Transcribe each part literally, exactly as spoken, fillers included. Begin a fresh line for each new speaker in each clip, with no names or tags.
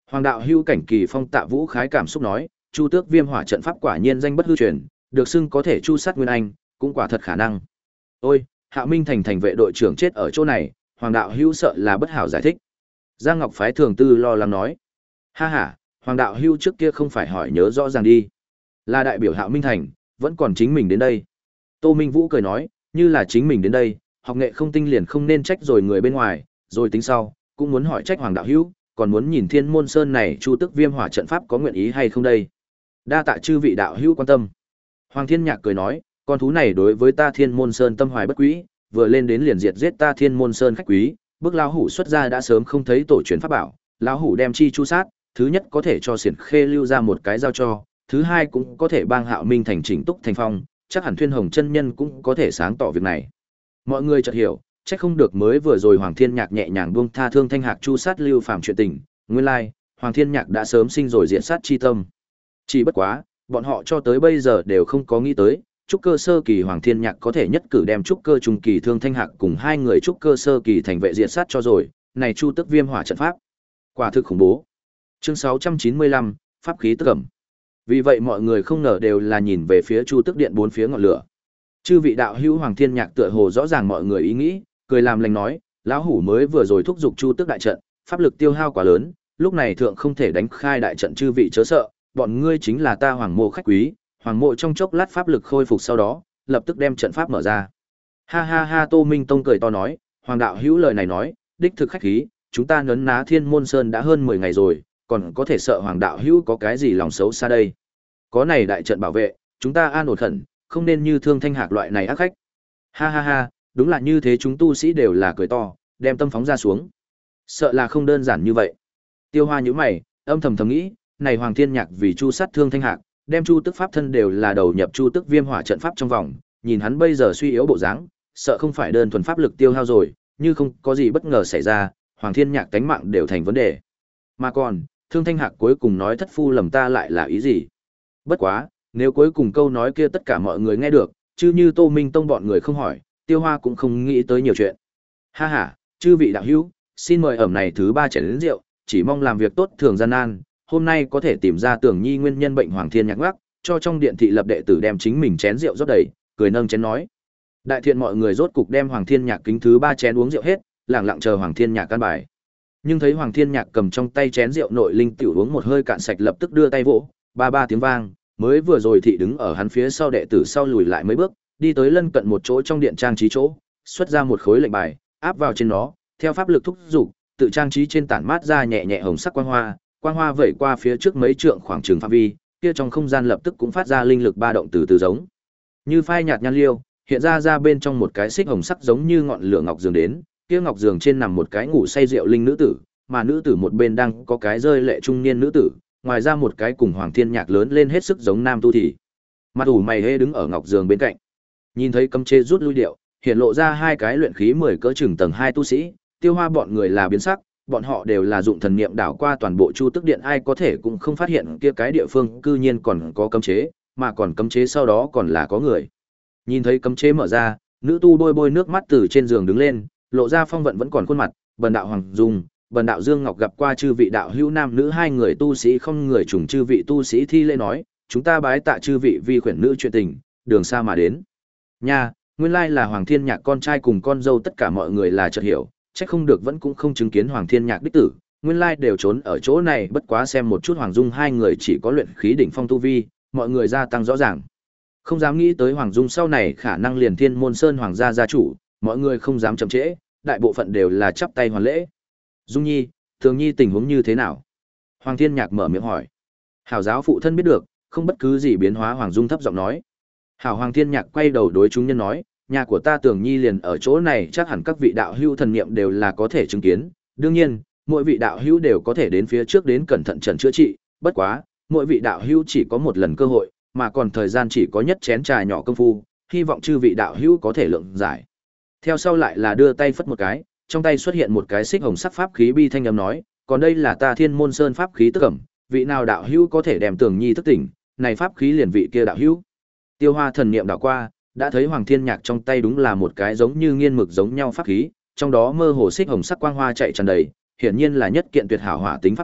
Hoàng đạo hữu Cảnh Kỳ Phong Tạ Vũ khái cảm xúc nói, Chu Tước Viêm Hỏa trận pháp quả nhiên danh bất hư truyền, được xưng có thể chu sát nguyên anh, cũng quả thật khả năng. Ôi, Hạ Minh Thành thành vệ đội trưởng chết ở chỗ này, Hoàng đạo hữu sợ là bất hảo giải thích. Giang Ngọc Phái thường tư lo lắng nói, ha ha, Hoàng đạo hữu trước kia không phải hỏi nhớ rõ ràng đi, là đại biểu Hạ Minh Thành, vẫn còn chính mình đến đây. Tô Minh Vũ cười nói, như là chính mình đến đây, học nghệ không tinh liền không nên trách rồi người bên ngoài, rồi tính sau, cũng muốn hỏi trách Hoàng đạo hữu, còn muốn nhìn Thiên Môn Sơn này Chu Tước Viêm Hỏa trận pháp có nguyện ý hay không đây. Đa tạ chư vị đạo hữu quan tâm. Hoàng Thiên Nhạc cười nói, con thú này đối với ta Thiên Môn Sơn tâm hoài bất quý, vừa lên đến liền diệt giết ta Thiên Môn Sơn khách quý, bước lão hủ xuất ra đã sớm không thấy tổ truyền pháp bảo, lão hủ đem chi chu sát, thứ nhất có thể cho Xiển Khê lưu ra một cái giao cho, thứ hai cũng có thể bang Hạo Minh Thành chỉnh túc thành phong, chắc hẳn Thuyên Hồng chân nhân cũng có thể sáng tỏ việc này. Mọi người chợt hiểu, chắc không được mới vừa rồi Hoàng Thiên Nhạc nhẹ nhàng buông tha Thương Thanh Hạc chu sát Lưu Phàm chuyện tình, nguyên lai, Hoàng Thiên Nhạc đã sớm sinh rồi diện sát chi tâm. Chỉ bất quá, bọn họ cho tới bây giờ đều không có nghĩ tới, trúc cơ sơ kỳ Hoàng Thiên Nhạc có thể nhất cử đem trúc cơ trung kỳ Thương Thanh Hạc cùng hai người trúc cơ sơ kỳ thành vệ diện sát cho rồi, này Chu Tước Viêm Hỏa trận pháp, quả thực khủng bố. Chương sáu trăm chín mươi lăm, pháp khí tức ẩm. Vì vậy mọi người không ngờ đều là nhìn về phía Chu Tước điện bốn phía ngọn lửa. Chư vị đạo hữu Hoàng Thiên Nhạc tựa hồ rõ ràng mọi người ý nghĩ, cười làm lành nói, lão hủ mới vừa rồi thúc giục Chu Tước đại trận, pháp lực tiêu hao quá lớn, lúc này thượng không thể đánh khai đại trận, chư vị chớ sợ, bọn ngươi chính là ta Hoàng mộ khách quý, Hoàng mộ trong chốc lát pháp lực khôi phục sau đó, lập tức đem trận pháp mở ra. Ha ha ha, Tô Minh Tông cười to nói, Hoàng đạo hữu lời này nói, đích thực khách khí, chúng ta nấn ná Thiên Môn Sơn đã hơn mười ngày rồi, còn có thể sợ Hoàng đạo hữu có cái gì lòng xấu xa đây. Có này đại trận bảo vệ, chúng ta an ổn khẩn, không nên như Thương Thanh Hạc loại này ác khách. Ha ha ha, đúng là như thế, chúng tu sĩ đều là cười to, đem tâm phóng ra xuống. Sợ là không đơn giản như vậy. Tiêu Hoa nhíu mày, âm thầm thầm nghĩ, này Hoàng Thiên Nhạc vì chu sát Thương Thanh Hạc, đem Chu Tước pháp thân đều là đầu nhập Chu Tước Viêm Hỏa trận pháp trong vòng, nhìn hắn bây giờ suy yếu bộ dáng, sợ không phải đơn thuần pháp lực tiêu hao rồi, như không có gì bất ngờ xảy ra, Hoàng Thiên Nhạc tánh mạng đều thành vấn đề. Mà còn, Thương Thanh Hạc cuối cùng nói thất phu lầm ta lại là ý gì? Bất quá, nếu cuối cùng câu nói kia tất cả mọi người nghe được, chứ như Tô Minh Tông bọn người không hỏi, Tiêu Hoa cũng không nghĩ tới nhiều chuyện. Ha ha, chư vị đạo hữu, xin mời ẩm này thứ ba chén đến rượu, chỉ mong làm việc tốt thường gian nan, hôm nay có thể tìm ra Tưởng Nhi nguyên nhân bệnh Hoàng Thiên Nhạc ngoắc, cho trong điện thị lập đệ tử đem chính mình chén rượu rót đầy, cười nâng chén nói. Đại thiện mọi người rốt cục đem Hoàng Thiên Nhạc kính thứ ba chén uống rượu hết, lặng lặng chờ Hoàng Thiên Nhạc căn bài. Nhưng thấy Hoàng Thiên Nhạc cầm trong tay chén rượu nội linh tiểu uống một hơi cạn sạch, lập tức đưa tay vỗ, ba ba tiếng vang, mới vừa rồi thị đứng ở hắn phía sau đệ tử sau lùi lại mấy bước, đi tới lân cận một chỗ trong điện trang trí chỗ, xuất ra một khối lệnh bài, áp vào trên nó, theo pháp lực thúc dục, tự trang trí trên tản mát ra nhẹ nhẹ hồng sắc quang hoa, quang hoa vẩy qua phía trước mấy trượng khoảng trường phạm vi, kia trong không gian lập tức cũng phát ra linh lực ba động từ từ giống như phai nhạt nhan liêu, hiện ra ra bên trong một cái xích hồng sắc giống như ngọn lửa ngọc giường đến, kia ngọc giường trên nằm một cái ngủ say rượu linh nữ tử, mà nữ tử một bên đang có cái rơi lệ trung niên nữ tử, ngoài ra một cái cùng Hoàng Thiên Nhạc lớn lên hết sức giống nam tu thì. Mặt ủ mày hê đứng ở ngọc giường bên cạnh. Nhìn thấy cấm chế rút lui điệu, hiện lộ ra hai cái luyện khí mười cỡ chừng tầng hai tu sĩ, Tiêu Hoa bọn người là biến sắc, bọn họ đều là dụng thần niệm đảo qua toàn bộ Chu Tước điện, ai có thể cũng không phát hiện kia cái địa phương cư nhiên còn có cấm chế, mà còn cấm chế sau đó còn là có người. Nhìn thấy cấm chế mở ra, nữ tu bôi bôi nước mắt từ trên giường đứng lên, lộ ra phong vận vẫn còn khuôn mặt, bần đạo Hoàng Dung, bần đạo Dương Ngọc gặp qua chư vị đạo hữu nam nữ hai người tu sĩ, không người trùng chư vị tu sĩ thi lễ nói, chúng ta bái tạ chư vị vi khuyển nữ chuyện tình, đường xa mà đến. Nha, nguyên lai là Hoàng Thiên Nhạc con trai cùng con dâu, tất cả mọi người là chợt hiểu, chắc không được vẫn cũng không chứng kiến Hoàng Thiên Nhạc đích tử, nguyên lai đều trốn ở chỗ này, bất quá xem một chút Hoàng Dung hai người chỉ có luyện khí đỉnh phong tu vi, mọi người gia tăng rõ ràng. Không dám nghĩ tới Hoàng Dung sau này khả năng liền Thiên Môn Sơn hoàng gia gia chủ, mọi người không dám chậm trễ, đại bộ phận đều là chắp tay hoàn lễ. Dung Nhi, Thường Nhi tình huống như thế nào? Hoàng Thiên Nhạc mở miệng hỏi. Hảo giáo phụ thân biết được, không bất cứ gì biến hóa. Hoàng Dung thấp giọng nói. Hảo Hoàng Thiên Nhạc quay đầu đối chúng nhân nói, nhà của ta Tưởng Nhi liền ở chỗ này, chắc hẳn các vị đạo hữu thần niệm đều là có thể chứng kiến. Đương nhiên, mỗi vị đạo hữu đều có thể đến phía trước đến cẩn thận trần chữa trị, bất quá, mỗi vị đạo hữu chỉ có một lần cơ hội, mà còn thời gian chỉ có nhất chén trà nhỏ công phu, hy vọng chư vị đạo hữu có thể lượng giải. Theo sau lại là đưa tay phất một cái, trong tay xuất hiện một cái xích hồng sắc pháp khí, bi thanh âm nói, còn đây là ta Thiên Môn Sơn pháp khí tức ẩm, vị nào đạo hữu có thể đem Tưởng Nhi thức tỉnh, này pháp khí liền vị kia đạo hữu. Tiêu Hoa thần niệm đảo qua, đã thấy Hoàng Thiên Nhạc trong tay đúng là một cái giống như nghiên mực giống nhau pháp khí, trong đó mơ hồ xích hồng sắc quang hoa chạy tràn đầy, hiển nhiên là nhất kiện tuyệt hảo hỏa tính pháp khí,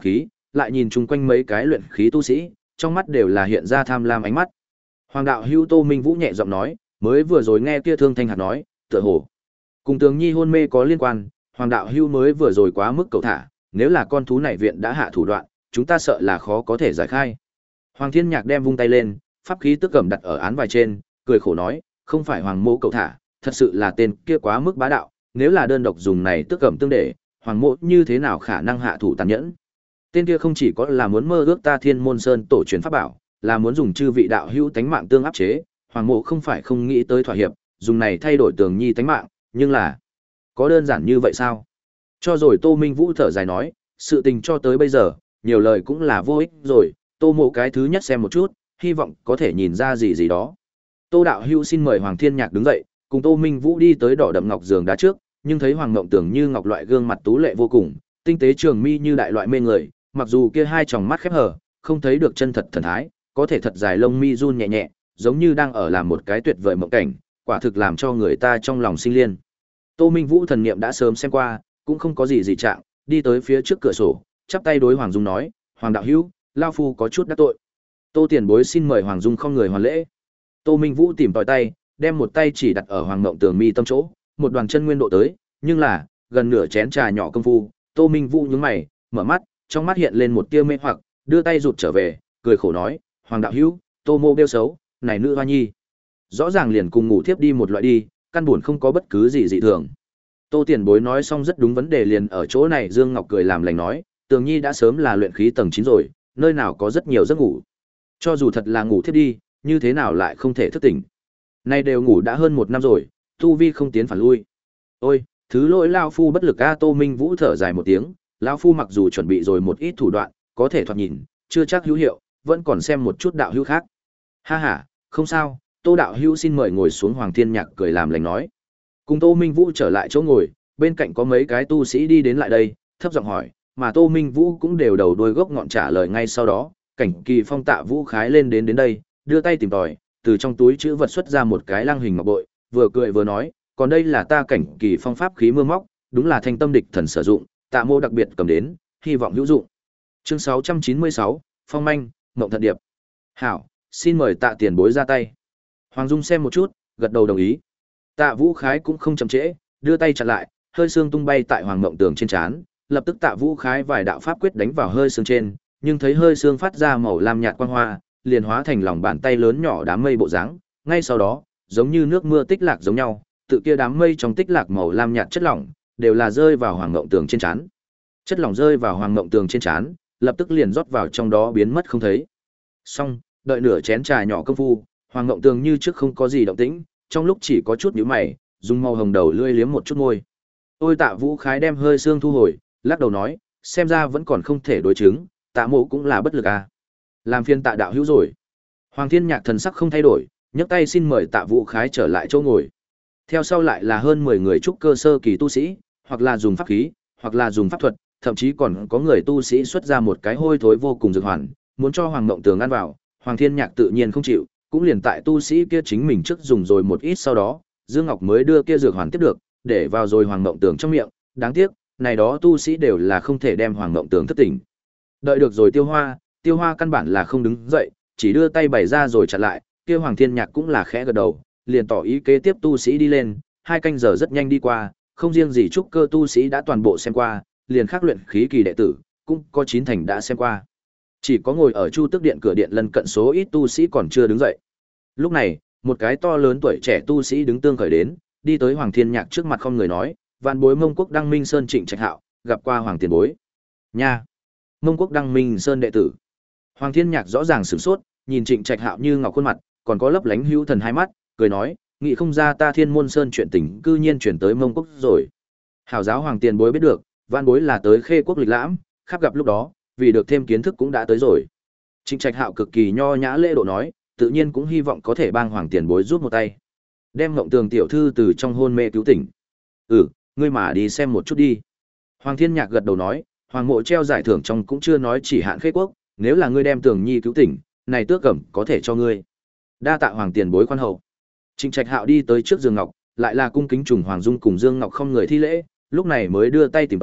lại nhìn chung quanh mấy cái luyện khí tu sĩ, trong mắt đều là hiện ra tham lam ánh mắt. Hoàng đạo hữu Tô Minh Vũ nhẹ giọng nói, mới vừa rồi nghe kia Thương Thanh Hạt nói, tựa hồ cùng Tường Nhi hôn mê có liên quan, Hoàng đạo hữu mới vừa rồi quá mức cầu thả, nếu là con thú này viện đã hạ thủ đoạn, chúng ta sợ là khó có thể giải khai. Hoàng Thiên Nhạc đem vung tay lên, pháp khí tức cầm đặt ở án bài trên, cười khổ nói, không phải Hoàng mộ cầu thả, thật sự là tên kia quá mức bá đạo, nếu là đơn độc dùng này tức cầm tương để, Hoàng mộ như thế nào khả năng hạ thủ tàn nhẫn. Tên kia không chỉ có là muốn mơ ước ta Thiên Môn Sơn tổ truyền pháp bảo, là muốn dùng chư vị đạo hữu tánh mạng tương áp chế, Hoàng mộ không phải không nghĩ tới thỏa hiệp, dùng này thay đổi Tường Nhi tánh mạng, nhưng là có đơn giản như vậy sao? Cho rồi Tô Minh Vũ thở dài nói, sự tình cho tới bây giờ, nhiều lời cũng là vô ích rồi, Tô mộ cái thứ nhất xem một chút, hy vọng có thể nhìn ra gì gì đó. Tô đạo hữu xin mời Hoàng Thiên Nhạc đứng dậy, cùng Tô Minh Vũ đi tới đỏ đậm ngọc giường đá trước, nhưng thấy Hoàng Ngộng Tưởng như ngọc loại gương mặt tú lệ vô cùng, tinh tế trường mi như đại loại mê người, mặc dù kia hai tròng mắt khép hờ, không thấy được chân thật thần thái, có thể thật dài lông mi run nhẹ nhẹ, giống như đang ở làm một cái tuyệt vời mộng cảnh, quả thực làm cho người ta trong lòng sinh liên. Tô Minh Vũ thần niệm đã sớm xem qua, cũng không có gì gì trạng, đi tới phía trước cửa sổ, chắp tay đối Hoàng Dung nói, Hoàng đạo hữu, lao phu có chút đắc tội. Tô tiền bối xin mời Hoàng Dung không người hoàn lễ. Tô Minh Vũ tìm tòi tay, đem một tay chỉ đặt ở Hoàng Ngộng Tường mi tâm chỗ, một đoàn chân nguyên độ tới, nhưng là, gần nửa chén trà nhỏ công phu, Tô Minh Vũ nhướng mày, mở mắt, trong mắt hiện lên một tia mê hoặc, đưa tay rụt trở về, cười khổ nói, Hoàng đạo hữu, Tô mô bêu xấu, này nữ hoa nhi. Rõ ràng liền cùng ngủ thiếp đi một loại đi, căn buồn không có bất cứ gì dị thường. Tô tiền bối nói xong rất đúng vấn đề liền ở chỗ này. Dương Ngọc cười làm lành nói, Tường Nhi đã sớm là luyện khí tầng chín rồi, nơi nào có rất nhiều giấc ngủ. Cho dù thật là ngủ thiếp đi, như thế nào lại không thể thức tỉnh. Nay đều ngủ đã hơn một năm rồi, tu vi không tiến phản lui. Ôi, thứ lỗi lao phu bất lực a. Tô Minh Vũ thở dài một tiếng, lao phu mặc dù chuẩn bị rồi một ít thủ đoạn, có thể thoạt nhìn, chưa chắc hữu hiệu, vẫn còn xem một chút đạo hữu khác. Ha ha, không sao, Tô đạo hữu xin mời ngồi xuống. Hoàng Thiên Nhạc cười làm lành nói. Cùng Tô Minh Vũ trở lại chỗ ngồi, bên cạnh có mấy cái tu sĩ đi đến lại đây, thấp giọng hỏi, mà Tô Minh Vũ cũng đều đầu đuôi gốc ngọn trả lời ngay sau đó. Cảnh Kỳ Phong Tạ Vũ khái lên đến đến đây, đưa tay tìm tòi, từ trong túi chữ vật xuất ra một cái lăng hình ngọc bội, vừa cười vừa nói, còn đây là ta Cảnh Kỳ Phong pháp khí mưa móc, đúng là thanh tâm địch thần sử dụng, Tạ mô đặc biệt cầm đến, hy vọng hữu dụng. Chương sáu trăm chín mươi sáu, Phong manh, Ngộng Thật Điệp. Hảo, xin mời Tạ tiền bối ra tay. Hoàng Dung xem một chút, gật đầu đồng ý. Tạ Vũ khái cũng không chậm trễ, đưa tay chặn lại, hơi xương tung bay tại Hoàng Ngộng Tường trên trán, lập tức Tạ Vũ khái vài đạo pháp quyết đánh vào hơi xương trên, nhưng thấy hơi xương phát ra màu lam nhạt quang hoa, liền hóa thành lòng bàn tay lớn nhỏ đám mây bộ dáng, ngay sau đó, giống như nước mưa tích lạc giống nhau, tự kia đám mây trong tích lạc màu lam nhạt chất lỏng, đều là rơi vào Hoàng Ngộng Tường trên trán. Chất lỏng rơi vào Hoàng Ngộng Tường trên trán, lập tức liền rót vào trong đó biến mất không thấy. Xong, đợi nửa chén trà nhỏ công phu, Hoàng Ngộng Tường như trước không có gì động tĩnh, trong lúc chỉ có chút nhíu mày, dùng màu hồng đầu lưỡi liếm một chút môi. Ôi Tạ Vũ khái đem hơi xương thu hồi, lắc đầu nói, xem ra vẫn còn không thể đối chứng, Tạ mộ cũng là bất lực à. Làm phiền Tạ đạo hữu rồi. Hoàng Thiên Nhạc thần sắc không thay đổi, nhấc tay xin mời Tạ Vũ khái trở lại chỗ ngồi. Theo sau lại là hơn mười người trúc cơ sơ kỳ tu sĩ, hoặc là dùng pháp khí, hoặc là dùng pháp thuật, thậm chí còn có người tu sĩ xuất ra một cái hôi thối vô cùng dược hoàn, muốn cho Hoàng Ngộng Tường ăn vào, Hoàng Thiên Nhạc tự nhiên không chịu, cũng liền tại tu sĩ kia chính mình trước dùng rồi một ít sau đó, Dương Ngọc mới đưa kia dược hoàn tiếp được, để vào rồi Hoàng Ngộng Tường trong miệng, đáng tiếc, này đó tu sĩ đều là không thể đem Hoàng Ngộng Tường thức tỉnh. Đợi được rồi Tiêu Hoa, Tiêu Hoa căn bản là không đứng dậy, chỉ đưa tay bày ra rồi chặn lại, kia Hoàng Thiên Nhạc cũng là khẽ gật đầu, liền tỏ ý kế tiếp tu sĩ đi lên, hai canh giờ rất nhanh đi qua, không riêng gì trúc cơ tu sĩ đã toàn bộ xem qua, liền khắc luyện khí kỳ đệ tử, cũng có chín thành đã xem qua. Chỉ có ngồi ở Chu Tước Điện cửa điện lân cận số ít tu sĩ còn chưa đứng dậy. Lúc này, một cái to lớn tuổi trẻ tu sĩ đứng tương khởi đến, đi tới Hoàng Thiên Nhạc trước mặt không người nói, vạn bối Mông Quốc Đăng Minh Sơn Trịnh Trạch Hạo, gặp qua Hoàng tiền bối. Nha! Mông Quốc Đăng Minh Sơn đệ tử. Hoàng Thiên Nhạc rõ ràng sửng sốt, nhìn Trịnh Trạch Hạo như ngọc khuôn mặt, còn có lấp lánh hữu thần hai mắt, cười nói, nghĩ không ra ta Thiên Môn Sơn chuyện tình cư nhiên chuyển tới Mông Quốc rồi. Hảo giáo Hoàng tiền bối biết được, vạn bối là tới Khê Quốc lịch lãm, khắp gặp lúc đó, vì được thêm kiến thức cũng đã tới rồi. Trịnh Trạch Hạo cực kỳ nho nhã lễ độ nói, tự nhiên cũng hy vọng có thể bang Hoàng tiền bối giúp một tay, đem Ngộng Tường tiểu thư từ trong hôn mê cứu tỉnh. Ừ, ngươi mà đi xem một chút đi. Hoàng Thiên Nhạc gật đầu nói, Hoàng mộ treo giải thưởng trong cũng chưa nói chỉ hạn Khê Quốc, nếu là ngươi đem Tường Nhi cứu tỉnh, này tước cẩm có thể cho ngươi. Đa tạ Hoàng tiền bối khoan hậu. Trịnh Trạch Hạo đi tới trước giường ngọc, lại là cung kính trùng Hoàng Dung cùng Dương Ngọc không người thi lễ, lúc này mới đưa tay tìm tòi,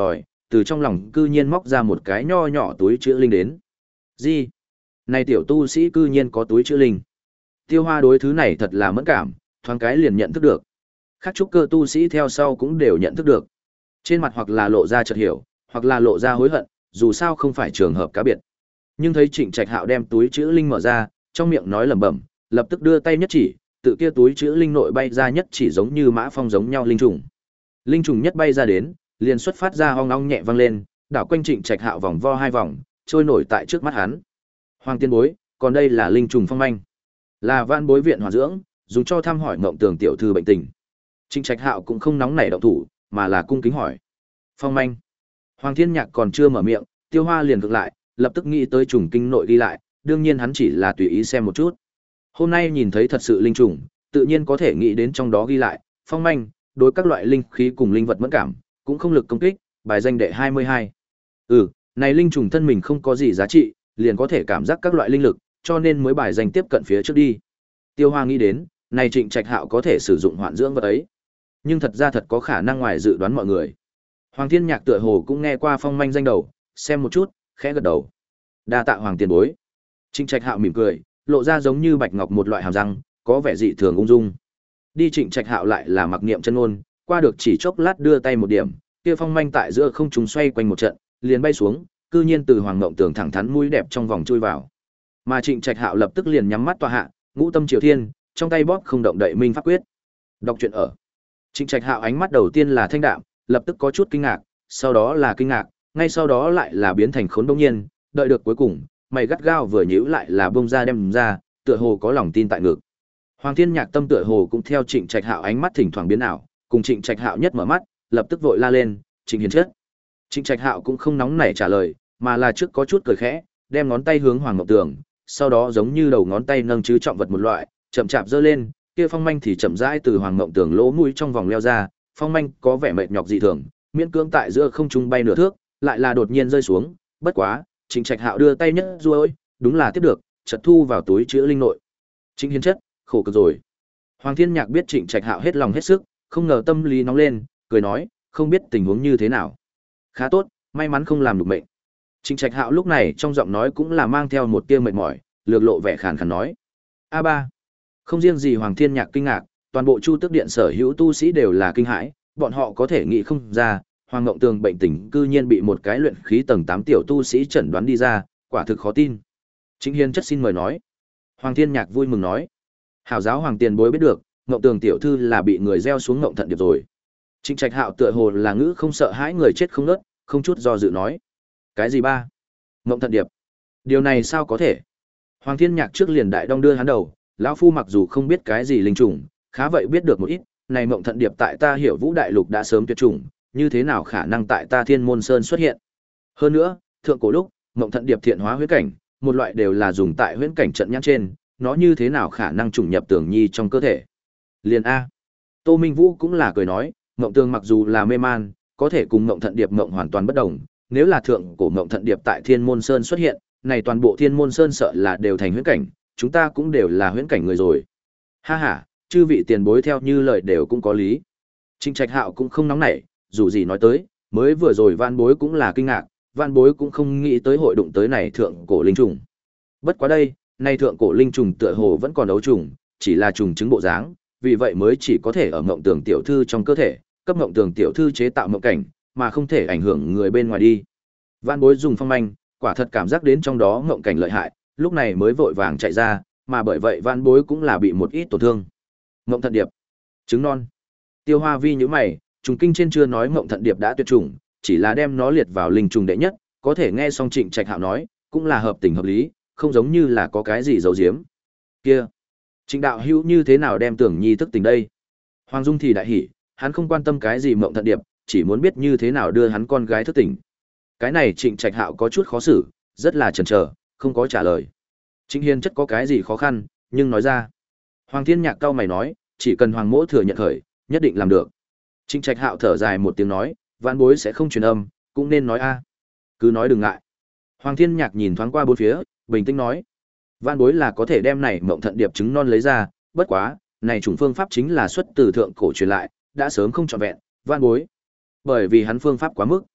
từ trong lòng cư nhiên móc ra một cái nho nhỏ túi chữa linh đến. Gì? Này tiểu tu sĩ cư nhiên có túi chữa linh. Tiêu Hoa đối thứ này thật là mẫn cảm, thoáng cái liền nhận thức được. Khác trúc cơ tu sĩ theo sau cũng đều nhận thức được. Trên mặt hoặc là lộ ra chợt hiểu, hoặc là lộ ra hối hận, dù sao không phải trường hợp cá biệt. Nhưng thấy Trịnh Trạch Hạo đem túi chữ linh mở ra, trong miệng nói lẩm bẩm, lập tức đưa tay nhất chỉ, tự kia túi chữ linh nội bay ra nhất chỉ giống như mã phong giống nhau linh trùng. Linh trùng nhất bay ra đến, liền xuất phát ra ong ong nhẹ vang lên, đảo quanh Trịnh Trạch Hạo vòng vo hai vòng, trôi nổi tại trước mắt hắn. Hoàng tiên bối, còn đây là linh trùng phong manh, là vạn bối viện hòa dưỡng, dùng cho thăm hỏi Mộng Tường tiểu thư bệnh tình. Trịnh Trạch Hạo cũng không nóng nảy động thủ, mà là cung kính hỏi. Phong manh. Hoàng Thiên Nhạc còn chưa mở miệng, Tiêu Hoa liền cực lại, lập tức nghĩ tới trùng kinh nội đi lại, đương nhiên hắn chỉ là tùy ý xem một chút. Hôm nay nhìn thấy thật sự linh trùng, tự nhiên có thể nghĩ đến trong đó ghi lại, phong manh, đối các loại linh khí cùng linh vật mẫn cảm, cũng không lực công kích, bài danh đệ hai mươi hai. Ừ, này linh trùng thân mình không có gì giá trị, liền có thể cảm giác các loại linh lực, cho nên mới bài danh tiếp cận phía trước đi. Tiêu Hoa nghĩ đến, này Trịnh Trạch Hạo có thể sử dụng hoạn dưỡng vật ấy, nhưng thật ra thật có khả năng ngoài dự đoán mọi người. Hoàng Thiên Nhạc tựa hồ cũng nghe qua phong manh danh đầu, xem một chút, khẽ gật đầu. Đa tạ Hoàng tiền bối. Trịnh Trạch Hạo mỉm cười, lộ ra giống như bạch ngọc một loại hàm răng, có vẻ dị thường ung dung. Đi Trịnh Trạch Hạo lại là mặc niệm chân ngôn, qua được chỉ chốc lát đưa tay một điểm, kia phong manh tại giữa không trung xoay quanh một trận, liền bay xuống, cư nhiên từ Hoàng Ngộng Tường thẳng thắn mũi đẹp trong vòng chui vào. Mà Trịnh Trạch Hạo lập tức liền nhắm mắt tọa hạ, ngũ tâm triều thiên, trong tay bóp không động đậy minh pháp quyết. Đọc truyện ở. Trịnh Trạch Hạo ánh mắt đầu tiên là thanh đạm, lập tức có chút kinh ngạc, sau đó là kinh ngạc, ngay sau đó lại là biến thành khốn đông nhiên, đợi được cuối cùng, mày gắt gao vừa nhíu lại là bông ra đem ra, tựa hồ có lòng tin tại ngực. Hoàng Thiên Nhạc tâm tựa hồ cũng theo Trịnh Trạch Hạo ánh mắt thỉnh thoảng biến ảo, cùng Trịnh Trạch Hạo nhất mở mắt, lập tức vội la lên, "Trịnh Hiền chất." Trịnh Trạch Hạo cũng không nóng nảy trả lời, mà là trước có chút cười khẽ, đem ngón tay hướng Hoàng Ngộng Tường, sau đó giống như đầu ngón tay nâng chứ trọng vật một loại, chậm chạp giơ lên, kia phong manh thì chậm rãi từ Hoàng Ngộng Tường lỗ mũi trong vòng leo ra, phong manh có vẻ mệt nhọc dị thường, miễn cưỡng tại giữa không trung bay nửa thước, lại là đột nhiên rơi xuống, bất quá, Trịnh Trạch Hạo đưa tay nhất ruôi, đúng là tiếp được, chợt thu vào túi chứa linh nội. Trịnh Hiền chất, khổ cực rồi. Hoàng Thiên Nhạc biết Trịnh Trạch Hạo hết lòng hết sức, không ngờ tâm lý nóng lên, cười nói, không biết tình huống như thế nào. Khá tốt, may mắn không làm được mệnh. Trịnh Trạch Hạo lúc này trong giọng nói cũng là mang theo một tia mệt mỏi, lược lộ vẻ khàn khàn nói: "A ba." Không riêng gì Hoàng Thiên Nhạc kinh ngạc, toàn bộ Chu Tước Điện sở hữu tu sĩ đều là kinh hãi, bọn họ có thể nghĩ không ra, Hoàng Ngộng Tường bệnh tình cư nhiên bị một cái luyện khí tầng tám tiểu tu sĩ chẩn đoán đi ra, quả thực khó tin. Trịnh Hiền chất xin mời nói. Hoàng Thiên Nhạc vui mừng nói: "Hảo giáo Hoàng tiền bối biết được, Ngộng Tường tiểu thư là bị người gieo xuống ngộng thận điệp rồi." Trịnh Trạch Hạo tựa hồ là ngữ không sợ hãi người chết không nớt, không chút do dự nói: "Cái gì ba? Ngộng thận điệp? Điều này sao có thể?" Hoàng Thiên Nhạc trước liền đại đong đưa hắn đầu, lão phu mặc dù không biết cái gì linh trùng, khá vậy biết được một ít, này Ngộng thận điệp tại ta Hiểu Vũ đại lục đã sớm tuyệt chủng, như thế nào khả năng tại ta Thiên Môn Sơn xuất hiện? Hơn nữa, thượng cổ lúc, Ngộng thận điệp thiện hóa huyễn cảnh, một loại đều là dùng tại huyễn cảnh trận nhãn trên, nó như thế nào khả năng trùng nhập Tường Nhi trong cơ thể? Liền a. Tô Minh Vũ cũng là cười nói, Ngộng Tường mặc dù là mê man, có thể cùng Ngộng thận điệp ngộng hoàn toàn bất đồng, nếu là thượng cổ Ngộng thận điệp tại Thiên Môn Sơn xuất hiện, này toàn bộ Thiên Môn Sơn sợ là đều thành huyễn cảnh, chúng ta cũng đều là huyễn cảnh người rồi. Ha ha, chư vị tiền bối theo như lời đều cũng có lý. Trịnh Trạch Hạo cũng không nóng nảy, dù gì nói tới, mới vừa rồi Vạn Bối cũng là kinh ngạc, Vạn Bối cũng không nghĩ tới hội đụng tới này thượng cổ linh trùng. Bất quá đây, nay thượng cổ linh trùng tựa hồ vẫn còn đấu trùng, chỉ là trùng chứng bộ dáng, vì vậy mới chỉ có thể ở Ngộng Tường tiểu thư trong cơ thể, cấp Ngộng Tường tiểu thư chế tạo mộng cảnh, mà không thể ảnh hưởng người bên ngoài đi. Vạn Bối dùng phong manh, quả thật cảm giác đến trong đó mộng cảnh lợi hại, lúc này mới vội vàng chạy ra, mà bởi vậy Vạn Bối cũng là bị một ít tổn thương. Ngộng thận điệp, trứng non. Tiêu Hoa Vi nhíu mày, trùng kinh trên chưa nói Ngộng thận điệp đã tuyệt chủng, chỉ là đem nó liệt vào linh trùng đệ nhất, có thể nghe xong Trịnh Trạch Hạo nói, cũng là hợp tình hợp lý, không giống như là có cái gì giấu giếm. Kia, Trịnh đạo hữu như thế nào đem Tưởng Nhi thức tỉnh đây? Hoàng Dung thì đại hỉ, hắn không quan tâm cái gì Ngộng thận điệp, chỉ muốn biết như thế nào đưa hắn con gái thức tỉnh. Cái này Trịnh Trạch Hạo có chút khó xử, rất là chần chờ, không có trả lời. Trịnh Hiền chất có cái gì khó khăn, nhưng nói ra. Hoàng Thiên Nhạc cau mày nói, chỉ cần Hoàng Mỗ thừa nhận khởi, nhất định làm được. Trịnh Trạch Hạo thở dài một tiếng nói, Vạn Bối sẽ không truyền âm, cũng nên nói a. Cứ nói đừng ngại. Hoàng Thiên Nhạc nhìn thoáng qua bốn phía, bình tĩnh nói, Vạn Bối là có thể đem này mộng thận điệp trứng non lấy ra, bất quá, này chủng phương pháp chính là xuất từ thượng cổ truyền lại, đã sớm không trọn vẹn, Vạn Bối. Bởi vì hắn phương pháp quá mức.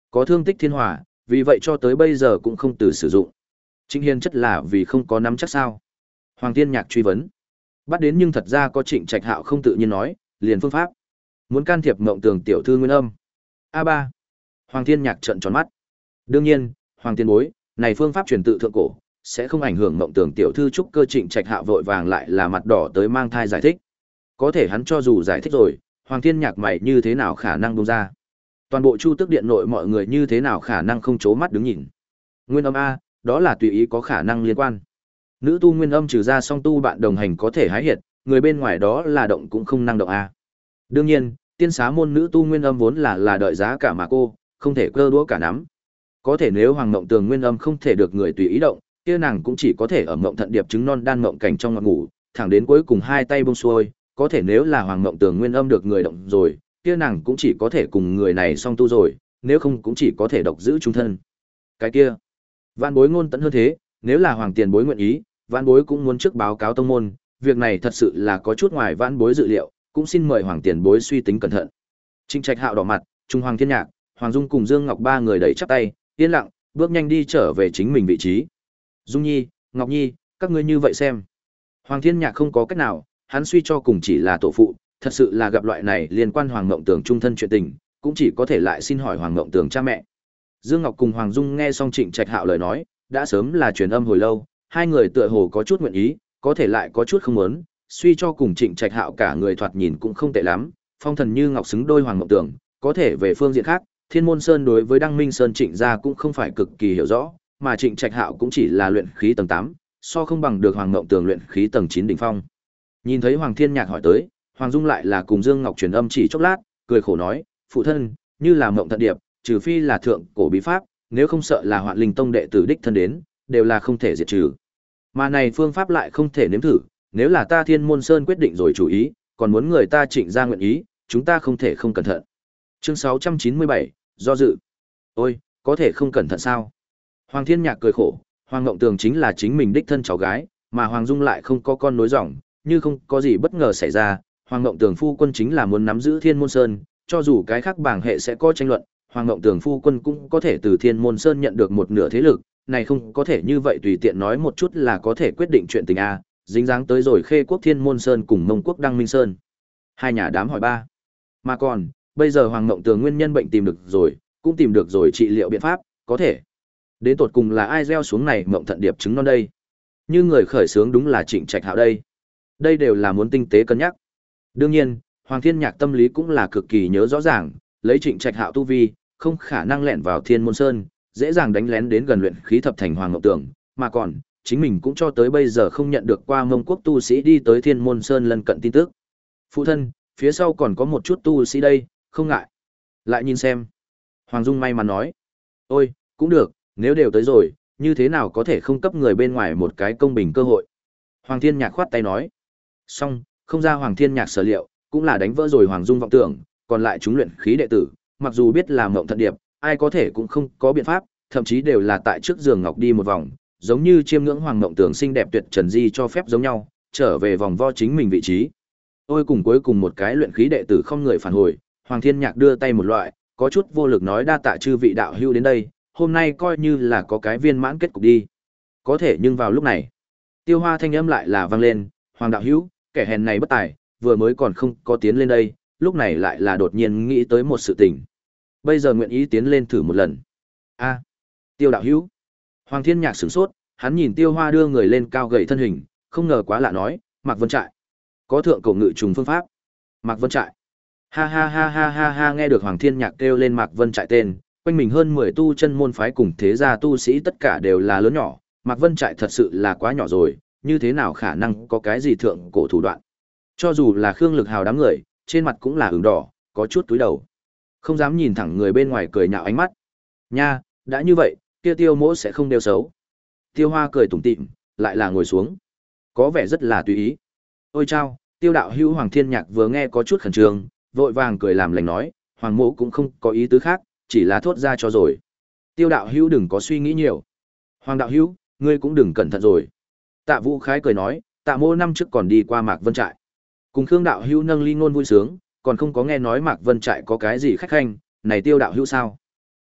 Có thương tích thiên hỏa, vì vậy cho tới bây giờ cũng không từ sử dụng. Trịnh Hiền chất là vì không có nắm chắc sao? Hoàng Thiên Nhạc truy vấn. Bắt đến nhưng thật ra có Trịnh Trạch Hạo không tự nhiên nói, liền phương pháp. Muốn can thiệp Mộng Tường tiểu thư nguyên âm. a ba. Hoàng Thiên Nhạc trợn tròn mắt. Đương nhiên, Hoàng Tiên Bối, này phương pháp truyền tự thượng cổ, sẽ không ảnh hưởng Mộng Tường tiểu thư trúc cơ. Trịnh Trạch Hạo vội vàng lại là mặt đỏ tới mang thai giải thích. Có thể hắn cho dù giải thích rồi, Hoàng Thiên Nhạc mày như thế nào khả năng buông ra? Toàn bộ Chu Tước Điện nội mọi người như thế nào khả năng không chố mắt đứng nhìn? Nguyên âm a, đó là tùy ý có khả năng liên quan. Nữ tu nguyên âm trừ ra song tu bạn đồng hành có thể hái hiệt, người bên ngoài đó là động cũng không năng động a. Đương nhiên, tiên xá môn nữ tu nguyên âm vốn là là đợi giá cả mà cô, không thể cơ đũa cả nắm. Có thể nếu Hoàng Mộng Tường nguyên âm không thể được người tùy ý động, kia nàng cũng chỉ có thể ở mộng thận điệp trứng non đan mộng cảnh trong ngọt ngủ, thẳng đến cuối cùng hai tay buông xuôi. Có thể nếu là Hoàng Mộng Tường nguyên âm được người động rồi, kia nàng cũng chỉ có thể cùng người này song tu rồi, nếu không cũng chỉ có thể độc giữ chung thân. Cái kia, Vạn Bối ngôn tận hơn thế, nếu là Hoàng Tiền Bối nguyện ý, Vạn Bối cũng muốn trước báo cáo tông môn, việc này thật sự là có chút ngoài Vạn Bối dự liệu, cũng xin mời Hoàng Tiền Bối suy tính cẩn thận. Trịnh Trạch Hạo đỏ mặt, Trung Hoàng Thiên Nhạc, Hoàng Dung cùng Dương Ngọc ba người đẩy chắp tay, yên lặng, bước nhanh đi trở về chính mình vị trí. Dung Nhi, Ngọc Nhi, các ngươi như vậy xem. Hoàng Thiên Nhạc không có cách nào, hắn suy cho cùng chỉ là tổ phụ, thật sự là gặp loại này liên quan Hoàng Mộng Tường trung thân chuyện tình, cũng chỉ có thể lại xin hỏi Hoàng Mộng Tường cha mẹ. Dương Ngọc cùng Hoàng Dung nghe xong Trịnh Trạch Hạo lời nói, đã sớm là truyền âm hồi lâu, hai người tựa hồ có chút nguyện ý, có thể lại có chút không muốn, suy cho cùng Trịnh Trạch Hạo cả người thoạt nhìn cũng không tệ lắm, phong thần như ngọc xứng đôi Hoàng Mộng Tường, có thể về phương diện khác, Thiên Môn Sơn đối với Đăng Minh Sơn Trịnh gia cũng không phải cực kỳ hiểu rõ, mà Trịnh Trạch Hạo cũng chỉ là luyện khí tầng tám, so không bằng được Hoàng Mộng Tường luyện khí tầng chín đỉnh phong. Nhìn thấy Hoàng Thiên Nhạc hỏi tới, Hoàng Dung lại là cùng Dương Ngọc truyền âm chỉ chốc lát, cười khổ nói, phụ thân, như là Mộng Thận Điệp, trừ phi là thượng cổ bí pháp, nếu không sợ là Hoạn Linh Tông đệ tử đích thân đến, đều là không thể diệt trừ. Mà này phương pháp lại không thể nếm thử, nếu là ta Thiên Môn Sơn quyết định rồi chủ ý, còn muốn người ta Trịnh gia nguyện ý, chúng ta không thể không cẩn thận. Chương sáu trăm chín mươi bảy, do dự. Ôi, có thể không cẩn thận sao? Hoàng Thiên Nhạc cười khổ, Hoàng Ngộng Tường chính là chính mình đích thân cháu gái, mà Hoàng Dung lại không có con nối dòng, như không có gì bất ngờ xảy ra, Hoàng Ngộng Tường phu quân chính là muốn nắm giữ Thiên Môn Sơn, cho dù cái khác bảng hệ sẽ có tranh luận, Hoàng Ngộng Tường phu quân cũng có thể từ Thiên Môn Sơn nhận được một nửa thế lực, này không có thể như vậy tùy tiện nói một chút là có thể quyết định chuyện tình a, dính dáng tới rồi Khê Quốc Thiên Môn Sơn cùng Mông Quốc Đăng Minh Sơn. Hai nhà đám hỏi ba. Mà còn, bây giờ Hoàng Ngộng Tường nguyên nhân bệnh tìm được rồi, cũng tìm được rồi trị liệu biện pháp, có thể. Đến tột cùng là ai gieo xuống này Mộng Thận Điệp trứng non đây? Như người khởi xướng đúng là Trịnh Trạch Hạo đây. Đây đều là muốn tinh tế cân nhắc. Đương nhiên, Hoàng Thiên Nhạc tâm lý cũng là cực kỳ nhớ rõ ràng, lấy Trịnh Trạch Hạo tu vi, không khả năng lẻn vào Thiên Môn Sơn, dễ dàng đánh lén đến gần luyện khí thập thành Hoàng Ngộng Tường, mà còn, chính mình cũng cho tới bây giờ không nhận được qua Mông Quốc tu sĩ đi tới Thiên Môn Sơn lân cận tin tức. Phụ thân, phía sau còn có một chút tu sĩ đây, không ngại. Lại nhìn xem. Hoàng Dung may mắn nói. Ôi, cũng được, nếu đều tới rồi, như thế nào có thể không cấp người bên ngoài một cái công bình cơ hội. Hoàng Thiên Nhạc khoát tay nói. Xong, không ra Hoàng Thiên Nhạc sở liệu, cũng là đánh vỡ rồi Hoàng Dung vọng tưởng, còn lại chúng luyện khí đệ tử, mặc dù biết là Mộng Thận Điệp, ai có thể cũng không có biện pháp, thậm chí đều là tại trước giường ngọc đi một vòng, giống như chiêm ngưỡng Hoàng Mộng Tường xinh đẹp tuyệt trần di cho phép giống nhau, trở về vòng vo chính mình vị trí. Ôi cùng cuối cùng một cái luyện khí đệ tử không người phản hồi, Hoàng Thiên Nhạc đưa tay một loại, có chút vô lực nói đa tạ chư vị đạo hữu đến đây, hôm nay coi như là có cái viên mãn kết cục đi. Có thể nhưng vào lúc này, Tiêu Hoa thanh âm lại là vang lên, Hoàng đạo hữu, kẻ hèn này bất tài, vừa mới còn không có tiến lên đây, lúc này lại là đột nhiên nghĩ tới một sự tình. Bây giờ nguyện ý tiến lên thử một lần. A, Tiêu đạo hữu. Hoàng Thiên Nhạc sửng sốt, hắn nhìn Tiêu Hoa đưa người lên cao gầy thân hình, không ngờ quá lạ nói, Mạc Vân Trại. Có thượng cổ ngự trùng phương pháp. Mạc Vân Trại. Ha ha ha ha ha ha, nghe được Hoàng Thiên Nhạc kêu lên Mạc Vân Trại tên, quanh mình hơn mười tu chân môn phái cùng thế gia tu sĩ tất cả đều là lớn nhỏ, Mạc Vân Trại thật sự là quá nhỏ rồi, như thế nào khả năng có cái gì thượng cổ thủ đoạn. Cho dù là Khương Lực Hào đám người, trên mặt cũng là ửng đỏ, có chút túi đầu. Không dám nhìn thẳng người bên ngoài cười nhạo ánh mắt. Nha, đã như vậy, kia Tiêu Mỗ sẽ không đeo xấu. Tiêu Hoa cười tủm tỉm, lại là ngồi xuống. Có vẻ rất là tùy ý. Ôi chao, Tiêu đạo hữu Hoàng Thiên Nhạc vừa nghe có chút khẩn trương, vội vàng cười làm lành nói, Hoàng mỗ cũng không có ý tứ khác, chỉ là thốt ra cho rồi. Tiêu đạo hữu đừng có suy nghĩ nhiều. Hoàng đạo hữu, ngươi cũng đừng cẩn thận rồi. Tạ Vũ Khái cười nói, Tạ mỗ năm trước còn đi qua Mạc Vân Trại. Cùng Khương đạo hữu nâng ly ngôn vui sướng, còn không có nghe nói Mạc Vân Trại có cái gì khách khanh, này Tiêu đạo hữu sao?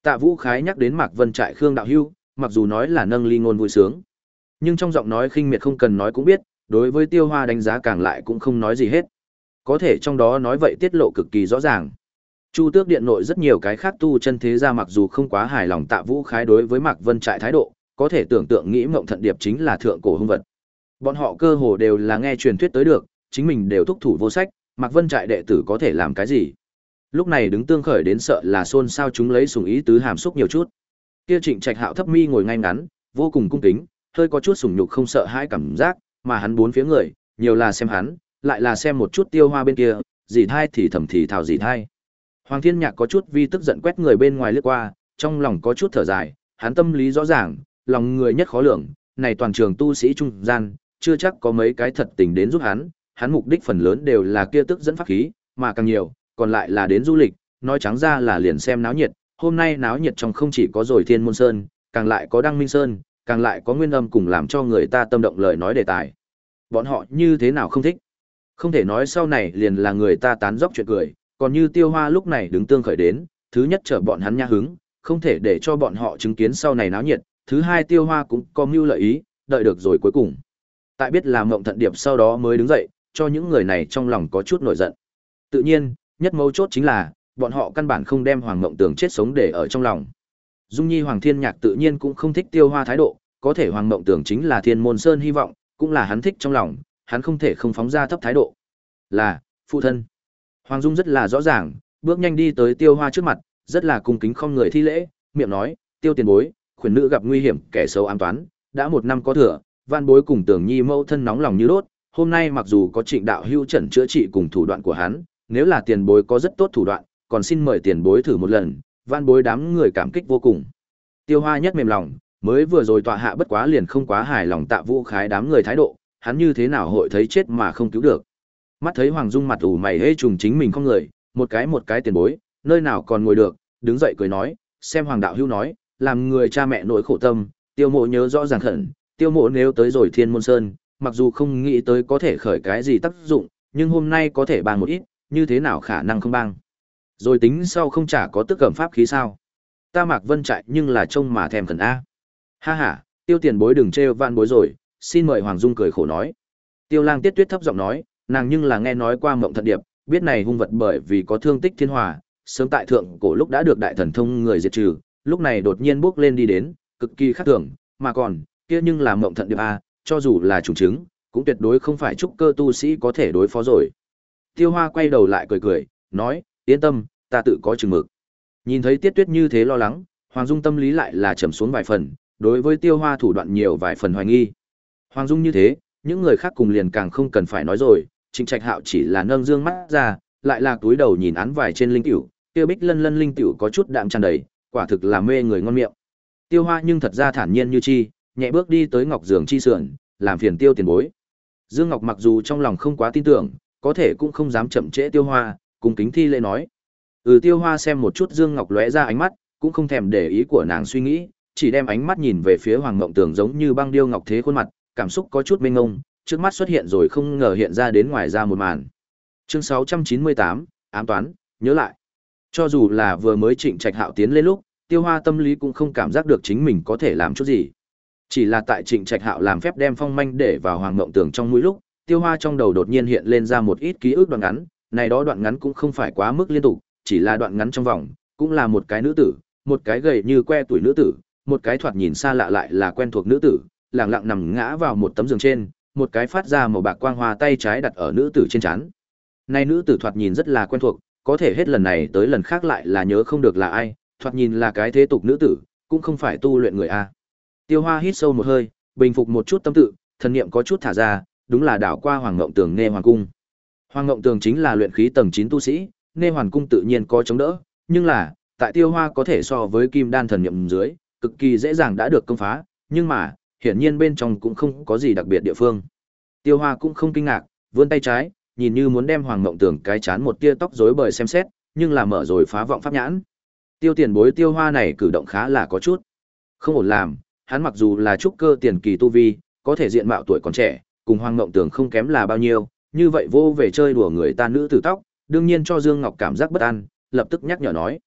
Tạ Vũ Khái nhắc đến Mạc Vân Trại Khương đạo hưu, mặc dù nói là nâng ly ngôn vui sướng, nhưng trong giọng nói khinh miệt không cần nói cũng biết, đối với Tiêu Hoa đánh giá càng lại cũng không nói gì hết. Có thể trong đó nói vậy tiết lộ cực kỳ rõ ràng. Chu Tước Điện nội rất nhiều cái khác tu chân thế gia mặc dù không quá hài lòng Tạ Vũ Khái đối với Mạc Vân Trại thái độ, có thể tưởng tượng nghĩ Mộng Thận Điệp chính là thượng cổ hung vật. Bọn họ cơ hồ đều là nghe truyền thuyết tới được, chính mình đều thúc thủ vô sách, Mạc Vân Trại đệ tử có thể làm cái gì? Lúc này đứng tương khởi đến sợ là xôn xao chúng lấy sủng ý tứ hàm xúc nhiều chút. Kia Trịnh Trạch Hạo thấp mi ngồi ngay ngắn, vô cùng cung kính, hơi có chút sủng nhục không sợ hãi cảm giác, mà hắn bốn phía người, nhiều là xem hắn, lại là xem một chút Tiêu Hoa bên kia, dì thai thì thầm thì thào dì thai. Hoàng Thiên Nhạc có chút vi tức giận quét người bên ngoài lướt qua, trong lòng có chút thở dài, hắn tâm lý rõ ràng, lòng người nhất khó lường, này toàn trường tu sĩ trung gian, chưa chắc có mấy cái thật tình đến giúp hắn, hắn mục đích phần lớn đều là kia tức dẫn pháp khí, mà càng nhiều, còn lại là đến du lịch, nói trắng ra là liền xem náo nhiệt, hôm nay náo nhiệt trong không chỉ có rồi Thiên Môn Sơn, càng lại có Đăng Minh Sơn, càng lại có Nguyên Âm cùng làm cho người ta tâm động lời nói đề tài. Bọn họ như thế nào không thích? Không thể nói sau này liền là người ta tán dóc chuyện cười, còn như Tiêu Hoa lúc này đứng tương khởi đến, thứ nhất chở bọn hắn nha hứng, không thể để cho bọn họ chứng kiến sau này náo nhiệt, thứ hai Tiêu Hoa cũng có mưu lợi ý, đợi được rồi cuối cùng. Tại biết là Mộng Thận Điệp sau đó mới đứng dậy, cho những người này trong lòng có chút nổi giận. Tự nhiên, nhất mấu chốt chính là, bọn họ căn bản không đem Hoàng Mộng Tường chết sống để ở trong lòng. Dung Nhi Hoàng Thiên Nhạc tự nhiên cũng không thích Tiêu Hoa thái độ, có thể Hoàng Mộng Tường chính là Thiên Môn Sơn hy vọng, cũng là hắn thích trong lòng, hắn không thể không phóng ra thấp thái độ. Là, phụ thân. Hoàng Dung rất là rõ ràng, bước nhanh đi tới Tiêu Hoa trước mặt, rất là cung kính không người thi lễ, miệng nói, Tiêu tiền bối, khuyển nữ gặp nguy hiểm, kẻ xấu ám toán, đã một năm có thừa, Van bối cùng Tường Nhi mẫu thân nóng lòng như đốt, hôm nay mặc dù có Trịnh đạo hữu trần chữa trị cùng thủ đoạn của hắn, nếu là tiền bối có rất tốt thủ đoạn, còn xin mời tiền bối thử một lần, Van bối đám người cảm kích vô cùng. Tiêu Hoa nhất mềm lòng, mới vừa rồi tọa hạ bất quá liền không quá hài lòng Tạ Vũ Khái đám người thái độ, hắn như thế nào hội thấy chết mà không cứu được. Mắt thấy Hoàng Dung mặt ủ mày hê trùng chính mình không người, một cái một cái tiền bối, nơi nào còn ngồi được, đứng dậy cười nói, xem Hoàng đạo hữu nói, làm người cha mẹ nỗi khổ tâm, Tiêu Mộ nhớ rõ ràng khẩn, Tiêu Mộ nếu tới rồi Thiên Môn Sơn, mặc dù không nghĩ tới có thể khởi cái gì tác dụng, nhưng hôm nay có thể bàn một ít, như thế nào khả năng không bang. Rồi tính sau không chả có tức cẩm pháp khí sao? Ta Mạc Vân Trại nhưng là trông mà thèm khẩn a. Ha ha, Tiêu tiền bối đừng trêu van bối rồi, xin mời Hoàng Dung cười khổ nói. Tiêu Lang Tiết Tuyết thấp giọng nói, nàng nhưng là nghe nói qua Mộng Thận Điệp, biết này hung vật bởi vì có thương tích thiên hòa, sớm tại thượng cổ lúc đã được đại thần thông người diệt trừ, lúc này đột nhiên bước lên đi đến, cực kỳ khác thường, mà còn, kia nhưng là Mộng Thận Điệp a, cho dù là trùng chứng, cũng tuyệt đối không phải trúc cơ tu sĩ có thể đối phó rồi. Tiêu Hoa quay đầu lại cười cười, nói, yên tâm, ta tự có chừng mực. Nhìn thấy Tiết Tuyết như thế lo lắng, Hoàng Dung tâm lý lại là trầm xuống vài phần, đối với Tiêu Hoa thủ đoạn nhiều vài phần hoài nghi. Hoàng Dung như thế, những người khác cùng liền càng không cần phải nói rồi, Trịnh Trạch Hạo chỉ là nâng dương mắt ra, lại là túi đầu nhìn án vải trên linh tiểu, kia bích lân lân linh tiểu có chút đạm tràn đầy, quả thực là mê người ngon miệng. Tiêu Hoa nhưng thật ra thản nhiên như chi, nhẹ bước đi tới Ngọc giường chi sườn, làm phiền Tiêu tiền bối. Dương Ngọc mặc dù trong lòng không quá tin tưởng, có thể cũng không dám chậm trễ Tiêu Hoa, cùng kính thi lễ nói. Ừ, Tiêu Hoa xem một chút Dương Ngọc lóe ra ánh mắt, cũng không thèm để ý của nàng suy nghĩ, chỉ đem ánh mắt nhìn về phía Hoàng Mộng Tường giống như băng điêu ngọc thế khuôn mặt, cảm xúc có chút mênh mông, trước mắt xuất hiện rồi không ngờ hiện ra đến ngoài ra một màn. Chương sáu trăm chín mươi tám, ám toán, nhớ lại. Cho dù là vừa mới Trịnh Trạch Hạo tiến lên lúc, Tiêu Hoa tâm lý cũng không cảm giác được chính mình có thể làm chút gì. Chỉ là tại Trịnh Trạch Hạo làm phép đem phong manh để vào Hoàng Mộng Tường trong mũi lúc, Tiêu Hoa trong đầu đột nhiên hiện lên ra một ít ký ức đoạn ngắn, này đó đoạn ngắn cũng không phải quá mức liên tục, chỉ là đoạn ngắn trong vòng, cũng là một cái nữ tử, một cái gầy như que tuổi nữ tử, một cái thoạt nhìn xa lạ lại là quen thuộc nữ tử, lặng lặng nằm ngã vào một tấm giường trên, một cái phát ra màu bạc quang hoa tay trái đặt ở nữ tử trên trán. Này nữ tử thoạt nhìn rất là quen thuộc, có thể hết lần này tới lần khác lại là nhớ không được là ai, thoạt nhìn là cái thế tục nữ tử, cũng không phải tu luyện người a. Tiêu Hoa hít sâu một hơi, bình phục một chút tâm tự, thần niệm có chút thả ra, đúng là đảo qua Hoàng Ngộng Tường Nghe Hoàng cung. Hoàng Ngộng Tường chính là luyện khí tầng chín tu sĩ, Nghe Hoàng cung tự nhiên có chống đỡ, nhưng là, tại Tiêu Hoa có thể so với Kim Đan thần niệm dưới, cực kỳ dễ dàng đã được công phá, nhưng mà, hiển nhiên bên trong cũng không có gì đặc biệt địa phương. Tiêu Hoa cũng không kinh ngạc, vươn tay trái, nhìn như muốn đem Hoàng Ngộng Tường cái chán một tia tóc rối bời xem xét, nhưng là mở rồi phá vọng pháp nhãn. Tiêu tiền bối Tiêu Hoa này cử động khá là có chút không ổn làm, hắn mặc dù là trúc cơ tiền kỳ tu vi, có thể diện mạo tuổi còn trẻ, cùng Hoàng Ngộng Tường không kém là bao nhiêu, như vậy vô về chơi đùa người ta nữ tử tóc, đương nhiên cho Dương Ngọc cảm giác bất an, lập tức nhắc nhở nói: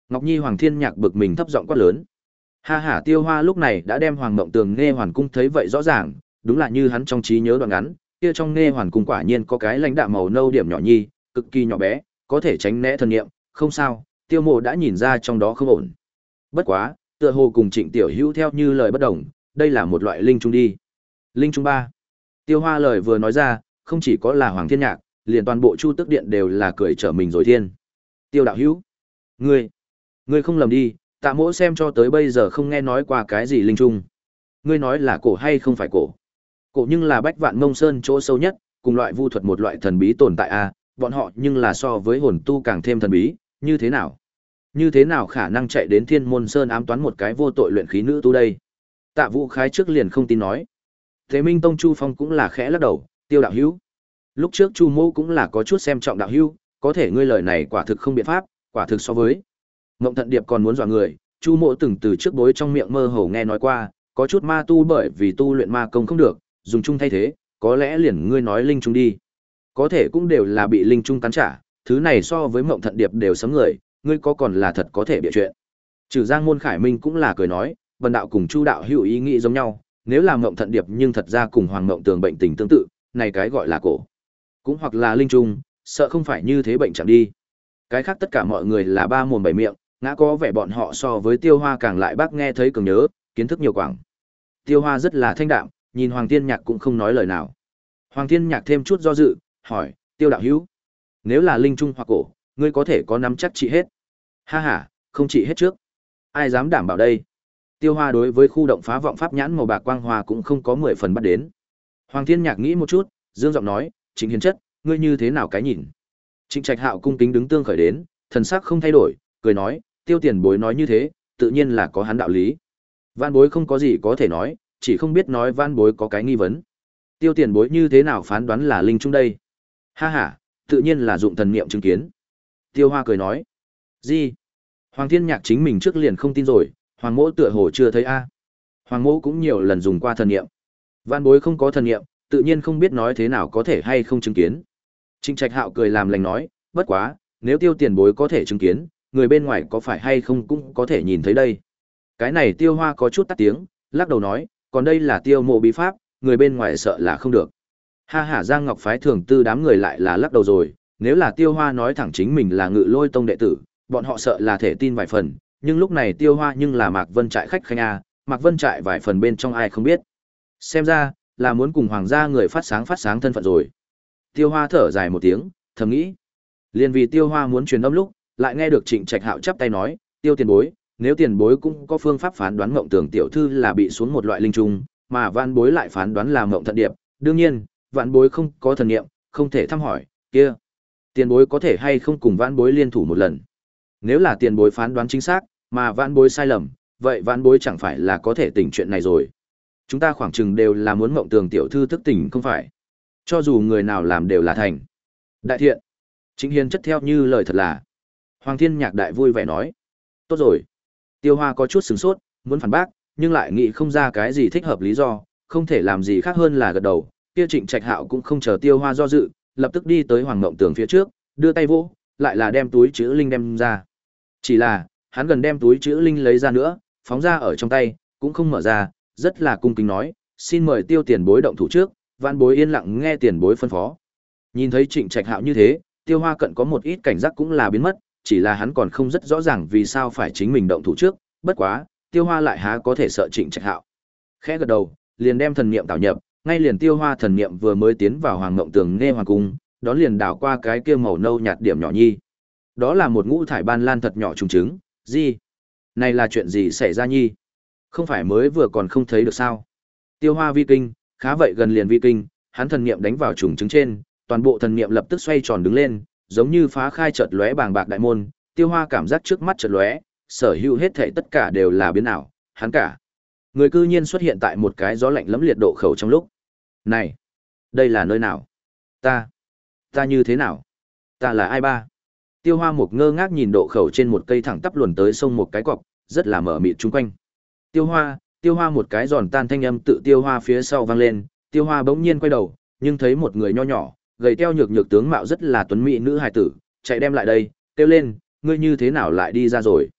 Ngọc Nhi Hoàng Thiên Nhạc bực mình thấp giọng quát lớn. Ha ha, Tiêu Hoa lúc này đã đem Hoàng Mộng Tường Nghe Hoàn Cung thấy vậy rõ ràng, đúng là như hắn trong trí nhớ đoạn ngắn, kia trong Nghe Hoàn Cung quả nhiên có cái lãnh đạm màu nâu điểm nhỏ nhi, cực kỳ nhỏ bé, có thể tránh né thần niệm, không sao, Tiêu Mộ đã nhìn ra trong đó không ổn. Bất quá, tựa hồ cùng Trịnh Tiểu Hữu theo như lời bất đồng, đây là một loại linh trung đi. Linh trung ba. Tiêu Hoa lời vừa nói ra, không chỉ có là Hoàng Thiên Nhạc, liền toàn bộ Chu Tước Điện đều là cười trở mình rồi thiên. Tiêu đạo hữu, ngươi, ngươi không lầm đi, Tạ Mỗ xem cho tới bây giờ không nghe nói qua cái gì linh trung. Ngươi nói là cổ hay không phải cổ? Cổ nhưng là Bách Vạn Mông Sơn chỗ sâu nhất, cùng loại vu thuật một loại thần bí tồn tại a, bọn họ nhưng là so với hồn tu càng thêm thần bí, như thế nào? Như thế nào khả năng chạy đến Thiên Môn Sơn ám toán một cái vô tội luyện khí nữ tu đây? Tạ Vũ Khái trước liền không tin nói. Thế Minh Tông Chu Phong cũng là khẽ lắc đầu, Tiêu đạo hữu. Lúc trước Chu Mô cũng là có chút xem trọng đạo hữu, có thể ngươi lời này quả thực không biện pháp, quả thực so với Mộng Thận Điệp còn muốn dọa người, Chu Mộ từng từ trước bối trong miệng mơ hồ nghe nói qua, có chút ma tu bởi vì tu luyện ma công không được, dùng chung thay thế, có lẽ liền ngươi nói linh trung đi. Có thể cũng đều là bị linh trung cắn trả, thứ này so với Mộng Thận Điệp đều sấm người, ngươi có còn là thật có thể bịa chuyện. Trừ Giang Môn Khải Minh cũng là cười nói, Vân đạo cùng Chu đạo hữu ý nghĩ giống nhau, nếu là Mộng Thận Điệp nhưng thật ra cùng Hoàng Mộng Tường bệnh tình tương tự, này cái gọi là cổ, cũng hoặc là linh trung, sợ không phải như thế bệnh chẳng đi. Cái khác tất cả mọi người là ba mồm bảy miệng, ngã có vẻ bọn họ so với Tiêu Hoa càng lại bác nghe thấy cường nhớ, kiến thức nhiều quảng. Tiêu Hoa rất là thanh đạm, nhìn Hoàng Thiên Nhạc cũng không nói lời nào. Hoàng Thiên Nhạc thêm chút do dự, hỏi, Tiêu đạo hữu, nếu là linh trung hoặc cổ, ngươi có thể có nắm chắc trị hết? Ha ha, không trị hết trước. Ai dám đảm bảo đây? Tiêu Hoa đối với khu động phá vọng pháp nhãn màu bạc quang hoa cũng không có mười phần bắt đến. Hoàng Thiên Nhạc nghĩ một chút, dương giọng nói, Trịnh Hiền chất, ngươi như thế nào cái nhìn? Trịnh Trạch Hạo cung kính đứng tương khởi đến, thần sắc không thay đổi, cười nói, Tiêu tiền bối nói như thế, tự nhiên là có hắn đạo lý. Văn bối không có gì có thể nói, chỉ không biết nói văn bối có cái nghi vấn. Tiêu tiền bối như thế nào phán đoán là linh trung đây? Ha ha, tự nhiên là dụng thần niệm chứng kiến. Tiêu Hoa cười nói, gì? Hoàng Thiên Nhạc chính mình trước liền không tin rồi, Hoàng Mỗ tựa hồ chưa thấy a. Hoàng Mỗ cũng nhiều lần dùng qua thần niệm. Văn bối không có thần niệm, tự nhiên không biết nói thế nào có thể hay không chứng kiến. Trịnh Trạch Hạo cười làm lành nói, bất quá, nếu Tiêu tiền bối có thể chứng kiến, người bên ngoài có phải hay không cũng có thể nhìn thấy đây. Cái này Tiêu Hoa có chút tắt tiếng, lắc đầu nói, còn đây là Tiêu Mộ bí pháp, người bên ngoài sợ là không được. Ha ha, Giang Ngọc phái thường tư đám người lại là lắc đầu rồi, nếu là Tiêu Hoa nói thẳng chính mình là Ngự Lôi Tông đệ tử, bọn họ sợ là thể tin vài phần, nhưng lúc này Tiêu Hoa nhưng là Mạc Vân Trại khách khanh a, Mạc Vân Trại vài phần bên trong ai không biết. Xem ra là muốn cùng hoàng gia người phát sáng phát sáng thân phận rồi. Tiêu Hoa thở dài một tiếng, thầm nghĩ. Liên vì Tiêu Hoa muốn truyền âm lúc, lại nghe được Trịnh Trạch Hạo chắp tay nói, Tiêu tiền bối, nếu tiền bối cũng có phương pháp phán đoán Mộng Tường tiểu thư là bị xuống một loại linh trùng, mà Vạn Bối lại phán đoán là Mộng Thận Điệp, đương nhiên, Vạn Bối không có thần niệm, không thể thăm hỏi, kia, tiền bối có thể hay không cùng Vạn Bối liên thủ một lần. Nếu là tiền bối phán đoán chính xác, mà Vạn Bối sai lầm, vậy Vạn Bối chẳng phải là có thể tỉnh chuyện này rồi. Chúng ta khoảng chừng đều là muốn Mộng Tường tiểu thư thức tỉnh không phải? Cho dù người nào làm đều là thành. Đại thiện. Chính Hiền chất theo như lời thật là. Hoàng Thiên Nhạc đại vui vẻ nói. Tốt rồi. Tiêu Hoa có chút sửng sốt, muốn phản bác, nhưng lại nghĩ không ra cái gì thích hợp lý do, không thể làm gì khác hơn là gật đầu. Kia Trịnh Trạch Hạo cũng không chờ Tiêu Hoa do dự, lập tức đi tới Hoàng Mộng Tường phía trước, đưa tay vỗ, lại là đem túi chữ linh đem ra. Chỉ là, hắn gần đem túi chữ linh lấy ra nữa, phóng ra ở trong tay, cũng không mở ra, rất là cung kính nói, xin mời Tiêu tiền bối động thủ trước, Vạn Bối yên lặng nghe tiền bối phân phó. Nhìn thấy Trịnh Trạch Hạo như thế, Tiêu Hoa cận có một ít cảnh giác cũng là biến mất, chỉ là hắn còn không rất rõ ràng vì sao phải chính mình động thủ trước, bất quá, Tiêu Hoa lại há có thể sợ Trịnh Trạch Hạo. Khẽ gật đầu, liền đem thần niệm tạo nhập, ngay liền Tiêu Hoa thần niệm vừa mới tiến vào Hoàng Mộng Tường Nghe Hoàng cung, đón liền đảo qua cái kia màu nâu nhạt điểm nhỏ nhi. Đó là một ngũ thải ban lan thật nhỏ trùng trứng, gì? Này là chuyện gì xảy ra nhi? Không phải mới vừa còn không thấy được sao? Tiêu Hoa vi kinh, khá vậy gần liền vi kinh, hắn thần niệm đánh vào trùng trứng trên, toàn bộ thần niệm lập tức xoay tròn đứng lên, giống như phá khai chợt lóe bàng bạc đại môn, Tiêu Hoa cảm giác trước mắt chợt lóe, sở hữu hết thảy tất cả đều là biến ảo, hắn cả người cư nhiên xuất hiện tại một cái gió lạnh lẫm liệt độ khẩu trong lúc. Này, đây là nơi nào? Ta, ta như thế nào? Ta là ai ba? Tiêu Hoa một ngơ ngác nhìn độ khẩu trên một cây thẳng tắp luồn tới sông một cái cọc, rất là mở mịt chung quanh. Tiêu Hoa, Tiêu Hoa một cái giòn tan thanh âm tự Tiêu Hoa phía sau vang lên, Tiêu Hoa bỗng nhiên quay đầu, nhưng thấy một người nho nhỏ, gầy teo nhược nhược tướng mạo rất là tuấn mỹ nữ hài tử, chạy đem lại đây, kêu lên, ngươi như thế nào lại đi ra rồi?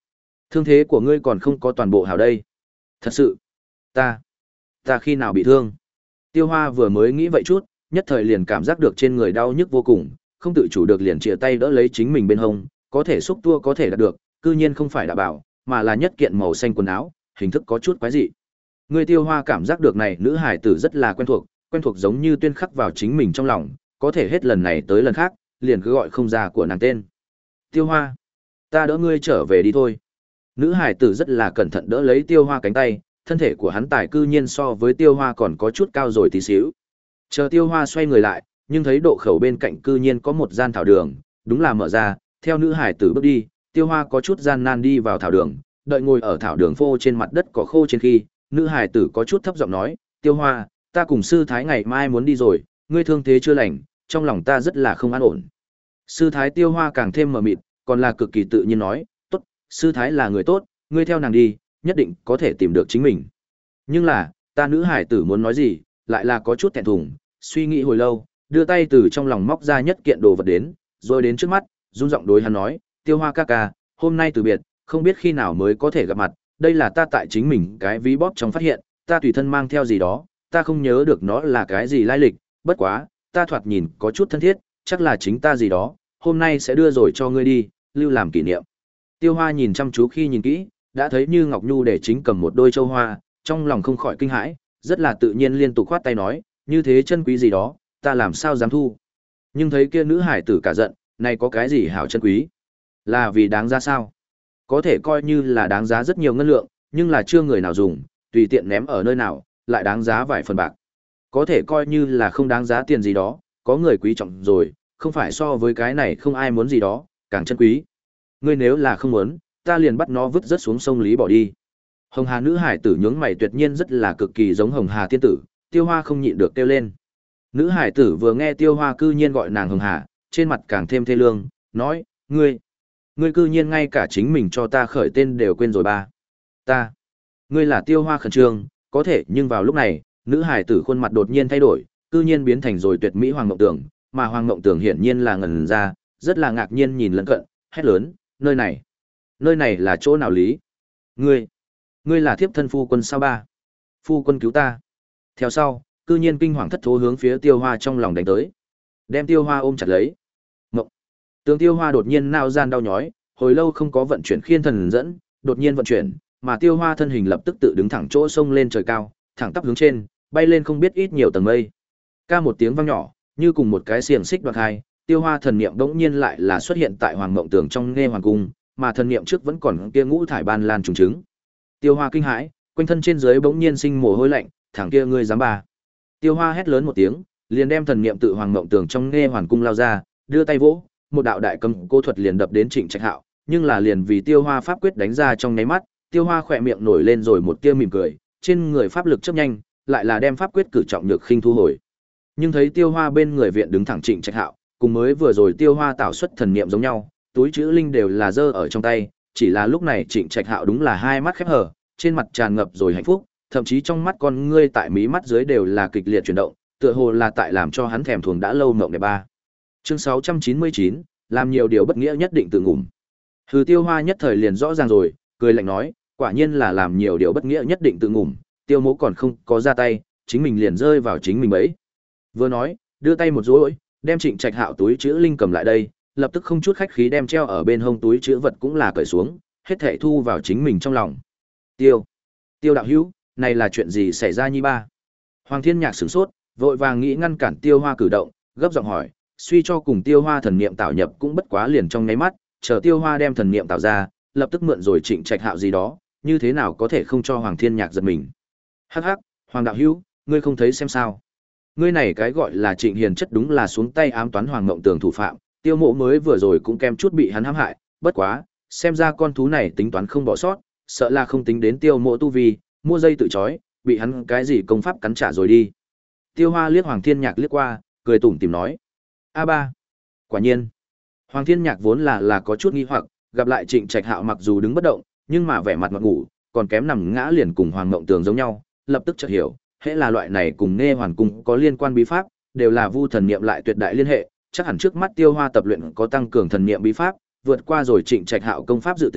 Thương thế của ngươi còn không có toàn bộ hảo đây. Thật sự, ta, ta khi nào bị thương? Tiêu Hoa vừa mới nghĩ vậy chút, nhất thời liền cảm giác được trên người đau nhức vô cùng, không tự chủ được liền chìa tay đỡ lấy chính mình bên hông, có thể xúc tua có thể đạt được, cư nhiên không phải đã bảo, mà là nhất kiện màu xanh quần áo, hình thức có chút quái dị. Người Tiêu Hoa cảm giác được này nữ hải tử rất là quen thuộc, quen thuộc giống như tuyên khắc vào chính mình trong lòng, có thể hết lần này tới lần khác, liền cứ gọi không ra của nàng tên. Tiêu Hoa, ta đỡ ngươi trở về đi thôi. Nữ hải tử rất là cẩn thận đỡ lấy Tiêu Hoa cánh tay, thân thể của hắn tài cư nhiên so với Tiêu Hoa còn có chút cao rồi tí xíu. Chờ Tiêu Hoa xoay người lại, nhưng thấy độ khẩu bên cạnh cư nhiên có một gian thảo đường, đúng là mở ra, theo nữ hải tử bước đi, Tiêu Hoa có chút gian nan đi vào thảo đường, đợi ngồi ở thảo đường phô trên mặt đất cỏ khô trên khi, nữ hải tử có chút thấp giọng nói, Tiêu Hoa, ta cùng sư thái ngày mai muốn đi rồi, ngươi thương thế chưa lành, trong lòng ta rất là không an ổn. Sư thái Tiêu Hoa càng thêm mờ mịt, còn là cực kỳ tự nhiên nói, tốt, sư thái là người tốt, ngươi theo nàng đi, nhất định có thể tìm được chính mình. Nhưng là, ta nữ hải tử muốn nói gì, lại là có chút thẹn thùng, suy nghĩ hồi lâu, đưa tay từ trong lòng móc ra nhất kiện đồ vật đến, rồi đến trước mắt, run giọng đối hắn nói, Tiêu Hoa ca ca, hôm nay từ biệt, không biết khi nào mới có thể gặp mặt, đây là ta tại chính mình cái ví bóp trong phát hiện, ta tùy thân mang theo gì đó, ta không nhớ được nó là cái gì lai lịch, bất quá, ta thoạt nhìn có chút thân thiết, chắc là chính ta gì đó, hôm nay sẽ đưa rồi cho ngươi đi, lưu làm kỷ niệm. Tiêu Hoa nhìn chăm chú khi nhìn kỹ, đã thấy Như Ngọc Nhu để chính cầm một đôi châu hoa, trong lòng không khỏi kinh hãi, rất là tự nhiên liên tục khoát tay nói, như thế chân quý gì đó, ta làm sao dám thu. Nhưng thấy kia nữ hải tử cả giận, này có cái gì hảo chân quý? Là vì đáng giá sao? Có thể coi như là đáng giá rất nhiều ngân lượng, nhưng là chưa người nào dùng, tùy tiện ném ở nơi nào, lại đáng giá vài phần bạc. Có thể coi như là không đáng giá tiền gì đó, có người quý trọng rồi, không phải so với cái này không ai muốn gì đó, càng chân quý. Ngươi nếu là không muốn, ta liền bắt nó vứt rớt xuống sông Lý bỏ đi. Hồng Hà nữ hải tử nhướng mày tuyệt nhiên rất là cực kỳ giống Hồng Hà tiên tử, Tiêu Hoa không nhịn được kêu lên. Nữ hải tử vừa nghe Tiêu Hoa cư nhiên gọi nàng Hồng Hà, trên mặt càng thêm thê lương, nói, ngươi, ngươi cư nhiên ngay cả chính mình cho ta khởi tên đều quên rồi ba. Ta, ngươi là Tiêu Hoa khẩn trương, có thể nhưng vào lúc này, nữ hải tử khuôn mặt đột nhiên thay đổi, cư nhiên biến thành rồi tuyệt mỹ Hoàng Ngộng Tường, mà Hoàng Ngộng Tường hiển nhiên là ngẩn ra, rất là ngạc nhiên nhìn lẫn cận, hét lớn, nơi này, nơi này là chỗ nào lý? Ngươi, ngươi là thiếp thân phu quân sao ba? Phu quân cứu ta. Theo sau, cư nhiên kinh hoàng thất thố hướng phía Tiêu Hoa trong lòng đánh tới. Đem Tiêu Hoa ôm chặt lấy. Ngộng. Tường Tiêu Hoa đột nhiên nao gian đau nhói, hồi lâu không có vận chuyển khiên thần dẫn, đột nhiên vận chuyển, mà Tiêu Hoa thân hình lập tức tự đứng thẳng chỗ sông lên trời cao, thẳng tắp hướng trên, bay lên không biết ít nhiều tầng mây. Ca một tiếng vang nhỏ, như cùng một cái xiềng xích đoạt hai, Tiêu Hoa thần niệm bỗng nhiên lại là xuất hiện tại Hoàng Mộng Tường trong nghe hoàng cung, mà thần niệm trước vẫn còn kia ngũ thải ban lan trùng trứng. Tiêu Hoa kinh hãi, quanh thân trên dưới bỗng nhiên sinh mồ hôi lạnh, thẳng kia ngươi dám bà. Tiêu Hoa hét lớn một tiếng, liền đem thần niệm tự Hoàng Mộng Tường trong nghe hoàng cung lao ra, đưa tay vỗ, một đạo đại cầm cô thuật liền đập đến Trịnh Trạch Hạo, nhưng là liền vì Tiêu Hoa pháp quyết đánh ra trong nháy mắt, Tiêu Hoa khỏe miệng nổi lên rồi một tia mỉm cười, trên người pháp lực chớp nhanh, lại là đem pháp quyết cử trọng nhược khinh thu hồi. Nhưng thấy Tiêu Hoa bên người viện đứng thẳng Trịnh Trạch Hạo, cùng mới vừa rồi Tiêu Hoa tạo xuất thần niệm giống nhau, túi chữ linh đều là giơ ở trong tay, chỉ là lúc này Trịnh Trạch Hạo đúng là hai mắt khép hờ, trên mặt tràn ngập rồi hạnh phúc, thậm chí trong mắt con ngươi tại mí mắt dưới đều là kịch liệt chuyển động, tựa hồ là tại làm cho hắn thèm thuồng đã lâu mộng đẹp ba. Chương sáu trăm chín mươi chín, làm nhiều điều bất nghĩa nhất định tự ngủm. Hừ, Tiêu Hoa nhất thời liền rõ ràng rồi, cười lạnh nói, quả nhiên là làm nhiều điều bất nghĩa nhất định tự ngủm, Tiêu Mỗ còn không có ra tay, chính mình liền rơi vào chính mình bẫy. Vừa nói, đưa tay một duỗi, đem Trịnh Trạch Hạo túi chữ linh cầm lại đây, lập tức không chút khách khí đem treo ở bên hông túi chữ vật cũng là cởi xuống, hết thảy thu vào chính mình trong lòng. Tiêu, Tiêu đạo hữu, này là chuyện gì xảy ra nhi ba? Hoàng Thiên Nhạc sửng sốt, vội vàng nghĩ ngăn cản Tiêu Hoa cử động, gấp giọng hỏi, suy cho cùng Tiêu Hoa thần niệm tạo nhập cũng bất quá liền trong nháy mắt, chờ Tiêu Hoa đem thần niệm tạo ra, lập tức mượn rồi Trịnh Trạch Hạo gì đó, như thế nào có thể không cho Hoàng Thiên Nhạc giật mình. Hắc hắc, Hoàng đạo hữu, ngươi không thấy xem sao? Ngươi này cái gọi là Trịnh Hiền chất đúng là xuống tay ám toán Hoàng Mộng Tường thủ phạm, Tiêu Mộ mới vừa rồi cũng kem chút bị hắn hãm hại, bất quá, xem ra con thú này tính toán không bỏ sót, sợ là không tính đến Tiêu Mộ tu vi, mua dây tự chói, bị hắn cái gì công pháp cắn trả rồi đi. Tiêu Hoa liếc Hoàng Thiên Nhạc liếc qua, cười tủm tỉm nói: "A ba." Quả nhiên, Hoàng Thiên Nhạc vốn là là có chút nghi hoặc, gặp lại Trịnh Trạch Hạo mặc dù đứng bất động, nhưng mà vẻ mặt ngượng ngủ, còn kém nằm ngã liền cùng Hoàng Mộng Tường giống nhau, lập tức chợt hiểu, hễ là loại này cùng Nghe Hoàn cung có liên quan bí pháp, đều là vu thần niệm lại tuyệt đại liên hệ, chắc hẳn trước mắt Tiêu Hoa tập luyện có tăng cường thần niệm bí pháp, vượt qua rồi Trịnh Trạch Hạo công pháp dự tính,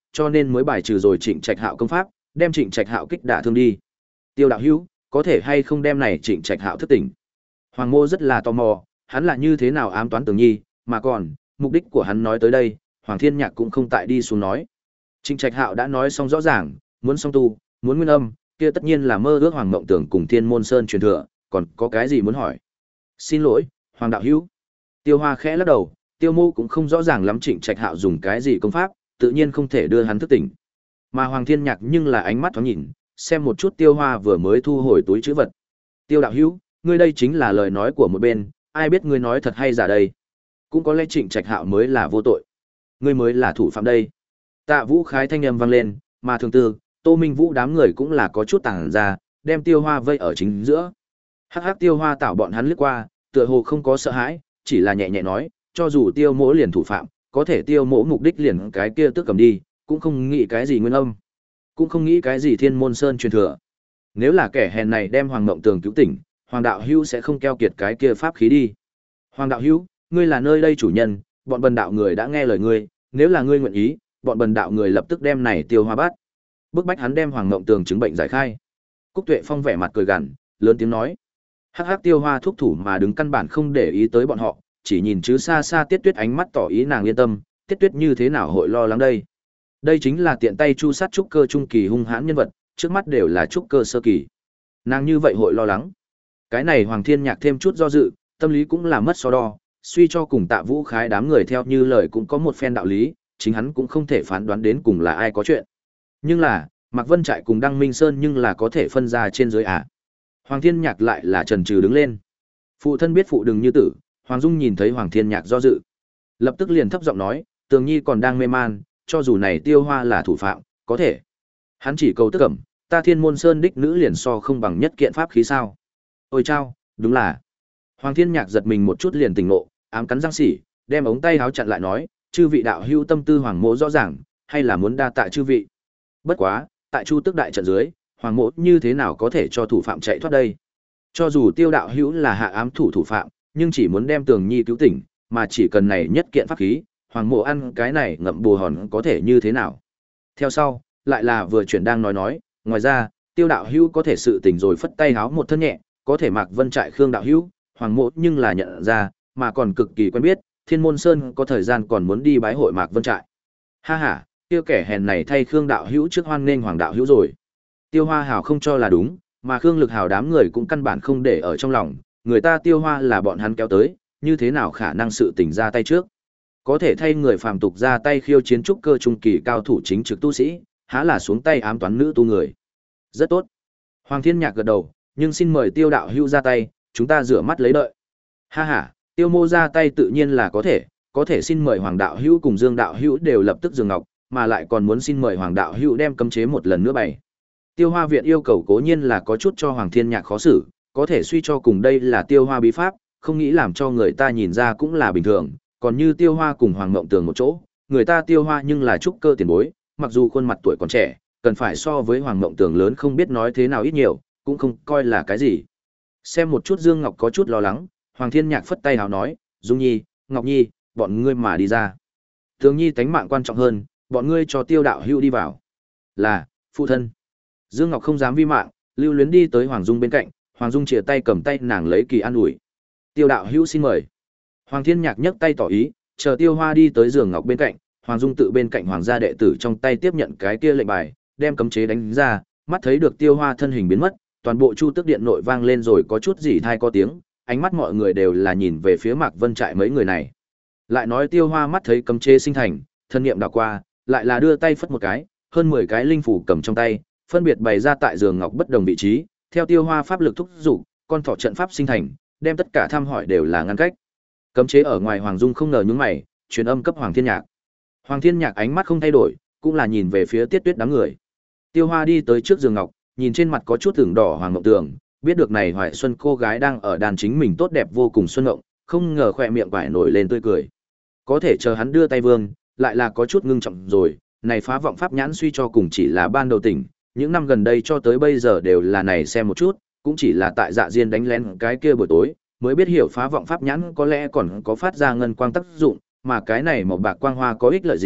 cho nên mới bài trừ rồi Trịnh Trạch Hạo công pháp, đem Trịnh Trạch Hạo kích đả thương đi. Tiêu đạo hữu, có thể hay không đem này Trịnh Trạch Hạo thức tỉnh? Hoàng Mô rất là tò mò, hắn là như thế nào ám toán Tường Nhi, mà còn, mục đích của hắn nói tới đây, Hoàng Thiên Nhạc cũng không tại đi xuống nói. Trịnh Trạch Hạo đã nói xong rõ ràng, muốn song tu, muốn nguyên âm, kia tất nhiên là mơ ước Hoàng Mộng Tưởng cùng Thiên Môn Sơn truyền thừa, còn có cái gì muốn hỏi? Xin lỗi, Hoàng đạo hữu. Tiêu Hoa khẽ lắc đầu, Tiêu Mô cũng không rõ ràng lắm Trịnh Trạch Hạo dùng cái gì công pháp, tự nhiên không thể đưa hắn thức tỉnh. Mà Hoàng Thiên Nhạc nhưng là ánh mắt thoáng nhìn, xem một chút Tiêu Hoa vừa mới thu hồi túi trữ vật. Tiêu đạo hữu, ngươi đây chính là lời nói của một bên, ai biết ngươi nói thật hay giả đây? Cũng có lẽ Trịnh Trạch Hạo mới là vô tội, ngươi mới là thủ phạm đây. Tạ Vũ Khái thanh âm vang lên, mà thường tư, Tô Minh Vũ đám người cũng là có chút tàng ra, đem Tiêu Hoa vây ở chính giữa. Hắc hắc Tiêu Hoa tạo bọn hắn lướt qua, tựa hồ không có sợ hãi, chỉ là nhẹ nhẹ nói, cho dù Tiêu Mỗ liền thủ phạm, có thể Tiêu Mỗ mục đích liền cái kia tức cầm đi, cũng không nghĩ cái gì nguyên âm, cũng không nghĩ cái gì Thiên Môn Sơn truyền thừa. Nếu là kẻ hèn này đem Hoàng Mộng Tường cứu tỉnh, Hoàng đạo hữu sẽ không keo kiệt cái kia pháp khí đi. Hoàng đạo hữu, ngươi là nơi đây chủ nhân, bọn bần đạo người đã nghe lời ngươi, nếu là ngươi nguyện ý, bọn bần đạo người lập tức đem này Tiêu Hoa bắt, bức bách hắn đem Hoàng Mộng Tường chứng bệnh giải khai. Cúc Tuệ Phong vẻ mặt cười gằn, lớn tiếng nói. Hắc hắc Tiêu Hoa thúc thủ mà đứng căn bản không để ý tới bọn họ, chỉ nhìn chứ xa xa Tiết Tuyết ánh mắt tỏ ý nàng yên tâm, Tiết Tuyết như thế nào hội lo lắng đây? Đây chính là tiện tay chu sát trúc cơ trung kỳ hung hãn nhân vật, trước mắt đều là trúc cơ sơ kỳ. Nàng như vậy hội lo lắng. Cái này Hoàng Thiên Nhạc thêm chút do dự, tâm lý cũng là mất so đo, suy cho cùng Tạ Vũ Khái đám người theo như lời cũng có một phen đạo lý, chính hắn cũng không thể phán đoán đến cùng là ai có chuyện. Nhưng là, Mạc Vân Trại cùng Đăng Minh Sơn nhưng là có thể phân ra trên dưới à. Hoàng Thiên Nhạc lại là chần chừ đứng lên. Phụ thân biết phụ đừng như tử, Hoàng Dung nhìn thấy Hoàng Thiên Nhạc do dự, lập tức liền thấp giọng nói, Tường Nhi còn đang mê man, cho dù này Tiêu Hoa là thủ phạm, có thể. Hắn chỉ cầu tức cẩm, ta Thiên Môn Sơn đích nữ liền so không bằng nhất kiện pháp khí sao? Ôi chao, đúng là. Hoàng Thiên Nhạc giật mình một chút liền tỉnh ngộ, ám cắn răng sỉ, đem ống tay áo chặn lại nói, chư vị đạo hữu tâm tư Hoàng Mỗ rõ ràng, hay là muốn đa tạ chư vị. Bất quá, tại Chu Tức đại trận dưới, Hoàng Mỗ như thế nào có thể cho thủ phạm chạy thoát đây? Cho dù Tiêu đạo hữu là hạ ám thủ thủ phạm, nhưng chỉ muốn đem Tường Nhi cứu tỉnh, mà chỉ cần này nhất kiện pháp khí, Hoàng Mỗ ăn cái này ngậm bù hòn có thể như thế nào? Theo sau, lại là vừa chuyển đang nói nói, ngoài ra, Tiêu đạo hữu có thể sự tỉnh rồi phất tay háo một thân nhẹ, có thể Mạc Vân Trại Khương đạo hữu, Hoàng Mỗ nhưng là nhận ra, mà còn cực kỳ quen biết, Thiên Môn Sơn có thời gian còn muốn đi bái hội Mạc Vân Trại. Ha ha, tiêu kẻ hèn này thay Khương đạo hữu trước hoan nghênh Hoàng đạo hữu rồi. Tiêu Hoa Hào không cho là đúng, mà Khương Lực Hào đám người cũng căn bản không để ở trong lòng, người ta Tiêu Hoa là bọn hắn kéo tới, như thế nào khả năng sự tình ra tay trước. Có thể thay người phàm tục ra tay khiêu chiến trúc cơ trung kỳ cao thủ chính trực tu sĩ, há là xuống tay ám toán nữ tu người. Rất tốt. Hoàng Thiên Nhạc gật đầu, nhưng xin mời Tiêu đạo hữu ra tay, chúng ta rửa mắt lấy đợi. Ha ha, Tiêu Mô ra tay tự nhiên là có thể, có thể xin mời Hoàng đạo hữu cùng Dương đạo hữu đều lập tức dừng ngọc, mà lại còn muốn xin mời Hoàng đạo hữu đem cấm chế một lần nữa bày. Tiêu Hoa viện yêu cầu cố nhiên là có chút cho Hoàng Thiên Nhạc khó xử, có thể suy cho cùng đây là Tiêu Hoa bí pháp, không nghĩ làm cho người ta nhìn ra cũng là bình thường, còn như Tiêu Hoa cùng Hoàng Mộng Tường một chỗ, người ta Tiêu Hoa nhưng là trúc cơ tiền bối, mặc dù khuôn mặt tuổi còn trẻ, cần phải so với Hoàng Mộng Tường lớn không biết nói thế nào ít nhiều, cũng không coi là cái gì. Xem một chút Dương Ngọc có chút lo lắng, Hoàng Thiên Nhạc phất tay hào nói, Dung Nhi, Ngọc Nhi, bọn ngươi mà đi ra. Tường Nhi tánh mạng quan trọng hơn, bọn ngươi cho Tiêu đạo hữu đi vào. Là, phụ thân. Dương Ngọc không dám vi mạng, lưu luyến đi tới Hoàng Dung bên cạnh, Hoàng Dung chìa tay cầm tay nàng lấy kỳ an ủi. Tiêu đạo hữu xin mời. Hoàng Thiên Nhạc nhấc tay tỏ ý, chờ Tiêu Hoa đi tới giường ngọc bên cạnh, Hoàng Dung tự bên cạnh hoàng gia đệ tử trong tay tiếp nhận cái kia lệnh bài, đem cấm chế đánh ra, mắt thấy được Tiêu Hoa thân hình biến mất, toàn bộ Chu Tức điện nội vang lên rồi có chút gì thai có tiếng, ánh mắt mọi người đều là nhìn về phía Mạc Vân Trại mấy người này. Lại nói Tiêu Hoa mắt thấy cấm chế sinh thành, thân niệm đảo qua, lại là đưa tay phất một cái, hơn mười cái linh phủ cầm trong tay, phân biệt bày ra tại giường ngọc bất đồng vị trí, theo Tiêu Hoa pháp lực thúc dục, con thỏ trận pháp sinh thành, đem tất cả thăm hỏi đều là ngăn cách. Cấm chế ở ngoài Hoàng Dung không ngờ nhướng mày, truyền âm cấp Hoàng Thiên Nhạc. Hoàng Thiên Nhạc ánh mắt không thay đổi, cũng là nhìn về phía Tiết Tuyết đám người. Tiêu Hoa đi tới trước giường ngọc, nhìn trên mặt có chút ửng đỏ Hoàng Mộng Tường, biết được này Hoài Xuân cô gái đang ở đàn chính mình tốt đẹp vô cùng xuân ngộng, không ngờ khỏe miệng quải nổi lên tươi cười. Có thể chờ hắn đưa tay vương, lại là có chút ngưng trọng rồi, này phá vọng pháp nhãn suy cho cùng chỉ là ban đầu tỉnh, những năm gần đây cho tới bây giờ đều là này xem một chút, cũng chỉ là tại Dạ Diên đánh lén cái kia buổi tối, mới biết hiểu phá vọng pháp nhãn có lẽ còn có phát ra ngân quang tác dụng, mà cái này màu bạc quang hoa có ích lợi gì,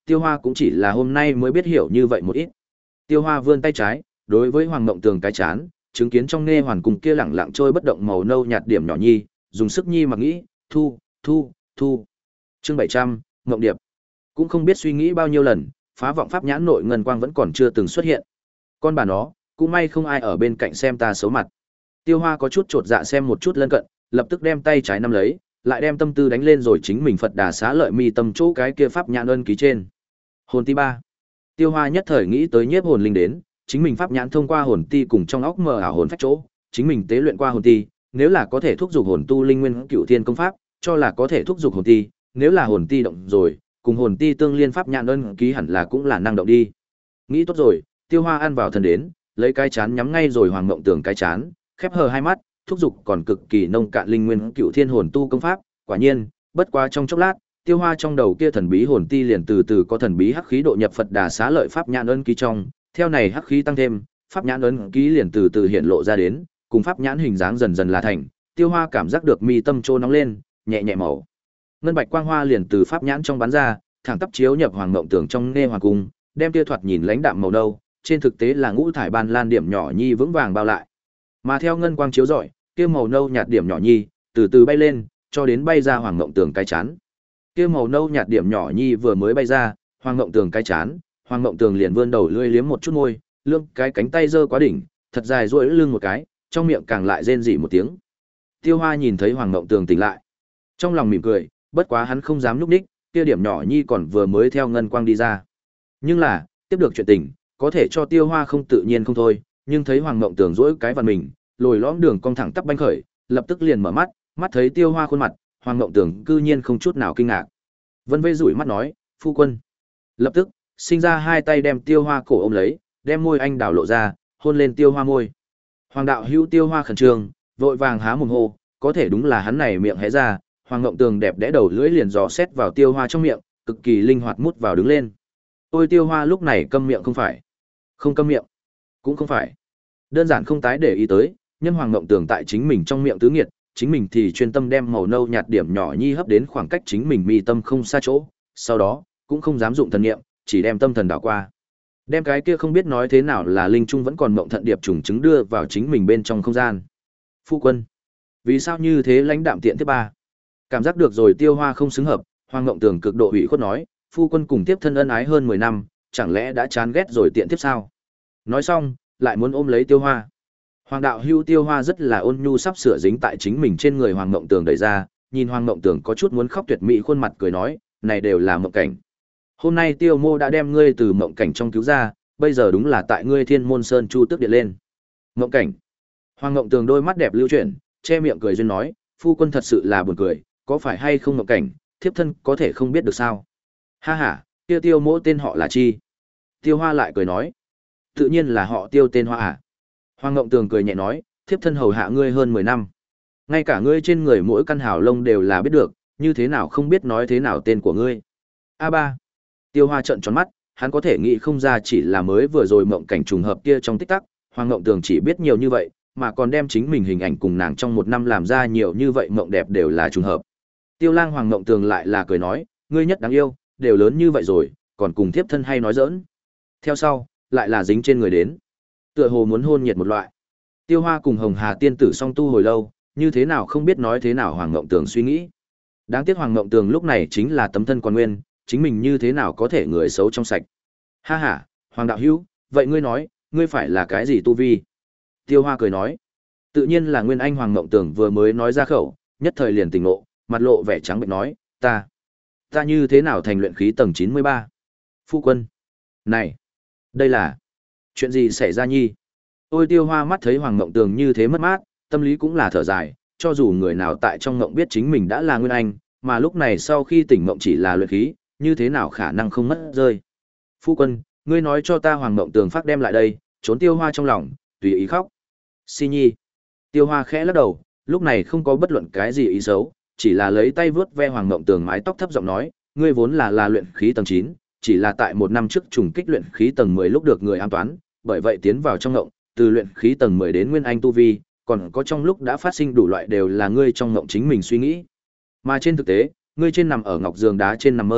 Tiêu Hoa cũng chỉ là hôm nay mới biết hiểu như vậy một ít. Tiêu Hoa vươn tay trái, đối với Hoàng Mộng Tường cái chán, chứng kiến trong nghe hoàn cùng kia lẳng lặng trôi bất động màu nâu nhạt điểm nhỏ nhi, dùng sức nhi mặc nghĩ, thu, thu, thu. Chương bảy trăm, Ngộng Điệp. Cũng không biết suy nghĩ bao nhiêu lần, phá vọng pháp nhãn nội ngân quang vẫn còn chưa từng xuất hiện. Con bà nó, cũng may không ai ở bên cạnh xem ta xấu mặt. Tiêu Hoa có chút chột dạ xem một chút lân cận, lập tức đem tay trái nắm lấy, lại đem tâm tư đánh lên rồi chính mình Phật Đà Xá Lợi mi tâm chỗ cái kia pháp nhãn ân ký trên. Hồn ti ba. Tiêu Hoa nhất thời nghĩ tới nhiếp hồn linh đến, chính mình pháp nhãn thông qua hồn ti cùng trong óc mờ ảo hồn phách chỗ, chính mình tế luyện qua hồn ti, nếu là có thể thúc giục hồn tu linh nguyên cửu thiên công pháp, cho là có thể thúc giục hồn ti, nếu là hồn ti động rồi, cùng hồn ti tương liên pháp nhãn ân ký hẳn là cũng là năng động đi. Nghĩ tốt rồi, Tiêu Hoa ăn vào thần đến, lấy cái chán nhắm ngay rồi Hoàng Mộng Tường cái chán, khép hờ hai mắt, thúc giục còn cực kỳ nông cạn linh nguyên cửu thiên hồn tu công pháp, quả nhiên, bất quá trong chốc lát, Tiêu Hoa trong đầu kia thần bí hồn ti liền từ từ có thần bí hắc khí độ nhập Phật Đà Xá Lợi pháp nhãn ấn ký trong, theo này hắc khí tăng thêm, pháp nhãn ấn ký liền từ từ hiện lộ ra đến, cùng pháp nhãn hình dáng dần dần là thành, Tiêu Hoa cảm giác được mi tâm trô nóng lên, nhẹ nhẹ màu ngân bạch quang hoa liền từ pháp nhãn trong bắn ra, thẳng tắp chiếu nhập Hoàng Mộng Tường trong nghe hoàng cung, đem tia thoạt nhìn lãnh đạm màu nâu, trên thực tế là ngũ thải ban lan điểm nhỏ nhi vững vàng bao lại. Mà theo ngân quang chiếu rọi, kia màu nâu nhạt điểm nhỏ nhi từ từ bay lên, cho đến bay ra Hoàng Mộng Tường cái chán. Kia màu nâu nhạt điểm nhỏ nhi vừa mới bay ra, Hoàng Mộng Tường cái chán, Hoàng Mộng Tường liền vươn đầu lưỡi liếm một chút môi, lương cái cánh tay giơ quá đỉnh, thật dài duỗi lưng một cái, trong miệng càng lại rên rỉ một tiếng. Tiêu Hoa nhìn thấy Hoàng Mộng Tường tỉnh lại, trong lòng mỉm cười, bất quá hắn không dám nhúc nhích, kia điểm nhỏ nhi còn vừa mới theo ngân quang đi ra. Nhưng là, tiếp được chuyện tình, có thể cho Tiêu Hoa không tự nhiên không thôi, nhưng thấy Hoàng Mộng Tường duỗi cái vằn mình, lồi lõm đường cong thẳng tắp banh khởi, lập tức liền mở mắt, mắt thấy Tiêu Hoa khuôn mặt, Hoàng Mộng Tường cư nhiên không chút nào kinh ngạc. Vân Vây rủi mắt nói, "Phu quân." Lập tức, sinh ra hai tay đem Tiêu Hoa cổ ôm lấy, đem môi anh đào lộ ra, hôn lên Tiêu Hoa môi. Hoàng đạo hữu Tiêu Hoa khẩn trương, vội vàng há mồm hô, có thể đúng là hắn này miệng hé ra, Hoàng Ngộng Tường đẹp đẽ đầu lưỡi liền dò xét vào Tiêu Hoa trong miệng, cực kỳ linh hoạt mút vào đứng lên. Ôi Tiêu Hoa lúc này câm miệng không phải, không câm miệng, cũng không phải, đơn giản không tái để ý tới, nhân Hoàng Ngộng Tường tại chính mình trong miệng tứ nghiệt, chính mình thì chuyên tâm đem màu nâu nhạt điểm nhỏ nhi hấp đến khoảng cách chính mình mi tâm không xa chỗ, sau đó cũng không dám dụng thần niệm, chỉ đem tâm thần đảo qua. Đem cái kia không biết nói thế nào là linh trung vẫn còn mộng thận điệp trùng trứng đưa vào chính mình bên trong không gian. Phu quân, vì sao như thế lãnh đạm tiện thứ ba? Cảm giác được rồi Tiêu Hoa không xứng hợp, Hoàng Ngộng Tường cực độ ủy khuất nói, phu quân cùng tiếp thân ân ái hơn mười năm, chẳng lẽ đã chán ghét rồi tiện tiếp sao? Nói xong, lại muốn ôm lấy Tiêu Hoa. Hoàng đạo hưu Tiêu Hoa rất là ôn nhu sắp sửa dính tại chính mình trên người Hoàng Ngộng Tường đẩy ra, nhìn Hoàng Ngộng Tường có chút muốn khóc tuyệt mỹ khuôn mặt cười nói, này đều là mộng cảnh. Hôm nay Tiêu Mô đã đem ngươi từ mộng cảnh trong cứu ra, bây giờ đúng là tại ngươi Thiên Môn Sơn Chu Tước điện lên. Mộng cảnh. Hoàng Ngộng Tường đôi mắt đẹp lưu chuyển, che miệng cười duyên nói, phu quân thật sự là buồn cười, có phải hay không mộng cảnh, thiếp thân có thể không biết được sao? Ha ha, Tiêu Tiêu Mỗ tên họ là chi? Tiêu Hoa lại cười nói, tự nhiên là họ Tiêu tên Hoa à. Hoàng Ngộng Tường cười nhẹ nói, thiếp thân hầu hạ ngươi hơn mười năm, ngay cả ngươi trên người mỗi căn hào lông đều là biết được, như thế nào không biết nói thế nào tên của ngươi? A ba. Tiêu Hoa trợn tròn mắt, hắn có thể nghĩ không ra chỉ là mới vừa rồi mộng cảnh trùng hợp kia trong tích tắc, Hoàng Ngộng Tường chỉ biết nhiều như vậy, mà còn đem chính mình hình ảnh cùng nàng trong một năm làm ra nhiều như vậy mộng đẹp đều là trùng hợp. Tiêu Lang Hoàng Ngộng Tường lại là cười nói, ngươi nhất đáng yêu, đều lớn như vậy rồi, còn cùng thiếp thân hay nói giỡn. Theo sau, lại là dính trên người đến, tựa hồ muốn hôn nhiệt một loại. Tiêu Hoa cùng Hồng Hà tiên tử song tu hồi lâu, như thế nào không biết nói thế nào Hoàng Ngộng Tường suy nghĩ. Đáng tiếc Hoàng Ngộng Tường lúc này chính là tấm thân còn nguyên, chính mình như thế nào có thể người xấu trong sạch. Ha ha, Hoàng đạo hữu, vậy ngươi nói, ngươi phải là cái gì tu vi? Tiêu Hoa cười nói, tự nhiên là nguyên anh. Hoàng Ngộng Tường vừa mới nói ra khẩu, nhất thời liền tỉnh ngộ, mặt lộ vẻ trắng bệch nói, ta, ta như thế nào thành luyện khí tầng chín mươi ba? Phu quân, này, đây là, chuyện gì xảy ra nhi? Ôi Tiêu Hoa mắt thấy Hoàng Ngộng Tường như thế mất mát, tâm lý cũng là thở dài, cho dù người nào tại trong ngộng biết chính mình đã là nguyên anh, mà lúc này sau khi tỉnh ngộng chỉ là luyện khí, như thế nào khả năng không mất rơi. Phu quân, ngươi nói cho ta Hoàng Ngộng Tường phát đem lại đây, trốn Tiêu Hoa trong lòng, tùy ý khóc. Si nhi. Tiêu Hoa khẽ lắc đầu, lúc này không có bất luận cái gì ý xấu, chỉ là lấy tay vướt ve Hoàng Ngộng Tường mái tóc thấp giọng nói, ngươi vốn là là luyện khí tầng chín, chỉ là tại một năm trước trùng kích luyện khí tầng mười lúc được người an toán, bởi vậy tiến vào trong ngộng, từ luyện khí tầng mười đến nguyên anh tu vi, còn có trong lúc đã phát sinh đủ loại đều là ngươi trong ngộng chính mình suy nghĩ. Mà trên thực tế, ngươi trên nằm ở ngọc giường đá trên nằm mơ,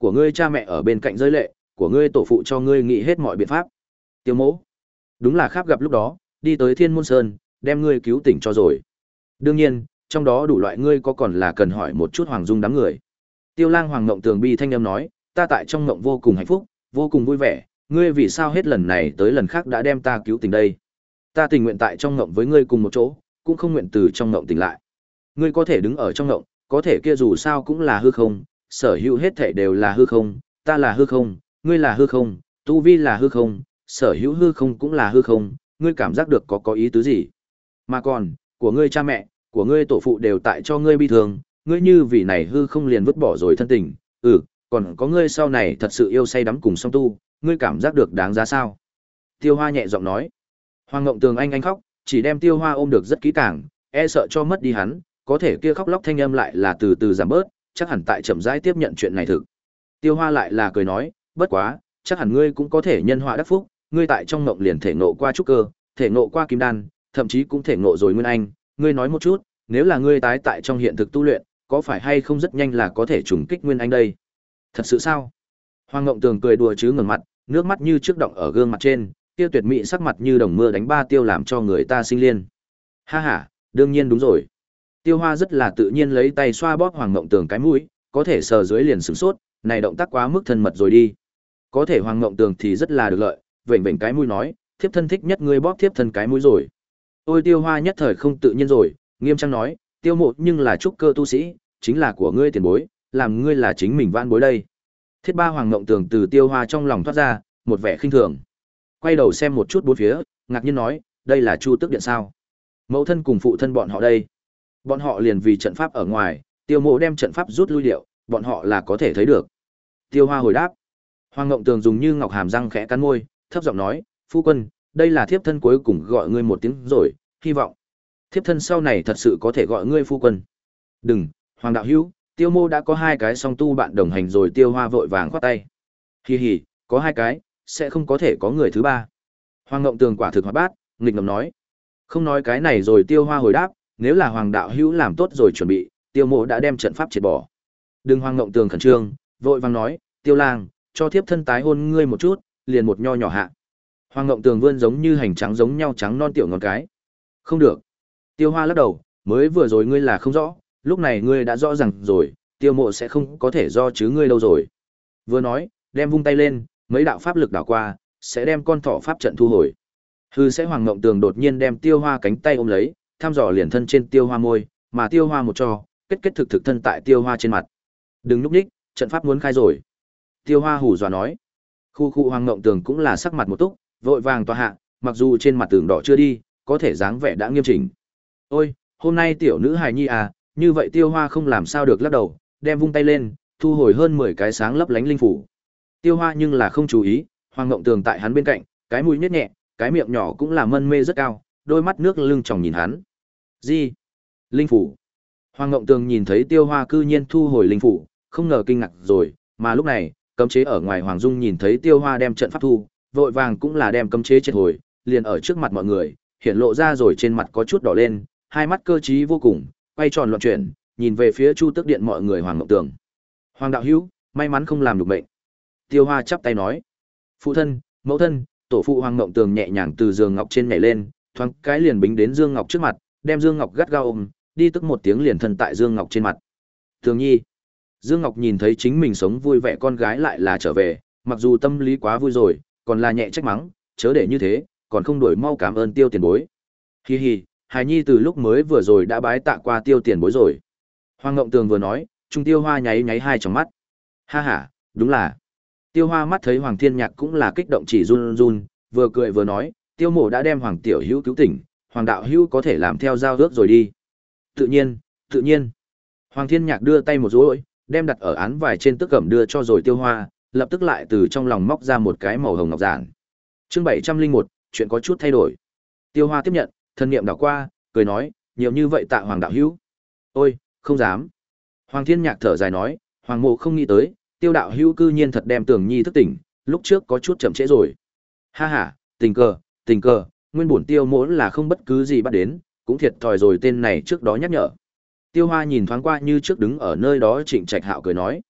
của ngươi cha mẹ ở bên cạnh rơi lệ, của ngươi tổ phụ cho ngươi nghĩ hết mọi biện pháp. Tiêu mỗ, đúng là khắp gặp lúc đó, đi tới Thiên Môn Sơn, đem ngươi cứu tỉnh cho rồi. Đương nhiên, trong đó đủ loại ngươi có còn là cần hỏi một chút Hoàng Dung đám người. Tiêu Lang Hoàng Ngộng Tường bi thanh âm nói, ta tại trong ngộng vô cùng hạnh phúc, vô cùng vui vẻ, ngươi vì sao hết lần này tới lần khác đã đem ta cứu tỉnh đây? Ta tình nguyện tại trong ngộng với ngươi cùng một chỗ, cũng không nguyện từ trong ngộng tỉnh lại. Ngươi có thể đứng ở trong ngộng, có thể kia dù sao cũng là hư không, sở hữu hết thảy đều là hư không, ta là hư không, ngươi là hư không, tu vi là hư không, sở hữu hư không cũng là hư không, ngươi cảm giác được có có ý tứ gì? Mà còn, của ngươi cha mẹ, của ngươi tổ phụ đều tại cho ngươi bi thương, ngươi như vì này hư không liền vứt bỏ rồi thân tình, ừ, còn có ngươi sau này thật sự yêu say đắm cùng song tu, ngươi cảm giác được đáng giá sao? Tiêu Hoa nhẹ giọng nói. Hoàng Ngộng Tường anh anh khóc, chỉ đem Tiêu Hoa ôm được rất kỹ càng, e sợ cho mất đi hắn, có thể kia khóc lóc thanh âm lại là từ từ giảm bớt, chắc hẳn tại chậm rãi tiếp nhận chuyện này thực. Tiêu Hoa lại là cười nói, bất quá, chắc hẳn ngươi cũng có thể nhân họa đắc phúc, ngươi tại trong ngộng liền thể ngộ qua trúc cơ, thể ngộ qua kim đan, thậm chí cũng thể ngộ rồi nguyên anh, ngươi nói một chút, nếu là ngươi tái tại trong hiện thực tu luyện, có phải hay không rất nhanh là có thể trùng kích nguyên anh đây? Thật sự sao? Hoàng Ngộng Tường cười đùa chứ ngẩng mặt, nước mắt như trước động ở gương mặt trên, tiêu tuyệt mỹ sắc mặt như đồng mưa đánh ba tiêu làm cho người ta sinh liên. Ha ha, đương nhiên đúng rồi. Tiêu Hoa rất là tự nhiên lấy tay xoa bóp Hoàng Ngộng Tường cái mũi, có thể sờ dưới liền sửng sốt, này động tác quá mức thân mật rồi đi. Có thể Hoàng Ngộng Tường thì rất là được lợi, vểnh vểnh cái mũi nói, thiếp thân thích nhất ngươi bóp thiếp thân cái mũi rồi. Ôi Tiêu Hoa nhất thời không tự nhiên rồi, nghiêm trang nói, Tiêu Mộ nhưng là trúc cơ tu sĩ, chính là của ngươi tiền bối, làm ngươi là chính mình vãn bối đây. Thiết Ba Hoàng Ngộng Tường từ Tiêu Hoa trong lòng thoát ra, một vẻ khinh thường. Quay đầu xem một chút bốn phía, ngạc nhiên nói, đây là Chu Tước Điện sao? Mẫu thân cùng phụ thân bọn họ đây. Bọn họ liền vì trận pháp ở ngoài, Tiêu Mộ đem trận pháp rút lui điệu, bọn họ là có thể thấy được. Tiêu Hoa hồi đáp. Hoàng Ngộng Tường dùng như ngọc hàm răng khẽ cắn môi, thấp giọng nói, phu quân, đây là thiếp thân cuối cùng gọi ngươi một tiếng rồi, hy vọng thiếp thân sau này thật sự có thể gọi ngươi phu quân. Đừng, Hoàng đạo hữu, Tiêu Mô đã có hai cái song tu bạn đồng hành rồi. Tiêu Hoa vội vàng khoát tay. Hì hì, có hai cái, sẽ không có thể có người thứ ba. Hoàng Ngộng Tường quả thực hoạt bát, nghịch ngầm nói. Không nói cái này rồi. Tiêu Hoa hồi đáp, nếu là Hoàng đạo hữu làm tốt rồi chuẩn bị, Tiêu Mộ đã đem trận pháp triệt bỏ. Đừng. Hoàng Ngộng Tường khẩn trương, vội vàng nói, Tiêu Lang, cho thiếp thân tái hôn ngươi một chút, liền một nho nhỏ hạ. Hoàng Ngộng Tường vươn giống như hành trắng giống nhau trắng non tiểu ngón cái. Không được. Tiêu Hoa lắc đầu, mới vừa rồi ngươi là không rõ, lúc này ngươi đã rõ ràng rồi, Tiêu Mộ sẽ không có thể do chứ ngươi lâu rồi. Vừa nói, đem vung tay lên, mấy đạo pháp lực đảo qua, sẽ đem con thỏ pháp trận thu hồi. Hư sẽ Hoàng Ngộng Tường đột nhiên đem Tiêu Hoa cánh tay ôm lấy, thăm dò liền thân trên Tiêu Hoa môi, mà Tiêu Hoa một cho, kết kết thực thực thân tại Tiêu Hoa trên mặt. Đừng núp nhích, trận pháp muốn khai rồi. Tiêu Hoa hù dọa nói. Khu khu Hoàng Ngộng Tường cũng là sắc mặt một túc, vội vàng tòa hạ, mặc dù trên mặt tường đỏ chưa đi, có thể dáng vẻ đã nghiêm chỉnh. Ôi, hôm nay tiểu nữ hài nhi à, như vậy Tiêu Hoa không làm sao được lắc đầu, đem vung tay lên, thu hồi hơn mười cái sáng lấp lánh linh phủ. Tiêu Hoa nhưng là không chú ý, Hoàng Ngộng Tường tại hắn bên cạnh, cái mũi nhếch nhẹ, cái miệng nhỏ cũng là mân mê rất cao, đôi mắt nước lưng tròng nhìn hắn. Gì? Linh phủ? Hoàng Ngộng Tường nhìn thấy Tiêu Hoa cư nhiên thu hồi linh phủ, không ngờ kinh ngạc rồi, mà lúc này, cấm chế ở ngoài Hoàng Dung nhìn thấy Tiêu Hoa đem trận pháp thu, vội vàng cũng là đem cấm chế triệt hồi, liền ở trước mặt mọi người, hiện lộ ra rồi trên mặt có chút đỏ lên, hai mắt cơ trí vô cùng, quay tròn loạn chuyển, nhìn về phía Chu Tước Điện mọi người Hoàng Ngộng Tường. Hoàng đạo hữu, may mắn không làm được bệnh. Tiêu Hoa chắp tay nói. Phụ thân, mẫu thân, tổ phụ Hoàng Ngộng Tường nhẹ nhàng từ giường ngọc trên nhảy lên, thoáng cái liền bính đến Dương Ngọc trước mặt, đem Dương Ngọc gắt gao ôm, đi tức một tiếng liền thân tại Dương Ngọc trên mặt. Tường nhi. Dương Ngọc nhìn thấy chính mình sống vui vẻ con gái lại là trở về, mặc dù tâm lý quá vui rồi, còn là nhẹ trách mắng, chớ để như thế, còn không đổi mau cảm ơn Tiêu tiền bối. Hi hi, hài nhi từ lúc mới vừa rồi đã bái tạ qua Tiêu tiền bối rồi. Hoàng Ngộng Tường vừa nói, Trung Tiêu Hoa nháy nháy hai tròng mắt. Ha ha, đúng là. Tiêu Hoa mắt thấy Hoàng Thiên Nhạc cũng là kích động chỉ run run, vừa cười vừa nói, Tiêu Mộ đã đem Hoàng tiểu hữu cứu tỉnh, Hoàng đạo hữu có thể làm theo giao ước rồi đi. Tự nhiên, tự nhiên. Hoàng Thiên Nhạc đưa tay một duỗi, đem đặt ở án vải trên tước cẩm đưa cho rồi Tiêu Hoa, lập tức lại từ trong lòng móc ra một cái màu hồng ngọc giản. Chương bảy trăm linh một, chuyện có chút thay đổi. Tiêu Hoa tiếp nhận, thân niệm đảo qua, cười nói, nhiều như vậy tạ Hoàng đạo hữu. Ôi, không dám. Hoàng Thiên Nhạc thở dài nói, Hoàng Mộ không nghĩ tới, Tiêu đạo hữu cư nhiên thật đem Tường Nhi thức tỉnh, lúc trước có chút chậm trễ rồi. Ha ha, tình cờ, tình cờ, nguyên bổn Tiêu Mỗ là không bất cứ gì bắt đến, cũng thiệt thòi rồi tên này trước đó nhắc nhở. Tiêu Hoa nhìn thoáng qua như trước đứng ở nơi đó Trịnh Trạch Hạo cười nói,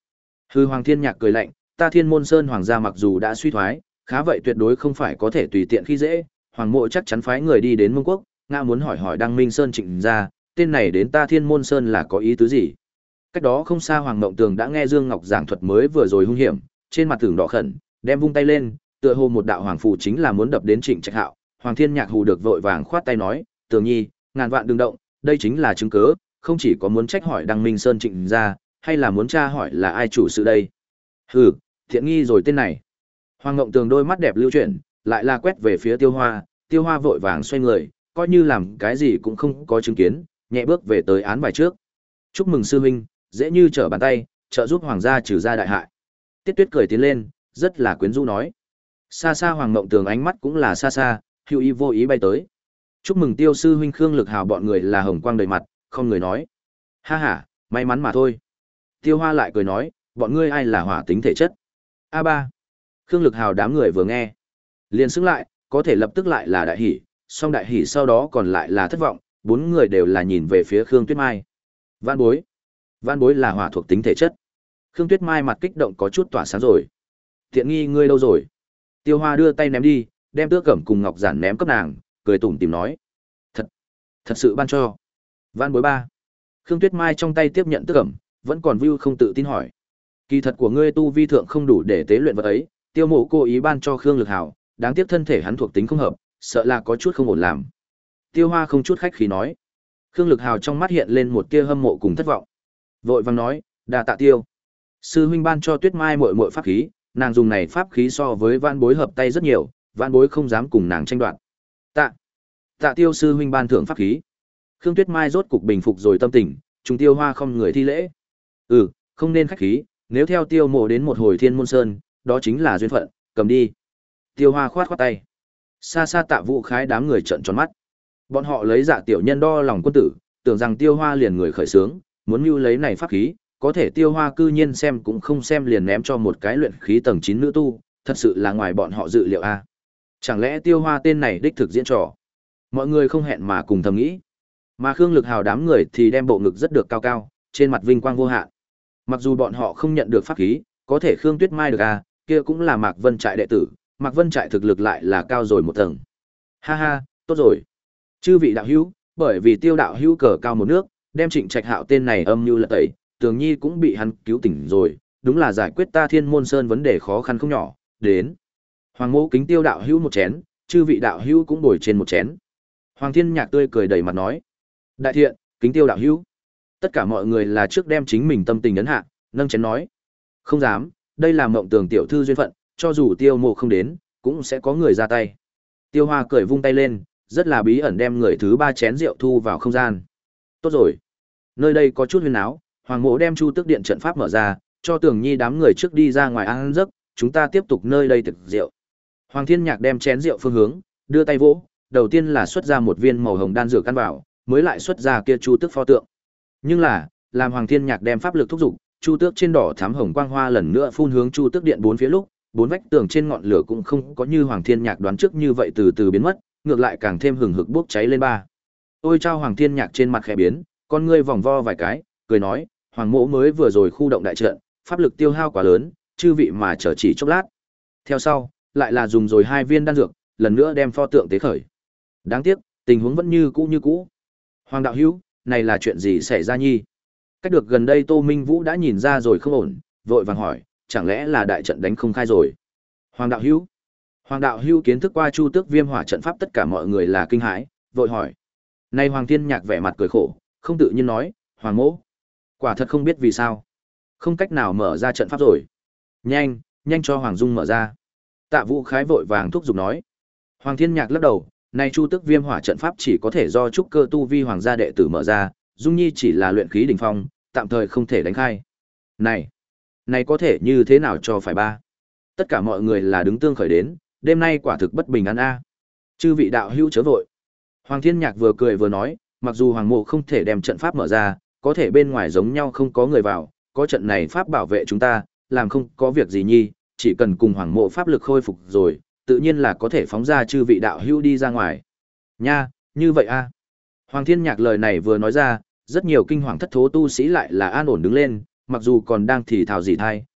Hư Hoàng Thiên Nhạc cười lạnh, ta Thiên Môn Sơn hoàng gia mặc dù đã suy thoái, khá vậy tuyệt đối không phải có thể tùy tiện khi dễ, hoàng mộ chắc chắn phái người đi đến Mông Quốc, ngã muốn hỏi hỏi Đăng Minh Sơn Trịnh gia, tên này đến ta Thiên Môn Sơn là có ý tứ gì? Cách đó không xa Hoàng Mộng Tường đã nghe Dương Ngọc giảng thuật mới vừa rồi hung hiểm, trên mặt tưởng đỏ khẩn, đem vung tay lên, tựa hồ một đạo hoàng phù chính là muốn đập đến Trịnh Trạch Hạo. Hoàng Thiên Nhạc hù được vội vàng khoát tay nói, Tường Nhi, ngàn vạn đừng động, đây chính là chứng cớ, không chỉ có muốn trách hỏi Đăng Minh Sơn Trịnh gia, hay là muốn tra hỏi là ai chủ sự đây? Hừ, thiện nghi rồi tên này. Hoàng Ngộng Tường đôi mắt đẹp lưu chuyển, lại là quét về phía Tiêu Hoa, Tiêu Hoa vội vàng xoay người, coi như làm cái gì cũng không có chứng kiến, nhẹ bước về tới án bài trước. Chúc mừng sư huynh, dễ như trở bàn tay, trợ giúp hoàng gia trừ ra đại hại. Tiết Tuyết cười tiến lên, rất là quyến rũ nói. Xa xa Hoàng Ngộng Tường ánh mắt cũng là xa xa, hữu ý vô ý bay tới. Chúc mừng Tiêu sư huynh Khương Lực Hào bọn người là hồng quang đầy mặt, không người nói. Ha ha, may mắn mà thôi. Tiêu Hoa lại cười nói, bọn ngươi ai là hỏa tính thể chất? A ba. Khương Lực Hào đám người vừa nghe, liền xứng lại, có thể lập tức lại là đại hỉ, song đại hỉ sau đó còn lại là thất vọng, bốn người đều là nhìn về phía Khương Tuyết Mai. Vạn Bối, Vạn Bối là hỏa thuộc tính thể chất. Khương Tuyết Mai mặt kích động có chút tỏa sáng rồi. Tiện nghi ngươi đâu rồi? Tiêu Hoa đưa tay ném đi, đem Tước Cẩm cùng Ngọc Giản ném cấp nàng, cười tủm tỉm nói, thật, thật sự ban cho. Vạn Bối ba. Khương Tuyết Mai trong tay tiếp nhận Tước Cẩm, vẫn còn view không tự tin hỏi, kỳ thật của ngươi tu vi thượng không đủ để tế luyện vật ấy, Tiêu Mộ cố ý ban cho Khương Lực Hào, đáng tiếc thân thể hắn thuộc tính không hợp, sợ là có chút không ổn làm. Tiêu Hoa không chút khách khí nói. Khương Lực Hào trong mắt hiện lên một tia hâm mộ cùng thất vọng. Vội vàng nói, đa tạ Tiêu sư huynh ban cho Tuyết Mai muội muội pháp khí, nàng dùng này pháp khí so với Vạn Bối hợp tay rất nhiều, Vạn Bối không dám cùng nàng tranh đoạt. Tạ, tạ Tiêu sư huynh ban thưởng pháp khí. Khương Tuyết Mai rốt cục bình phục rồi tâm tình, chúng Tiêu Hoa không người thi lễ. Ừ, không nên khách khí, nếu theo Tiêu Mộ đến một hồi Thiên Môn Sơn, đó chính là duyên phận, cầm đi. Tiêu Hoa khoát khoát tay. Xa xa Tạ Vũ Khái đám người trợn tròn mắt. Bọn họ lấy Dạ tiểu nhân đo lòng quân tử, tưởng rằng Tiêu Hoa liền người khởi sướng, muốn mưu lấy này pháp khí, có thể Tiêu Hoa cư nhiên xem cũng không xem liền ném cho một cái luyện khí tầng chín nữ tu, thật sự là ngoài bọn họ dự liệu a. Chẳng lẽ Tiêu Hoa tên này đích thực diễn trò? Mọi người không hẹn mà cùng thầm nghĩ. Mà Khương Lực Hào đám người thì đem bộ ngực rất được cao cao, trên mặt vinh quang vô hạn. Mặc dù bọn họ không nhận được pháp khí, có thể Khương Tuyết Mai được a, kia cũng là Mạc Vân Trại đệ tử, Mạc Vân Trại thực lực lại là cao rồi một tầng. Ha ha, tốt rồi. Chư vị đạo hữu, bởi vì Tiêu đạo hữu cờ cao một nước, đem Trịnh Trạch Hạo tên này âm như lật tẩy, Tường Nhi cũng bị hắn cứu tỉnh rồi, đúng là giải quyết ta Thiên Môn Sơn vấn đề khó khăn không nhỏ, đến. Hoàng Mỗ kính Tiêu đạo hữu một chén, chư vị đạo hữu cũng bồi trên một chén. Hoàng Thiên Nhạc tươi cười đầy mặt nói, đại thiện, kính Tiêu đạo hữu. Tất cả mọi người là trước đem chính mình tâm tình ấn hạ, nâng chén nói, không dám, đây là Mộng Tường tiểu thư duyên phận, cho dù Tiêu Mộ không đến, cũng sẽ có người ra tay. Tiêu Hoa cười vung tay lên, rất là bí ẩn đem người thứ ba chén rượu thu vào không gian. Tốt rồi, nơi đây có chút huyên áo, Hoàng Mộ đem Chu Tước Điện trận pháp mở ra, cho Tường Nhi đám người trước đi ra ngoài ăn giấc, chúng ta tiếp tục nơi đây thực rượu. Hoàng Thiên Nhạc đem chén rượu phương hướng, đưa tay vỗ, đầu tiên là xuất ra một viên màu hồng đan dược căn vào, mới lại xuất ra kia Chu Tước pho tượng. Nhưng là, làm Hoàng Thiên Nhạc đem pháp lực thúc dục, Chu Tước trên đỏ thắm hồng quang hoa lần nữa phun hướng Chu Tước Điện bốn phía lúc, bốn vách tường trên ngọn lửa cũng không có như Hoàng Thiên Nhạc đoán trước như vậy từ từ biến mất, ngược lại càng thêm hừng hực bốc cháy lên ba. Ôi chao, Hoàng Thiên Nhạc trên mặt khẽ biến, con ngươi vòng vo vài cái, cười nói, Hoàng Mỗ mới vừa rồi khu động đại trận, pháp lực tiêu hao quá lớn, chư vị mà chờ chỉ chốc lát. Theo sau, lại là dùng rồi hai viên đan dược, lần nữa đem pho tượng tế khởi. Đáng tiếc, tình huống vẫn như cũ như cũ. Hoàng đạo hữu, này là chuyện gì xảy ra nhi? Cách được gần đây Tô Minh Vũ đã nhìn ra rồi không ổn, vội vàng hỏi, chẳng lẽ là đại trận đánh không khai rồi? Hoàng đạo hữu, Hoàng đạo hữu kiến thức qua Chu Tước Viêm Hỏa trận pháp, tất cả mọi người là kinh hãi, vội hỏi. Nay Hoàng Thiên Nhạc vẻ mặt cười khổ, không tự nhiên nói, Hoàng Mỗ, quả thật không biết vì sao, không cách nào mở ra trận pháp rồi. Nhanh, nhanh cho Hoàng Dung mở ra. Tạ Vũ Khái vội vàng thúc giục nói. Hoàng Thiên Nhạc lắc đầu, nay Chu Tước Viêm Hỏa trận pháp chỉ có thể do trúc cơ tu vi hoàng gia đệ tử mở ra, Dung Nhi chỉ là luyện khí đỉnh phong, tạm thời không thể đánh khai. Này, này có thể như thế nào cho phải ba? Tất cả mọi người là đứng tương khởi đến, đêm nay quả thực bất bình an a. Chư vị đạo hữu chớ vội. Hoàng Thiên Nhạc vừa cười vừa nói, mặc dù Hoàng Mộ không thể đem trận pháp mở ra, có thể bên ngoài giống nhau không có người vào, có trận này pháp bảo vệ chúng ta, làm không có việc gì nhi, chỉ cần cùng Hoàng Mộ pháp lực khôi phục rồi, tự nhiên là có thể phóng ra chư vị đạo hữu đi ra ngoài. Nha, như vậy a. Hoàng Thiên Nhạc lời này vừa nói ra, rất nhiều kinh hoàng thất thố tu sĩ lại là an ổn đứng lên, mặc dù còn đang thì thào gì thai,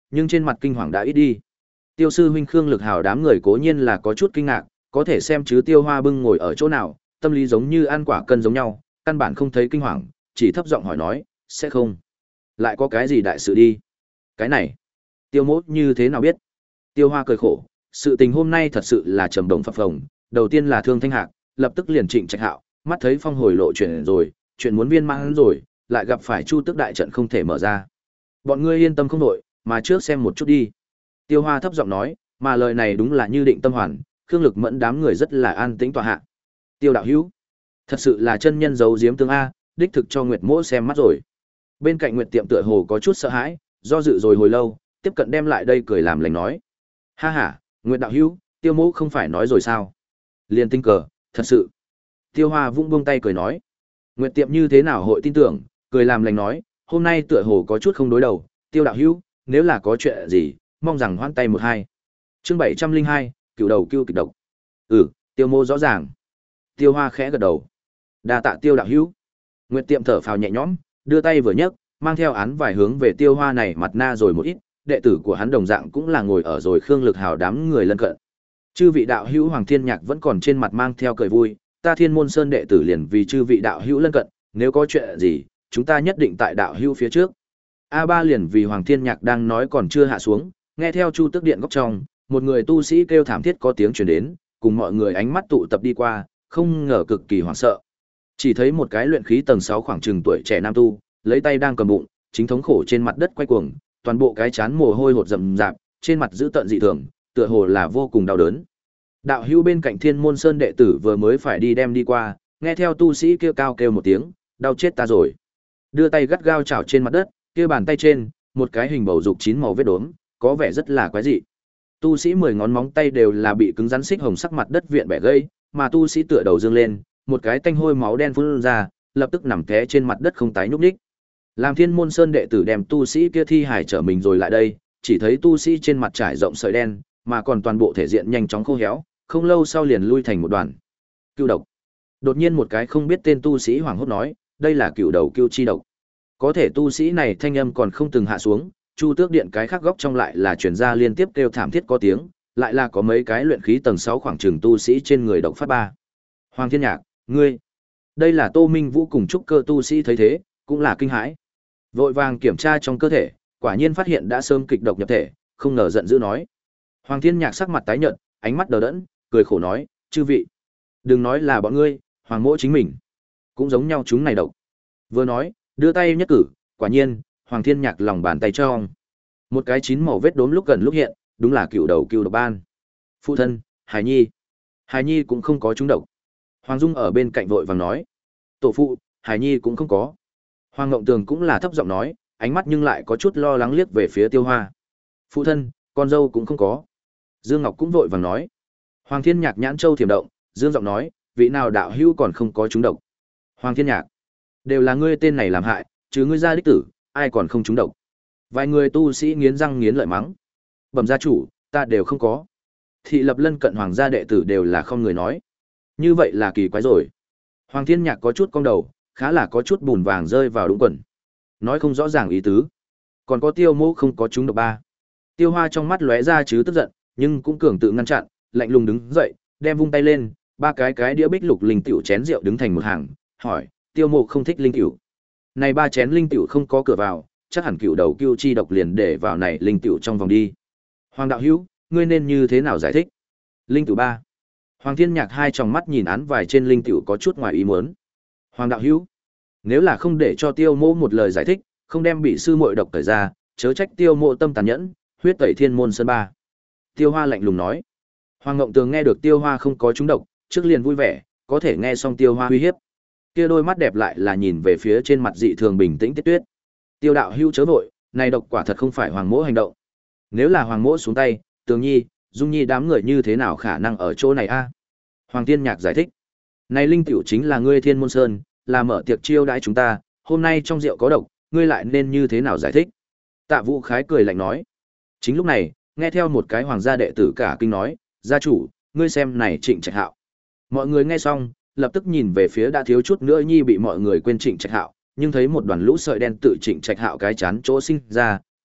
nhưng trên mặt kinh hoàng đã ít đi. Tiêu sư huynh Khương Lực Hào đám người cố nhiên là có chút kinh ngạc, có thể xem chứ Tiêu Hoa bưng ngồi ở chỗ nào, tâm lý giống như ăn quả cân giống nhau, căn bản không thấy kinh hoàng, chỉ thấp giọng hỏi nói, sẽ không. Lại có cái gì đại sự đi? Cái này, Tiêu Mỗ như thế nào biết? Tiêu Hoa cười khổ, sự tình hôm nay thật sự là trầm đồng phập phồng, đầu tiên là Thương Thanh Hạc, lập tức liền Trịnh Trạch Hạo, mắt thấy phong hồi lộ chuyện rồi, chuyện muốn viên mãn rồi, lại gặp phải Chu Tước đại trận không thể mở ra. Bọn ngươi yên tâm không đổi, mà trước xem một chút đi. Tiêu Hoa thấp giọng nói, mà lời này đúng là như định tâm hoàn, Khương Lực Mẫn đám người rất là an tĩnh tọa hạ. Tiêu đạo hữu, thật sự là chân nhân giấu giếm tương a, đích thực cho Nguyệt Mỗ xem mắt rồi. Bên cạnh Nguyệt Tiệm tựa hồ có chút sợ hãi, do dự rồi hồi lâu, tiếp cận đem lại đây cười làm lành nói: "Ha ha, Nguyệt đạo hữu, Tiêu Mỗ không phải nói rồi sao? Liên tinh cờ, thật sự." Tiêu Hoa vung buông tay cười nói: "Nguyệt Tiệm như thế nào hội tin tưởng?" Cười làm lành nói: "Hôm nay tựa hồ có chút không đối đầu, Tiêu đạo hữu, nếu là có chuyện gì, mong rằng hoãn tay một hai." Chương bảy trăm linh hai, cựu đầu cưu kịch độc. "Ừ, Tiêu Mô rõ ràng." Tiêu Hoa khẽ gật đầu. "Đa tạ Tiêu đạo hữu." Nguyệt Tiệm thở phào nhẹ nhõm, đưa tay vừa nhấc, mang theo án vải hướng về Tiêu Hoa này mặt na rồi một ít, đệ tử của hắn đồng dạng cũng là ngồi ở rồi Khương Lực Hào đám người lân cận. Chư vị đạo hữu Hoàng Thiên Nhạc vẫn còn trên mặt mang theo cười vui, ta Thiên Môn Sơn đệ tử liền vì chư vị đạo hữu lân cận, nếu có chuyện gì, chúng ta nhất định tại đạo hữu phía trước. A ba liền vì Hoàng Thiên Nhạc đang nói còn chưa hạ xuống, nghe theo Chu Tước Điện góc trong, một người tu sĩ kêu thảm thiết có tiếng truyền đến, cùng mọi người ánh mắt tụ tập đi qua, không ngờ cực kỳ hoảng sợ. Chỉ thấy một cái luyện khí tầng sáu khoảng chừng tuổi trẻ nam tu, lấy tay đang cầm bụng, chính thống khổ trên mặt đất quay cuồng, toàn bộ cái chán mồ hôi hột rầm rạp, trên mặt dữ tợn dị thường, tựa hồ là vô cùng đau đớn. Đạo hữu bên cạnh Thiên Môn Sơn đệ tử vừa mới phải đi đem đi qua, nghe theo tu sĩ kêu cao kêu một tiếng, đau chết ta rồi. Đưa tay gắt gao chảo trên mặt đất, kia bàn tay trên, một cái hình bầu dục chín màu vết đốm, có vẻ rất là quái dị. Tu sĩ mười ngón móng tay đều là bị cứng rắn xích hồng sắc mặt đất viện bẻ gãy, mà tu sĩ tựa đầu dương lên, một cái tanh hôi máu đen phun ra, lập tức nằm té trên mặt đất không tái nhúc nhích. Làm Thiên Môn Sơn đệ tử đem tu sĩ kia thi hài trở mình rồi lại đây, chỉ thấy tu sĩ trên mặt trải rộng sợi đen, mà còn toàn bộ thể diện nhanh chóng khô héo, không lâu sau liền lui thành một đoàn. Cựu độc. Đột nhiên một cái không biết tên tu sĩ hoảng hốt nói, đây là cựu đầu cưu chi độc. Có thể tu sĩ này thanh âm còn không từng hạ xuống, Chu Tước Điện cái khác góc trong lại là truyền ra liên tiếp kêu thảm thiết có tiếng, lại là có mấy cái luyện khí tầng sáu khoảng chừng tu sĩ trên người độc phát ba. Hoàng Thiên Nhạc, ngươi. Đây là Tô Minh Vũ cùng trúc cơ tu sĩ thấy thế, cũng là kinh hãi. Vội vàng kiểm tra trong cơ thể, quả nhiên phát hiện đã sớm kịch độc nhập thể, không ngờ giận dữ nói. Hoàng Thiên Nhạc sắc mặt tái nhợt, ánh mắt đờ đẫn, cười khổ nói, chư vị, đừng nói là bọn ngươi, Hoàng Mỗ chính mình cũng giống nhau chúng này độc. Vừa nói, đưa tay nhất cử, quả nhiên, Hoàng Thiên Nhạc lòng bàn tay trong một cái chín màu vết đốm lúc gần lúc hiện, đúng là cựu đầu cựu độc ban. Phụ thân, Hải Nhi. Hải Nhi cũng không có trúng độc. Hoàng Dung ở bên cạnh vội vàng nói. Tổ phụ, Hải Nhi cũng không có. Hoàng Ngộng Tường cũng là thấp giọng nói, ánh mắt nhưng lại có chút lo lắng liếc về phía Tiêu Hoa. Phụ thân, con dâu cũng không có. Dương Ngọc cũng vội vàng nói. Hoàng Thiên Nhạc nhãn châu thiểm động, Dương giọng nói, vị nào đạo hữu còn không có trúng độc. Hoàng Thiên Nhạc, đều là ngươi tên này làm hại, chứ ngươi gia đích tử, ai còn không trúng độc. Vài người tu sĩ nghiến răng nghiến lợi mắng. Bẩm gia chủ, ta đều không có. Thị lập lân cận hoàng gia đệ tử đều là không người nói. Như vậy là kỳ quái rồi. Hoàng Thiên Nhạc có chút cong đầu, khá là có chút bùn vàng rơi vào đúng quần. Nói không rõ ràng ý tứ. Còn có Tiêu Mỗ không có trúng độc ba. Tiêu Hoa trong mắt lóe ra chứ tức giận, nhưng cũng cường tự ngăn chặn, lạnh lùng đứng dậy, đem vung tay lên, ba cái cái đĩa bích lục linh tiểu chén rượu đứng thành một hàng, hỏi, Tiêu Mộ không thích linh tiểu. Này ba chén linh tiểu không có cửa vào, chắc hẳn cựu đầu cưu chi độc liền để vào này linh tiểu trong vòng đi. Hoàng đạo hữu, ngươi nên như thế nào giải thích? Linh tiểu ba. Hoàng Thiên Nhạc hai tròng mắt nhìn án vài trên linh tiểu có chút ngoài ý muốn. Hoàng đạo hữu, nếu là không để cho Tiêu Mộ một lời giải thích, không đem bị sư muội độc tẩy ra, chớ trách Tiêu Mộ tâm tàn nhẫn, huyết tẩy Thiên Môn Sơn ba. Tiêu Hoa lạnh lùng nói. Hoàng Ngộng Tường nghe được Tiêu Hoa không có trúng độc, trước liền vui vẻ, có thể nghe xong Tiêu Hoa uy hiếp. Kia đôi mắt đẹp lại là nhìn về phía trên mặt dị thường bình tĩnh Tiết Tuyết. Tiêu đạo hữu chớ vội, này độc quả thật không phải Hoàng Mỗ hành động. Nếu là Hoàng Mỗ xuống tay, Tường Nhi, Dung Nhi đám người như thế nào khả năng ở chỗ này a? Hoàng Thiên Nhạc giải thích. Này linh tiểu chính là ngươi Thiên Môn Sơn, là mở tiệc chiêu đãi chúng ta, hôm nay trong rượu có độc, ngươi lại nên như thế nào giải thích? Tạ Vũ Khái cười lạnh nói. Chính lúc này, nghe theo một cái hoàng gia đệ tử cả kinh nói, gia chủ, ngươi xem này Trịnh Trạch Hạo. Mọi người nghe xong, lập tức nhìn về phía đã thiếu chút nữa nhi bị mọi người quên Trịnh Trạch Hạo, nhưng thấy một đoàn lũ sợi đen tự Trịnh Trạch Hạo cái chán chỗ sinh ra,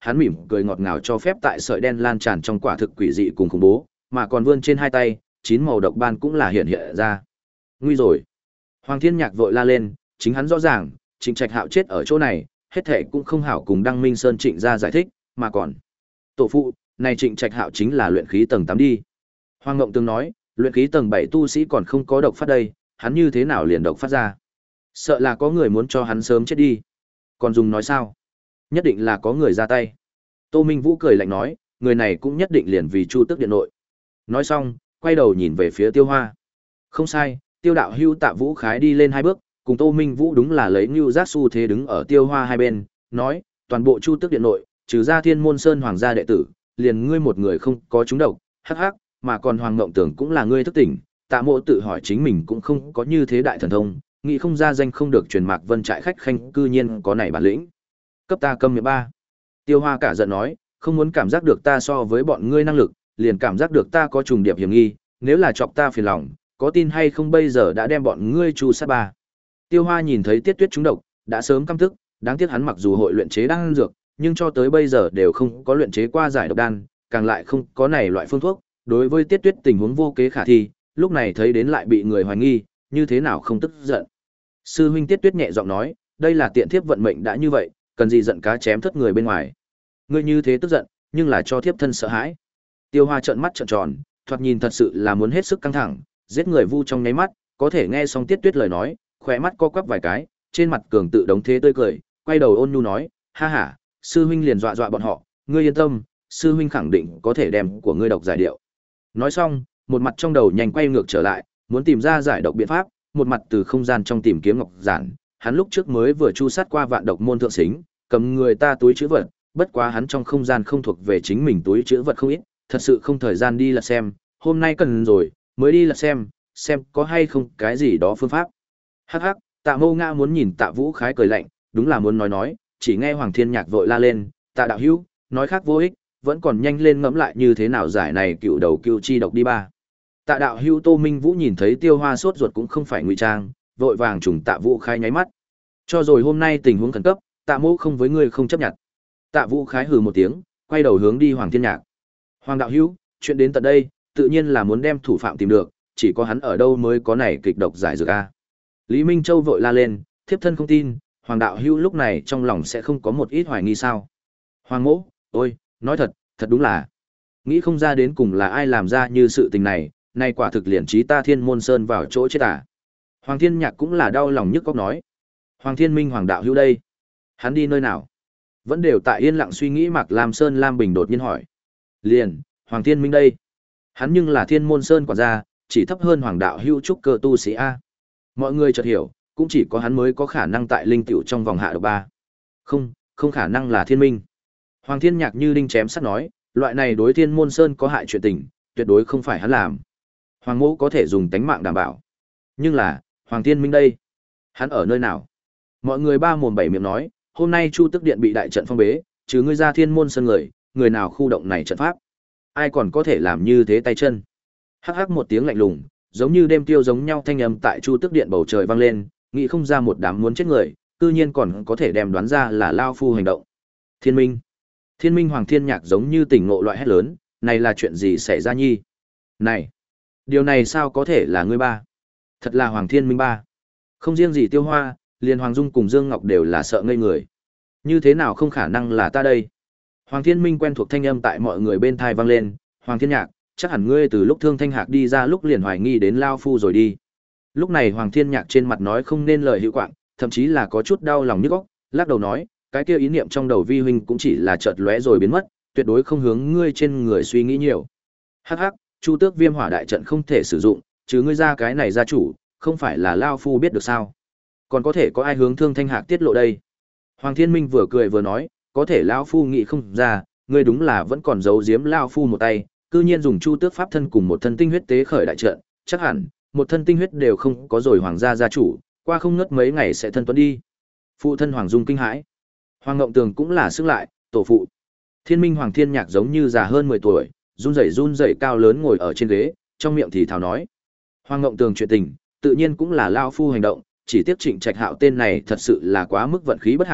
hắn mỉm cười ngọt ngào cho phép tại sợi đen lan tràn trong quả thực quỷ dị cùng khủng bố, mà còn vươn trên hai tay, chín màu độc ban cũng là hiện hiện ra. Nguy rồi. Hoàng Thiên Nhạc vội la lên, chính hắn rõ ràng, Trịnh Trạch Hạo chết ở chỗ này, hết thệ cũng không hảo cùng Đăng Minh Sơn Trịnh ra giải thích, mà còn tổ phụ, này Trịnh Trạch Hạo chính là luyện khí tầng tám đi. Hoàng Ngộng Tường nói, luyện khí tầng bảy tu sĩ còn không có độc phát đây, hắn như thế nào liền độc phát ra? Sợ là có người muốn cho hắn sớm chết đi. Còn dùng nói sao? Nhất định là có người ra tay. Tô Minh Vũ cười lạnh nói, người này cũng nhất định liền vì Chu Tước Điện nội. Nói xong, quay đầu nhìn về phía Tiêu Hoa. Không sai, Tiêu đạo hưu Tạ Vũ Khái đi lên hai bước, cùng Tô Minh Vũ đúng là lấy Nưu Giác xu thế đứng ở Tiêu Hoa hai bên, nói, toàn bộ Chu Tước Điện nội, trừ ra Thiên Môn Sơn hoàng gia đệ tử, liền ngươi một người không có trúng độc, hắc hắc, mà còn Hoàng Ngộng Tưởng cũng là ngươi thức tỉnh. Tạ Mộ tự hỏi chính mình cũng không có như thế đại thần thông, nghĩ không ra danh không được truyền Mạc Vân trại khách khanh cư nhiên có này bản lĩnh. Cấp ta câm miệng ba. Tiêu Hoa cả giận nói, không muốn cảm giác được ta so với bọn ngươi năng lực, liền cảm giác được ta có trùng điệp hiểm nghi, nếu là chọc ta phiền lòng, có tin hay không bây giờ đã đem bọn ngươi chu sát ba. Tiêu Hoa nhìn thấy Tiết Tuyết trúng độc, đã sớm căm tức, đáng tiếc hắn mặc dù hội luyện chế đan dược, nhưng cho tới bây giờ đều không có luyện chế qua giải độc đan, càng lại không có này loại phương thuốc, đối với Tiết Tuyết tình huống vô kế khả thi, lúc này thấy đến lại bị người hoài nghi, như thế nào không tức giận. Sư huynh Tiết Tuyết nhẹ giọng nói, đây là tiện thiếp vận mệnh đã như vậy, cần gì giận cá chém thất người bên ngoài. Ngươi như thế tức giận, nhưng là cho thiếp thân sợ hãi. Tiêu Hoa trợn mắt trợn tròn, thoạt nhìn thật sự là muốn hết sức căng thẳng, giết người vu trong nháy mắt, có thể nghe xong Tiết Tuyết lời nói, khóe mắt co quắp vài cái, trên mặt cường tự đống thế tươi cười, quay đầu ôn nhu nói, ha ha, sư huynh liền dọa dọa bọn họ, ngươi yên tâm, sư huynh khẳng định có thể đem của ngươi độc giải điệu. Nói xong, một mặt trong đầu nhanh quay ngược trở lại, muốn tìm ra giải độc biện pháp, một mặt từ không gian trong tìm kiếm ngọc giản, hắn lúc trước mới vừa chu sát qua vạn độc môn thượng xính, cầm người ta túi trữ vật, bất quá hắn trong không gian không thuộc về chính mình túi trữ vật không ít, thật sự không thời gian đi lật xem, hôm nay cần rồi, mới đi lật xem, xem có hay không cái gì đó phương pháp. Hắc hắc, Tạ Mâu Nga muốn nhìn Tạ Vũ Khái cười lạnh, đúng là muốn nói nói, chỉ nghe Hoàng Thiên Nhạc vội la lên, Tạ đạo hữu, nói khác vô ích, vẫn còn nhanh lên ngẫm lại như thế nào giải này cựu đầu cựu chi độc đi ba. Tạ đạo hữu Tô Minh Vũ nhìn thấy Tiêu Hoa sốt ruột cũng không phải ngụy trang, vội vàng trùng Tạ Vũ Khái nháy mắt. Cho rồi hôm nay tình huống khẩn cấp, Tạ Mâu không với ngươi không chấp nhận. Tạ Vũ Khái hừ một tiếng, quay đầu hướng đi Hoàng Thiên Nhạc. Hoàng đạo hữu, chuyện đến tận đây, tự nhiên là muốn đem thủ phạm tìm được, chỉ có hắn ở đâu mới có này kịch độc giải dược a. Lý Minh Châu vội la lên, thiếp thân không tin, Hoàng đạo hữu lúc này trong lòng sẽ không có một ít hoài nghi sao? Hoàng Mỗ, ôi, nói thật, thật đúng là nghĩ không ra đến cùng là ai làm ra như sự tình này, nay quả thực liền trí ta Thiên Môn Sơn vào chỗ chết à. Hoàng Thiên Nhạc cũng là đau lòng nhức óc nói. Hoàng Thiên Minh Hoàng đạo hữu đây, hắn đi nơi nào? Vẫn đều tại yên lặng suy nghĩ Mạc Lam Sơn Lam Bình đột nhiên hỏi. Liền, Hoàng Thiên Minh đây. Hắn nhưng là Thiên Môn Sơn quản gia, chỉ thấp hơn Hoàng đạo hữu trúc cơ tu sĩ a. Mọi người chợt hiểu, cũng chỉ có hắn mới có khả năng tại linh tiểu trong vòng hạ độc ba. Không, không khả năng là Thiên Minh. Hoàng Thiên Nhạc như đinh chém sắt nói, loại này đối Thiên Môn Sơn có hại chuyện tình, tuyệt đối không phải hắn làm. Hoàng Mỗ có thể dùng tánh mạng đảm bảo. Nhưng là, Hoàng Thiên Minh đây, hắn ở nơi nào? Mọi người ba mồm bảy miệng nói, hôm nay Chu Tức Điện bị đại trận phong bế, trừ ngươi ra Thiên Môn Sơn người, người nào khu động này trận pháp? Ai còn có thể làm như thế tay chân? Hắc hắc một tiếng lạnh lùng, giống như đêm tiêu giống nhau thanh âm tại Chu Tức Điện bầu trời vang lên, nghĩ không ra một đám muốn chết người, cư nhiên còn có thể đem đoán ra là lao phu hành động. Thiên Minh, Thiên Minh Hoàng Thiên Nhạc giống như tỉnh ngộ loại hét lớn, này là chuyện gì xảy ra nhi? Này, điều này sao có thể là ngươi ba? Thật là Hoàng Thiên Minh ba. Không riêng gì Tiêu Hoa, liền Hoàng Dung cùng Dương Ngọc đều là sợ ngây người. Như thế nào không khả năng là ta đây? Hoàng Thiên Minh quen thuộc thanh âm tại mọi người bên thai vang lên, Hoàng Thiên Nhạc, chắc hẳn ngươi từ lúc Thương Thanh Hạc đi ra lúc liền hoài nghi đến lao phu rồi đi. Lúc này Hoàng Thiên Nhạc trên mặt nói không nên lời hữu quạng, thậm chí là có chút đau lòng nhức óc, lắc đầu nói, cái kia ý niệm trong đầu vi huynh cũng chỉ là chợt lóe rồi biến mất, tuyệt đối không hướng ngươi trên người suy nghĩ nhiều. Hắc hắc, Chu Tước Viêm Hỏa đại trận không thể sử dụng, chứ ngươi ra cái này gia chủ, không phải là lao phu biết được sao? Còn có thể có ai hướng Thương Thanh Hạc tiết lộ đây? Hoàng Thiên Minh vừa cười vừa nói, có thể lão phu nghĩ không ra, ngươi đúng là vẫn còn giấu giếm lão phu một tay, cư nhiên dùng Chu Tước pháp thân cùng một thân tinh huyết tế khởi đại trận, chắc hẳn một thân tinh huyết đều không có rồi hoàng gia gia chủ, qua không ngớt mấy ngày sẽ thân tuấn đi. Phụ thân Hoàng Dung kinh hãi. Hoàng Ngộng Tường cũng là sức lại, tổ phụ. Thiên Minh Hoàng Thiên Nhạc giống như già hơn mười tuổi, run rẩy run rẩy cao lớn ngồi ở trên ghế, trong miệng thì thào nói. Hoàng Ngộng Tường chuyện tình, tự nhiên cũng là lão phu hành động, chỉ tiếc Trịnh Trạch Hạo tên này thật sự là quá mức vận khí bất hảo,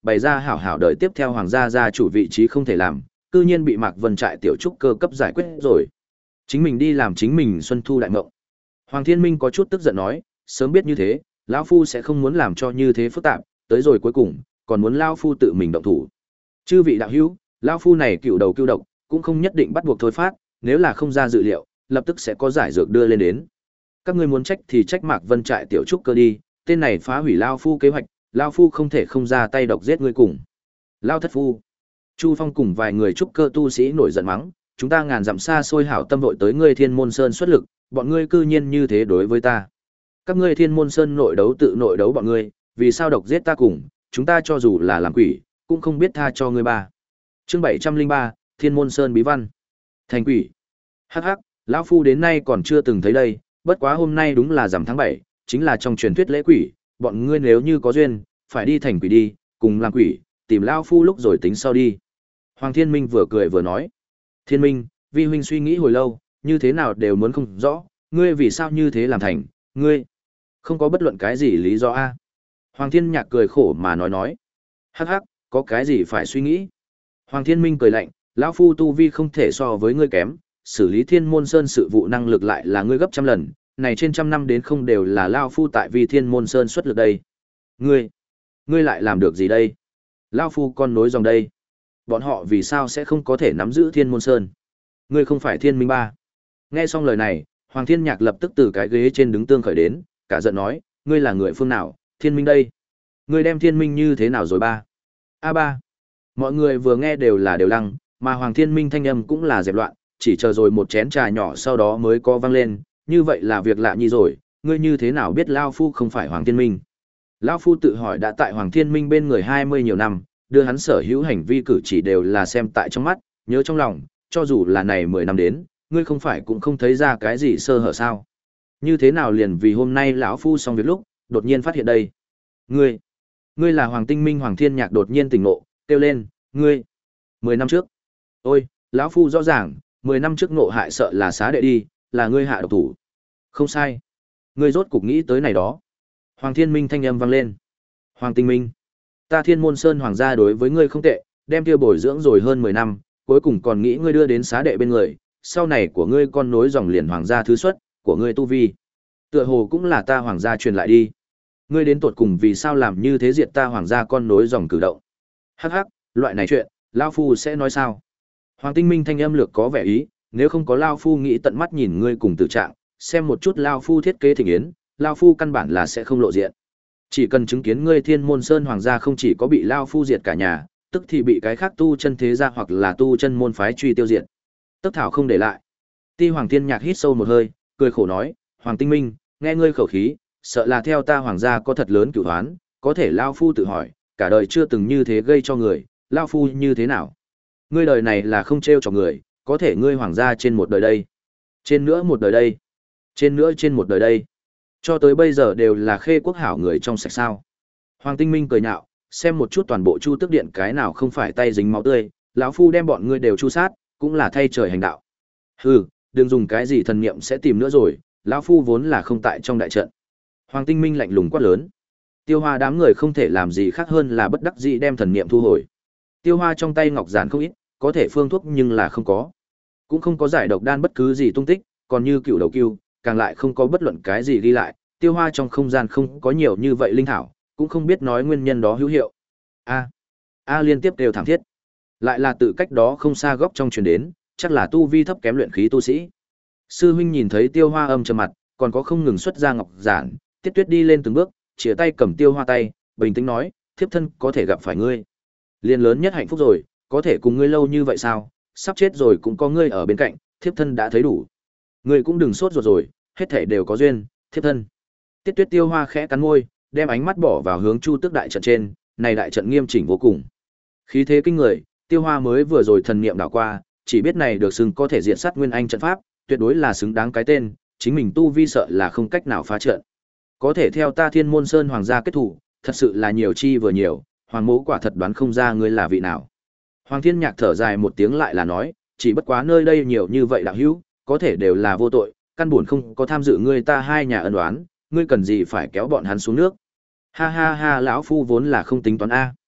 bày ra hảo hảo đợi tiếp theo hoàng gia gia chủ vị trí không thể làm, cư nhiên bị Mạc Vân Trại tiểu trúc cơ cấp giải quyết rồi. Chính mình đi làm chính mình xuân thu đại mộng. Hoàng Thiên Minh có chút tức giận nói, sớm biết như thế, lão phu sẽ không muốn làm cho như thế phức tạp, tới rồi cuối cùng, còn muốn lão phu tự mình động thủ. Chư vị đạo hữu, lão phu này cựu đầu cưu độc, cũng không nhất định bắt buộc thôi phát, nếu là không ra dự liệu, lập tức sẽ có giải dược đưa lên đến. Các ngươi muốn trách thì trách Mạc Vân Trại tiểu trúc cơ đi, tên này phá hủy lão phu kế hoạch, lão phu không thể không ra tay độc giết ngươi cùng. Lão thất phu. Chu Phong cùng vài người trúc cơ tu sĩ nổi giận mắng, chúng ta ngàn dặm xa xôi hảo tâm vội tới ngươi Thiên Môn Sơn xuất lực, bọn ngươi cư nhiên như thế đối với ta. Các ngươi Thiên Môn Sơn nội đấu tự nội đấu bọn ngươi, vì sao độc giết ta cùng, chúng ta cho dù là làm quỷ, cũng không biết tha cho ngươi ba. Chương bảy trăm linh ba, Thiên Môn Sơn bí văn. Thành quỷ. Hắc hắc, lão phu đến nay còn chưa từng thấy đây, bất quá hôm nay đúng là rằm tháng bảy, chính là trong truyền thuyết lễ quỷ, bọn ngươi nếu như có duyên, phải đi thành quỷ đi, cùng làm quỷ, tìm lão phu lúc rồi tính sau đi. Hoàng Thiên Minh vừa cười vừa nói. Thiên Minh, vi huynh suy nghĩ hồi lâu, như thế nào đều muốn không rõ, ngươi vì sao như thế làm thành, ngươi không có bất luận cái gì lý do a. Hoàng Thiên Nhạc cười khổ mà nói nói. Hắc hắc, có cái gì phải suy nghĩ. Hoàng Thiên Minh cười lạnh, lão phu tu vi không thể so với ngươi kém, xử lý Thiên Môn Sơn sự vụ năng lực lại là ngươi gấp trăm lần, này trên trăm năm đến không đều là lão phu tại vì Thiên Môn Sơn xuất lực đây. Ngươi, ngươi lại làm được gì đây? Lão phu con nối dòng đây. Bọn họ vì sao sẽ không có thể nắm giữ Thiên Môn Sơn? Ngươi không phải Thiên Minh ba. Nghe xong lời này, Hoàng Thiên Nhạc lập tức từ cái ghế trên đứng tương khởi đến, cả giận nói, ngươi là người phương nào, Thiên Minh đây? Ngươi đem Thiên Minh như thế nào rồi ba? A ba. Mọi người vừa nghe đều là đều lăng, mà Hoàng Thiên Minh thanh âm cũng là dẹp loạn, chỉ chờ rồi một chén trà nhỏ sau đó mới có vang lên, như vậy là việc lạ nhi rồi, ngươi như thế nào biết Lao Phu không phải Hoàng Thiên Minh? Lao Phu tự hỏi đã tại Hoàng Thiên Minh bên người hai mươi nhiều năm, đưa hắn sở hữu hành vi cử chỉ đều là xem tại trong mắt, nhớ trong lòng, cho dù là này mười năm đến, ngươi không phải cũng không thấy ra cái gì sơ hở sao? Như thế nào liền vì hôm nay lão phu xong việc lúc, đột nhiên phát hiện đây? Ngươi, ngươi là Hoàng Tinh Minh. Hoàng Thiên Nhạc đột nhiên tỉnh ngộ, kêu lên, ngươi, mười năm trước. Ôi, lão phu rõ ràng, mười năm trước ngộ hại sợ là xá đệ đi, là ngươi hạ độc thủ. Không sai. Ngươi rốt cục nghĩ tới này đó. Hoàng Thiên Minh thanh âm vang lên. Hoàng Tinh Minh, ta Thiên Môn Sơn hoàng gia đối với ngươi không tệ, đem kia bồi dưỡng rồi hơn mười năm, cuối cùng còn nghĩ ngươi đưa đến xá đệ bên người, sau này của ngươi con nối dòng liền hoàng gia thứ xuất, của ngươi tu vi. Tựa hồ cũng là ta hoàng gia truyền lại đi. Ngươi đến tột cùng vì sao làm như thế diệt ta hoàng gia con nối dòng cử động. Hắc hắc, loại này chuyện, Lao Phu sẽ nói sao? Hoàng Tinh Minh thanh âm lược có vẻ ý, nếu không có Lao Phu nghĩ tận mắt nhìn ngươi cùng tử trạng, xem một chút Lao Phu thiết kế thịnh yến, Lao Phu căn bản là sẽ không lộ diện. Chỉ cần chứng kiến ngươi Thiên Môn Sơn hoàng gia không chỉ có bị Lao Phu diệt cả nhà, tức thì bị cái khác tu chân thế gia hoặc là tu chân môn phái truy tiêu diệt. Tức thảo không để lại. Ti Hoàng Thiên Nhạc hít sâu một hơi, cười khổ nói, Hoàng Tinh Minh, nghe ngươi khẩu khí, sợ là theo ta hoàng gia có thật lớn cửu hoán, có thể Lao Phu tự hỏi, cả đời chưa từng như thế gây cho người, Lao Phu như thế nào? Ngươi đời này là không trêu cho người, có thể ngươi hoàng gia trên một đời đây. Trên nữa một đời đây. Trên nữa trên một đời đây. Cho tới bây giờ đều là khê quốc hảo người trong sạch sao. Hoàng Tinh Minh cười nhạo, xem một chút toàn bộ Chu Tước Điện cái nào không phải tay dính máu tươi, lão phu đem bọn ngươi đều chu sát, cũng là thay trời hành đạo. Hừ, đừng dùng cái gì thần niệm sẽ tìm nữa rồi, lão phu vốn là không tại trong đại trận. Hoàng Tinh Minh lạnh lùng quát lớn. Tiêu Hoa đám người không thể làm gì khác hơn là bất đắc dĩ đem thần niệm thu hồi. Tiêu Hoa trong tay ngọc giản không ít, có thể phương thuốc nhưng là không có. Cũng không có giải độc đan bất cứ gì tung tích, còn như cựu đầu cưu, càng lại không có bất luận cái gì ghi lại, Tiêu Hoa trong không gian không có nhiều như vậy linh thảo, cũng không biết nói nguyên nhân đó hữu hiệu. A, A liên tiếp đều thảm thiết. Lại là tự cách đó không xa góc trong truyền đến, chắc là tu vi thấp kém luyện khí tu sĩ. Sư huynh nhìn thấy Tiêu Hoa âm trầm mặt, còn có không ngừng xuất ra ngọc giản, Tiết Tuyết đi lên từng bước, chìa tay cầm Tiêu Hoa tay, bình tĩnh nói, thiếp thân có thể gặp phải ngươi. Liên lớn nhất hạnh phúc rồi, có thể cùng ngươi lâu như vậy sao, sắp chết rồi cũng có ngươi ở bên cạnh, thiếp thân đã thấy đủ. Ngươi cũng đừng sốt ruột rồi, hết thảy đều có duyên, thiếp thân. Tiết Tuyết Tiêu Hoa khẽ cắn môi, đem ánh mắt bỏ vào hướng Chu Tước đại trận trên, này đại trận nghiêm chỉnh vô cùng. Khí thế kinh người, Tiêu Hoa mới vừa rồi thần niệm đảo qua, chỉ biết này được xưng có thể diện sát nguyên anh trận pháp, tuyệt đối là xứng đáng cái tên, chính mình tu vi sợ là không cách nào phá trận. Có thể theo ta Thiên Môn Sơn hoàng gia kết thủ, thật sự là nhiều chi vừa nhiều, hoàng mẫu quả thật đoán không ra ngươi là vị nào. Hoàng Thiên Nhạc thở dài một tiếng lại là nói, chỉ bất quá nơi đây nhiều như vậy đạo hữu, có thể đều là vô tội, căn buồn không có tham dự ngươi ta hai nhà ân oán, ngươi cần gì phải kéo bọn hắn xuống nước. Ha ha ha, lão phu vốn là không tính toán a.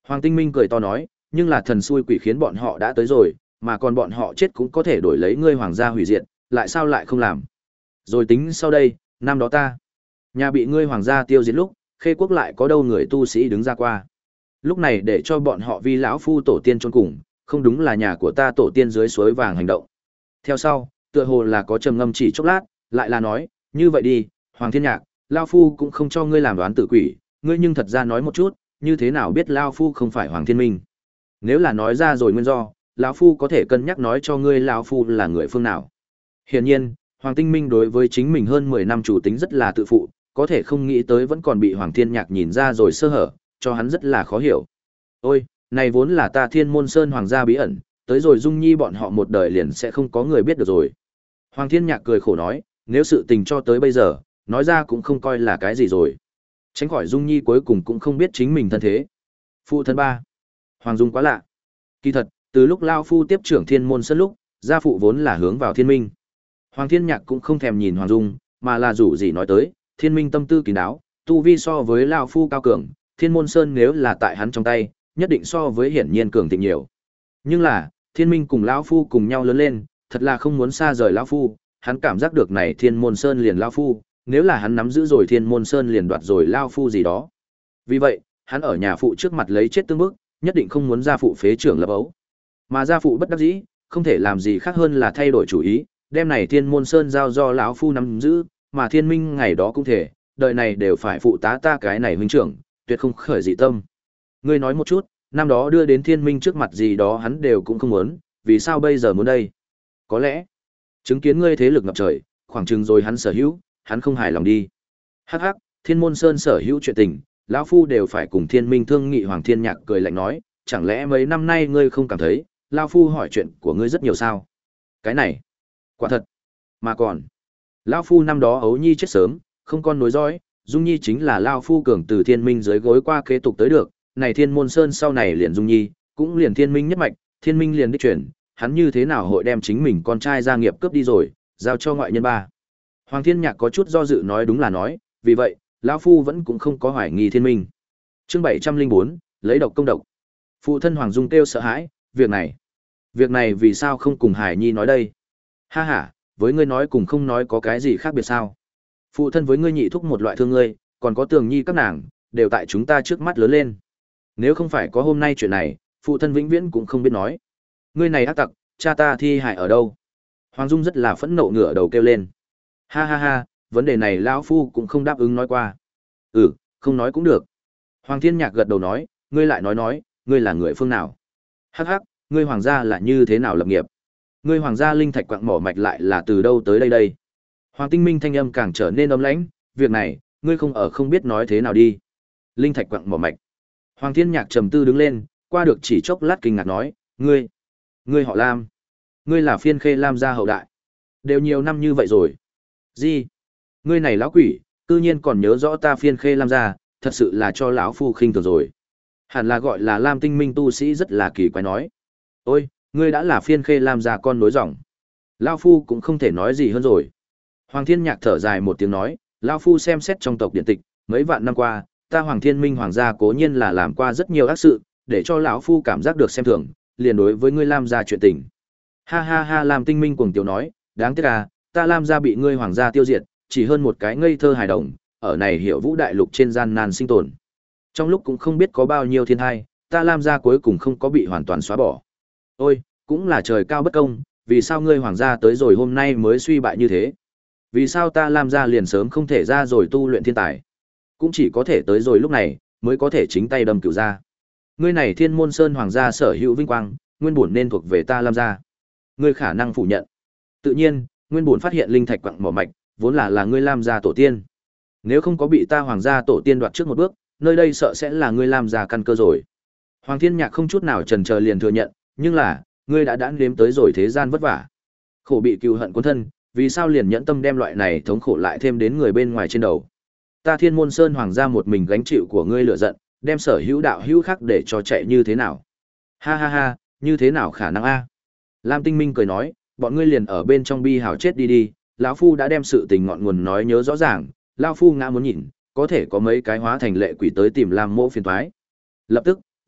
Hoàng Tinh Minh cười to nói, nhưng là thần xui quỷ khiến bọn họ đã tới rồi, mà còn bọn họ chết cũng có thể đổi lấy ngươi hoàng gia hủy diệt, lại sao lại không làm? Rồi tính sau đây, năm đó ta, nhà bị ngươi hoàng gia tiêu diệt lúc, Khê quốc lại có đâu người tu sĩ đứng ra qua. Lúc này để cho bọn họ vi lão phu tổ tiên chôn cùng, không đúng là nhà của ta tổ tiên dưới suối vàng hành động. Theo sau, tựa hồ là có trầm ngâm chỉ chốc lát, lại là nói, như vậy đi, Hoàng Thiên Nhạc, lão phu cũng không cho ngươi làm đoán tử quỷ, ngươi nhưng thật ra nói một chút, như thế nào biết lão phu không phải Hoàng Thiên Minh? Nếu là nói ra rồi nguyên do, lão phu có thể cân nhắc nói cho ngươi lão phu là người phương nào. Hiển nhiên, Hoàng Tinh Minh đối với chính mình hơn mười năm chủ tính rất là tự phụ, có thể không nghĩ tới vẫn còn bị Hoàng Thiên Nhạc nhìn ra rồi sơ hở, cho hắn rất là khó hiểu. Ôi, này vốn là ta Thiên Môn Sơn hoàng gia bí ẩn, tới rồi Dung Nhi bọn họ một đời liền sẽ không có người biết được rồi. Hoàng Thiên Nhạc cười khổ nói, nếu sự tình cho tới bây giờ, nói ra cũng không coi là cái gì rồi. Tránh khỏi Dung Nhi cuối cùng cũng không biết chính mình thân thế. Phụ thân ba. Hoàng Dung quá lạ. Kỳ thật, từ lúc Lao Phu tiếp trưởng Thiên Môn Sơn lúc, gia phụ vốn là hướng vào Thiên Minh. Hoàng Thiên Nhạc cũng không thèm nhìn Hoàng Dung, mà là rủ gì nói tới, Thiên Minh tâm tư kín đáo, tu vi so với Lao Phu cao cường, Thiên Môn Sơn nếu là tại hắn trong tay, nhất định so với hiển nhiên cường thịnh nhiều. Nhưng là, Thiên Minh cùng Lão Phu cùng nhau lớn lên, thật là không muốn xa rời Lão Phu, hắn cảm giác được này Thiên Môn Sơn liền Lão Phu, nếu là hắn nắm giữ rồi Thiên Môn Sơn liền đoạt rồi Lão Phu gì đó. Vì vậy, hắn ở nhà phụ trước mặt lấy chết tương bức, nhất định không muốn gia phụ phế trưởng lập ấu. Mà gia phụ bất đắc dĩ, không thể làm gì khác hơn là thay đổi chủ ý, đem này Thiên Môn Sơn giao do Lão Phu nắm giữ, mà Thiên Minh ngày đó cũng thể, đời này đều phải phụ tá ta cái này huynh trưởng, tuyệt không khởi dị tâm. Ngươi nói một chút, năm đó đưa đến Thiên Minh trước mặt gì đó hắn đều cũng không muốn, vì sao bây giờ muốn đây? Có lẽ, chứng kiến ngươi thế lực ngập trời, khoảng chừng rồi hắn sở hữu, hắn không hài lòng đi. Hắc hắc, Thiên Môn Sơn sở hữu chuyện tình, lão phu đều phải cùng Thiên Minh thương nghị. Hoàng Thiên Nhạc cười lạnh nói, chẳng lẽ mấy năm nay ngươi không cảm thấy, lão phu hỏi chuyện của ngươi rất nhiều sao? Cái này, quả thật. Mà còn, lão phu năm đó ấu nhi chết sớm, không con nối dõi, Dung Nhi chính là lão phu cường từ Thiên Minh dưới gối qua kế tục tới được, này Thiên Môn Sơn sau này liền Dung Nhi, cũng liền Thiên Minh nhất mạch, Thiên Minh liền đích chuyển, hắn như thế nào hội đem chính mình con trai gia nghiệp cướp đi rồi, giao cho ngoại nhân ba. Hoàng Thiên Nhạc có chút do dự nói đúng là nói, vì vậy, lão phu vẫn cũng không có hoài nghi Thiên Minh. Chương bảy trăm linh bốn, lấy độc công độc. Phụ thân Hoàng Dung kêu sợ hãi, việc này, việc này vì sao không cùng Hải Nhi nói đây? Ha ha, với ngươi nói cùng không nói có cái gì khác biệt sao? Phụ thân với ngươi nhị thúc một loại thương ngươi, còn có Tường Nhi các nàng, đều tại chúng ta trước mắt lớn lên. Nếu không phải có hôm nay chuyện này, phụ thân vĩnh viễn cũng không biết nói. Ngươi này ác tặc, cha ta thi hại ở đâu? Hoàng Dung rất là phẫn nộ ngửa đầu kêu lên. Ha ha ha, vấn đề này lão phu cũng không đáp ứng nói qua. Ừ, không nói cũng được. Hoàng Thiên Nhạc gật đầu nói, ngươi lại nói nói, ngươi là người phương nào? Hắc hắc, ngươi hoàng gia là như thế nào lập nghiệp? Ngươi hoàng gia linh thạch quặng mỏ mạch lại là từ đâu tới đây đây? Hoàng Tinh Minh thanh âm càng trở nên ấm lãnh, việc này, ngươi không ở không biết nói thế nào đi. Linh thạch quặng mỏ mạch. Hoàng Thiên Nhạc trầm tư đứng lên, qua được chỉ chốc lát kinh ngạc nói, ngươi, ngươi họ Lam, ngươi là Phiên Khê Lam gia hậu đại, đều nhiều năm như vậy rồi. Gì? Ngươi này lão quỷ, tự nhiên còn nhớ rõ ta Phiên Khê Lam gia, thật sự là cho lão phu khinh thường rồi. Hẳn là gọi là Lam Tinh Minh tu sĩ rất là kỳ quái nói. Ôi, ngươi đã là Phiên Khê Lam gia con nối dòng. Lão phu cũng không thể nói gì hơn rồi. Hoàng Thiên Nhạc thở dài một tiếng nói, lão phu xem xét trong tộc điện tịch, mấy vạn năm qua, ta Hoàng Thiên Minh hoàng gia cố nhiên là làm qua rất nhiều ác sự, để cho lão phu cảm giác được xem thường, liền đối với ngươi Lam gia chuyện tình. Ha ha ha, Lam Tinh Minh cuồng tiểu nói, đáng tiếc à, ta Lam gia bị ngươi hoàng gia tiêu diệt, chỉ hơn một cái ngây thơ hài đồng, ở này Hiểu Vũ đại lục trên gian nan sinh tồn. Trong lúc cũng không biết có bao nhiêu thiên tai, ta Lam gia cuối cùng không có bị hoàn toàn xóa bỏ. Ôi, cũng là trời cao bất công, vì sao ngươi hoàng gia tới rồi hôm nay mới suy bại như thế? Vì sao ta Lam gia liền sớm không thể ra rồi tu luyện thiên tài? Cũng chỉ có thể tới rồi lúc này, mới có thể chính tay đâm cửu ra. Ngươi này Thiên Môn Sơn hoàng gia sở hữu vinh quang, nguyên bổn nên thuộc về ta Lam gia. Ngươi khả năng phủ nhận. Tự nhiên, nguyên bổn phát hiện linh thạch quặng mỏ mạch, vốn là là ngươi Lam gia tổ tiên. Nếu không có bị ta hoàng gia tổ tiên đoạt trước một bước, nơi đây sợ sẽ là ngươi Lam gia căn cơ rồi. Hoàng Thiên Nhạc không chút nào chần chờ liền thừa nhận, nhưng là, ngươi đã đã nếm tới rồi thế gian vất vả. Khổ bị cừu hận cuốn thân, vì sao liền nhẫn tâm đem loại này thống khổ lại thêm đến người bên ngoài trên đầu? Ta Thiên Môn Sơn hoàng gia một mình gánh chịu của ngươi lửa giận, đem sở hữu đạo hữu khác để cho chạy như thế nào? Ha ha ha, như thế nào khả năng a? Lam Tinh Minh cười nói, bọn ngươi liền ở bên trong bi hào chết đi đi, lão phu đã đem sự tình ngọn nguồn nói nhớ rõ ràng, lão phu ngã muốn nhìn, có thể có mấy cái hóa thành lệ quỷ tới tìm Lam Mộ phiền toái. Lập tức,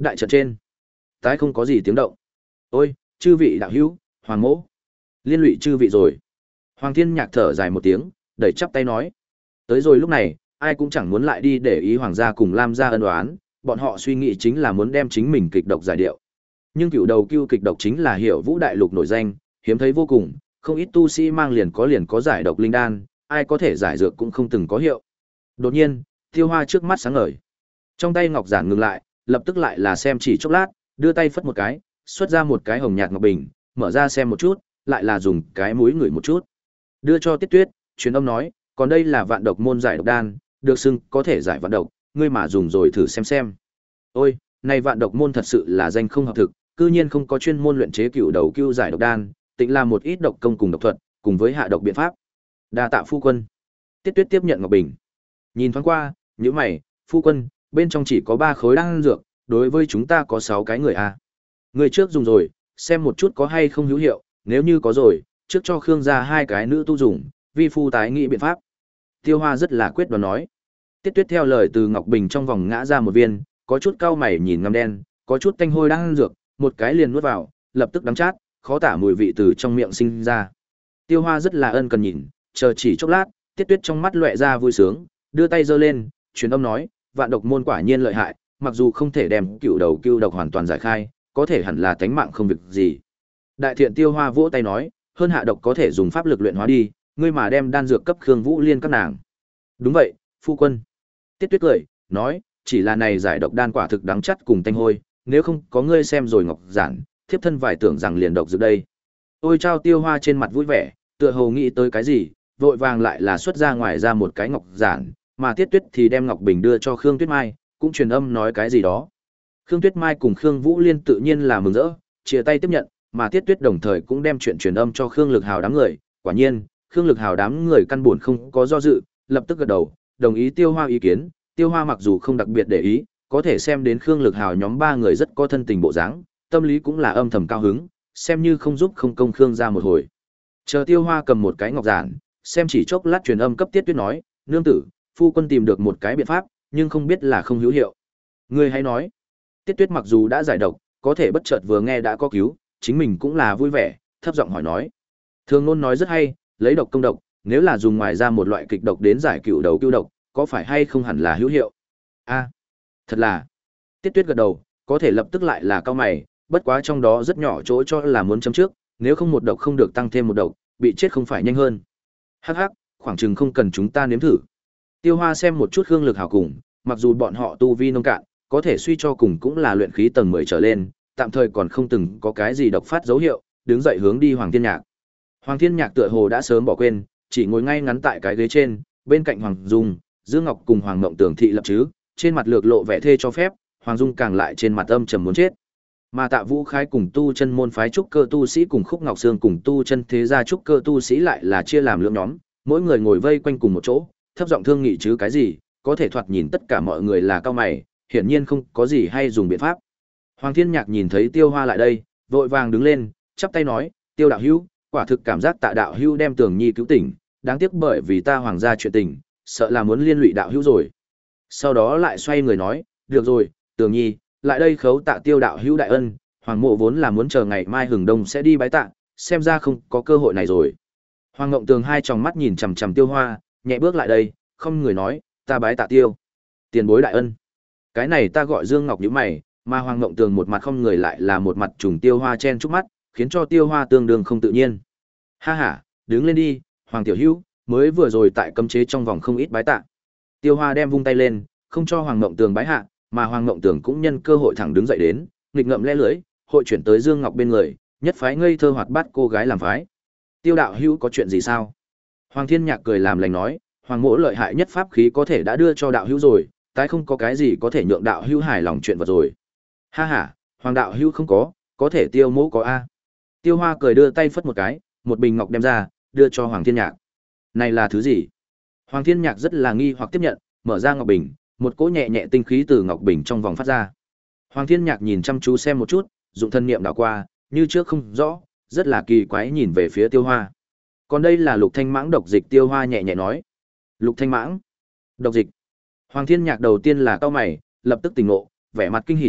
Đại trận trên, tái không có gì tiếng động. Ôi, chư vị đạo hữu, Hoàng Mỗ, liên lụy chư vị rồi. Hoàng Thiên Nhạc thở dài một tiếng, đẩy chắp tay nói. Tới rồi lúc này, ai cũng chẳng muốn lại đi để ý Hoàng gia cùng Lam gia ân oán, bọn họ suy nghĩ chính là muốn đem chính mình kịch độc giải điệu. Nhưng cựu đầu cưu kịch độc chính là Hiểu Vũ đại lục nổi danh, hiếm thấy vô cùng, không ít tu sĩ mang liền có liền có giải độc linh đan, ai có thể giải dược cũng không từng có hiệu. Đột nhiên, Tiêu Hoa trước mắt sáng ngời. Trong tay ngọc giản ngừng lại, lập tức lại là xem chỉ chốc lát, đưa tay phất một cái, xuất ra một cái hồng nhạt ngọc bình, mở ra xem một chút, lại là dùng cái mũi ngửi một chút. Đưa cho Tiết Tuyết, truyền âm nói, còn đây là vạn độc môn giải độc đan, được xưng có thể giải vạn độc, ngươi mà dùng rồi thử xem xem. Ôi, này vạn độc môn thật sự là danh không hợp thực, cư nhiên không có chuyên môn luyện chế cựu đầu cưu giải độc đan, tịnh là một ít độc công cùng độc thuật, cùng với hạ độc biện pháp. Đa tạ phu quân. Tiết Tuyết tiếp nhận ngọc bình. Nhìn thoáng qua, nhíu mày, phu quân, bên trong chỉ có ba khối đan dược, đối với chúng ta có sáu cái người a. Người trước dùng rồi, xem một chút có hay không hữu hiệu, nếu như có rồi, trước cho Khương gia hai cái nữ tu dùng, vi phu tái nghị biện pháp. Tiêu Hoa rất là quyết đoán nói. Tiết Tuyết theo lời từ ngọc bình trong vòng ngã ra một viên, có chút cau mày nhìn ngăm đen, có chút tanh hôi đang dược, một cái liền nuốt vào, lập tức đắng chát, khó tả mùi vị từ trong miệng sinh ra. Tiêu Hoa rất là ân cần nhìn, chờ chỉ chốc lát, Tiết Tuyết trong mắt lóe ra vui sướng, đưa tay giơ lên, truyền âm nói, vạn độc môn quả nhiên lợi hại, mặc dù không thể đem cựu đầu cưu độc hoàn toàn giải khai, có thể hẳn là tánh mạng không việc gì. Đại thiện Tiêu Hoa vỗ tay nói, hơn hạ độc có thể dùng pháp lực luyện hóa đi, ngươi mà đem đan dược cấp Khương Vũ Liên các nàng. Đúng vậy, phu quân. Tiết Tuyết cười, nói, chỉ là này giải độc đan quả thực đắng chắt cùng tanh hôi, nếu không có ngươi xem rồi ngọc giản, thiếp thân vài tưởng rằng liền độc dược đây. Ôi trao Tiêu Hoa trên mặt vui vẻ, tựa hồ nghĩ tới cái gì, vội vàng lại là xuất ra ngoài ra một cái ngọc giản, mà Tiết Tuyết thì đem ngọc bình đưa cho Khương Tuyết Mai, cũng truyền âm nói cái gì đó. Khương Tuyết Mai cùng Khương Vũ Liên tự nhiên là mừng rỡ, chia tay tiếp nhận, mà Tiết Tuyết đồng thời cũng đem chuyện truyền âm cho Khương Lực Hào đám người, quả nhiên, Khương Lực Hào đám người căn buồn không có do dự, lập tức gật đầu, đồng ý Tiêu Hoa ý kiến. Tiêu Hoa mặc dù không đặc biệt để ý, có thể xem đến Khương Lực Hào nhóm ba người rất có thân tình bộ dáng, tâm lý cũng là âm thầm cao hứng, xem như không giúp không công Khương ra một hồi. Chờ Tiêu Hoa cầm một cái ngọc giản, xem chỉ chốc lát truyền âm cấp Tiết Tuyết nói, nương tử, phu quân tìm được một cái biện pháp, nhưng không biết là không hữu hiệu. Ngươi hãy nói. Tiết Tuyết mặc dù đã giải độc, có thể bất chợt vừa nghe đã có cứu, chính mình cũng là vui vẻ, thấp giọng hỏi nói. Thường Nôn nói rất hay, lấy độc công độc, nếu là dùng ngoài ra một loại kịch độc đến giải cựu đầu cưu độc, có phải hay không hẳn là hữu hiệu? A, thật là. Tiết Tuyết gật đầu, có thể lập tức lại là cao mày, bất quá trong đó rất nhỏ chỗ cho là muốn chấm trước, nếu không một độc không được tăng thêm một độc, bị chết không phải nhanh hơn. Hắc hắc, khoảng chừng không cần chúng ta nếm thử. Tiêu Hoa xem một chút Khương Lực Hào cùng, mặc dù bọn họ tu vi nông cạn, có thể suy cho cùng cũng là luyện khí tầng mười trở lên, tạm thời còn không từng có cái gì độc phát dấu hiệu, đứng dậy hướng đi Hoàng Thiên Nhạc. Hoàng Thiên Nhạc tựa hồ đã sớm bỏ quên, chỉ ngồi ngay ngắn tại cái ghế trên, bên cạnh Hoàng Dung, Dương Ngọc cùng Hoàng Ngộng Tưởng thị lập chứ, trên mặt lược lộ vẻ thê cho phép, Hoàng Dung càng lại trên mặt âm trầm muốn chết. Mà Tạ Vũ Khai cùng tu chân môn phái trúc cơ tu sĩ cùng Khúc Ngọc Sương cùng tu chân thế gia trúc cơ tu sĩ lại là chia làm lưỡng nhóm, mỗi người ngồi vây quanh cùng một chỗ, thấp giọng thương nghị chứ cái gì, có thể thoạt nhìn tất cả mọi người là cao mày, hiển nhiên không có gì hay dùng biện pháp. Hoàng Thiên Nhạc nhìn thấy Tiêu Hoa lại đây, vội vàng đứng lên, chắp tay nói, Tiêu đạo hữu, quả thực cảm giác Tạ đạo hữu đem Tường Nhi cứu tỉnh, đáng tiếc bởi vì ta hoàng gia chuyện tình, sợ là muốn liên lụy đạo hữu rồi. Sau đó lại xoay người nói, được rồi, Tường Nhi, lại đây khấu tạ Tiêu đạo hữu đại ân, Hoàng mộ vốn là muốn chờ ngày mai hừng đông sẽ đi bái tạ, xem ra không có cơ hội này rồi. Hoàng Ngộng Tường hai tròng mắt nhìn chằm chằm Tiêu Hoa, nhẹ bước lại đây, không người nói, ta bái tạ Tiêu tiền bối đại ân. Cái này ta gọi Dương Ngọc nhíu mày, mà Hoàng Ngộng Tường một mặt không người lại là một mặt trùng Tiêu Hoa chen chúc mắt, khiến cho Tiêu Hoa tương đương không tự nhiên. Ha ha, đứng lên đi, Hoàng tiểu hữu, mới vừa rồi tại cấm chế trong vòng không ít bái tạ. Tiêu Hoa đem vung tay lên, không cho Hoàng Ngộng Tường bái hạ, mà Hoàng Ngộng Tường cũng nhân cơ hội thẳng đứng dậy đến, nghịch ngợm lẽ lưỡi, hội chuyển tới Dương Ngọc bên người, nhất phái ngây thơ hoạt bát cô gái làm phái. Tiêu đạo hữu có chuyện gì sao? Hoàng Thiên Nhạc cười làm lành nói, Hoàng mỗ lợi hại nhất pháp khí có thể đã đưa cho đạo hữu rồi, tái không có cái gì có thể nhượng đạo hữu hài lòng chuyện vật rồi. Ha ha, Hoàng đạo hữu không có, có thể Tiêu mỗ có a. Tiêu Hoa cười đưa tay phất một cái, một bình ngọc đem ra, đưa cho Hoàng Thiên Nhạc. Này là thứ gì? Hoàng Thiên Nhạc rất là nghi hoặc tiếp nhận, mở ra ngọc bình, một cỗ nhẹ nhẹ tinh khí từ ngọc bình trong vòng phát ra. Hoàng Thiên Nhạc nhìn chăm chú xem một chút, dụng thân niệm đảo qua, như trước không rõ, rất là kỳ quái nhìn về phía Tiêu Hoa. Còn đây là Lục Thanh Mãng độc dịch. Tiêu Hoa nhẹ nhẹ nói. Lục Thanh Mãng độc dịch. Hoàng Thiên Nhạc đầu tiên là cau mày, lập tức tỉnh ngộ, vẻ mặt kinh hỉ,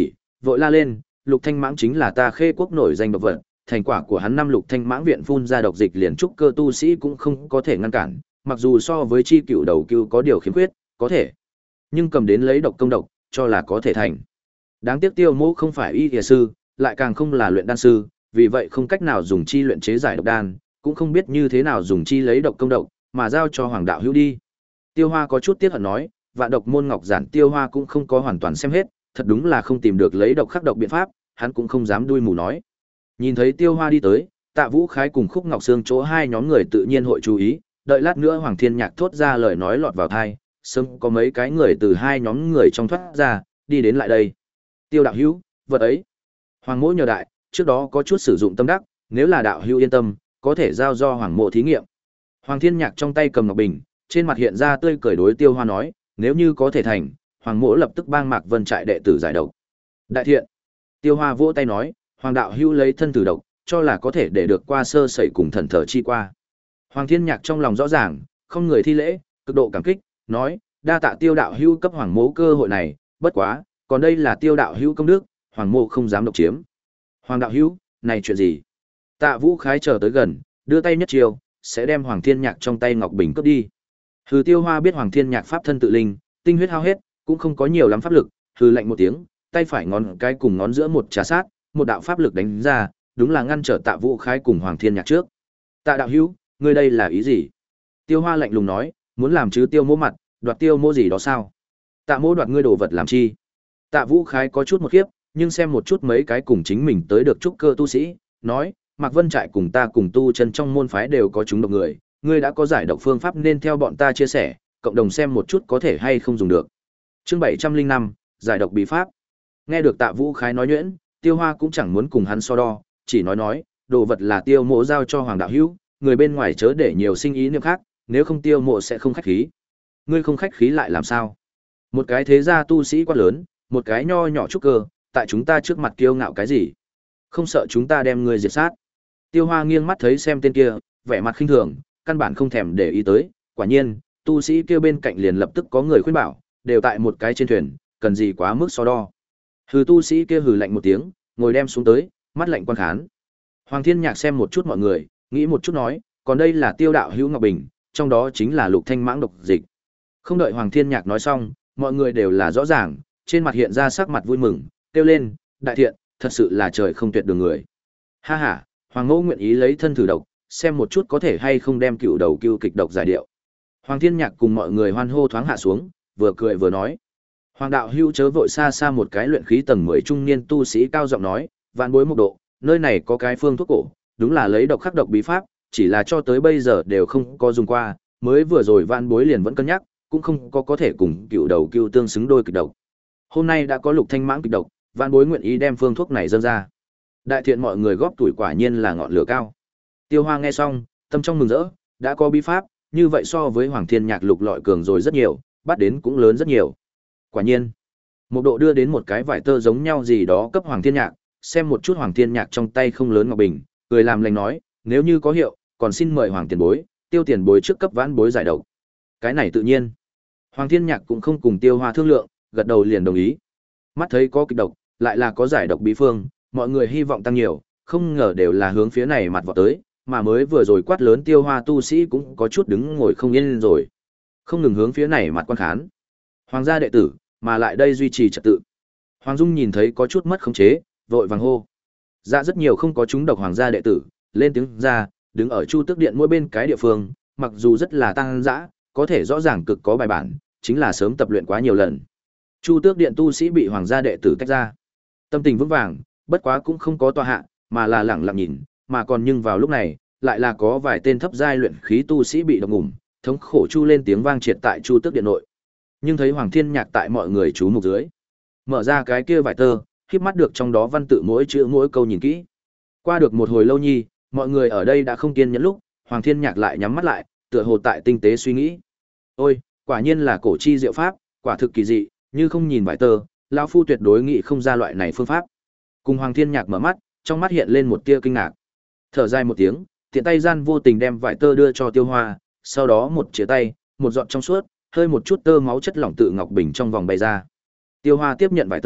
vội la lên, Lục Thanh Mãng chính là ta Khê quốc nổi danh độc vật, thành quả của hắn năm Lục Thanh Mãng viện phun ra độc dịch liền trúc cơ tu sĩ cũng không có thể ngăn cản, mặc dù so với chi cựu đầu cựu có điều khiếm khuyết, có thể, nhưng cầm đến lấy độc công độc, cho là có thể thành. Đáng tiếc Tiêu Mỗ không phải y y sư, lại càng không là luyện đan sư, vì vậy không cách nào dùng chi luyện chế giải độc đan, cũng không biết như thế nào dùng chi lấy độc công độc, mà giao cho Hoàng đạo hữu đi. Tiêu Hoa có chút tiếc hận nói, vạn độc môn ngọc giản Tiêu Hoa cũng không có hoàn toàn xem hết, thật đúng là không tìm được lấy độc khắc độc biện pháp, hắn cũng không dám đuôi mù nói. Nhìn thấy Tiêu Hoa đi tới, Tạ Vũ Khái cùng Khúc Ngọc Sương chỗ hai nhóm người tự nhiên hội chú ý, đợi lát nữa Hoàng Thiên Nhạc thốt ra lời nói lọt vào tai, sớm có mấy cái người từ hai nhóm người trong thoát ra, đi đến lại đây. Tiêu đạo hữu, vật ấy. Hoàng Mỗ nhờ đại, trước đó có chút sử dụng tâm đắc, nếu là đạo hữu yên tâm, có thể giao do Hoàng Mộ thí nghiệm. Hoàng Thiên Nhạc trong tay cầm ngọc bình, trên mặt hiện ra tươi cười đối Tiêu Hoa nói, nếu như có thể thành, Hoàng Mỗ lập tức bang Mạc Vân trại đệ tử giải độc. Đại thiện. Tiêu Hoa vỗ tay nói, Hoàng đạo hữu lấy thân tử độc, cho là có thể để được qua sơ sẩy cùng thần thở chi qua. Hoàng Thiên Nhạc trong lòng rõ ràng, không người thi lễ, cực độ cảm kích, nói, đa tạ Tiêu đạo hữu cấp Hoàng Mỗ cơ hội này, bất quá, còn đây là Tiêu đạo hữu công đức, Hoàng Mỗ không dám độc chiếm. Hoàng đạo hữu, này chuyện gì? Tạ Vũ Khái chờ tới gần, đưa tay nhất chiều, sẽ đem Hoàng Thiên Nhạc trong tay ngọc bình cướp đi. Hừ Tiêu Hoa biết Hoàng Thiên Nhạc pháp thân tự linh, tinh huyết hao hết, cũng không có nhiều lắm pháp lực, hừ lạnh một tiếng, tay phải ngón cái cùng ngón giữa một trà sát, một đạo pháp lực đánh ra, đúng là ngăn trở Tạ Vũ Khái cùng Hoàng Thiên Nhạc trước. Tạ đạo hữu, ngươi đây là ý gì? Tiêu Hoa lạnh lùng nói, muốn làm chứ Tiêu Mỗ mặt, đoạt Tiêu Mỗ gì đó sao? Tạ Mỗ đoạt ngươi đồ vật làm chi? Tạ Vũ Khái có chút một khiếp, nhưng xem một chút mấy cái cùng chính mình tới được trúc cơ tu sĩ, nói, Mạc Vân trại cùng ta cùng tu chân trong môn phái đều có chúng độc người, ngươi đã có giải độc phương pháp nên theo bọn ta chia sẻ, cộng đồng xem một chút có thể hay không dùng được. Chương bảy trăm linh năm, giải độc bí pháp. Nghe được Tạ Vũ Khái nói nhuyễn, Tiêu Hoa cũng chẳng muốn cùng hắn so đo, chỉ nói nói, đồ vật là Tiêu Mộ giao cho Hoàng đạo hữu, người bên ngoài chớ để nhiều sinh ý niệm khác, nếu không Tiêu Mộ sẽ không khách khí. Ngươi không khách khí lại làm sao? Một cái thế gia tu sĩ quá lớn, một cái nho nhỏ trúc cơ, tại chúng ta trước mặt kiêu ngạo cái gì? Không sợ chúng ta đem ngươi diệt sát? Tiêu Hoa nghiêng mắt thấy xem tên kia, vẻ mặt khinh thường, căn bản không thèm để ý tới, quả nhiên, tu sĩ kia bên cạnh liền lập tức có người khuyên bảo, đều tại một cái trên thuyền, cần gì quá mức so đo. Hừ tu sĩ kia hừ lạnh một tiếng, ngồi đem xuống tới, mắt lạnh quan khán. Hoàng Thiên Nhạc xem một chút mọi người, nghĩ một chút nói, còn đây là Tiêu đạo hữu ngọc bình, trong đó chính là Lục Thanh Mãng độc dịch. Không đợi Hoàng Thiên Nhạc nói xong, mọi người đều là rõ ràng, trên mặt hiện ra sắc mặt vui mừng, kêu lên, đại thiện, thật sự là trời không tuyệt đường người. Ha ha, Hoàng Mẫu nguyện ý lấy thân thử độc, xem một chút có thể hay không đem cựu đầu cưu kịch độc giải điệu. Hoàng Thiên Nhạc cùng mọi người hoan hô thoáng hạ xuống, vừa cười vừa nói. Hoàng đạo hữu chớ vội, xa xa một cái luyện khí tầng mười trung niên tu sĩ cao giọng nói, vạn bối một độ, nơi này có cái phương thuốc cổ, đúng là lấy độc khắc độc bí pháp, chỉ là cho tới bây giờ đều không có dùng qua, mới vừa rồi vạn bối liền vẫn cân nhắc, cũng không có có thể cùng cựu đầu cưu tương xứng đôi kịch độc. Hôm nay đã có Lục Thanh Mãng kịch độc, vạn bối nguyện ý đem phương thuốc này dâng ra. Đại thiện mọi người góp tuổi quả nhiên là ngọn lửa cao. Tiêu Hoa nghe xong, tâm trong mừng rỡ, đã có bí pháp, như vậy so với Hoàng Thiên Nhạc lục lọi cường rồi rất nhiều, bắt đến cũng lớn rất nhiều. Quả nhiên, một độ đưa đến một cái vải tơ giống nhau gì đó cấp Hoàng Thiên Nhạc, xem một chút Hoàng Thiên Nhạc trong tay không lớn ngọc bình, cười làm lành nói, nếu như có hiệu, còn xin mời Hoàng tiền bối, Tiêu tiền bối trước cấp vãn bối giải độc. Cái này tự nhiên. Hoàng Thiên Nhạc cũng không cùng Tiêu Hoa thương lượng, gật đầu liền đồng ý. Mắt thấy có kịch độc, lại là có giải độc bí phương, mọi người hy vọng tăng nhiều, không ngờ đều là hướng phía này mặt vọt tới, mà mới vừa rồi quát lớn Tiêu Hoa tu sĩ cũng có chút đứng ngồi không yên rồi. Không ngừng hướng phía này mặt quan khán. Hoàng gia đệ tử, mà lại đây duy trì trật tự. Hoàng Dung nhìn thấy có chút mất khống chế, vội vàng hô. Dạ rất nhiều không có chúng độc hoàng gia đệ tử, lên tiếng ra, đứng ở Chu Tước Điện mỗi bên cái địa phương, mặc dù rất là tăng dã, có thể rõ ràng cực có bài bản, chính là sớm tập luyện quá nhiều lần. Chu Tước Điện tu sĩ bị hoàng gia đệ tử tách ra. Tâm tình vững vàng, bất quá cũng không có tọa hạ, mà là lẳng lặng nhìn, mà còn nhưng vào lúc này, lại là có vài tên thấp giai luyện khí tu sĩ bị độc ngủm, thống khổ chu lên tiếng vang triệt tại Chu Tước Điện nội. Nhưng thấy Hoàng Thiên Nhạc tại mọi người chú mục dưới, mở ra cái kia vải tơ, khép mắt được trong đó văn tự mỗi chữ mỗi câu nhìn kỹ. Qua được một hồi lâu nhi, mọi người ở đây đã không kiên nhẫn lúc, Hoàng Thiên Nhạc lại nhắm mắt lại, tựa hồ tại tinh tế suy nghĩ. Ôi, quả nhiên là cổ chi diệu pháp, quả thực kỳ dị, như không nhìn vải tơ, lão phu tuyệt đối nghĩ không ra loại này phương pháp. Cùng Hoàng Thiên Nhạc mở mắt, trong mắt hiện lên một tia kinh ngạc. Thở dài một tiếng, tiện tay gian vô tình đem vải tơ đưa cho Tiêu Hoa, sau đó một chĩa tay, một giọt trong suốt, hơi một chút tơ máu chất lỏng tự ngọc bình trong vòng bay ra. Tiêu Hoa tiếp nhận vải tơ,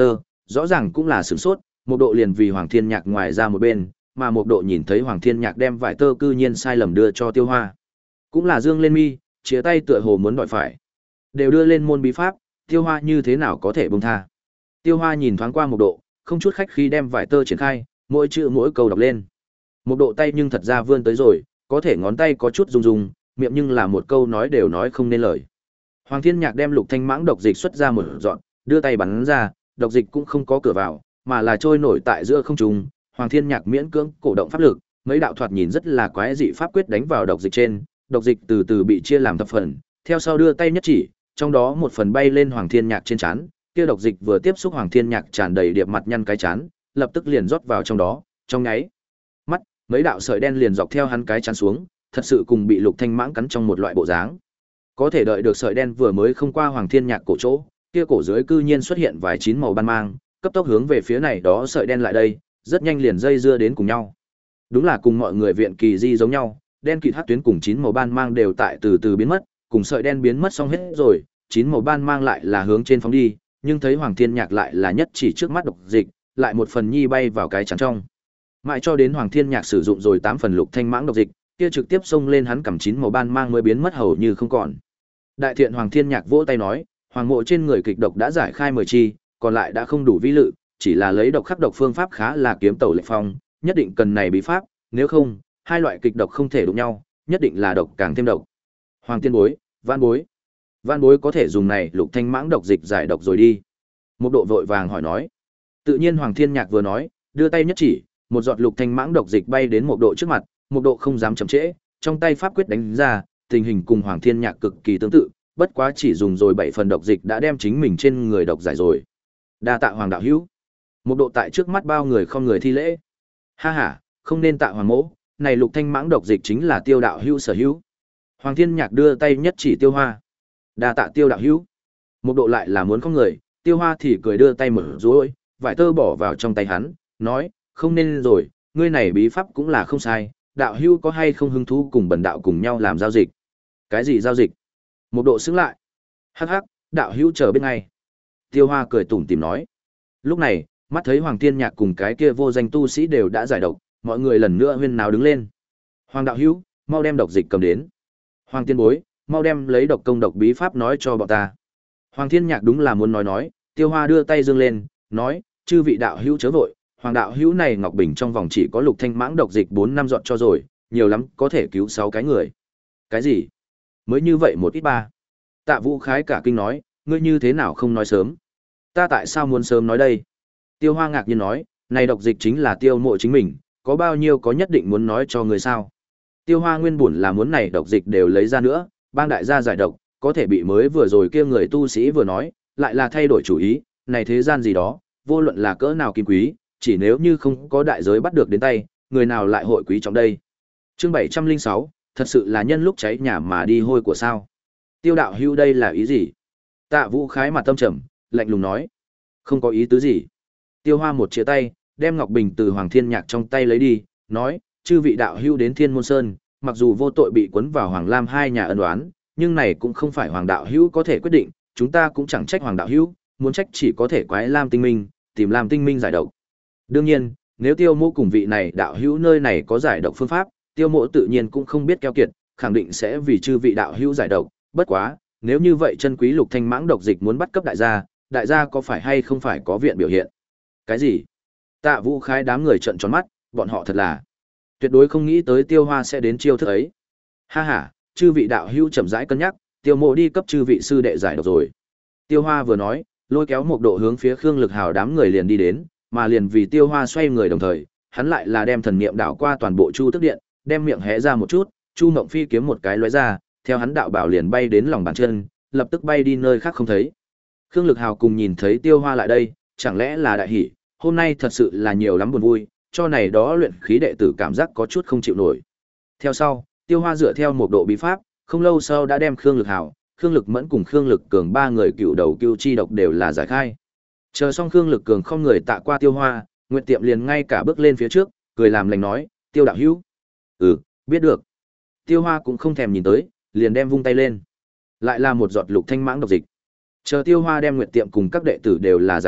rõ ràng cũng là sửng sốt, Mộc Độ liền vì Hoàng Thiên Nhạc ngoài ra một bên, mà Mộc Độ nhìn thấy Hoàng Thiên Nhạc đem vải tơ cư nhiên sai lầm đưa cho Tiêu Hoa. Cũng là dương lên mi, chia tay tựa hồ muốn đòi phải. Đều đưa lên môn bí pháp, Tiêu Hoa như thế nào có thể buông tha. Tiêu Hoa nhìn thoáng qua Mộc Độ, không chút khách khí đem vải tơ triển khai, mỗi chữ mỗi câu đọc lên. Mộc Độ tay nhưng thật ra vươn tới rồi, có thể ngón tay có chút rung rung, miệng nhưng là một câu nói đều nói không nên lời. Hoàng Thiên Nhạc đem Lục Thanh Mãng độc dịch xuất ra một dọn, đưa tay bắn ra, độc dịch cũng không có cửa vào, mà là trôi nổi tại giữa không trung. Hoàng Thiên Nhạc miễn cưỡng cổ động pháp lực, mấy đạo thoạt nhìn rất là quái dị pháp quyết đánh vào độc dịch trên, độc dịch từ từ bị chia làm thập phần, theo sau đưa tay nhất chỉ, trong đó một phần bay lên Hoàng Thiên Nhạc trên trán, kia độc dịch vừa tiếp xúc Hoàng Thiên Nhạc tràn đầy điệp mặt nhăn cái trán, lập tức liền rót vào trong đó, trong nháy mắt, mấy đạo sợi đen liền dọc theo hắn cái trán xuống, thật sự cùng bị Lục Thanh Mãng cắn trong một loại bộ dáng. Có thể đợi được sợi đen vừa mới không qua Hoàng Thiên Nhạc cổ chỗ, kia cổ dưới cư nhiên xuất hiện vài chín màu ban mang, cấp tốc hướng về phía này đó sợi đen lại đây, rất nhanh liền dây dưa đến cùng nhau. Đúng là cùng mọi người viện kỳ di giống nhau, đen kịt hắc tuyến cùng chín màu ban mang đều tại từ từ biến mất, cùng sợi đen biến mất xong hết rồi, chín màu ban mang lại là hướng trên phóng đi, nhưng thấy Hoàng Thiên Nhạc lại là nhất chỉ trước mắt độc dịch, lại một phần nhi bay vào cái chắn trong. Mãi cho đến Hoàng Thiên Nhạc sử dụng rồi tám phần Lục Thanh Mãng độc dịch, kia trực tiếp xông lên hắn cầm chín màu ban mang mới biến mất hầu như không còn. Đại thiện Hoàng Thiên Nhạc vỗ tay nói, Hoàng mộ trên người kịch độc đã giải khai mười chi, còn lại đã không đủ vi lự, chỉ là lấy độc khắc độc phương pháp khá là kiếm tẩu lệ phong, nhất định cần này bí pháp, nếu không, hai loại kịch độc không thể đụng nhau, nhất định là độc càng thêm độc. Hoàng tiên bối, Văn bối, Văn bối có thể dùng này Lục Thanh Mãng độc dịch giải độc rồi đi. Một độ vội vàng hỏi nói. Tự nhiên Hoàng Thiên Nhạc vừa nói, đưa tay nhất chỉ, một giọt Lục Thanh Mãng độc dịch bay đến một độ trước mặt, một độ không dám chậm trễ, trong tay pháp quyết đánh ra, tình hình cùng Hoàng Thiên Nhạc cực kỳ tương tự, bất quá chỉ dùng rồi bảy phần độc dịch đã đem chính mình trên người độc giải rồi. Đa tạ Hoàng đạo hữu. Một độ tại trước mắt bao người không người thi lễ. Ha ha, không nên tạ Hoàng mỗ, này Lục Thanh Mãng độc dịch chính là Tiêu đạo hữu sở hữu. Hoàng Thiên Nhạc đưa tay nhất chỉ Tiêu Hoa. Đa tạ Tiêu đạo hữu. Một độ lại là muốn không người, Tiêu Hoa thì cười đưa tay mở rối, vải tơ bỏ vào trong tay hắn, nói, không nên rồi, ngươi này bí pháp cũng là không sai, đạo hữu có hay không hứng thú cùng bần đạo cùng nhau làm giao dịch. Cái gì giao dịch? Một độ xứng lại. Hắc hắc, đạo hữu chờ bên ngay. Tiêu Hoa cười tủm tỉm nói. Lúc này, mắt thấy Hoàng Thiên Nhạc cùng cái kia vô danh tu sĩ đều đã giải độc, mọi người lần nữa huyên náo đứng lên. Hoàng đạo hữu, mau đem độc dịch cầm đến. Hoàng tiên bối, mau đem lấy độc công độc bí pháp nói cho bọn ta. Hoàng Thiên Nhạc đúng là muốn nói nói, Tiêu Hoa đưa tay dương lên, nói, chư vị đạo hữu chớ vội, Hoàng đạo hữu này Ngọc Bình trong vòng chỉ có Lục Thanh Mãng độc dịch bốn năm giọt cho rồi, nhiều lắm có thể cứu sáu cái người. Cái gì? Mới như vậy một ít ba. Tạ Vũ Khái cả kinh nói, ngươi như thế nào không nói sớm? Ta tại sao muốn sớm nói đây? Tiêu Hoa ngạc nhiên nói, này độc dịch chính là Tiêu Mộ chính mình, có bao nhiêu có nhất định muốn nói cho người sao? Tiêu Hoa nguyên bổn là muốn này độc dịch đều lấy ra nữa, bang đại gia giải độc, có thể bị mới vừa rồi kia người tu sĩ vừa nói, lại là thay đổi chủ ý, này thế gian gì đó, vô luận là cỡ nào kim quý, chỉ nếu như không có đại giới bắt được đến tay, người nào lại hội quý trọng đây. Chương bảy trăm lẻ sáu, thật sự là nhân lúc cháy nhà mà đi hôi của sao? Tiêu đạo hữu đây là ý gì? Tạ Vũ Khái mặt tâm trầm, lạnh lùng nói, không có ý tứ gì. Tiêu Hoa một chia tay, đem Ngọc Bình từ Hoàng Thiên Nhạc trong tay lấy đi, nói, chư vị đạo hữu đến Thiên Môn Sơn, mặc dù vô tội bị cuốn vào Hoàng Lam hai nhà ân oán, nhưng này cũng không phải Hoàng đạo hữu có thể quyết định, chúng ta cũng chẳng trách Hoàng đạo hữu, muốn trách chỉ có thể quái Lam Tinh Minh, tìm Lam Tinh Minh giải độc. Đương nhiên, nếu Tiêu Mộ cùng vị này đạo hữu nơi này có giải độc phương pháp, Tiêu Mộ tự nhiên cũng không biết keo kiệt, khẳng định sẽ vì chư vị đạo hữu giải độc, bất quá, nếu như vậy chân quý Lục Thanh Mãng độc dịch muốn bắt cấp đại gia, đại gia có phải hay không phải có viện biểu hiện? Cái gì? Tạ Vũ Khái đám người trợn tròn mắt, bọn họ thật là tuyệt đối không nghĩ tới Tiêu Hoa sẽ đến chiêu thức ấy. Ha ha, chư vị đạo hữu chậm rãi cân nhắc, Tiêu Mộ đi cấp chư vị sư đệ giải độc rồi. Tiêu Hoa vừa nói, lôi kéo một độ hướng phía Khương Lực Hào đám người liền đi đến, mà liền vì Tiêu Hoa xoay người đồng thời, hắn lại là đem thần niệm đảo qua toàn bộ Chu Tức Điện, đem miệng hé ra một chút, Chu Mộng Phi kiếm một cái lóe ra, theo hắn đạo bảo liền bay đến lòng bàn chân, lập tức bay đi nơi khác không thấy. Khương Lực Hào cùng nhìn thấy Tiêu Hoa lại đây, chẳng lẽ là đại hỉ, hôm nay thật sự là nhiều lắm buồn vui, cho này đó luyện khí đệ tử cảm giác có chút không chịu nổi. Theo sau, Tiêu Hoa dựa theo một độ bí pháp, không lâu sau đã đem Khương Lực Hào, Khương Lực Mẫn cùng Khương Lực Cường ba người cựu đầu cưu chi độc đều là giải khai. Chờ xong Khương Lực Cường không người tạ qua Tiêu Hoa, Nguyệt Tiệm liền ngay cả bước lên phía trước, cười làm lành nói, Tiêu đạo hữu. Ừ, biết được. Tiêu Hoa cũng không thèm nhìn tới, liền đem vung tay lên. Lại là một giọt Lục Thanh Mãng độc dịch. Chờ Tiêu Hoa đem Nguyệt Tiệm cùng các đệ tử đều là giải hết,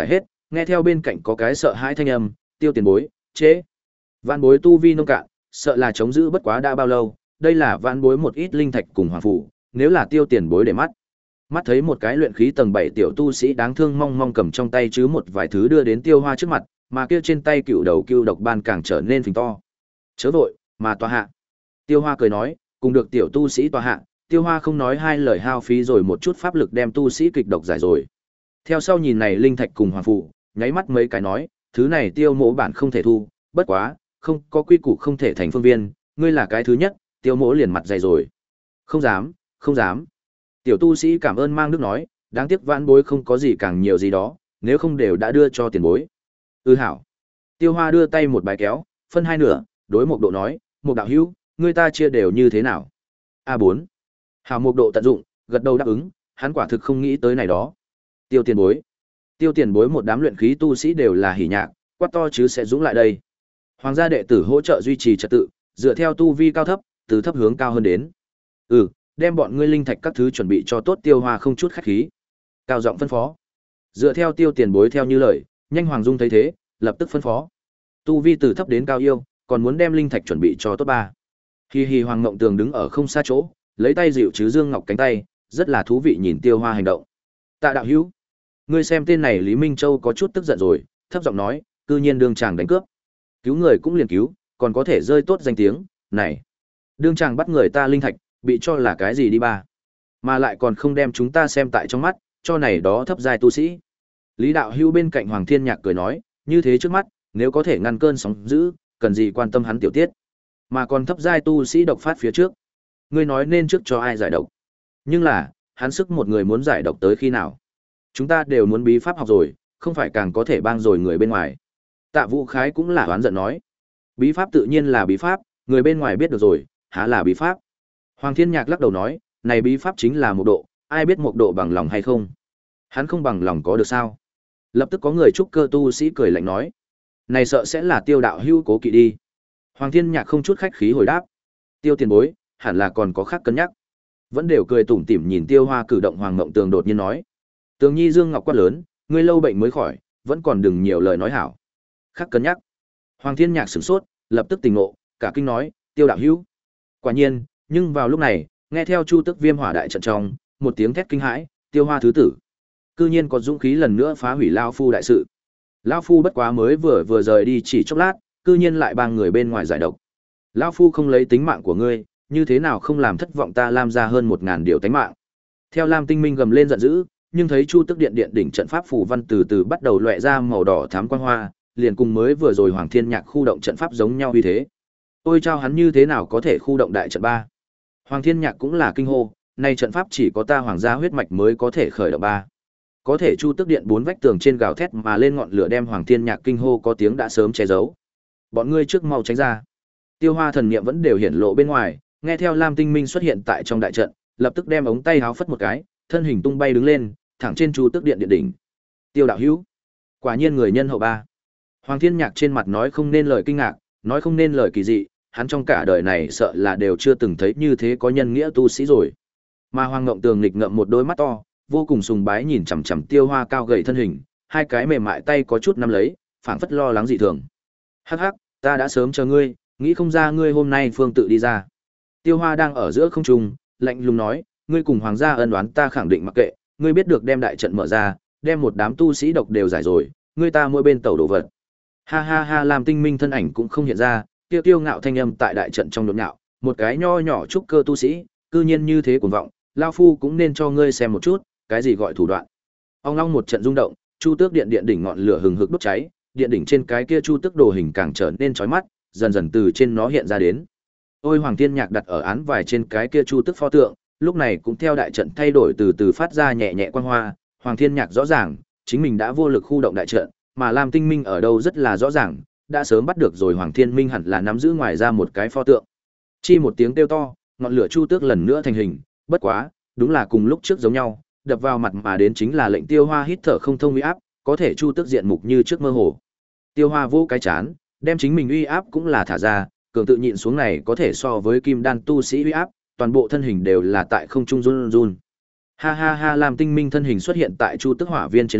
nghe theo bên cạnh có cái sợ hãi thanh âm, Tiêu tiền bối, chế. Vạn bối tu vi nông cạn, sợ là chống giữ bất quá đã bao lâu, đây là vạn bối một ít linh thạch cùng hoàng phủ, nếu là Tiêu tiền bối để mắt. Mắt thấy một cái luyện khí tầng bảy tiểu tu sĩ đáng thương mong mong cầm trong tay chứ một vài thứ đưa đến Tiêu Hoa trước mặt, mà kia trên tay cựu đầu cựu độc ban càng trở nên phình to. Chớ vội, mà tòa hạ. Tiêu Hoa cười nói, cùng được tiểu tu sĩ tòa hạ, Tiêu Hoa không nói hai lời hao phí rồi một chút pháp lực đem tu sĩ kịch độc giải rồi. Theo sau nhìn này linh thạch cùng hoàng phụ, nháy mắt mấy cái nói, thứ này Tiêu mỗ bản không thể thu, bất quá, không có quy củ không thể thành phương viên, ngươi là cái thứ nhất, Tiêu mỗ liền mặt dày rồi. Không dám, không dám. Tiểu tu sĩ cảm ơn mang đức nói, đáng tiếc vãn bối không có gì càng nhiều gì đó, nếu không đều đã đưa cho tiền bối. Ư hảo. Tiêu Hoa đưa tay một bài kéo, phân hai nửa, đối Mộc Độ nói, Mộc đạo hữu, ngươi ta chia đều như thế nào? A bốn. Hảo Mộc Độ tận dụng, gật đầu đáp ứng, hắn quả thực không nghĩ tới này đó. Tiêu tiền bối. Tiêu tiền bối một đám luyện khí tu sĩ đều là hỉ nhạc, quát to chứ sẽ dũng lại đây. Hoàng gia đệ tử hỗ trợ duy trì trật tự, dựa theo tu vi cao thấp, từ thấp hướng cao hơn đến. Ừ, đem bọn ngươi linh thạch các thứ chuẩn bị cho tốt. Tiêu Hoa không chút khách khí. Cao giọng phân phó. Dựa theo Tiêu tiền bối theo như lời, nhanh Hoàng Dung thấy thế, lập tức phân phó. Tu vi từ thấp đến cao yêu, còn muốn đem linh thạch chuẩn bị cho tốt ba. Hi hi Hoàng Ngộng Tường đứng ở không xa chỗ, lấy tay dịu chứ Dương Ngọc cánh tay, rất là thú vị nhìn Tiêu Hoa hành động. Tạ đạo hữu, ngươi xem tên này Lý Minh Châu có chút tức giận rồi, thấp giọng nói, cư nhiên đương chàng đánh cướp. Cứu người cũng liền cứu, còn có thể rơi tốt danh tiếng, này. Đương chàng bắt người ta linh thạch, bị cho là cái gì đi ba. Mà lại còn không đem chúng ta xem tại trong mắt, cho này đó thấp giai tu sĩ. Lý đạo hữu bên cạnh Hoàng Thiên Nhạc cười nói, như thế trước mắt, nếu có thể ngăn cơn sóng dữ, cần gì quan tâm hắn tiểu tiết. Mà còn thấp giai tu sĩ độc phát phía trước. Ngươi nói nên trước cho ai giải độc. Nhưng là, hắn sức một người muốn giải độc tới khi nào. Chúng ta đều muốn bí pháp học rồi, không phải càng có thể bang rồi người bên ngoài. Tạ Vũ Khái cũng là oán giận nói. Bí pháp tự nhiên là bí pháp, người bên ngoài biết được rồi, há là bí pháp. Hoàng Thiên Nhạc lắc đầu nói, này bí pháp chính là Mộc Độ, ai biết Mộc Độ bằng lòng hay không. Hắn không bằng lòng có được sao. Lập tức có người trúc cơ tu sĩ cười lạnh nói. Này sợ sẽ là Tiêu đạo hữu cố kỵ đi. Hoàng Thiên Nhạc không chút khách khí hồi đáp. Tiêu tiền bối, hẳn là còn có khác cân nhắc. Vẫn đều cười tủm tỉm nhìn Tiêu Hoa cử động. Hoàng Ngộng Tường đột nhiên nói. Tường Nhi Dương Ngọc quát lớn, ngươi lâu bệnh mới khỏi, vẫn còn đừng nhiều lời nói hảo. Khác cân nhắc. Hoàng Thiên Nhạc sửng sốt, lập tức tỉnh ngộ, cả kinh nói, Tiêu đạo hữu. Quả nhiên, nhưng vào lúc này, nghe theo Chu Tức Viêm Hỏa đại trận trong, một tiếng thét kinh hãi, Tiêu Hoa thứ tử. Cư nhiên có dũng khí lần nữa phá hủy lão phu đại sự. Lão phu bất quá mới vừa vừa rời đi chỉ chốc lát, cư nhiên lại bang người bên ngoài giải độc. Lão phu không lấy tính mạng của ngươi, như thế nào không làm thất vọng ta Lam ra hơn một ngàn điều tánh mạng. Theo Lam Tinh Minh gầm lên giận dữ, nhưng thấy Chu Tức Điện điện đỉnh trận pháp phù văn từ từ bắt đầu loẹt ra màu đỏ thắm quang hoa, liền cùng mới vừa rồi Hoàng Thiên Nhạc khu động trận pháp giống nhau như thế. Ôi chao, hắn như thế nào có thể khu động đại trận ba? Hoàng Thiên Nhạc cũng là kinh hô, nay trận pháp chỉ có ta Hoàng gia huyết mạch mới có thể khởi động ba. Có thể Chu Tức Điện bốn vách tường trên gào thét mà lên ngọn lửa đem Hoàng Thiên Nhạc kinh hô có tiếng đã sớm che giấu. Bọn ngươi trước mau tránh ra. Tiêu Hoa thần niệm vẫn đều hiển lộ bên ngoài, nghe theo Lam Tinh Minh xuất hiện tại trong đại trận, lập tức đem ống tay háo phất một cái, thân hình tung bay đứng lên, thẳng trên Chu Tức Điện điện đỉnh. Tiêu đạo hữu, quả nhiên người nhân hậu ba. Hoàng Thiên Nhạc trên mặt nói không nên lời kinh ngạc, nói không nên lời kỳ dị, hắn trong cả đời này sợ là đều chưa từng thấy như thế có nhân nghĩa tu sĩ rồi. Mà Hoàng Ngộng Tường nghịch ngợm một đôi mắt to, vô cùng sùng bái nhìn chằm chằm Tiêu Hoa cao gầy thân hình, hai cái mềm mại tay có chút nắm lấy, phảng phất lo lắng dị thường. Hắc hắc, ta đã sớm chờ ngươi, nghĩ không ra ngươi hôm nay phương tự đi ra. Tiêu Hoa đang ở giữa không trung, lạnh lùng nói, ngươi cùng Hoàng gia ân oán ta khẳng định mặc kệ, ngươi biết được đem đại trận mở ra, đem một đám tu sĩ độc đều giải rồi, ngươi ta mỗi bên tẩu đồ vật. Ha ha ha, Lam Tinh Minh thân ảnh cũng không hiện ra, tiêu tiêu ngạo thanh âm tại đại trận trong đột nhạo, một cái nho nhỏ trúc cơ tu sĩ, cư nhiên như thế cuồng vọng, lão phu cũng nên cho ngươi xem một chút, cái gì gọi thủ đoạn. Ong long một trận rung động, Chu Tước Điện điện đỉnh ngọn lửa hừng hực đốt cháy, điện đỉnh trên cái kia Chu Tước đồ hình càng trở nên chói mắt, dần dần từ trên nó hiện ra đến. Ôi Hoàng Thiên Nhạc đặt ở án vải trên cái kia Chu Tước pho tượng, lúc này cũng theo đại trận thay đổi từ từ phát ra nhẹ nhẹ quang hoa, Hoàng Thiên Nhạc rõ ràng, chính mình đã vô lực khu động đại trận, mà Lam Tinh Minh ở đâu rất là rõ ràng, đã sớm bắt được rồi. Hoàng Thiên Minh hẳn là nắm giữ ngoài ra một cái pho tượng. Chi một tiếng kêu to, ngọn lửa Chu Tước lần nữa thành hình, bất quá, đúng là cùng lúc trước giống nhau, đập vào mặt mà đến chính là lệnh Tiêu Hoa hít thở không thông uy áp, có thể Chu Tước diện mục như trước mơ hồ. Tiêu Hoa vô cái chán, đem chính mình uy áp cũng là thả ra, cường tự nhịn xuống này có thể so với kim đan tu sĩ uy áp, toàn bộ thân hình đều là tại không trung run run. Ha ha ha, Lam Tinh Minh thân hình xuất hiện tại Chu Tước hỏa viên trên lưng,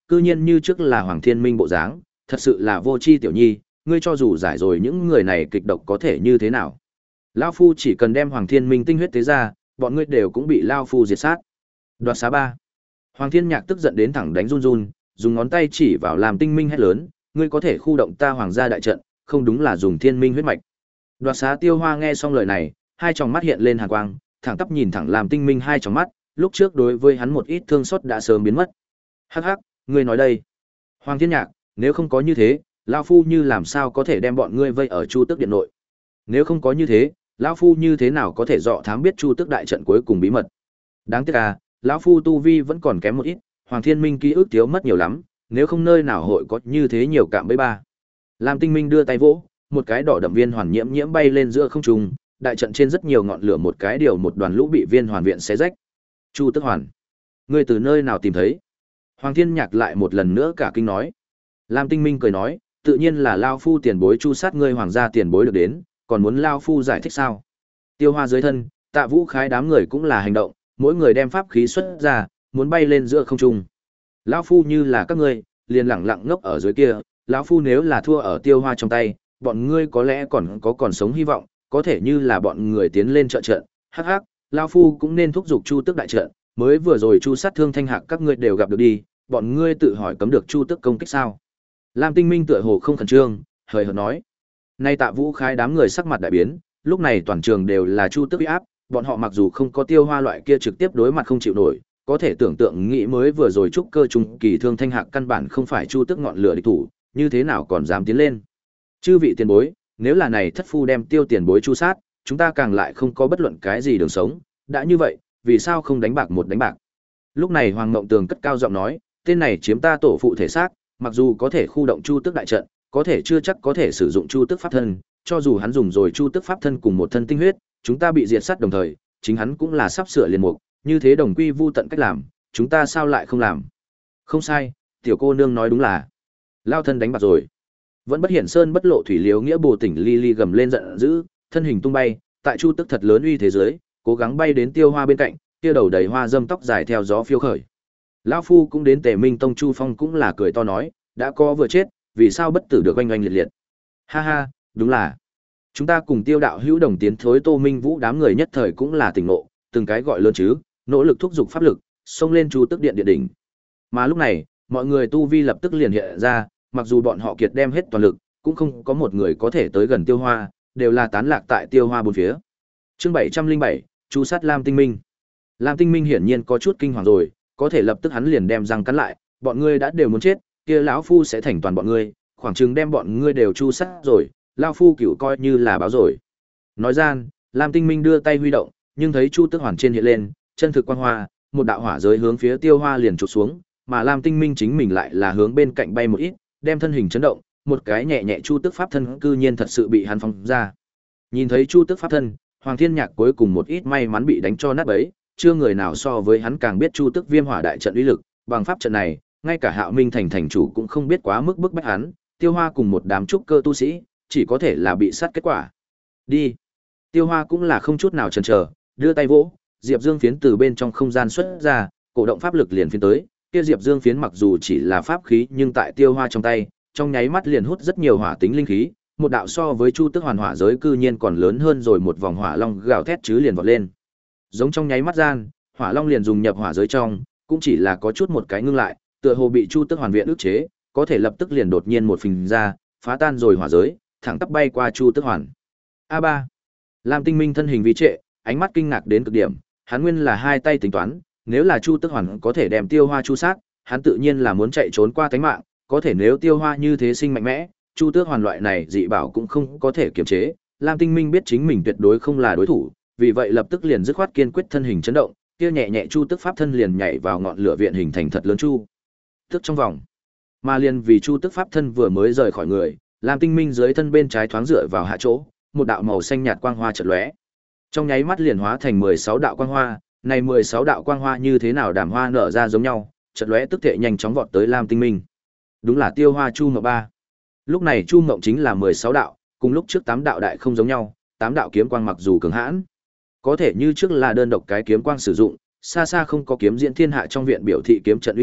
cư nhiên như trước là Hoàng Thiên Minh bộ dáng, thật sự là vô tri tiểu nhi, ngươi cho dù giải rồi những người này kịch độc có thể như thế nào. Lão phu chỉ cần đem Hoàng Thiên Minh tinh huyết tế ra, bọn ngươi đều cũng bị lão phu diệt sát. Đoạt xá ba. Hoàng Thiên Nhạc tức giận đến thẳng đánh run run, dùng ngón tay chỉ vào Lam Tinh Minh hét lớn, ngươi có thể khu động ta hoàng gia đại trận, không đúng là dùng Thiên Minh huyết mạch. Đoạt xá Tiêu Hoa nghe xong lời này, hai tròng mắt hiện lên hàn quang, thẳng tắp nhìn thẳng Lam Tinh Minh hai tròng mắt, lúc trước đối với hắn một ít thương xót đã sớm biến mất. Hắc hắc, ngươi nói đây. Hoàng Thiên Nhạc, nếu không có như thế, lão phu như làm sao có thể đem bọn ngươi vây ở Chu Tước điện nội? Nếu không có như thế, lão phu như thế nào có thể dọ thám biết Chu Tước đại trận cuối cùng bí mật? Đáng tiếc à, lão phu tu vi vẫn còn kém một ít, Hoàng Thiên Minh ký ức thiếu mất nhiều lắm, nếu không nơi nào hội có như thế nhiều cạm bẫy ba. Lam Tinh Minh đưa tay vỗ, một cái đỏ đậm viên hoàn nhiễm nhiễm bay lên giữa không trung, đại trận trên rất nhiều ngọn lửa một cái điều một đoàn lũ bị viên hoàn viện xé rách. Chu Tước hoàn, ngươi từ nơi nào tìm thấy? Hoàng Thiên Nhạc lại một lần nữa cả kinh nói. Lam Tinh Minh cười nói, tự nhiên là lao phu tiền bối chu sát ngươi hoàng gia tiền bối được đến, còn muốn lao phu giải thích sao? Tiêu Hoa dưới thân, Tạ Vũ Khái đám người cũng là hành động, mỗi người đem pháp khí xuất ra, muốn bay lên giữa không trung. Lão phu như là các ngươi, liền lẳng lặng ngốc ở dưới kia, lão phu nếu là thua ở Tiêu Hoa trong tay, bọn ngươi có lẽ còn có còn sống hy vọng, có thể như là bọn người tiến lên trợ trận, hắc hắc, lão phu cũng nên thúc giục Chu Tước đại trận, mới vừa rồi Chu sát thương thanh hạc các ngươi đều gặp được đi, bọn ngươi tự hỏi cấm được Chu Tước công kích sao? Lam Tinh Minh tựa hồ không khẩn trương, hời hợt nói. Nay Tạ Vũ Khái đám người sắc mặt đại biến, lúc này toàn trường đều là Chu Tước uy áp, bọn họ mặc dù không có Tiêu Hoa loại kia trực tiếp đối mặt không chịu nổi, có thể tưởng tượng nghĩ mới vừa rồi trúc cơ trung kỳ thương thanh hạc căn bản không phải Chu Tước ngọn lửa địch thủ, như thế nào còn dám tiến lên. Chư vị tiền bối, nếu là này thất phu đem Tiêu tiền bối chu sát, chúng ta càng lại không có bất luận cái gì đường sống, đã như vậy, vì sao không đánh bạc một đánh bạc? Lúc này Hoàng Ngộng Tường cất cao giọng nói, tên này chiếm ta tổ phụ thể xác, mặc dù có thể khu động Chu Tước đại trận, có thể chưa chắc có thể sử dụng Chu Tước pháp thân, cho dù hắn dùng rồi Chu Tước pháp thân cùng một thân tinh huyết, chúng ta bị diệt sát đồng thời, chính hắn cũng là sắp sửa liền mục, như thế đồng quy vu tận cách làm, chúng ta sao lại không làm? Không sai, tiểu cô nương nói đúng là. Lao thân đánh bạc rồi. Vẫn bất hiển sơn bất lộ thủy liếu nghĩa bồ tỉnh ly ly gầm lên giận dữ, thân hình tung bay, tại Chu Tước thật lớn uy thế giới, cố gắng bay đến Tiêu Hoa bên cạnh, kia đầu đầy hoa dâm tóc dài theo gió phiêu khởi. Lão phu cũng đến Tề Minh Tông Chu Phong cũng là cười to nói, đã có vừa chết, vì sao bất tử được oanh oanh liệt liệt. Ha ha, đúng là. Chúng ta cùng Tiêu đạo hữu đồng tiến thối Tô Minh Vũ đám người nhất thời cũng là tỉnh ngộ, từng cái gọi lớn chứ, nỗ lực thúc giục pháp lực, xông lên Chu Tước điện điện đỉnh. Mà lúc này, mọi người tu vi lập tức liền hiện ra, mặc dù bọn họ kiệt đem hết toàn lực, cũng không có một người có thể tới gần Tiêu Hoa, đều là tán lạc tại Tiêu Hoa bốn phía. Chương bảy trăm linh bảy, Chu sát Lam Tinh Minh. Lam Tinh Minh hiển nhiên có chút kinh hoàng rồi, có thể lập tức hắn liền đem răng cắn lại, bọn ngươi đã đều muốn chết, kia lão phu sẽ thành toàn bọn ngươi, khoảng chừng đem bọn ngươi đều chu sát rồi, lão phu cửu coi như là báo rồi. Nói gian, Lam Tinh Minh đưa tay huy động, nhưng thấy Chu Tước hoàn trên hiện lên, chân thực quang hoa, một đạo hỏa giới hướng phía Tiêu Hoa liền chụp xuống, mà Lam Tinh Minh chính mình lại là hướng bên cạnh bay một ít, đem thân hình chấn động, một cái nhẹ nhẹ Chu Tước pháp thân cư nhiên thật sự bị hắn phóng ra. Nhìn thấy Chu Tước pháp thân, Hoàng Thiên Nhạc cuối cùng một ít may mắn bị đánh cho nát bấy, chưa người nào so với hắn càng biết Chu Tước Viêm Hỏa đại trận uy lực, bằng pháp trận này, ngay cả Hạo Minh thành thành chủ cũng không biết quá mức bức bách hắn, Tiêu Hoa cùng một đám trúc cơ tu sĩ, chỉ có thể là bị sát kết quả. Đi. Tiêu Hoa cũng là không chút nào chần chờ, đưa tay vỗ, Diệp Dương phiến từ bên trong không gian xuất ra, cổ động pháp lực liền phiến tới, kia Diệp Dương phiến mặc dù chỉ là pháp khí, nhưng tại Tiêu Hoa trong tay, trong nháy mắt liền hút rất nhiều hỏa tính linh khí, một đạo so với Chu Tước hoàn hỏa giới cư nhiên còn lớn hơn rồi một vòng hỏa long gào thét chứ liền vọt lên. Giống trong nháy mắt gian, hỏa long liền dùng nhập hỏa giới trong, cũng chỉ là có chút một cái ngưng lại, tựa hồ bị Chu Tước hoàn viện ức chế, có thể lập tức liền đột nhiên một phình ra, phá tan rồi hỏa giới, thẳng tắp bay qua Chu Tước hoàn. A ba. Lam Tinh Minh thân hình vi trệ, ánh mắt kinh ngạc đến cực điểm, hắn nguyên là hai tay tính toán, nếu là Chu Tước hoàn có thể đem Tiêu Hoa chu sát, hắn tự nhiên là muốn chạy trốn qua tánh mạng, có thể nếu Tiêu Hoa như thế sinh mạnh mẽ, Chu Tước hoàn loại này dị bảo cũng không có thể kiềm chế, Lam Tinh Minh biết chính mình tuyệt đối không là đối thủ, vì vậy lập tức liền dứt khoát kiên quyết thân hình chấn động, kia nhẹ nhẹ Chu Tước pháp thân liền nhảy vào ngọn lửa viện hình thành thật lớn chu tức trong vòng. Mà liền vì Chu Tước pháp thân vừa mới rời khỏi người, Lam Tinh Minh dưới thân bên trái thoáng dựa vào hạ chỗ, một đạo màu xanh nhạt quang hoa chợt lóe. Trong nháy mắt liền hóa thành mười sáu đạo quang hoa, này mười sáu đạo quang hoa như thế nào đàm hoa nở ra giống nhau, chợt lóe tức thể nhanh chóng vọt tới Lam Tinh Minh. Đúng là Tiêu Hoa Chu Mộng ba. Lúc này Chu Mộng chính là mười sáu đạo, cùng lúc trước tám đạo đại không giống nhau, tám đạo kiếm quang mặc dù cường hãn, có thể như trước là đơn độc cái kiếm quang sử dụng, xa xa không có kiếm diễn thiên hạ trong viện biểu thị kiếm trận uy lực,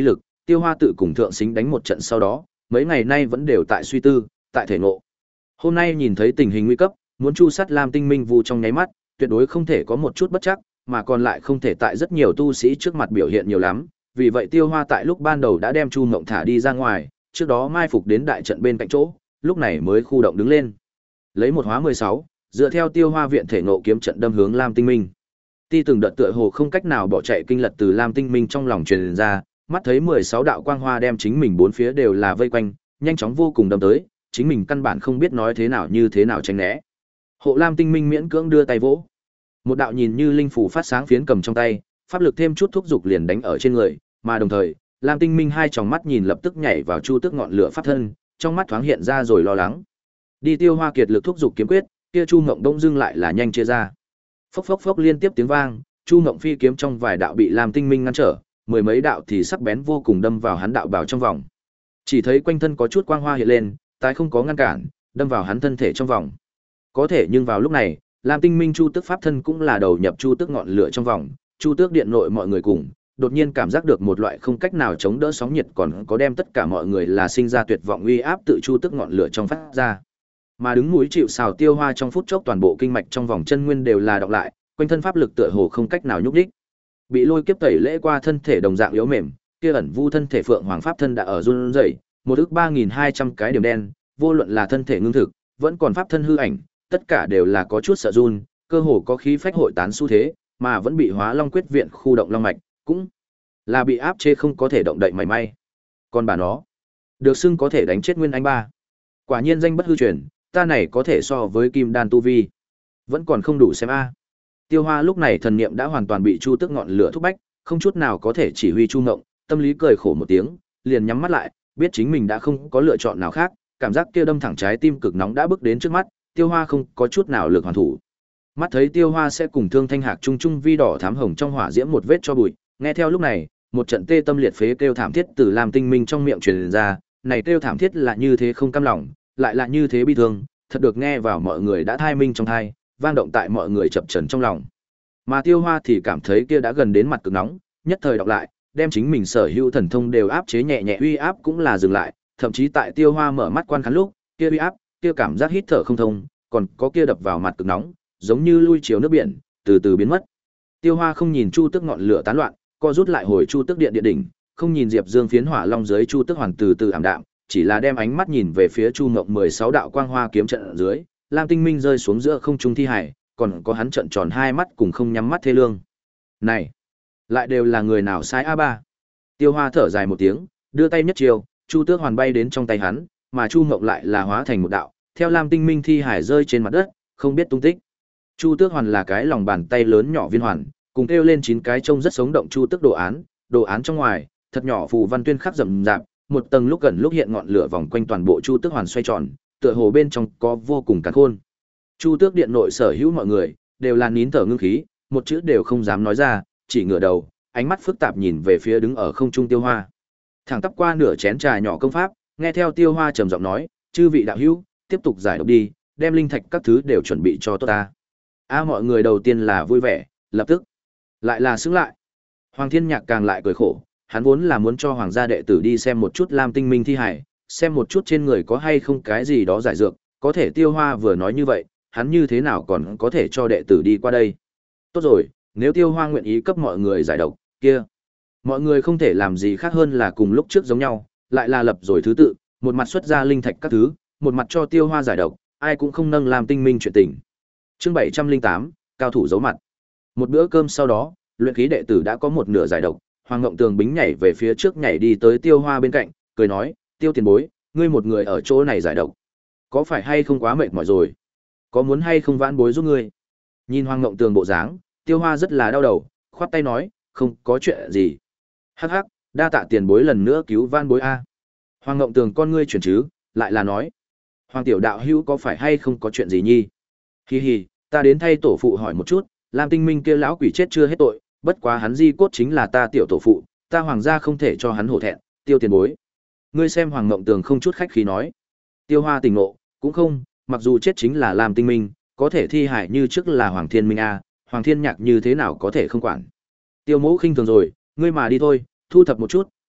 Tiêu Hoa tự cùng Thượng Sính đánh một trận sau đó, mấy ngày nay vẫn đều tại suy tư, tại thể ngộ. Hôm nay nhìn thấy tình hình nguy cấp, muốn chu sát Lam Tinh Minh Vu trong nháy mắt, tuyệt đối không thể có một chút bất chắc, mà còn lại không thể tại rất nhiều tu sĩ trước mặt biểu hiện nhiều lắm, vì vậy Tiêu Hoa tại lúc ban đầu đã đem Chu Mộng thả đi ra ngoài, trước đó mai phục đến đại trận bên cạnh chỗ, lúc này mới khu động đứng lên. Lấy một hóa mười sáu, dựa theo Tiêu Hoa viện thể ngộ kiếm trận đâm hướng Lam Tinh Minh. Ti từng đợt tựa hồ không cách nào bỏ chạy kinh lật từ Lam Tinh Minh trong lòng truyền ra, mắt thấy mười sáu đạo quang hoa đem chính mình bốn phía đều là vây quanh, nhanh chóng vô cùng đâm tới, chính mình căn bản không biết nói thế nào như thế nào tránh né. Hộ Lam Tinh Minh miễn cưỡng đưa tay vỗ. Một đạo nhìn như linh phủ phát sáng phiến cầm trong tay, pháp lực thêm chút thúc dục liền đánh ở trên người, mà đồng thời, Lam Tinh Minh hai tròng mắt nhìn lập tức nhảy vào Chu Tước ngọn lửa pháp thân, trong mắt thoáng hiện ra rồi lo lắng. Đi Tiêu Hoa kiệt lực thúc dục kiếm quyết, kia Chu Ngộng đông dưng lại là nhanh chia ra. Phốc phốc phốc liên tiếp tiếng vang, Chu Ngộng phi kiếm trong vài đạo bị Lam Tinh Minh ngăn trở, mười mấy đạo thì sắc bén vô cùng đâm vào hắn đạo bào trong vòng. Chỉ thấy quanh thân có chút quang hoa hiện lên, tái không có ngăn cản, đâm vào hắn thân thể trong vòng. Có thể nhưng vào lúc này, Lam Tinh Minh Chu Tước pháp thân cũng là đầu nhập Chu Tước ngọn lửa trong vòng, Chu Tước điện nội mọi người cùng, đột nhiên cảm giác được một loại không cách nào chống đỡ sóng nhiệt còn có đem tất cả mọi người là sinh ra tuyệt vọng uy áp tự Chu Tước ngọn lửa trong phát ra. Mà đứng núi chịu sào Tiêu Hoa trong phút chốc toàn bộ kinh mạch trong vòng chân nguyên đều là đọc lại, quanh thân pháp lực tựa hồ không cách nào nhúc nhích. Bị lôi kiếp tẩy lễ qua thân thể đồng dạng yếu mềm, kia ẩn vu thân thể phượng hoàng pháp thân đã ở run rẩy, một ức ba nghìn hai trăm cái điểm đen, vô luận là thân thể ngưng thực, vẫn còn pháp thân hư ảnh, tất cả đều là có chút sợ run, cơ hồ có khí phách hội tán xu thế, mà vẫn bị Hóa Long quyết viện khu động long mạch, cũng là bị áp chế không có thể động đậy mảy may. Còn bà nó, được xưng có thể đánh chết Nguyên Anh ba. Quả nhiên danh bất hư truyền, ta này có thể so với Kim Đan tu vi, vẫn còn không đủ xem a. Tiêu Hoa lúc này thần niệm đã hoàn toàn bị Chu Tước ngọn lửa thúc bách, không chút nào có thể chỉ huy Chu Ngộng, tâm lý cười khổ một tiếng, liền nhắm mắt lại, biết chính mình đã không có lựa chọn nào khác, cảm giác kia đâm thẳng trái tim cực nóng đã bước đến trước mắt, Tiêu Hoa không có chút nào lực hoàn thủ. Mắt thấy Tiêu Hoa sẽ cùng Thương Thanh Hạc chung chung vi đỏ thám hồng trong hỏa diễm một vết cho bụi, nghe theo lúc này, một trận tê tâm liệt phế kêu thảm thiết từ Lam Tinh Minh trong miệng truyền ra, này kêu thảm thiết là như thế không cam lòng, lại là như thế bi thương, thật được nghe vào mọi người đã thai minh trong thai, vang động tại mọi người chập chờn trong lòng. Mà Tiêu Hoa thì cảm thấy kia đã gần đến mặt cực nóng, nhất thời đọc lại, đem chính mình sở hữu thần thông đều áp chế nhẹ nhẹ uy áp cũng là dừng lại, thậm chí tại Tiêu Hoa mở mắt quan khán lúc, kia uy áp, kia cảm giác hít thở không thông, còn có kia đập vào mặt cực nóng, giống như lui chiều nước biển, từ từ biến mất. Tiêu Hoa không nhìn Chu Tước ngọn lửa tán loạn, co rút lại hồi Chu Tước điện địa đỉnh, không nhìn Diệp Dương phiến hỏa long dưới Chu Tước hoàn từ từ ảm đạm, chỉ là đem ánh mắt nhìn về phía Chu Ngộng mười sáu đạo quang hoa kiếm trận ở dưới, Lam Tinh Minh rơi xuống giữa không trung thi hải, còn có hắn trợn tròn hai mắt cùng không nhắm mắt thê lương. Này, lại đều là người nào sai a ba. Tiêu Hoa thở dài một tiếng, đưa tay nhất chiều, Chu Tước hoàn bay đến trong tay hắn, mà Chu Ngộng lại là hóa thành một đạo, theo Lam Tinh Minh thi hải rơi trên mặt đất, không biết tung tích. Chu Tước hoàn là cái lòng bàn tay lớn nhỏ viên hoàn, cùng kêu lên chín cái trông rất sống động Chu Tước đồ án, đồ án trong ngoài, thật nhỏ phù văn tuyên khắc rậm rạp, một tầng lúc gần lúc hiện ngọn lửa vòng quanh toàn bộ Chu Tước hoàn xoay tròn, tựa hồ bên trong có vô cùng càn khôn. Chu Tước điện nội sở hữu mọi người đều là nín thở ngưng khí, một chữ đều không dám nói ra, chỉ ngửa đầu, ánh mắt phức tạp nhìn về phía đứng ở không trung Tiêu Hoa. Thẳng tắp qua nửa chén trà nhỏ công pháp, nghe theo Tiêu Hoa trầm giọng nói, "Chư vị đạo hữu, tiếp tục giải độc đi, đem linh thạch các thứ đều chuẩn bị cho tốt ta." A mọi người đầu tiên là vui vẻ, lập tức lại là sững lại. Hoàng Thiên Nhạc càng lại cười khổ, hắn vốn là muốn cho hoàng gia đệ tử đi xem một chút Lam Tinh Minh thi hải, xem một chút trên người có hay không cái gì đó giải dược, có thể Tiêu Hoa vừa nói như vậy, hắn như thế nào còn có thể cho đệ tử đi qua đây. Tốt rồi, nếu Tiêu Hoa nguyện ý cấp mọi người giải độc, kia mọi người không thể làm gì khác hơn là cùng lúc trước giống nhau, lại là lập rồi thứ tự, một mặt xuất ra linh thạch các thứ, một mặt cho Tiêu Hoa giải độc, ai cũng không nâng Lam Tinh Minh chuyện tình. Chương bảy trăm linh tám, cao thủ giấu mặt. Một bữa cơm sau đó, luyện khí đệ tử đã có một nửa giải độc, Hoàng Ngộng Tường bính nhảy về phía trước nhảy đi tới Tiêu Hoa bên cạnh, cười nói, "Tiêu tiền bối, ngươi một người ở chỗ này giải độc, có phải hay không quá mệt mỏi rồi? Có muốn hay không vãn bối giúp ngươi?" Nhìn Hoàng Ngộng Tường bộ dáng, Tiêu Hoa rất là đau đầu, khoát tay nói, "Không có chuyện gì." "Hắc hắc, đa tạ tiền bối lần nữa cứu vãn bối a." Hoàng Ngộng Tường con ngươi chuyển chứ, lại là nói, "Hoàng tiểu đạo hữu có phải hay không có chuyện gì nhi?" "Hi hi, ta đến thay tổ phụ hỏi một chút, Lam Tinh Minh kia lão quỷ chết chưa hết tội, bất quá hắn di cốt chính là ta tiểu tổ phụ, ta hoàng gia không thể cho hắn hổ thẹn, Tiêu tiền bối." Ngươi xem Hoàng Ngộng Tường không chút khách khí nói. Tiêu Hoa tỉnh ngộ, cũng không, mặc dù chết chính là Lam Tinh Minh, có thể thi hải như trước là Hoàng Thiên Minh a, Hoàng Thiên Nhạc như thế nào có thể không quản. Tiêu Mẫu khinh thường rồi, ngươi mà đi thôi, thu thập một chút,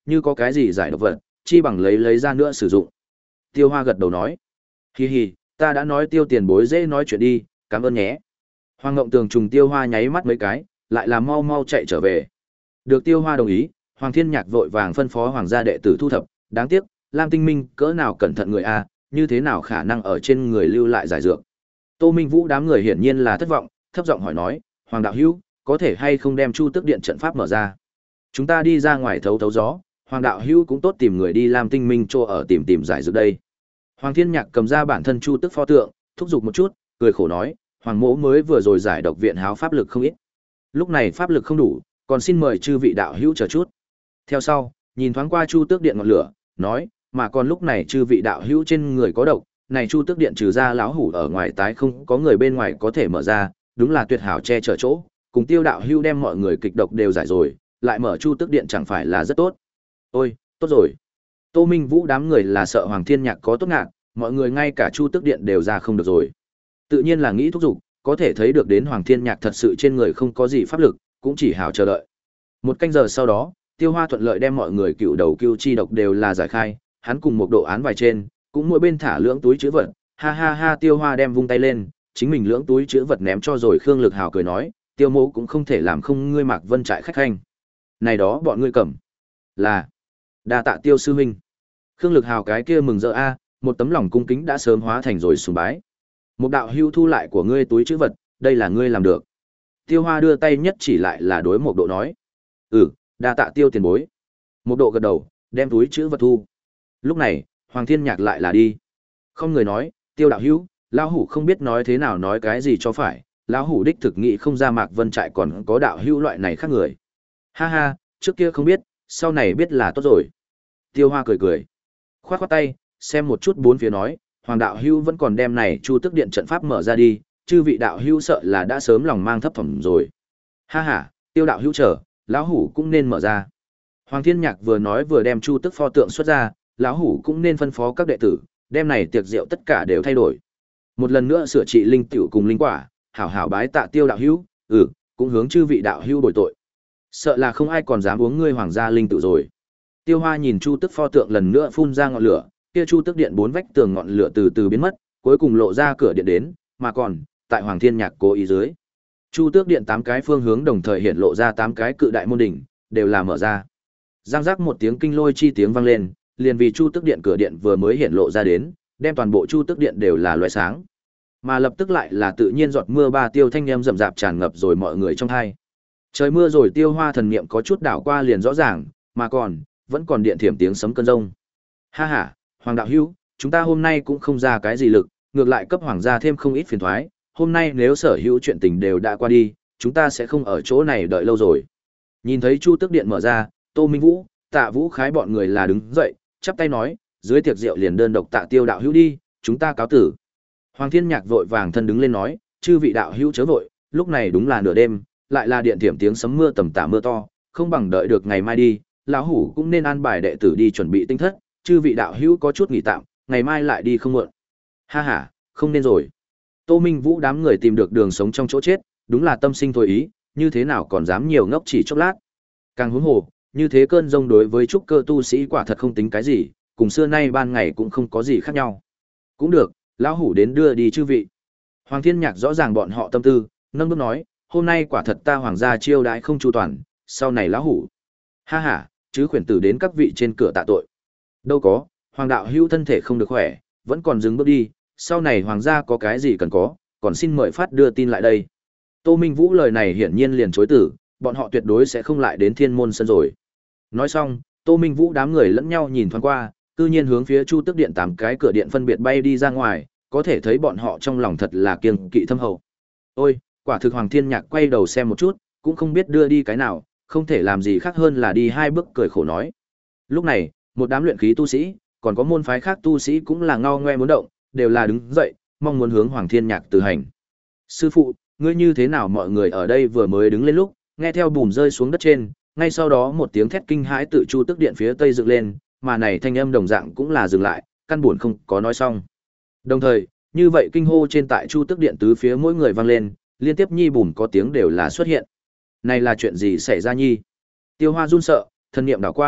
như có cái gì giải độc vật, chi bằng lấy lấy ra nữa sử dụng. Tiêu Hoa gật đầu nói, hi hi, ta đã nói Tiêu tiền bối dễ nói chuyện đi, cảm ơn nhé. Hoàng Ngộng Tường trùng Tiêu Hoa nháy mắt mấy cái, lại là mau mau chạy trở về. Được Tiêu Hoa đồng ý, Hoàng Thiên Nhạc vội vàng phân phó hoàng gia đệ tử thu thập, đáng tiếc, Lam Tinh Minh cỡ nào cẩn thận người a, như thế nào khả năng ở trên người lưu lại giải dược. Tô Minh Vũ đám người hiển nhiên là thất vọng, thấp giọng hỏi nói, Hoàng đạo hữu, có thể hay không đem Chu Tước Điện trận pháp mở ra? Chúng ta đi ra ngoài thấu thấu gió, Hoàng đạo hữu cũng tốt tìm người đi Lam Tinh Minh cho ở tìm tìm giải dược đây. Hoàng Thiên Nhạc cầm ra bản thân Chu Tước pho tượng, thúc giục một chút, cười khổ nói, Hoàng mỗ mới vừa rồi giải độc viện háo pháp lực không ít. Lúc này pháp lực không đủ, còn xin mời chư vị đạo hữu chờ chút. Theo sau, nhìn thoáng qua Chu Tước Điện ngọn lửa, nói, mà còn lúc này chư vị đạo hữu trên người có độc, này Chu Tước Điện trừ ra lão hủ ở ngoài tái không có người bên ngoài có thể mở ra, đúng là tuyệt hảo che chở chỗ, cùng Tiêu đạo hữu đem mọi người kịch độc đều giải rồi, lại mở Chu Tước Điện chẳng phải là rất tốt. Ôi, tốt rồi. Tô Minh Vũ đám người là sợ Hoàng Thiên Nhạc có tốt ngạc, mọi người ngay cả Chu Tước Điện đều ra không được rồi. Tự nhiên là nghĩ thúc giục, có thể thấy được đến Hoàng Thiên Nhạc thật sự trên người không có gì pháp lực, cũng chỉ hảo chờ đợi. Một canh giờ sau đó, Tiêu Hoa thuận lợi đem mọi người cựu đầu cưu chi độc đều là giải khai, hắn cùng một độ án vài trên, cũng mỗi bên thả lưỡng túi chứa vật, ha ha ha Tiêu Hoa đem vung tay lên, chính mình lưỡng túi chứa vật ném cho rồi Khương Lực Hào cười nói, Tiêu mẫu cũng không thể làm không ngươi Mạc Vân trại khách khanh. Này đó bọn ngươi cầm. Là. Đa tạ Tiêu sư huynh. Khương Lực Hào cái kia mừng rỡ a, một tấm lòng cung kính đã sớm hóa thành rồi sùng bái. Một đạo hưu thu lại của ngươi túi chứa vật, đây là ngươi làm được. Tiêu Hoa đưa tay nhất chỉ lại là đối một độ nói. Ừ, đa tạ Tiêu tiền bối. Một độ gật đầu, đem túi chứa vật thu. Lúc này, Hoàng Thiên Nhạc lại là đi. Không người nói, Tiêu đạo hữu, lão hủ không biết nói thế nào nói cái gì cho phải, lão hủ đích thực nghị không ra Mạc Vân trại còn có đạo hữu loại này khác người. Ha ha, trước kia không biết, sau này biết là tốt rồi. Tiêu Hoa cười cười. Khoát khoát tay, xem một chút bốn phía nói, Hoàng đạo hữu vẫn còn đem này Chu Tước Điện trận pháp mở ra đi, chư vị đạo hữu sợ là đã sớm lòng mang thấp phẩm rồi. Ha ha, Tiêu đạo hữu chờ, lão hủ cũng nên mở ra. Hoàng Thiên Nhạc vừa nói vừa đem Chu Tước pho tượng xuất ra, lão hủ cũng nên phân phó các đệ tử, đem này tiệc rượu tất cả đều thay đổi. Một lần nữa sửa trị linh tiểu cùng linh quả, hảo hảo bái tạ Tiêu đạo hữu, ừ, cũng hướng chư vị đạo hữu bồi tội. Sợ là không ai còn dám uống ngươi hoàng gia linh tự rồi. Tiêu Hoa nhìn Chu Tước pho tượng lần nữa phun ra ngọn lửa, kia Chu Tước Điện bốn vách tường ngọn lửa từ từ biến mất, cuối cùng lộ ra cửa điện đến, mà còn, tại Hoàng Thiên Nhạc cố ý dưới, Chu Tước Điện tám cái phương hướng đồng thời hiện lộ ra tám cái cự đại môn đỉnh, đều là mở ra. Giang giác một tiếng kinh lôi chi tiếng vang lên, liền vì Chu Tước Điện cửa điện vừa mới hiện lộ ra đến, đem toàn bộ Chu Tước Điện đều là lóe sáng. Mà lập tức lại là tự nhiên giọt mưa ba tiêu thanh em rầm rạp tràn ngập rồi mọi người trong hai. Trời mưa rồi Tiêu Hoa thần niệm có chút đảo qua liền rõ ràng, mà còn, vẫn còn điện thiểm tiếng sấm cơn rông. Ha ha, Hoàng đạo hữu, chúng ta hôm nay cũng không ra cái gì lực, ngược lại cấp hoàng gia thêm không ít phiền toái, hôm nay nếu sở hữu chuyện tình đều đã qua đi, chúng ta sẽ không ở chỗ này đợi lâu rồi. Nhìn thấy Chu Tước Điện mở ra, Tô Minh Vũ, Tạ Vũ Khái bọn người là đứng dậy, chắp tay nói, dưới tiệc rượu liền đơn độc tạ Tiêu đạo hữu đi, chúng ta cáo tử. Hoàng Thiên Nhạc vội vàng thân đứng lên nói, chư vị đạo hữu chớ vội, lúc này đúng là nửa đêm, lại là điện thiểm tiếng sấm mưa tầm tã mưa to, không bằng đợi được ngày mai đi, lão hủ cũng nên an bài đệ tử đi chuẩn bị tinh thất, chư vị đạo hữu có chút nghỉ tạm, ngày mai lại đi không muộn. Ha ha, không nên rồi. Tô Minh Vũ đám người tìm được đường sống trong chỗ chết, đúng là tâm sinh thôi ý, như thế nào còn dám nhiều ngốc chỉ chốc lát. Càng huống hồ, như thế cơn rông đối với trúc cơ tu sĩ quả thật không tính cái gì, cùng xưa nay ban ngày cũng không có gì khác nhau. Cũng được, lão hủ đến đưa đi chư vị. Hoàng Thiên Nhạc rõ ràng bọn họ tâm tư, nâng bước nói, hôm nay quả thật ta hoàng gia chiêu đãi không chu toàn, sau này lão hủ. Ha ha, chứ khuyển tử đến các vị trên cửa tạ tội. Đâu có, hoàng đạo hữu thân thể không được khỏe, vẫn còn dừng bước đi, sau này hoàng gia có cái gì cần có, còn xin mời phát đưa tin lại đây. Tô Minh Vũ lời này hiển nhiên liền chối tử, bọn họ tuyệt đối sẽ không lại đến thiên môn sân rồi. Nói xong, Tô Minh Vũ đám người lẫn nhau nhìn thoáng qua, cư nhiên hướng phía Chu Tước Điện tám cái cửa điện phân biệt bay đi ra ngoài, có thể thấy bọn họ trong lòng thật là kiêng kỵ thâm hậu. Ôi, quả thực Hoàng Thiên Nhạc quay đầu xem một chút, cũng không biết đưa đi cái nào, không thể làm gì khác hơn là đi hai bước cười khổ nói. Lúc này, một đám luyện khí tu sĩ, còn có môn phái khác tu sĩ cũng là ngao ngoe muốn động, đều là đứng dậy, mong muốn hướng Hoàng Thiên Nhạc từ hành. Sư phụ, ngươi như thế nào? Mọi người ở đây vừa mới đứng lên lúc, nghe theo bùm rơi xuống đất trên, ngay sau đó một tiếng thét kinh hãi tự Chu Tước Điện phía tây dựng lên, mà này thanh âm đồng dạng cũng là dừng lại, căn buồn không có nói xong. Đồng thời, như vậy kinh hô trên tại Chu Tước Điện tứ phía mỗi người vang lên, liên tiếp nhi bùm có tiếng đều là xuất hiện. Này là chuyện gì xảy ra nhi? Tiêu Hoa run sợ, thân niệm đảo qua,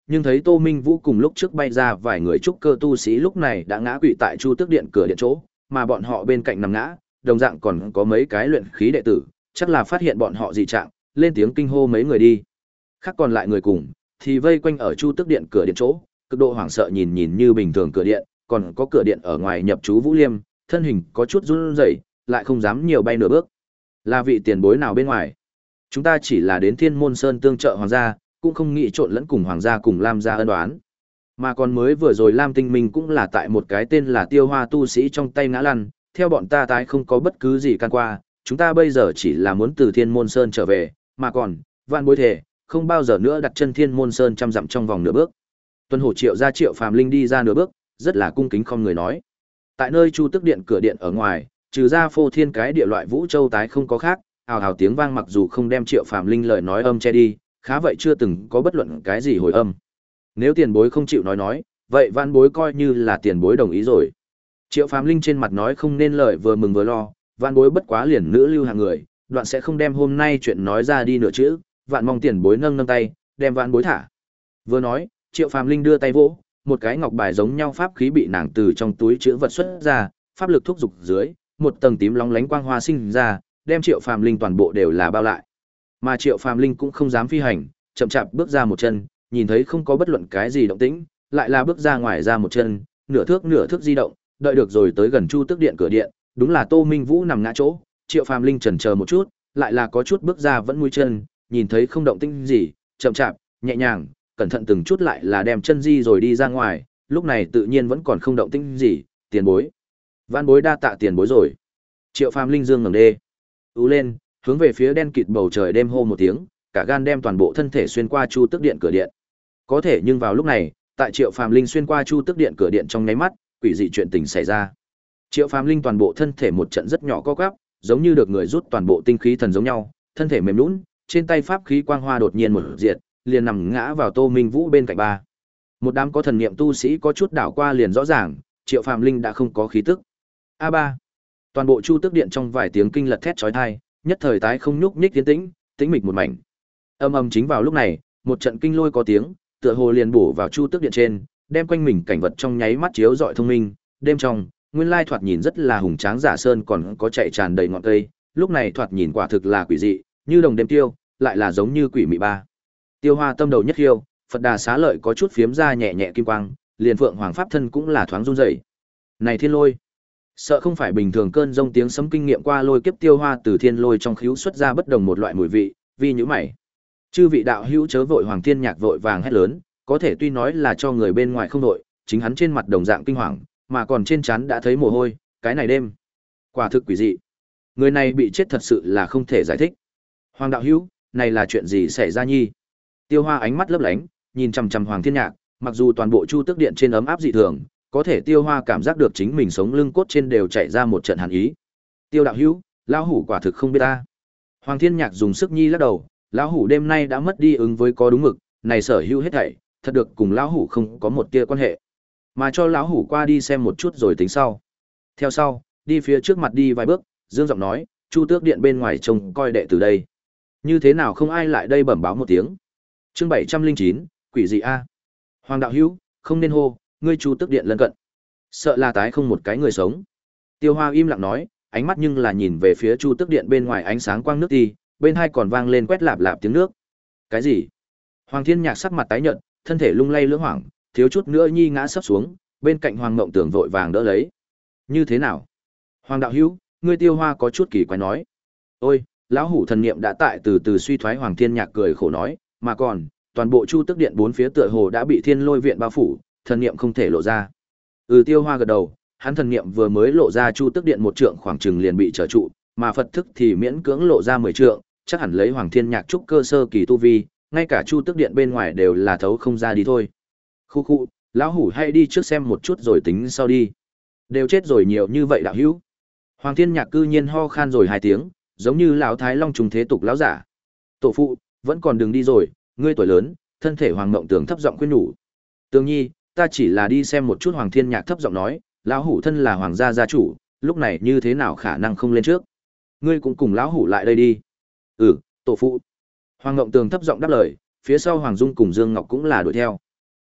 nhưng thấy Tô Minh Vũ cùng lúc trước bay ra vài người trúc cơ tu sĩ lúc này đã ngã quỵ tại Chu Tước Điện cửa điện chỗ, mà bọn họ bên cạnh nằm ngã, đồng dạng còn có mấy cái luyện khí đệ tử, chắc là phát hiện bọn họ dị trạng, lên tiếng kinh hô mấy người đi. Khác còn lại người cùng thì vây quanh ở Chu Tước Điện cửa điện chỗ, cực độ hoảng sợ nhìn nhìn như bình thường cửa điện, còn có cửa điện ở ngoài nhập chú Vũ Liêm, thân hình có chút run rẩy, lại không dám nhiều bay nửa bước. Là vị tiền bối nào bên ngoài? Chúng ta chỉ là đến Thiên Môn Sơn tương trợ hoàng gia, cũng không nghĩ trộn lẫn cùng hoàng gia cùng Lam gia ân oán. Mà còn mới vừa rồi Lam Tinh Minh cũng là tại một cái tên là Tiêu Hoa tu sĩ trong tay ngã lăn, theo bọn ta tái không có bất cứ gì can qua, chúng ta bây giờ chỉ là muốn từ Thiên Môn Sơn trở về, mà còn, vạn bối thể, không bao giờ nữa đặt chân Thiên Môn Sơn trăm dặm trong vòng nửa bước. Tuân Hổ Triệu ra Triệu Phàm Linh đi ra nửa bước, rất là cung kính không người nói. Tại nơi Chu Tước Điện cửa điện ở ngoài, trừ ra phô thiên cái địa loại vũ châu tái không có khác, ào ào tiếng vang mặc dù không đem Triệu Phàm Linh lời nói âm che đi, khá vậy chưa từng có bất luận cái gì hồi âm. Nếu tiền bối không chịu nói nói, vậy vạn bối coi như là tiền bối đồng ý rồi. Triệu Phàm Linh trên mặt nói không nên lời vừa mừng vừa lo, vạn bối bất quá liền nữ lưu hạng người, đoạn sẽ không đem hôm nay chuyện nói ra đi nửa chữ, vạn mong tiền bối nâng nâng tay, đem vạn bối thả. Vừa nói, Triệu Phàm Linh đưa tay vỗ, một cái ngọc bài giống nhau pháp khí bị nàng từ trong túi chứa vật xuất ra, pháp lực thúc dục dưới, một tầng tím lóng lánh quang hoa sinh ra, đem Triệu Phàm Linh toàn bộ đều là bao lại. Mà Triệu Phàm Linh cũng không dám phi hành, chậm chạp bước ra một chân, nhìn thấy không có bất luận cái gì động tĩnh, lại là bước ra ngoài ra một chân, nửa thước nửa thước di động, đợi được rồi tới gần Chu Tước Điện cửa điện, đúng là Tô Minh Vũ nằm ngã chỗ, Triệu Phàm Linh chần chờ một chút, lại là có chút bước ra vẫn mũi chân, nhìn thấy không động tĩnh gì, chậm chạp, nhẹ nhàng, cẩn thận từng chút lại là đem chân di rồi đi ra ngoài, lúc này tự nhiên vẫn còn không động tĩnh gì, tiền bối. Vãn bối đa tạ tiền bối rồi. Triệu Phàm Linh dương ngẩng đê, ú lên, hướng về phía đen kịt bầu trời đêm hô một tiếng, cả gan đem toàn bộ thân thể xuyên qua Chu Tước Điện cửa điện. Có thể nhưng vào lúc này, tại Triệu Phàm Linh xuyên qua Chu Tước Điện cửa điện trong nháy mắt, quỷ dị chuyện tình xảy ra. Triệu Phàm Linh toàn bộ thân thể một trận rất nhỏ co quắp, giống như được người rút toàn bộ tinh khí thần giống nhau, thân thể mềm nhũn, trên tay pháp khí quang hoa đột nhiên một diệt, liền nằm ngã vào Tô Minh Vũ bên cạnh ba. Một đám có thần niệm tu sĩ có chút đảo qua liền rõ ràng, Triệu Phàm Linh đã không có khí tức. A ba. Toàn bộ Chu Tước Điện trong vài tiếng kinh lật thét chói tai, nhất thời tái không nhúc nhích tiến tĩnh, tĩnh mịch một mảnh. Âm ầm chính vào lúc này, một trận kinh lôi có tiếng, tựa hồ liền bổ vào Chu Tước Điện trên, đem quanh mình cảnh vật trong nháy mắt chiếu rọi thông minh, đêm trong, nguyên lai thoạt nhìn rất là hùng tráng giả sơn còn có chạy tràn đầy ngọn cây, lúc này thoạt nhìn quả thực là quỷ dị, như đồng đêm tiêu, lại là giống như quỷ mị ba. Tiêu Hoa tâm đầu nhất khiêu, Phật Đà xá lợi có chút phiếm ra nhẹ nhẹ kim quang, liền Phượng Hoàng pháp thân cũng là thoáng run rẩy. Này thiên lôi, sợ không phải bình thường cơn rông tiếng sấm kinh nghiệm qua lôi kiếp Tiêu Hoa từ thiên lôi trong khíu xuất ra bất đồng một loại mùi vị, vì nhíu mày. Chư vị đạo hữu chớ vội, Hoàng Thiên Nhạc vội vàng hét lớn, có thể tuy nói là cho người bên ngoài không đội, chính hắn trên mặt đồng dạng kinh hoàng, mà còn trên trán đã thấy mồ hôi, cái này đêm, quả thực quỷ dị. Người này bị chết thật sự là không thể giải thích. Hoàng đạo hữu, này là chuyện gì xảy ra nhi? Tiêu Hoa ánh mắt lấp lánh, nhìn chằm chằm Hoàng Thiên Nhạc, mặc dù toàn bộ Chu Tước Điện trên ấm áp dị thường, có thể Tiêu Hoa cảm giác được chính mình sống lưng cốt trên đều chạy ra một trận hàn ý. Tiêu đạo hữu, lão hủ quả thực không biết ta. Hoàng Thiên Nhạc dùng sức nhi lắc đầu, lão hủ đêm nay đã mất đi ứng với có đúng mực, này sở hữu hết thảy, thật được cùng lão hủ không có một tia quan hệ. Mà cho lão hủ qua đi xem một chút rồi tính sau. Theo sau, đi phía trước mặt đi vài bước, dương giọng nói, Chu Tước Điện bên ngoài trông coi đệ từ đây. Như thế nào không ai lại đây bẩm báo một tiếng. Chương bảy trăm linh chín, quỷ dị a. Hoàng đạo hữu, không nên hô, ngươi Chu Tước Điện lân cận. Sợ là tái không một cái người sống. Tiêu Hoa im lặng nói, ánh mắt nhưng là nhìn về phía Chu Tước Điện bên ngoài ánh sáng quang nước ti, bên hai còn vang lên quét lạp lạp tiếng nước. Cái gì? Hoàng Thiên Nhạc sắc mặt tái nhợt, thân thể lung lay lưỡng hoảng, thiếu chút nữa nhi ngã sấp xuống, bên cạnh Hoàng Mộng Tưởng vội vàng đỡ lấy. Như thế nào? Hoàng đạo hữu, ngươi Tiêu Hoa có chút kỳ quái nói. Ôi, lão hủ thần niệm đã tại từ từ suy thoái. Hoàng Thiên Nhạc cười khổ nói, mà còn, toàn bộ Chu Tước Điện bốn phía tựa hồ đã bị Thiên Lôi viện bao phủ, thần niệm không thể lộ ra. Ừ, Tiêu Hoa gật đầu, hắn thần niệm vừa mới lộ ra Chu Tước Điện một trượng khoảng chừng liền bị trở trụ, mà Phật thức thì miễn cưỡng lộ ra mười trượng, chắc hẳn lấy Hoàng Thiên Nhạc trúc cơ sơ kỳ tu vi, ngay cả Chu Tước Điện bên ngoài đều là thấu không ra đi thôi. Khu khu, lão hủ hay đi trước xem một chút rồi tính sau đi. Đều chết rồi nhiều như vậy đạo hữu. Hoàng Thiên Nhạc cư nhiên ho khan rồi hai tiếng, giống như lão Thái Long trùng thế tục lão giả. Tổ phụ, vẫn còn đừng đi rồi, ngươi tuổi lớn, thân thể Hoàng Mộng Tưởng thấp giọng khuyên nhủ. Tường Nhi, ta chỉ là đi xem một chút. Hoàng Thiên Nhạc thấp giọng nói, lão hủ thân là hoàng gia gia chủ, lúc này như thế nào khả năng không lên trước. Ngươi cũng cùng lão hủ lại đây đi. Ừ, tổ phụ. Hoàng Ngộng Tường thấp giọng đáp lời, phía sau Hoàng Dung cùng Dương Ngọc cũng là đuổi theo.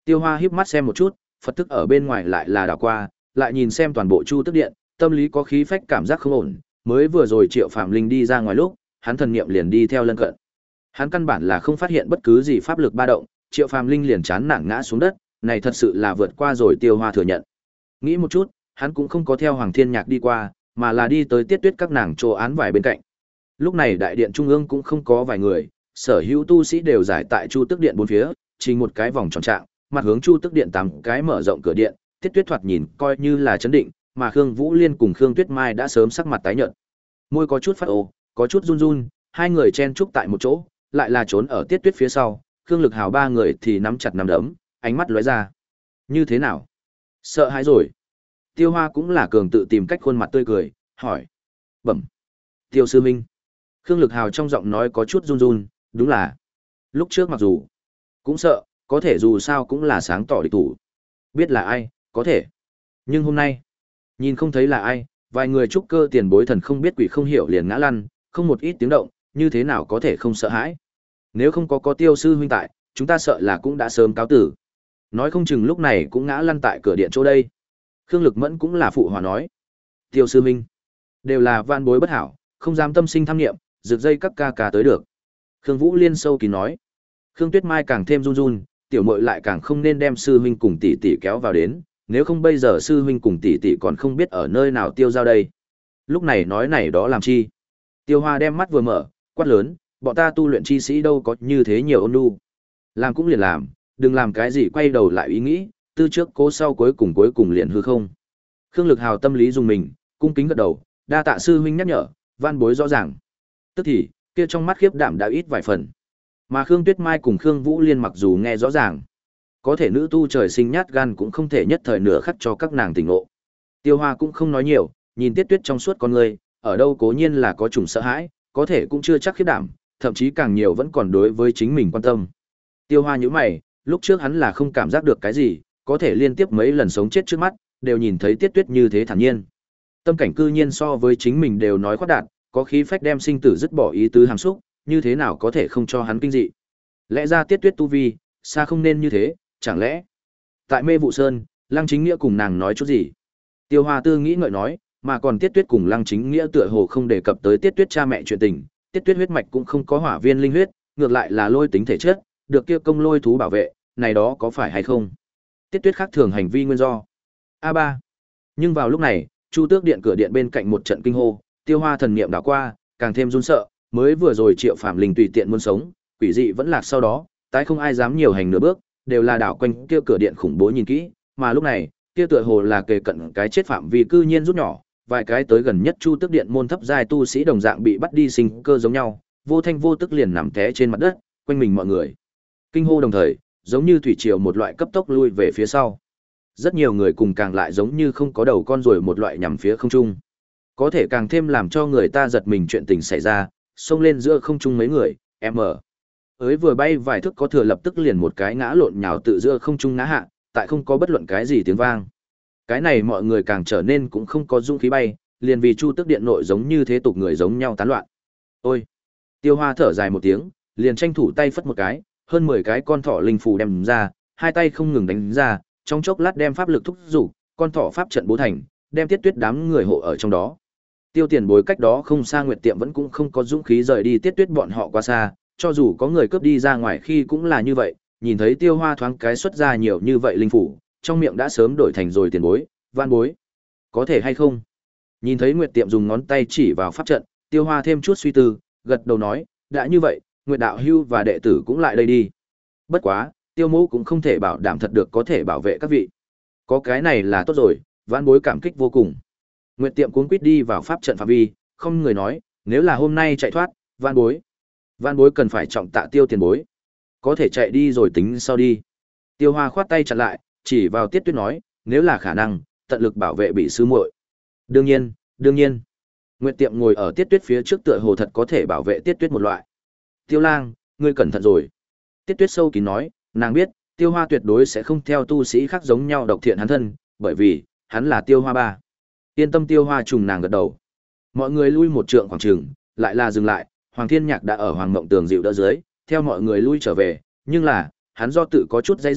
Tiêu Hoa híp mắt xem một chút, Phật thức ở bên ngoài lại là đảo qua, lại nhìn xem toàn bộ Chu Tức Điện, tâm lý có khí phách cảm giác không ổn, mới vừa rồi Triệu Phàm Linh đi ra ngoài lúc, hắn thần niệm liền đi theo lân cận. Hắn căn bản là không phát hiện bất cứ gì pháp lực ba động, Triệu Phàm Linh liền chán nản ngã xuống đất, này thật sự là vượt qua rồi Tiêu Hoa thừa nhận. Nghĩ một chút, hắn cũng không có theo Hoàng Thiên Nhạc đi qua, mà là đi tới Tiết Tuyết các nàng chỗ án vải bên cạnh. Lúc này đại điện trung ương cũng không có vài người, sở hữu tu sĩ đều giải tại Chu Tức Điện bốn phía, trình một cái vòng tròn trạng, mặt hướng Chu Tức Điện tám cái mở rộng cửa điện, Tiết Tuyết thoạt nhìn coi như là chấn định, mà Khương Vũ Liên cùng Khương Tuyết Mai đã sớm sắc mặt tái nhợt. Môi có chút phát ồ, có chút run run, hai người chen chúc tại một chỗ, lại là trốn ở Tiết Tuyết phía sau, Khương Lực Hào ba người thì nắm chặt nắm đấm, ánh mắt lóe ra. Như thế nào? Sợ hãi rồi. Tiêu Hoa cũng là cường tự tìm cách khuôn mặt tươi cười, hỏi. Bẩm. Tiêu sư minh. Khương Lực Hào trong giọng nói có chút run run, đúng là. Lúc trước mặc dù cũng sợ, có thể dù sao cũng là sáng tỏ địch thủ. Biết là ai, có thể. Nhưng hôm nay, nhìn không thấy là ai, vài người trúc cơ tiền bối thần không biết quỷ không hiểu liền ngã lăn, không một ít tiếng động, như thế nào có thể không sợ hãi. Nếu không có có Tiêu sư huynh tại, chúng ta sợ là cũng đã sớm cáo tử. Nói không chừng lúc này cũng ngã lăn tại cửa điện chỗ đây. Khương Lực Mẫn cũng là phụ hòa nói. Tiêu sư huynh, đều là van bối bất hảo, không dám tâm sinh tham niệm, rực dây các ca ca tới được. Khương Vũ Liên sâu kín nói. Khương Tuyết Mai càng thêm run run, tiểu muội lại càng không nên đem sư huynh cùng tỷ tỷ kéo vào đến, nếu không bây giờ sư huynh cùng tỷ tỷ còn không biết ở nơi nào tiêu giao đây. Lúc này nói này đó làm chi? Tiêu Hoa đem mắt vừa mở, quát lớn, bọn ta tu luyện chi sĩ đâu có như thế nhiều ôn nhu. Làm cũng liền làm, đừng làm cái gì quay đầu lại ý nghĩ, tư trước cố sau cuối cùng cuối cùng liền hư không. Khương Lực Hào tâm lý dùng mình, cung kính gật đầu, đa tạ sư huynh nhắc nhở, van bối rõ ràng. Tức thì, kia trong mắt khiếp đảm đã ít vài phần. Mà Khương Tuyết Mai cùng Khương Vũ Liên mặc dù nghe rõ ràng, có thể nữ tu trời sinh nhát gan cũng không thể nhất thời nửa khắc cho các nàng tỉnh ngộ. Tiêu Hoa cũng không nói nhiều, nhìn Tiết Tuyết trong suốt con người, ở đâu cố nhiên là có chủng sợ hãi, có thể cũng chưa chắc khiếp đảm, thậm chí càng nhiều vẫn còn đối với chính mình quan tâm. Tiêu Hoa nhíu mày, lúc trước hắn là không cảm giác được cái gì, có thể liên tiếp mấy lần sống chết trước mắt, đều nhìn thấy Tiết Tuyết như thế thản nhiên. Tâm cảnh cư nhiên so với chính mình đều nói khoát đạt, có khí phách đem sinh tử dứt bỏ ý tứ hàm xúc, như thế nào có thể không cho hắn kinh dị. Lẽ ra Tiết Tuyết tu vi, xa không nên như thế, chẳng lẽ tại Mê Vụ Sơn, Lăng Chính Nghĩa cùng nàng nói chút gì? Tiêu Hoa Tư nghĩ ngợi nói, mà còn Tiết Tuyết cùng Lăng Chính Nghĩa tựa hồ không đề cập tới Tiết Tuyết cha mẹ chuyện tình, Tiết Tuyết huyết mạch cũng không có hỏa viên linh huyết, ngược lại là lôi tính thể chất, được kia công lôi thú bảo vệ, này đó có phải hay không? Tiết Tuyết khác thường hành vi nguyên do. A ba. Nhưng vào lúc này, Chu Tước Điện cửa điện bên cạnh một trận kinh hô, Tiêu Hoa thần niệm đảo qua, càng thêm run sợ, mới vừa rồi Triệu Phàm Linh tùy tiện muốn sống, quỷ dị vẫn lạc sau đó, tái không ai dám nhiều hành nửa bước, đều là đảo quanh kia cửa điện khủng bố nhìn kỹ, mà lúc này, kia tựa hồ là kề cận cái chết phạm vi cư nhiên rút nhỏ, vài cái tới gần nhất Chu Tước Điện môn thấp giai tu sĩ đồng dạng bị bắt đi sinh cơ giống nhau, vô thanh vô tức liền nằm té trên mặt đất, quanh mình mọi người kinh hô đồng thời, giống như thủy triều một loại cấp tốc lui về phía sau. Rất nhiều người cùng càng lại giống như không có đầu con rồi một loại nhằm phía không trung. Có thể càng thêm làm cho người ta giật mình chuyện tình xảy ra, xông lên giữa không trung mấy người, em ở. Ới vừa bay vài thước có thừa lập tức liền một cái ngã lộn nhào tự giữa không trung ngã hạ, tại không có bất luận cái gì tiếng vang. Cái này mọi người càng trở nên cũng không có dũng khí bay, liền vì Chu Tước Điện nội giống như thế tục người giống nhau tán loạn. Ôi! Tiêu Hoa thở dài một tiếng, liền tranh thủ tay phất một cái, hơn mười cái con thỏ linh phù đem ra, hai tay không ngừng đánh ra, trong chốc lát đem pháp lực thúc dục, con thỏ pháp trận bố thành, đem Tiết Tuyết đám người hộ ở trong đó. Tiêu Tiền Bối cách đó không xa Nguyệt Tiệm vẫn cũng không có dũng khí rời đi Tiết Tuyết bọn họ quá xa, cho dù có người cướp đi ra ngoài khi cũng là như vậy, nhìn thấy Tiêu Hoa thoáng cái xuất ra nhiều như vậy linh phủ, trong miệng đã sớm đổi thành rồi Tiền Bối, Van Bối. Có thể hay không? Nhìn thấy Nguyệt Tiệm dùng ngón tay chỉ vào pháp trận, Tiêu Hoa thêm chút suy tư, gật đầu nói, đã như vậy, Nguyệt Đạo Hưu và đệ tử cũng lại đây đi. Bất quá, Tiêu Mẫu cũng không thể bảo đảm thật được có thể bảo vệ các vị. Có cái này là tốt rồi, Van Bối cảm kích vô cùng. Nguyệt Tiệm cuống quýt đi vào pháp trận phạm vi, không người nói, nếu là hôm nay chạy thoát, Van Bối. Van Bối cần phải trọng tạ Tiêu Tiền Bối. Có thể chạy đi rồi tính sau đi. Tiêu Hoa khoát tay chặn lại, chỉ vào Tiết Tuyết nói, nếu là khả năng, tận lực bảo vệ bị sư muội. Đương nhiên, đương nhiên. Nguyệt Tiệm ngồi ở Tiết Tuyết phía trước tựa hồ thật có thể bảo vệ Tiết Tuyết một loại. Tiêu Lang, ngươi cẩn thận rồi. Tiết Tuyết sâu kín nói, nàng biết, Tiêu Hoa tuyệt đối sẽ không theo tu sĩ khác giống nhau độc thiện hắn thân, bởi vì, hắn là Tiêu Hoa ba. Yên tâm. Tiêu Hoa trùng nàng gật đầu. Mọi người lui một trượng khoảng trường, lại là dừng lại, Hoàng Thiên Nhạc đã ở Hoàng Mộng Tường dịu đỡ dưới, theo mọi người lui trở về, nhưng là, hắn do tự có chút dãy rủa,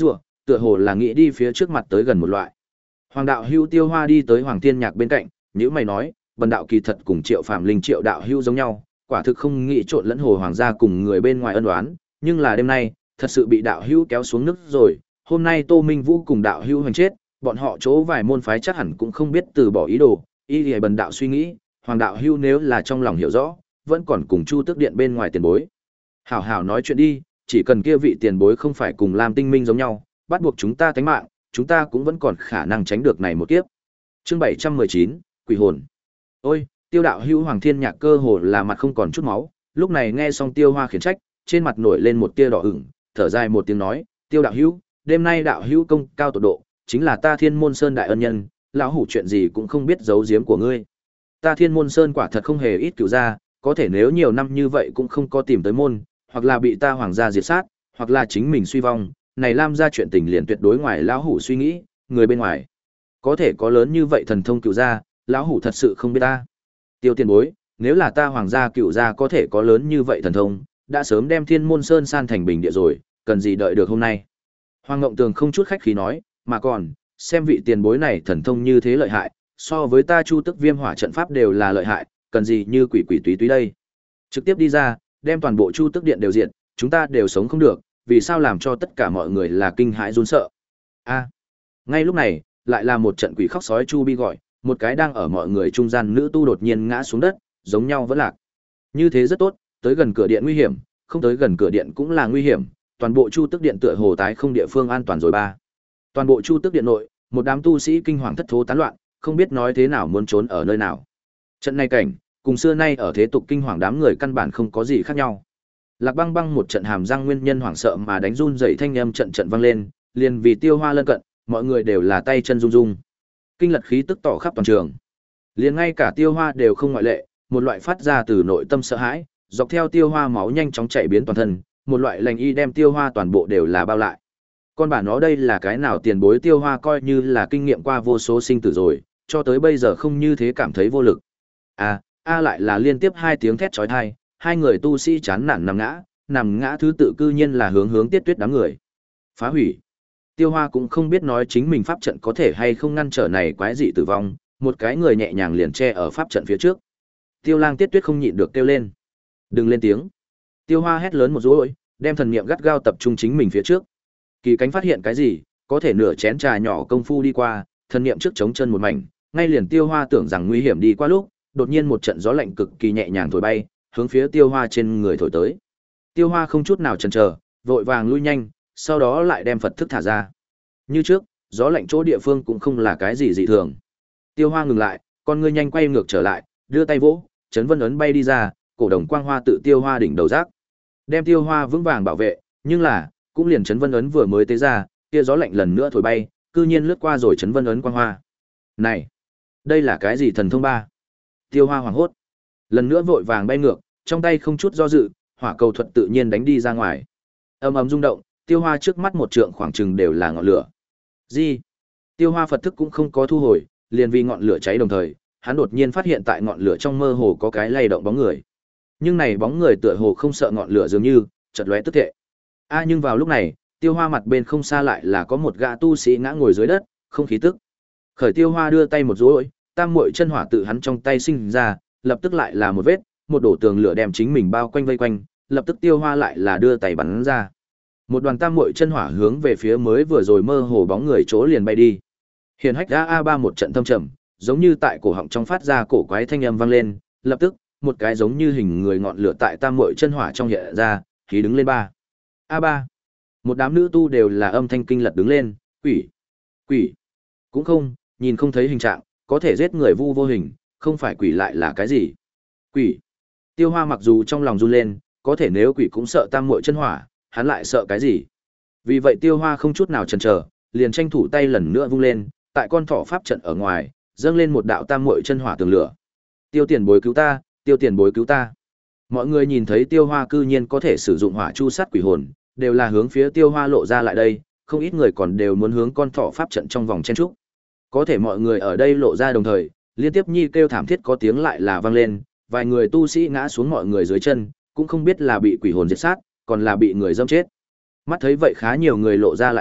tựa hồ là nghĩ đi phía trước mặt tới gần một loại. Hoàng đạo hưu Tiêu Hoa đi tới Hoàng Thiên Nhạc bên cạnh, nhíu mày nói, bần đạo kỳ thật cùng Triệu Phàm Linh Triệu đạo hưu giống nhau, quả thực không nghĩ trộn lẫn hồ hoàng gia cùng người bên ngoài ân oán, nhưng là đêm nay, thật sự bị đạo hưu kéo xuống nước rồi, hôm nay Tô Minh Vũ cùng đạo hưu hành chết, bọn họ chỗ vài môn phái chắc hẳn cũng không biết từ bỏ ý đồ, y lìa bần đạo suy nghĩ, Hoàng đạo hưu nếu là trong lòng hiểu rõ, vẫn còn cùng Chu Tước Điện bên ngoài tiền bối. Hảo hảo nói chuyện đi, chỉ cần kia vị tiền bối không phải cùng Lam Tinh Minh giống nhau, bắt buộc chúng ta tánh mạng, chúng ta cũng vẫn còn khả năng tránh được này một kiếp. Chương bảy trăm mười chín, Quỷ hồn. Ôi, Tiêu đạo hữu Hoàng Thiên Nhạc cơ hồ là mặt không còn chút máu, lúc này nghe xong Tiêu Hoa khiển trách, trên mặt nổi lên một tia đỏ ửng, thở dài một tiếng nói, Tiêu đạo hữu, đêm nay đạo hữu công cao tột độ, chính là ta Thiên Môn Sơn đại ân nhân, lão hủ chuyện gì cũng không biết giấu giếm của ngươi. Ta Thiên Môn Sơn quả thật không hề ít cửu gia, có thể nếu nhiều năm như vậy cũng không có tìm tới môn, hoặc là bị ta hoàng gia diệt sát, hoặc là chính mình suy vong, này Lam gia chuyện tình liền tuyệt đối ngoài lão hủ suy nghĩ, người bên ngoài có thể có lớn như vậy thần thông cửu gia, lão hủ thật sự không biết ta. Tiêu tiền bối, nếu là ta hoàng gia cửu gia có thể có lớn như vậy thần thông, đã sớm đem Thiên Môn Sơn san thành bình địa rồi, cần gì đợi được hôm nay. Hoàng Ngộng Tường không chút khách khí nói, mà còn, xem vị tiền bối này thần thông như thế lợi hại, so với ta Chu Tức Viêm Hỏa trận pháp đều là lợi hại, cần gì như quỷ quỷ túy túy đây. Trực tiếp đi ra, đem toàn bộ Chu Tức Điện đều diệt, chúng ta đều sống không được, vì sao làm cho tất cả mọi người là kinh hãi run sợ. A. Ngay lúc này, lại là một trận quỷ khóc sói chu bi gọi, một cái đang ở mọi người trung gian nữ tu đột nhiên ngã xuống đất, giống nhau vẫn lạc. Như thế rất tốt, tới gần cửa điện nguy hiểm, không tới gần cửa điện cũng là nguy hiểm, toàn bộ Chu Tức Điện tựa hồ tái không địa phương an toàn rồi ba. Toàn bộ Chu Tức Điện nội, một đám tu sĩ kinh hoàng thất thố tán loạn, không biết nói thế nào muốn trốn ở nơi nào. Trận này cảnh, cùng xưa nay ở thế tục kinh hoàng đám người căn bản không có gì khác nhau. Lạc Băng Băng một trận hàm răng nguyên nhân hoảng sợ mà đánh run dậy thanh âm trận trận vang lên, liền vì Tiêu Hoa lân cận, mọi người đều là tay chân run run. Kinh lật khí tức tỏ khắp toàn trường. Liền ngay cả Tiêu Hoa đều không ngoại lệ, một loại phát ra từ nội tâm sợ hãi, dọc theo Tiêu Hoa máu nhanh chóng chảy biến toàn thân, một loại lành y đem Tiêu Hoa toàn bộ đều là bao lại. Con bà nó đây là cái nào tiền bối Tiêu Hoa coi như là kinh nghiệm qua vô số sinh tử rồi, cho tới bây giờ không như thế cảm thấy vô lực. À, a lại là liên tiếp hai tiếng thét chói tai, hai người tu sĩ chán nản nằm ngã, nằm ngã thứ tự cư nhiên là hướng hướng Tiết Tuyết đám người. Phá hủy. Tiêu Hoa cũng không biết nói chính mình pháp trận có thể hay không ngăn trở này quái dị tử vong, một cái người nhẹ nhàng liền che ở pháp trận phía trước. Tiêu Lang Tiết Tuyết không nhịn được kêu lên. Đừng lên tiếng. Tiêu Hoa hét lớn một dối, đem thần niệm gắt gao tập trung chính mình phía trước. Kỳ cánh phát hiện cái gì, có thể nửa chén trà nhỏ công phu đi qua, thần niệm trước chống chân một mảnh, ngay liền Tiêu Hoa tưởng rằng nguy hiểm đi qua lúc, đột nhiên một trận gió lạnh cực kỳ nhẹ nhàng thổi bay, hướng phía Tiêu Hoa trên người thổi tới. Tiêu Hoa không chút nào chần chờ, vội vàng lui nhanh, sau đó lại đem Phật thức thả ra. Như trước, gió lạnh chỗ địa phương cũng không là cái gì dị thường. Tiêu Hoa ngừng lại, con ngươi nhanh quay ngược trở lại, đưa tay vỗ, chấn vân ấn bay đi ra, cổ đồng quang hoa tự Tiêu Hoa đỉnh đầu rác, đem Tiêu Hoa vững vàng bảo vệ, nhưng là, cũng liền chấn vân ấn vừa mới tế ra, kia gió lạnh lần nữa thổi bay, cư nhiên lướt qua rồi chấn vân ấn quang hoa. Này, đây là cái gì thần thông ba? Tiêu Hoa hoảng hốt, lần nữa vội vàng bay ngược, trong tay không chút do dự, hỏa cầu thuật tự nhiên đánh đi ra ngoài. Ầm ầm rung động, Tiêu Hoa trước mắt một trượng khoảng chừng đều là ngọn lửa. Gì? Tiêu Hoa Phật thức cũng không có thu hồi, liền vì ngọn lửa cháy đồng thời, hắn đột nhiên phát hiện tại ngọn lửa trong mơ hồ có cái lay động bóng người. Nhưng này bóng người tựa hồ không sợ ngọn lửa dường như, chợt lóe tức thệ. A à, nhưng vào lúc này, Tiêu Hoa mặt bên không xa lại là có một gã tu sĩ ngã ngồi dưới đất, không khí tức. Khởi Tiêu Hoa đưa tay một dối, tam muội chân hỏa tự hắn trong tay sinh ra, lập tức lại là một vết, một đổ tường lửa đem chính mình bao quanh vây quanh, lập tức Tiêu Hoa lại là đưa tay bắn ra. Một đoàn tam muội chân hỏa hướng về phía mới vừa rồi mơ hồ bóng người chỗ liền bay đi. Hiền hách a a ba một trận thâm trầm, giống như tại cổ họng trong phát ra cổ quái thanh âm vang lên, lập tức, một cái giống như hình người ngọn lửa tại tam muội chân hỏa trong hiện ra, khí đứng lên ba. A ba. Một đám nữ tu đều là âm thanh kinh lật đứng lên, quỷ, quỷ. Cũng không, nhìn không thấy hình trạng, có thể giết người vu vô hình, không phải quỷ lại là cái gì? Quỷ. Tiêu Hoa mặc dù trong lòng run lên, có thể nếu quỷ cũng sợ tam muội chân hỏa, hắn lại sợ cái gì? Vì vậy Tiêu Hoa không chút nào chần chờ, liền tranh thủ tay lần nữa vung lên, tại con thỏ pháp trận ở ngoài, dâng lên một đạo tam muội chân hỏa tường lửa. Tiêu tiền bối cứu ta, Tiêu tiền bối cứu ta. Mọi người nhìn thấy Tiêu Hoa cư nhiên có thể sử dụng hỏa chu sát quỷ hồn, đều là hướng phía Tiêu Hoa lộ ra lại đây, không ít người còn đều muốn hướng con thỏ pháp trận trong vòng chen trúc. Có thể mọi người ở đây lộ ra đồng thời, liên tiếp nhi kêu thảm thiết có tiếng lại là vang lên, vài người tu sĩ ngã xuống mọi người dưới chân, cũng không biết là bị quỷ hồn diệt sát, còn là bị người dâm chết. Mắt thấy vậy khá nhiều người lộ ra lại đây,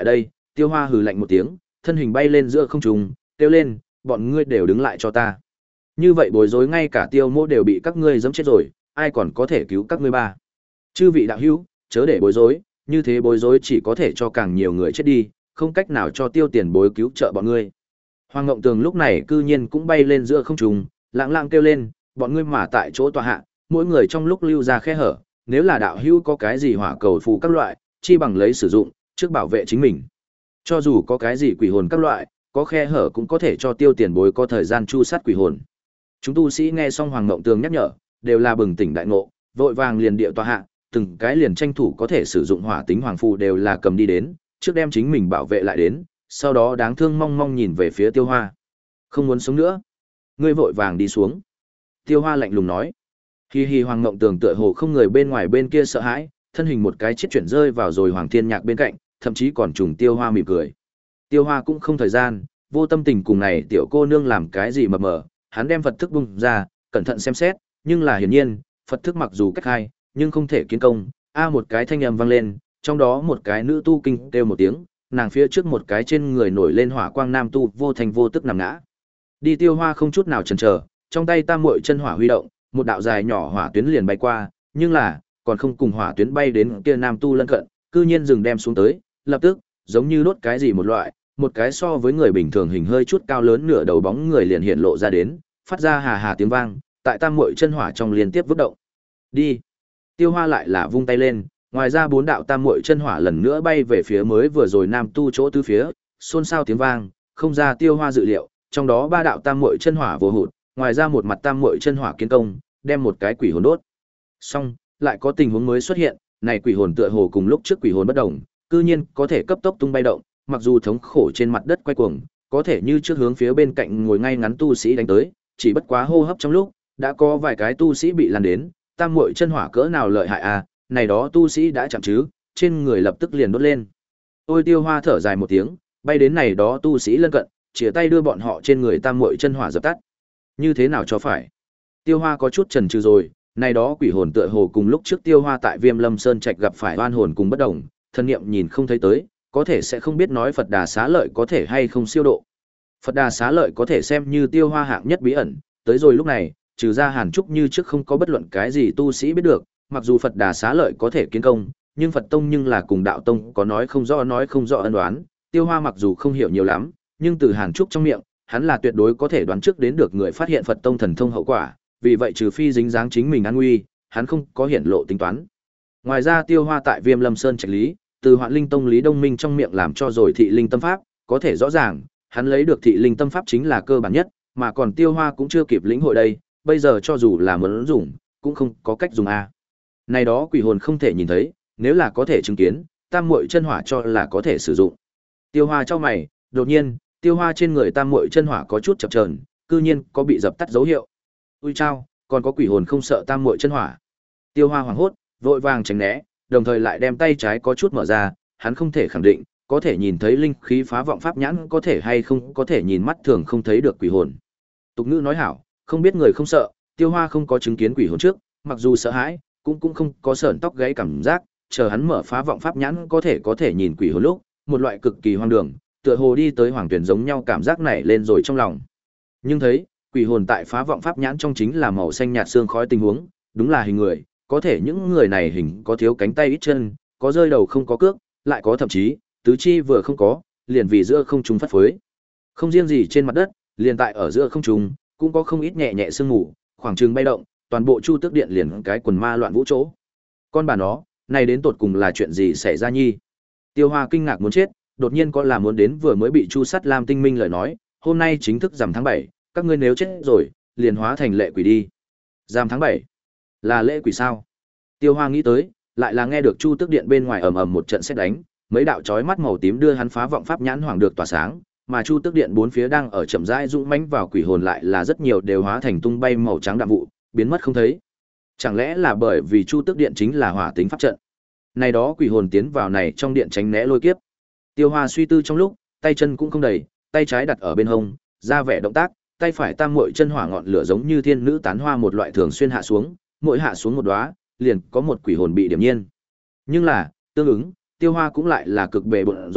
Tiêu Hoa hừ lạnh một tiếng, thân hình bay lên giữa không trung, kêu lên, bọn ngươi đều đứng lại cho ta. Như vậy bối rối ngay cả Tiêu Mỗ đều bị các ngươi giẫm chết rồi, ai còn có thể cứu các ngươi ba. Chư vị đạo hữu, chớ để bối rối, như thế bối rối chỉ có thể cho càng nhiều người chết đi, không cách nào cho Tiêu tiền bối cứu trợ bọn ngươi. Hoàng Ngộng Tường lúc này cư nhiên cũng bay lên giữa không trung, lặng lặng kêu lên, bọn ngươi mà tại chỗ tọa hạ, mỗi người trong lúc lưu ra khe hở, nếu là đạo hữu có cái gì hỏa cầu phù các loại, chi bằng lấy sử dụng, trước bảo vệ chính mình. Cho dù có cái gì quỷ hồn các loại, có khe hở cũng có thể cho Tiêu tiền bối có thời gian chu sát quỷ hồn. Chúng tu sĩ nghe xong Hoàng Ngộng Tường nhắc nhở, đều là bừng tỉnh đại ngộ, vội vàng liền địa tọa hạ, từng cái liền tranh thủ có thể sử dụng hỏa tính hoàng phù đều là cầm đi đến, trước đem chính mình bảo vệ lại đến, sau đó đáng thương mong mong nhìn về phía Tiêu Hoa. Không muốn sống nữa, ngươi vội vàng đi xuống. Tiêu Hoa lạnh lùng nói. Hi hi, Hoàng Ngộng Tường tựa hồ không người bên ngoài bên kia sợ hãi, thân hình một cái chết chuyển rơi vào rồi Hoàng Thiên Nhạc bên cạnh, thậm chí còn trùng Tiêu Hoa mỉm cười. Tiêu Hoa cũng không thời gian, vô tâm tình cùng này tiểu cô nương làm cái gì mờ mờ, hắn đem Phật thức bung ra, cẩn thận xem xét, nhưng là hiển nhiên, Phật thức mặc dù cách hai, nhưng không thể kiến công. A một cái thanh âm vang lên, trong đó một cái nữ tu kinh kêu một tiếng, nàng phía trước một cái trên người nổi lên hỏa quang nam tu vô thành vô tức nằm ngã. Đi Tiêu Hoa không chút nào chần chờ, trong tay tam muội chân hỏa huy động, một đạo dài nhỏ hỏa tuyến liền bay qua, nhưng là, còn không cùng hỏa tuyến bay đến kia nam tu lân cận, cư nhiên dừng đem xuống tới, lập tức, giống như đốt cái gì một loại, một cái so với người bình thường hình hơi chút cao lớn nửa đầu bóng người liền hiện lộ ra đến, phát ra hà hà tiếng vang, tại tam muội chân hỏa trong liên tiếp vứt động. Đi. Tiêu Hoa lại là vung tay lên, ngoài ra bốn đạo tam muội chân hỏa lần nữa bay về phía mới vừa rồi nam tu chỗ tứ phía, xôn xao tiếng vang, không ra Tiêu Hoa dự liệu, trong đó ba đạo tam muội chân hỏa vô hụt, ngoài ra một mặt tam muội chân hỏa kiến công, đem một cái quỷ hồn đốt. Xong, lại có tình huống mới xuất hiện, này quỷ hồn tựa hồ cùng lúc trước quỷ hồn bất động, cư nhiên có thể cấp tốc tung bay động, mặc dù thống khổ trên mặt đất quay cuồng, có thể như trước hướng phía bên cạnh ngồi ngay ngắn tu sĩ đánh tới, chỉ bất quá hô hấp trong lúc, đã có vài cái tu sĩ bị lan đến, tam muội chân hỏa cỡ nào lợi hại à, này đó tu sĩ đã chạm chứ, trên người lập tức liền đốt lên. Ôi Tiêu Hoa thở dài một tiếng, bay đến này đó tu sĩ lân cận, chìa tay đưa bọn họ trên người tam muội chân hỏa dập tắt. Như thế nào cho phải? Tiêu Hoa có chút chần chừ rồi, này đó quỷ hồn tựa hồ cùng lúc trước Tiêu Hoa tại Viêm Lâm Sơn Trạch gặp phải oan hồn cùng bất đồng, thân niệm nhìn không thấy tới, có thể sẽ không biết nói Phật Đà Xá Lợi có thể hay không siêu độ. Phật Đà Xá Lợi có thể xem như Tiêu Hoa hạng nhất bí ẩn, tới rồi lúc này, trừ ra Hàn Trúc như trước không có bất luận cái gì tu sĩ biết được, mặc dù Phật Đà Xá Lợi có thể kiến công, nhưng Phật Tông nhưng là cùng Đạo Tông có nói không rõ nói không rõ ân đoán, Tiêu Hoa mặc dù không hiểu nhiều lắm, nhưng từ Hàn Trúc trong miệng, hắn là tuyệt đối có thể đoán trước đến được người phát hiện Phật Tông thần thông hậu quả, vì vậy trừ phi dính dáng chính mình an nguy, hắn không có hiển lộ tính toán. Ngoài ra Tiêu Hoa tại Viêm Lâm Sơn Trạch lý, từ Hoạn Linh Tông Lý Đông Minh trong miệng làm cho rồi thị linh tâm pháp, có thể rõ ràng, hắn lấy được thị linh tâm pháp chính là cơ bản nhất, mà còn Tiêu Hoa cũng chưa kịp lĩnh hội đây, bây giờ cho dù là muốn dùng, cũng không có cách dùng a. Này đó quỷ hồn không thể nhìn thấy, nếu là có thể chứng kiến, tam muội chân hỏa cho là có thể sử dụng. Tiêu Hoa chau mày, đột nhiên, Tiêu Hoa trên người tam muội chân hỏa có chút chập chờn, cư nhiên có bị dập tắt dấu hiệu. Ui chao, còn có quỷ hồn không sợ tam muội chân hỏa. Tiêu Hoa hoảng hốt, vội vàng tránh né, đồng thời lại đem tay trái có chút mở ra, hắn không thể khẳng định, có thể nhìn thấy linh khí phá vọng pháp nhãn có thể hay không có thể nhìn mắt thường không thấy được quỷ hồn. Tục ngữ nói hảo, không biết người không sợ, Tiêu Hoa không có chứng kiến quỷ hồn trước, mặc dù sợ hãi, cũng cũng không có sởn tóc gáy cảm giác, chờ hắn mở phá vọng pháp nhãn có thể có thể nhìn quỷ hồn lúc, một loại cực kỳ hoang đường, tựa hồ đi tới hoàng tuyển giống nhau cảm giác này lên rồi trong lòng. Nhưng thấy, quỷ hồn tại phá vọng pháp nhãn trong chính là màu xanh nhạt xương khói tình huống, đúng là hình người, có thể những người này hình có thiếu cánh tay ít chân, có rơi đầu không có cước, lại có thậm chí, tứ chi vừa không có, liền vì giữa không trung phất phới. Không riêng gì trên mặt đất, liền tại ở giữa không trung, cũng có không ít nhẹ nhẹ sương mù, khoảng trường bay động, toàn bộ Chu Tước Điện liền cái quần ma loạn vũ chỗ. Con bà nó, này đến tột cùng là chuyện gì xảy ra nhi? Tiêu Hoa kinh ngạc muốn chết, đột nhiên có là muốn đến vừa mới bị Chu Sắt Lam Tinh Minh lời nói, hôm nay chính thức rằm tháng bảy, các ngươi nếu chết rồi, liền hóa thành lệ quỷ đi. Rằm tháng bảy, là lễ quỷ sao? Tiêu Hoa nghĩ tới, lại là nghe được Chu Tước Điện bên ngoài ầm ầm một trận sét đánh, mấy đạo chói mắt màu tím đưa hắn phá vọng pháp nhãn hoàng được tỏa sáng, mà Chu Tước Điện bốn phía đang ở chậm rãi dũng mãnh vào quỷ hồn lại là rất nhiều đều hóa thành tung bay màu trắng đạm vụ, biến mất không thấy. Chẳng lẽ là bởi vì Chu Tước Điện chính là hỏa tính pháp trận? Này đó quỷ hồn tiến vào này trong điện tránh né lôi kiếp. Tiêu Hoa suy tư trong lúc, tay chân cũng không đầy, tay trái đặt ở bên hông, ra vẻ động tác, tay phải tam muội chân hỏa ngọn lửa giống như thiên nữ tán hoa một loại thường xuyên hạ xuống, mỗi hạ xuống một đóa, liền có một quỷ hồn bị điểm nhiên. Nhưng là, tương ứng, Tiêu Hoa cũng lại là cực bề bộn rồi,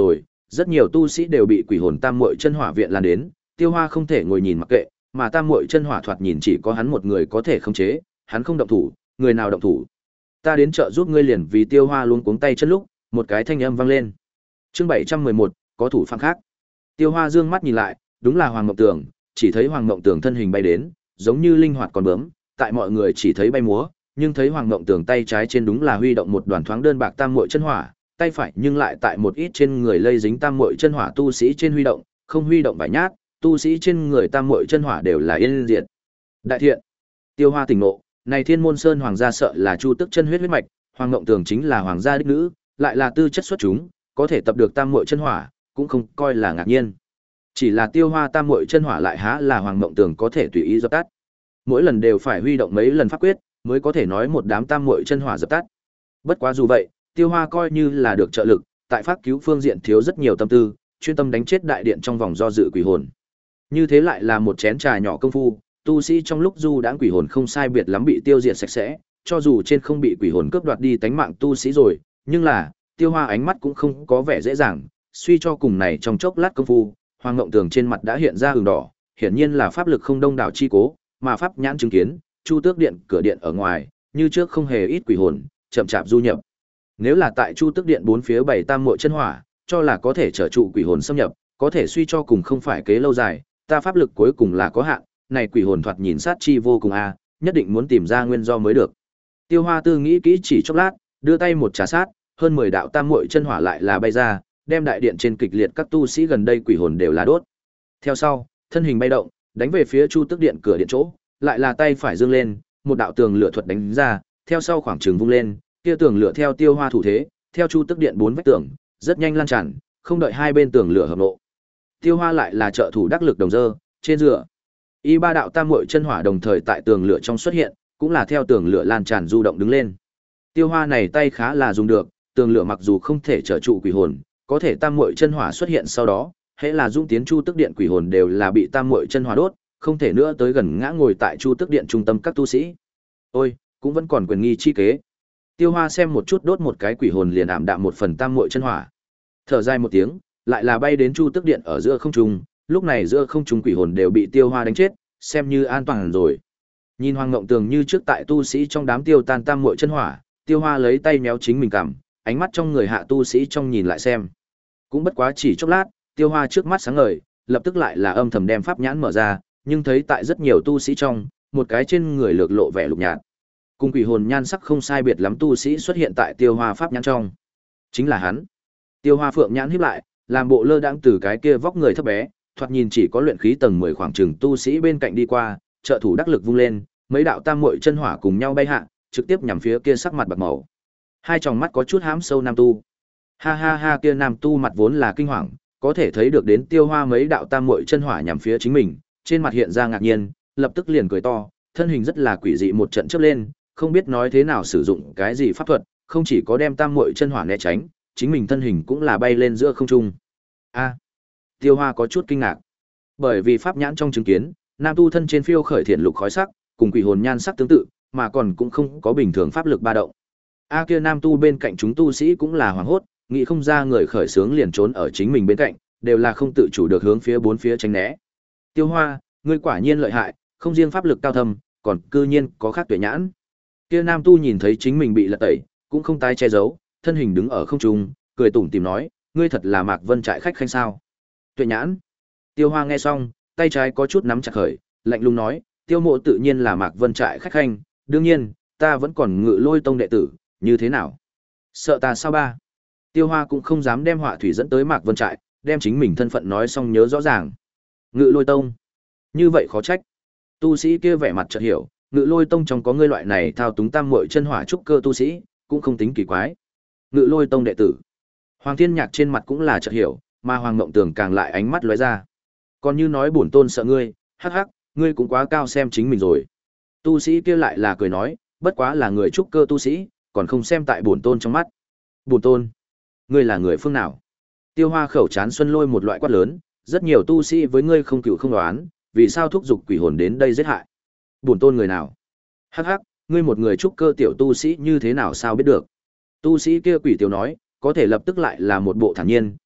rất nhiều tu sĩ đều bị quỷ hồn tam muội chân hỏa viện lan đến, Tiêu Hoa không thể ngồi nhìn mặc kệ, mà tam muội chân hỏa thoạt nhìn chỉ có hắn một người có thể khống chế, hắn không động thủ, người nào động thủ? Ta đến trợ giúp ngươi liền. Vì Tiêu Hoa luống cuống tay chân lúc, một cái thanh âm vang lên. Chương bảy trăm mười một, có thủ phạm khác. Tiêu Hoa dương mắt nhìn lại, đúng là Hoàng Mộng Tường, chỉ thấy Hoàng Mộng Tường thân hình bay đến, giống như linh hoạt con bướm, tại mọi người chỉ thấy bay múa, nhưng thấy Hoàng Mộng Tường tay trái trên đúng là huy động một đoàn thoáng đơn bạc tam muội chân hỏa, tay phải nhưng lại tại một ít trên người lây dính tam muội chân hỏa tu sĩ trên huy động, không huy động vài nhát, tu sĩ trên người tam muội chân hỏa đều là yên diệt. Đại thiện. Tiêu Hoa tỉnh ngộ, này Thiên Môn Sơn hoàng gia sợ là Chu Tức chân huyết huyết mạch, Hoàng Mộng Tường chính là hoàng gia đích nữ, lại là tư chất xuất chúng, có thể tập được tam muội chân hỏa, cũng không coi là ngạc nhiên. Chỉ là Tiêu Hoa tam muội chân hỏa lại há là Hoàng Mộng Tường có thể tùy ý dập tắt. Mỗi lần đều phải huy động mấy lần pháp quyết, mới có thể nói một đám tam muội chân hỏa dập tắt. Bất quá dù vậy, Tiêu Hoa coi như là được trợ lực, tại pháp cứu phương diện thiếu rất nhiều tâm tư, chuyên tâm đánh chết đại điện trong vòng do dự quỷ hồn. Như thế lại là một chén trà nhỏ công phu, tu sĩ trong lúc du đãng quỷ hồn không sai biệt lắm bị tiêu diệt sạch sẽ, cho dù trên không bị quỷ hồn cướp đoạt đi tánh mạng tu sĩ rồi, nhưng là, Tiêu Hoa ánh mắt cũng không có vẻ dễ dàng, suy cho cùng này trong chốc lát công phu, Hoàng Ngộng Tường trên mặt đã hiện ra ửng đỏ, hiển nhiên là pháp lực không đông đảo chi cố, mà pháp nhãn chứng kiến, Chu Tước điện cửa điện ở ngoài, như trước không hề ít quỷ hồn, chậm chạp du nhập. Nếu là tại Chu Tước điện bốn phía bảy tam muội chân hỏa, cho là có thể trở trụ quỷ hồn xâm nhập, có thể suy cho cùng không phải kế lâu dài, ta pháp lực cuối cùng là có hạn, này quỷ hồn thoạt nhìn sát chi vô cùng a, nhất định muốn tìm ra nguyên do mới được. Tiêu Hoa tư nghĩ kỹ chỉ chốc lát, đưa tay một trà sát, hơn mười đạo tam muội chân hỏa lại là bay ra, đem đại điện trên kịch liệt các tu sĩ gần đây quỷ hồn đều là đốt. Theo sau, thân hình bay động, đánh về phía Chu Tước điện cửa điện chỗ, lại là tay phải dương lên, một đạo tường lửa thuật đánh ra, theo sau khoảng trường vung lên, kia tường lửa theo Tiêu Hoa thủ thế, theo Chu Tước điện bốn vách tường, rất nhanh lan tràn, không đợi hai bên tường lửa hợp nộ. Tiêu Hoa lại là trợ thủ đắc lực đồng dơ, trên dựa. Y ba đạo tam muội chân hỏa đồng thời tại tường lửa trong xuất hiện, cũng là theo tường lửa lan tràn du động đứng lên. Tiêu Hoa này tay khá là dùng được, tường lửa mặc dù không thể trở trụ quỷ hồn, có thể tam muội chân hỏa xuất hiện sau đó, hễ là dung tiến Chu Tước điện quỷ hồn đều là bị tam muội chân hỏa đốt, không thể nữa tới gần ngã ngồi tại Chu Tước điện trung tâm các tu sĩ. Ôi, cũng vẫn còn quyền nghi chi kế. Tiêu Hoa xem một chút đốt một cái quỷ hồn liền ảm đạm một phần tam muội chân hỏa. Thở dài một tiếng, lại là bay đến Chu Tước điện ở giữa không trung, lúc này giữa không trung quỷ hồn đều bị Tiêu Hoa đánh chết, xem như an toàn rồi. Nhìn Hoàng Ngộng Tường như trước tại tu sĩ trong đám tiêu tan tam muội chân hỏa, Tiêu Hoa lấy tay méo chính mình cằm, ánh mắt trong người hạ tu sĩ trong nhìn lại xem. Cũng bất quá chỉ chốc lát, Tiêu Hoa trước mắt sáng ngời, lập tức lại là âm thầm đem pháp nhãn mở ra, nhưng thấy tại rất nhiều tu sĩ trong, một cái trên người lược lộ vẻ lục nhạt. Cùng quỷ hồn nhan sắc không sai biệt lắm tu sĩ xuất hiện tại Tiêu Hoa pháp nhãn trong. Chính là hắn. Tiêu Hoa phượng nhãn híp lại, làm bộ lơ đãng từ cái kia vóc người thấp bé, thoạt nhìn chỉ có luyện khí tầng mười khoảng chừng tu sĩ bên cạnh đi qua, trợ thủ đắc lực vung lên, mấy đạo tam muội chân hỏa cùng nhau bay hạ, trực tiếp nhằm phía kia sắc mặt bạc màu. Hai tròng mắt có chút hám sâu nam tu. Ha ha ha, kia nam tu mặt vốn là kinh hoàng, có thể thấy được đến Tiêu Hoa mấy đạo tam muội chân hỏa nhằm phía chính mình, trên mặt hiện ra ngạc nhiên, lập tức liền cười to, thân hình rất là quỷ dị một trận chớp lên, không biết nói thế nào sử dụng cái gì pháp thuật, không chỉ có đem tam muội chân hỏa né tránh, chính mình thân hình cũng là bay lên giữa không trung. A. Tiêu Hoa có chút kinh ngạc. Bởi vì pháp nhãn trong chứng kiến, nam tu thân trên phiêu khởi thiện lục khói sắc, cùng quỷ hồn nhan sắc tương tự, mà còn cũng không có bình thường pháp lực ba động. A kia nam tu bên cạnh chúng tu sĩ cũng là hoảng hốt, nghĩ không ra người khởi sướng liền trốn ở chính mình bên cạnh, đều là không tự chủ được hướng phía bốn phía tránh né. Tiêu Hoa, ngươi quả nhiên lợi hại, không riêng pháp lực cao thâm, còn cư nhiên có khác tuệ nhãn. Kia nam tu nhìn thấy chính mình bị lật tẩy, cũng không tái che giấu, thân hình đứng ở không trung, cười tủm tỉm nói, ngươi thật là Mạc Vân trại khách khanh sao? Tuệ nhãn. Tiêu Hoa nghe xong, tay trái có chút nắm chặt khởi, lạnh lùng nói, Tiêu Mộ tự nhiên là Mạc Vân trại khách khanh, đương nhiên, ta vẫn còn Ngự Lôi tông đệ tử, như thế nào? Sợ ta sao ba? Tiêu Hoa cũng không dám đem họa thủy dẫn tới Mạc Vân trại, đem chính mình thân phận nói xong nhớ rõ ràng. Ngự Lôi tông. Như vậy khó trách. Tu sĩ kia vẻ mặt chợt hiểu, Ngự Lôi tông trong có ngươi loại này thao túng tam muội chân hỏa trúc cơ tu sĩ, cũng không tính kỳ quái. Ngự Lôi tông đệ tử. Hoàng Thiên Nhạc trên mặt cũng là chợt hiểu, mà Hoàng Mộng Tường càng lại ánh mắt lóe ra. Còn như nói bổn tôn sợ ngươi, hắc hắc, ngươi cũng quá cao xem chính mình rồi. Tu sĩ kia lại là cười nói, bất quá là người trúc cơ tu sĩ, còn không xem tại bổn tôn trong mắt. Bổn tôn, ngươi là người phương nào? Tiêu Hoa khẩu chán xuân lôi một loại quát lớn, rất nhiều tu sĩ với ngươi không cựu không đoán, vì sao thúc giục quỷ hồn đến đây giết hại? Bổn tôn người nào? Hắc hắc, ngươi một người trúc cơ tiểu tu sĩ như thế nào sao biết được? Tu sĩ kia quỷ tiểu nói, có thể lập tức lại là một bộ thản nhiên,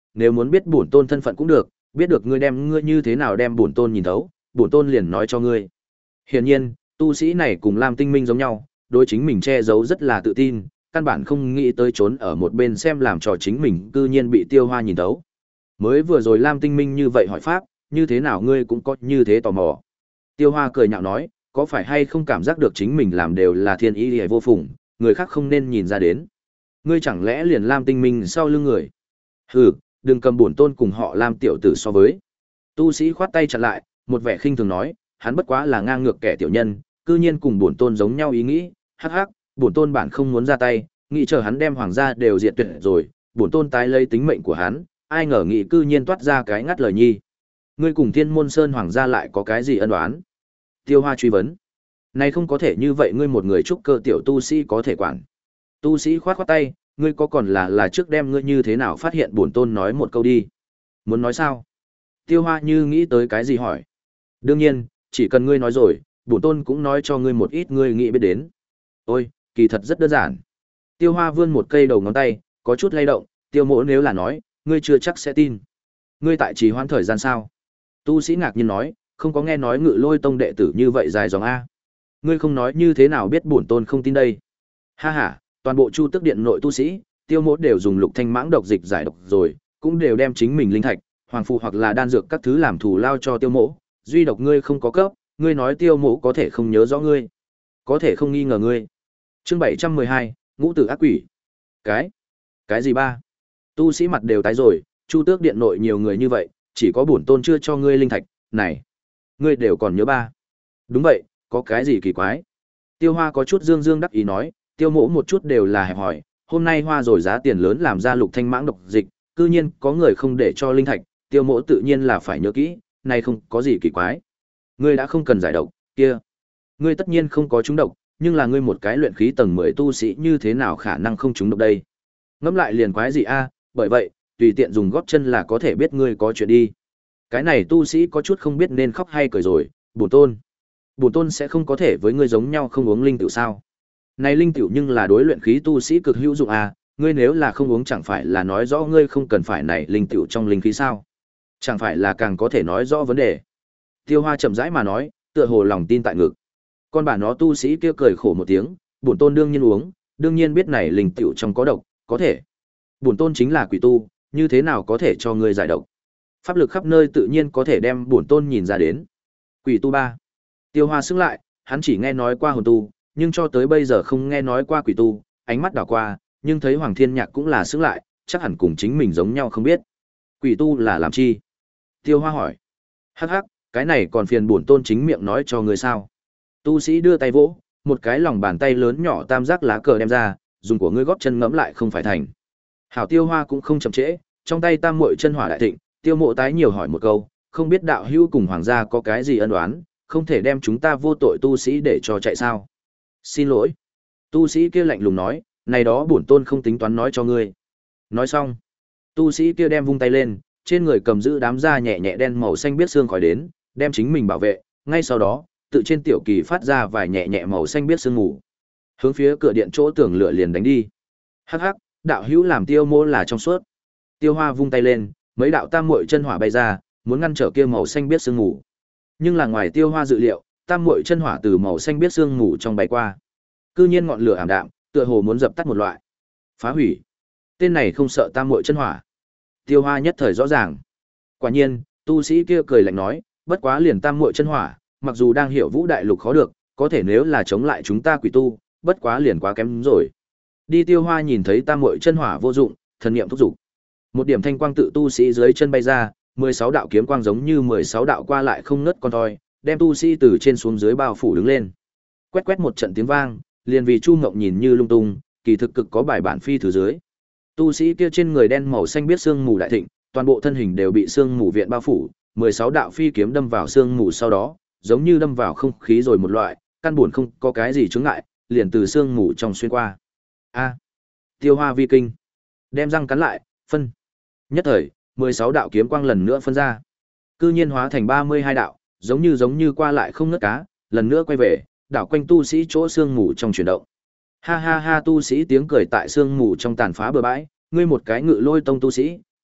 nếu muốn biết bổn tôn thân phận cũng được, biết được ngươi đem ngươi như thế nào đem bổn tôn nhìn thấu, bổn tôn liền nói cho ngươi. Hiển nhiên, tu sĩ này cùng Lam Tinh Minh giống nhau, đối chính mình che giấu rất là tự tin, căn bản không nghĩ tới trốn ở một bên xem làm trò chính mình cư nhiên bị Tiêu Hoa nhìn thấu. Mới vừa rồi Lam Tinh Minh như vậy hỏi pháp, như thế nào ngươi cũng có như thế tò mò. Tiêu Hoa cười nhạo nói, có phải hay không cảm giác được chính mình làm đều là thiên ý hề vô phùng, người khác không nên nhìn ra đến. Ngươi chẳng lẽ liền Lam Tinh Minh sau lưng người? Hừ, đừng cầm bổn tôn cùng họ Lam tiểu tử so với. Tu sĩ khoát tay chặn lại, một vẻ khinh thường nói, hắn bất quá là ngang ngược kẻ tiểu nhân, cư nhiên cùng bổn tôn giống nhau ý nghĩ, hắc hắc, bổn tôn bản không muốn ra tay, nghĩ chờ hắn đem hoàng gia đều diệt tuyệt rồi, bổn tôn tái lấy tính mệnh của hắn, ai ngờ nghĩ cư nhiên toát ra cái ngắt lời nhi. Ngươi cùng Thiên Môn Sơn hoàng gia lại có cái gì ân oán? Tiêu Hoa truy vấn. Này không có thể như vậy, ngươi một người trúc cơ tiểu tu sĩ có thể quản. Tu sĩ khoát khoát tay, ngươi có còn là là trước đem ngươi như thế nào phát hiện bổn tôn nói một câu đi. Muốn nói sao? Tiêu Hoa như nghĩ tới cái gì hỏi. Đương nhiên, chỉ cần ngươi nói rồi, bổn tôn cũng nói cho ngươi một ít ngươi nghĩ biết đến. Ôi, kỳ thật rất đơn giản. Tiêu Hoa vươn một cây đầu ngón tay, có chút lay động, Tiêu Mỗ nếu là nói, ngươi chưa chắc sẽ tin. Ngươi tại trì hoãn thời gian sao? Tu sĩ ngạc nhiên nói, không có nghe nói Ngự Lôi tông đệ tử như vậy dài dòng a. Ngươi không nói như thế nào biết bổn tôn không tin đây? Ha ha, toàn bộ Chu Tức Điện nội tu sĩ, Tiêu Mỗ đều dùng Lục Thanh Mãng độc dịch giải độc rồi, cũng đều đem chính mình linh thạch, hoàng phù hoặc là đan dược các thứ làm thù lao cho Tiêu Mỗ, duy độc ngươi không có cấp, ngươi nói Tiêu Mỗ có thể không nhớ rõ ngươi, có thể không nghi ngờ ngươi. Chương bảy trăm mười hai, Ngũ Tử Ác Quỷ. Cái? Cái gì ba? Tu sĩ mặt đều tái rồi, Chu Tước Điện nội nhiều người như vậy, chỉ có bổn tôn chưa cho ngươi linh thạch, này, ngươi đều còn nhớ ba? Đúng vậy, có cái gì kỳ quái? Tiêu Hoa có chút dương dương đắc ý nói, Tiêu Mỗ một chút đều là hẹp hỏi, hôm nay hoa rồi giá tiền lớn làm ra Lục Thanh Mãng độc dịch, cư nhiên có người không để cho linh thạch, Tiêu Mỗ tự nhiên là phải nhớ kỹ, này không có gì kỳ quái. Ngươi đã không cần giải độc, kia, ngươi tất nhiên không có trúng độc, nhưng là ngươi một cái luyện khí tầng mười tu sĩ như thế nào khả năng không trúng độc đây? Ngẫm lại liền quái gì a, bởi vậy, tùy tiện dùng gót chân là có thể biết ngươi có chuyện đi. Cái này tu sĩ có chút không biết nên khóc hay cười rồi, bổn tôn. Bổn tôn sẽ không có thể với ngươi giống nhau không uống linh tiểu sao? Này linh tiểu nhưng là đối luyện khí tu sĩ cực hữu dụng a, ngươi nếu là không uống chẳng phải là nói rõ ngươi không cần phải này linh tiểu trong linh khí sao? Chẳng phải là càng có thể nói rõ vấn đề. Tiêu Hoa chậm rãi mà nói, tựa hồ lòng tin tại ngực. Con bà nó tu sĩ kia cười khổ một tiếng, bổn tôn đương nhiên uống, đương nhiên biết này linh tiểu trong có độc, có thể. Bổn tôn chính là quỷ tu, như thế nào có thể cho ngươi giải độc? Pháp lực khắp nơi tự nhiên có thể đem bổn tôn nhìn ra đến. Quỷ tu ba. Tiêu Hoa sững lại, hắn chỉ nghe nói qua hồn tu, nhưng cho tới bây giờ không nghe nói qua quỷ tu, ánh mắt đảo qua, nhưng thấy Hoàng Thiên Nhạc cũng là sững lại, chắc hẳn cùng chính mình giống nhau không biết. Quỷ tu là làm chi? Tiêu Hoa hỏi. Hắc hắc, cái này còn phiền bổn tôn chính miệng nói cho ngươi sao? Tu sĩ đưa tay vỗ, một cái lòng bàn tay lớn nhỏ tam giác lá cờ đem ra, dùng của ngươi góp chân ngẫm lại không phải thành. Hảo Tiêu Hoa cũng không chậm trễ, trong tay tam muội chân hỏa đại thịnh, Tiêu Mộ tái nhiều hỏi một câu, không biết đạo hữu cùng hoàng gia có cái gì ân oán, không thể đem chúng ta vô tội tu sĩ để cho chạy sao? Xin lỗi. Tu sĩ kia lạnh lùng nói, này đó bổn tôn không tính toán nói cho ngươi. Nói xong, tu sĩ kia đem vung tay lên, trên người cầm giữ đám da nhẹ nhẹ đen màu xanh biết xương khỏi đến, đem chính mình bảo vệ, ngay sau đó, tự trên tiểu kỳ phát ra vài nhẹ nhẹ màu xanh biết sương mù. Hướng phía cửa điện chỗ tường lửa liền đánh đi. Hắc hắc, đạo hữu làm Tiêu Mỗ là trong suốt. Tiêu Hoa vung tay lên, mấy đạo tam muội chân hỏa bay ra, muốn ngăn trở kia màu xanh biết sương mù. Nhưng là ngoài Tiêu Hoa dự liệu, tam muội chân hỏa từ màu xanh biết sương mù trong bay qua. Cư nhiên ngọn lửa ảm đạm, tựa hồ muốn dập tắt một loại. Phá hủy. Tên này không sợ tam muội chân hỏa. Tiêu Hoa nhất thời rõ ràng. Quả nhiên, tu sĩ kia cười lạnh nói, bất quá liền tam muội chân hỏa, mặc dù đang hiểu vũ đại lục khó được, có thể nếu là chống lại chúng ta quỷ tu, bất quá liền quá kém rồi. Đi. Tiêu Hoa nhìn thấy tam muội chân hỏa vô dụng, thần niệm thúc giục. Một điểm thanh quang tự tu sĩ dưới chân bay ra, mười sáu đạo kiếm quang giống như mười sáu đạo qua lại không ngớt con thoi, đem tu sĩ từ trên xuống dưới bao phủ đứng lên. Quét quét một trận tiếng vang, liền vì Chu Ngộng nhìn như lung tung, kỳ thực cực có bài bản phi thứ dưới. Tu sĩ kia trên người đen màu xanh biết sương mù đại thịnh, toàn bộ thân hình đều bị sương mù viện bao phủ, mười sáu đạo phi kiếm đâm vào sương mù sau đó, giống như đâm vào không khí rồi một loại, căn buồn không có cái gì chướng ngại, liền từ sương mù trong xuyên qua. A. Tiêu Hoa vi kinh, đem răng cắn lại, phân. Nhất thời, mười sáu đạo kiếm quang lần nữa phân ra. Cư nhiên hóa thành ba mươi hai đạo, giống như giống như qua lại không ngớt cá, lần nữa quay về, đảo quanh tu sĩ chỗ sương mù trong chuyển động. Ha ha ha, tu sĩ tiếng cười tại sương mù trong tàn phá bờ bãi, ngươi một cái Ngự Lôi tông tu sĩ,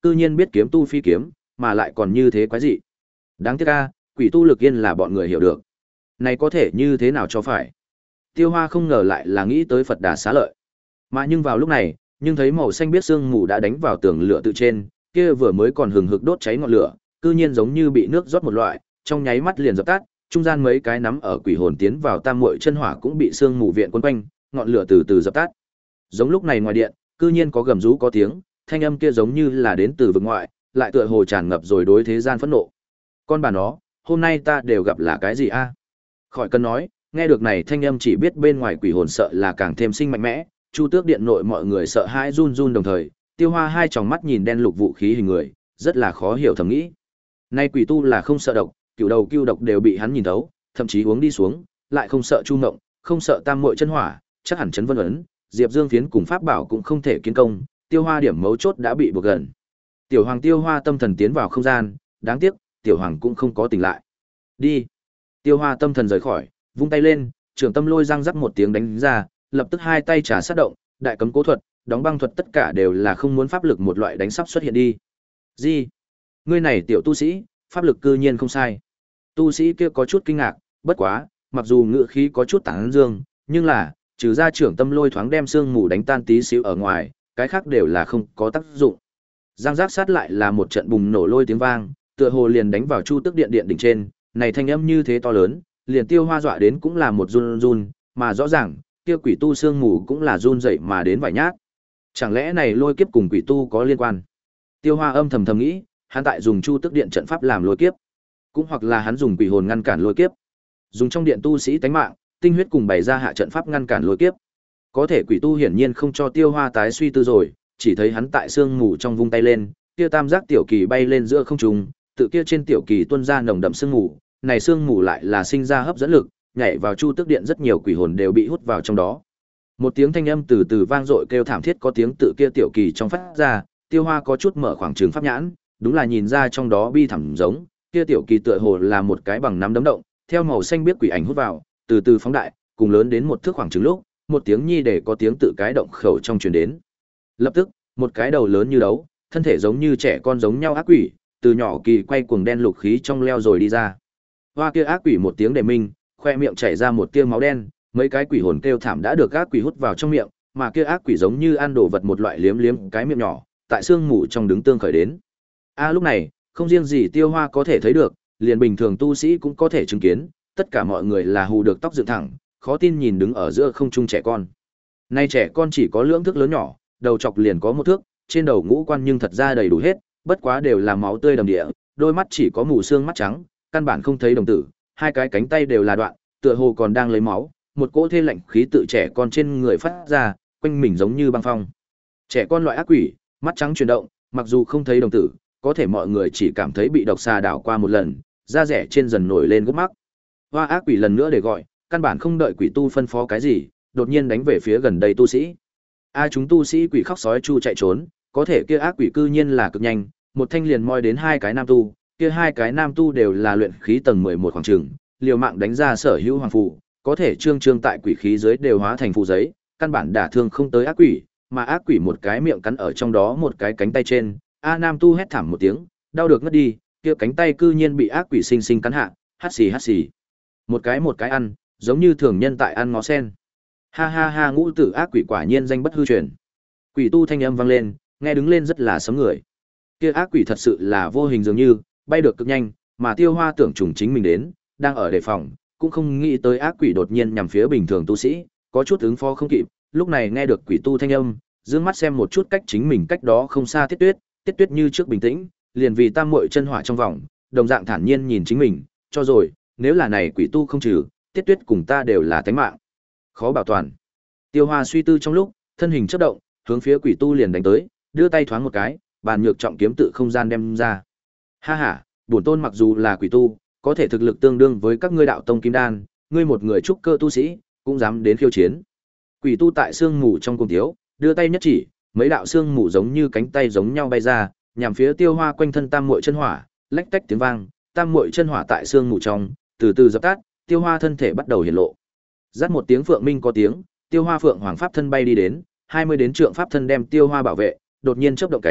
cư nhiên biết kiếm tu phi kiếm, mà lại còn như thế quái dị. Đáng tiếc a, quỷ tu lực yên là bọn người hiểu được. Này có thể như thế nào cho phải? Tiêu Hoa không ngờ lại là nghĩ tới Phật Đà xá lợi. Mà nhưng vào lúc này, nhưng thấy màu xanh biết sương mù đã đánh vào tường lửa tự trên, kia vừa mới còn hừng hực đốt cháy ngọn lửa, cư nhiên giống như bị nước rót một loại, trong nháy mắt liền dập tắt, trung gian mấy cái nắm ở quỷ hồn tiến vào tam muội chân hỏa cũng bị sương mù viện quấn quanh, ngọn lửa từ từ dập tắt. Giống lúc này ngoài điện, cư nhiên có gầm rú có tiếng, thanh âm kia giống như là đến từ vực ngoại, lại tựa hồ tràn ngập rồi đối thế gian phẫn nộ. Con bà nó, hôm nay ta đều gặp là cái gì a? Khỏi cần nói, nghe được này thanh âm chỉ biết bên ngoài quỷ hồn sợ là càng thêm sinh mạnh mẽ, Chu Tước điện nội mọi người sợ hãi run run đồng thời, Tiêu Hoa hai tròng mắt nhìn đen lục vũ khí hình người, rất là khó hiểu thầm nghĩ. Nay quỷ tu là không sợ độc, cửu đầu cưu độc đều bị hắn nhìn thấu, thậm chí uống đi xuống, lại không sợ Chu Ngộng, không sợ tam muội chân hỏa, chắc hẳn chấn vân ấn, Diệp Dương phiến cùng pháp bảo cũng không thể kiến công, Tiêu Hoa điểm mấu chốt đã bị buộc gần. Tiểu Hoàng Tiêu Hoa tâm thần tiến vào không gian, đáng tiếc, Tiểu Hoàng cũng không có tỉnh lại. Đi. Tiêu Hoa tâm thần rời khỏi, vung tay lên, trường tâm lôi răng rắc một tiếng đánh ra, lập tức hai tay trả sát động, đại cấm cố thuật, đóng băng thuật tất cả đều là không muốn pháp lực một loại đánh sắp xuất hiện đi. Gì? Ngươi này tiểu tu sĩ, pháp lực cư nhiên không sai. Tu sĩ kia có chút kinh ngạc, bất quá, mặc dù ngữ khí có chút tán dương, nhưng là, trừ ra trưởng tâm lôi thoáng đem xương mù đánh tan tí xíu ở ngoài, cái khác đều là không có tác dụng. Giang giác sát lại là một trận bùng nổ lôi tiếng vang, tựa hồ liền đánh vào Chu Tước điện điện đỉnh trên, này thanh âm như thế to lớn, liền Tiêu Hoa dọa đến cũng là một run run, mà rõ ràng, kia quỷ tu xương mù cũng là run dậy mà đến vài nhát. Chẳng lẽ này lôi kiếp cùng quỷ tu có liên quan? Tiêu Hoa âm thầm thầm nghĩ, hắn tại dùng Chu Tước điện trận pháp làm lôi kiếp, cũng hoặc là hắn dùng quỷ hồn ngăn cản lôi kiếp, dùng trong điện tu sĩ tánh mạng, tinh huyết cùng bày ra hạ trận pháp ngăn cản lôi kiếp. Có thể quỷ tu hiển nhiên không cho Tiêu Hoa tái suy tư rồi, chỉ thấy hắn tại xương mù trong vung tay lên, kia tam giác tiểu kỳ bay lên giữa không trung, tự kia trên tiểu kỳ tuôn ra nồng đậm sương mù, này sương mù lại là sinh ra hấp dẫn lực, nhảy vào Chu Tước điện rất nhiều quỷ hồn đều bị hút vào trong đó. Một tiếng thanh âm từ từ vang dội kêu thảm thiết có tiếng tự kia tiểu kỳ trong phát ra, Tiêu Hoa có chút mở khoảng trường pháp nhãn, đúng là nhìn ra trong đó bi thảm giống, kia tiểu kỳ tựa hồ là một cái bằng nắm đấm động, theo màu xanh biết quỷ ảnh hút vào, từ từ phóng đại, cùng lớn đến một thước khoảng trường lúc, một tiếng nhi để có tiếng tự cái động khẩu trong truyền đến. Lập tức, một cái đầu lớn như đấu, thân thể giống như trẻ con giống nhau ác quỷ, từ nhỏ kỳ quay cuồng đen lục khí trong leo rồi đi ra. Hoa kia ác quỷ một tiếng đề minh, khoe miệng chảy ra một tia máu đen, mấy cái quỷ hồn kêu thảm đã được ác quỷ hút vào trong miệng, mà kia ác quỷ giống như ăn đồ vật một loại liếm liếm cái miệng nhỏ, tại xương mù trong đứng tương khởi đến. A lúc này, không riêng gì Tiêu Hoa có thể thấy được, liền bình thường tu sĩ cũng có thể chứng kiến, tất cả mọi người là hù được tóc dựng thẳng, khó tin nhìn đứng ở giữa không trung trẻ con. Nay trẻ con chỉ có lưỡng thước lớn nhỏ, đầu chọc liền có một thước, trên đầu ngũ quan nhưng thật ra đầy đủ hết, bất quá đều là máu tươi đầm địa, đôi mắt chỉ có mù xương mắt trắng, căn bản không thấy đồng tử, hai cái cánh tay đều là đoạn, tựa hồ còn đang lấy máu, một cỗ thê lạnh khí tự trẻ con trên người phát ra, quanh mình giống như băng phong. Trẻ con loại ác quỷ, mắt trắng chuyển động, mặc dù không thấy đồng tử, có thể mọi người chỉ cảm thấy bị độc xà đảo qua một lần, da rẻ trên dần nổi lên gấp mắc. Hoa ác quỷ lần nữa để gọi, căn bản không đợi quỷ tu phân phó cái gì, đột nhiên đánh về phía gần đây tu sĩ. A chúng tu sĩ quỷ khóc sói chu chạy trốn, có thể kia ác quỷ cư nhiên là cực nhanh, một thanh liền moi đến hai cái nam tu, kia hai cái nam tu đều là luyện khí tầng mười một khoảng trường, liều mạng đánh ra sở hữu hoàng phù, có thể trương trương tại quỷ khí dưới đều hóa thành phù giấy, căn bản đả thương không tới ác quỷ, mà ác quỷ một cái miệng cắn ở trong đó một cái cánh tay trên, a nam tu hét thảm một tiếng, đau được ngất đi, kia cánh tay cư nhiên bị ác quỷ sinh sinh cắn hạ, hắt xì hắt xì. Một cái một cái ăn, giống như thường nhân tại ăn ngó sen. Ha ha ha, ngũ tử ác quỷ quả nhiên danh bất hư truyền. Quỷ tu thanh âm vang lên, nghe đứng lên rất là sấm người. Kia ác quỷ thật sự là vô hình dường như, bay được cực nhanh, mà Tiêu Hoa tưởng trùng chính mình đến, đang ở đề phòng, cũng không nghĩ tới ác quỷ đột nhiên nhằm phía bình thường tu sĩ, có chút ứng phó không kịp, lúc này nghe được quỷ tu thanh âm, dương mắt xem một chút cách chính mình cách đó không xa Tiết Tuyết, Tiết Tuyết như trước bình tĩnh, liền vì tam muội chân hỏa trong vòng, đồng dạng thản nhiên nhìn chính mình, cho rồi, nếu là này quỷ tu không trừ, Tiết Tuyết cùng ta đều là tánh mạng. Khó bảo toàn. Tiêu Hoa suy tư trong lúc, thân hình chớp động, hướng phía quỷ tu liền đánh tới, đưa tay thoáng một cái, bàn nhược trọng kiếm tự không gian đem ra. Ha ha, bổn tôn mặc dù là quỷ tu, có thể thực lực tương đương với các ngươi đạo tông kim đan, ngươi một người trúc cơ tu sĩ, cũng dám đến khiêu chiến. Quỷ tu tại sương mù trong cung thiếu, đưa tay nhất chỉ, mấy đạo sương mù giống như cánh tay giống nhau bay ra, nhằm phía Tiêu Hoa quanh thân tam muội chân hỏa, lách tách tiếng vang, tam muội chân hỏa tại sương mù trong, từ từ dập tắt, Tiêu Hoa thân thể bắt đầu hiện lộ. Rát một tiếng phượng minh có tiếng, Tiêu Hoa phượng hoàng pháp thân bay đi đến, hai mươi đến trượng pháp thân đem Tiêu Hoa bảo vệ, đột nhiên chớp động cánh,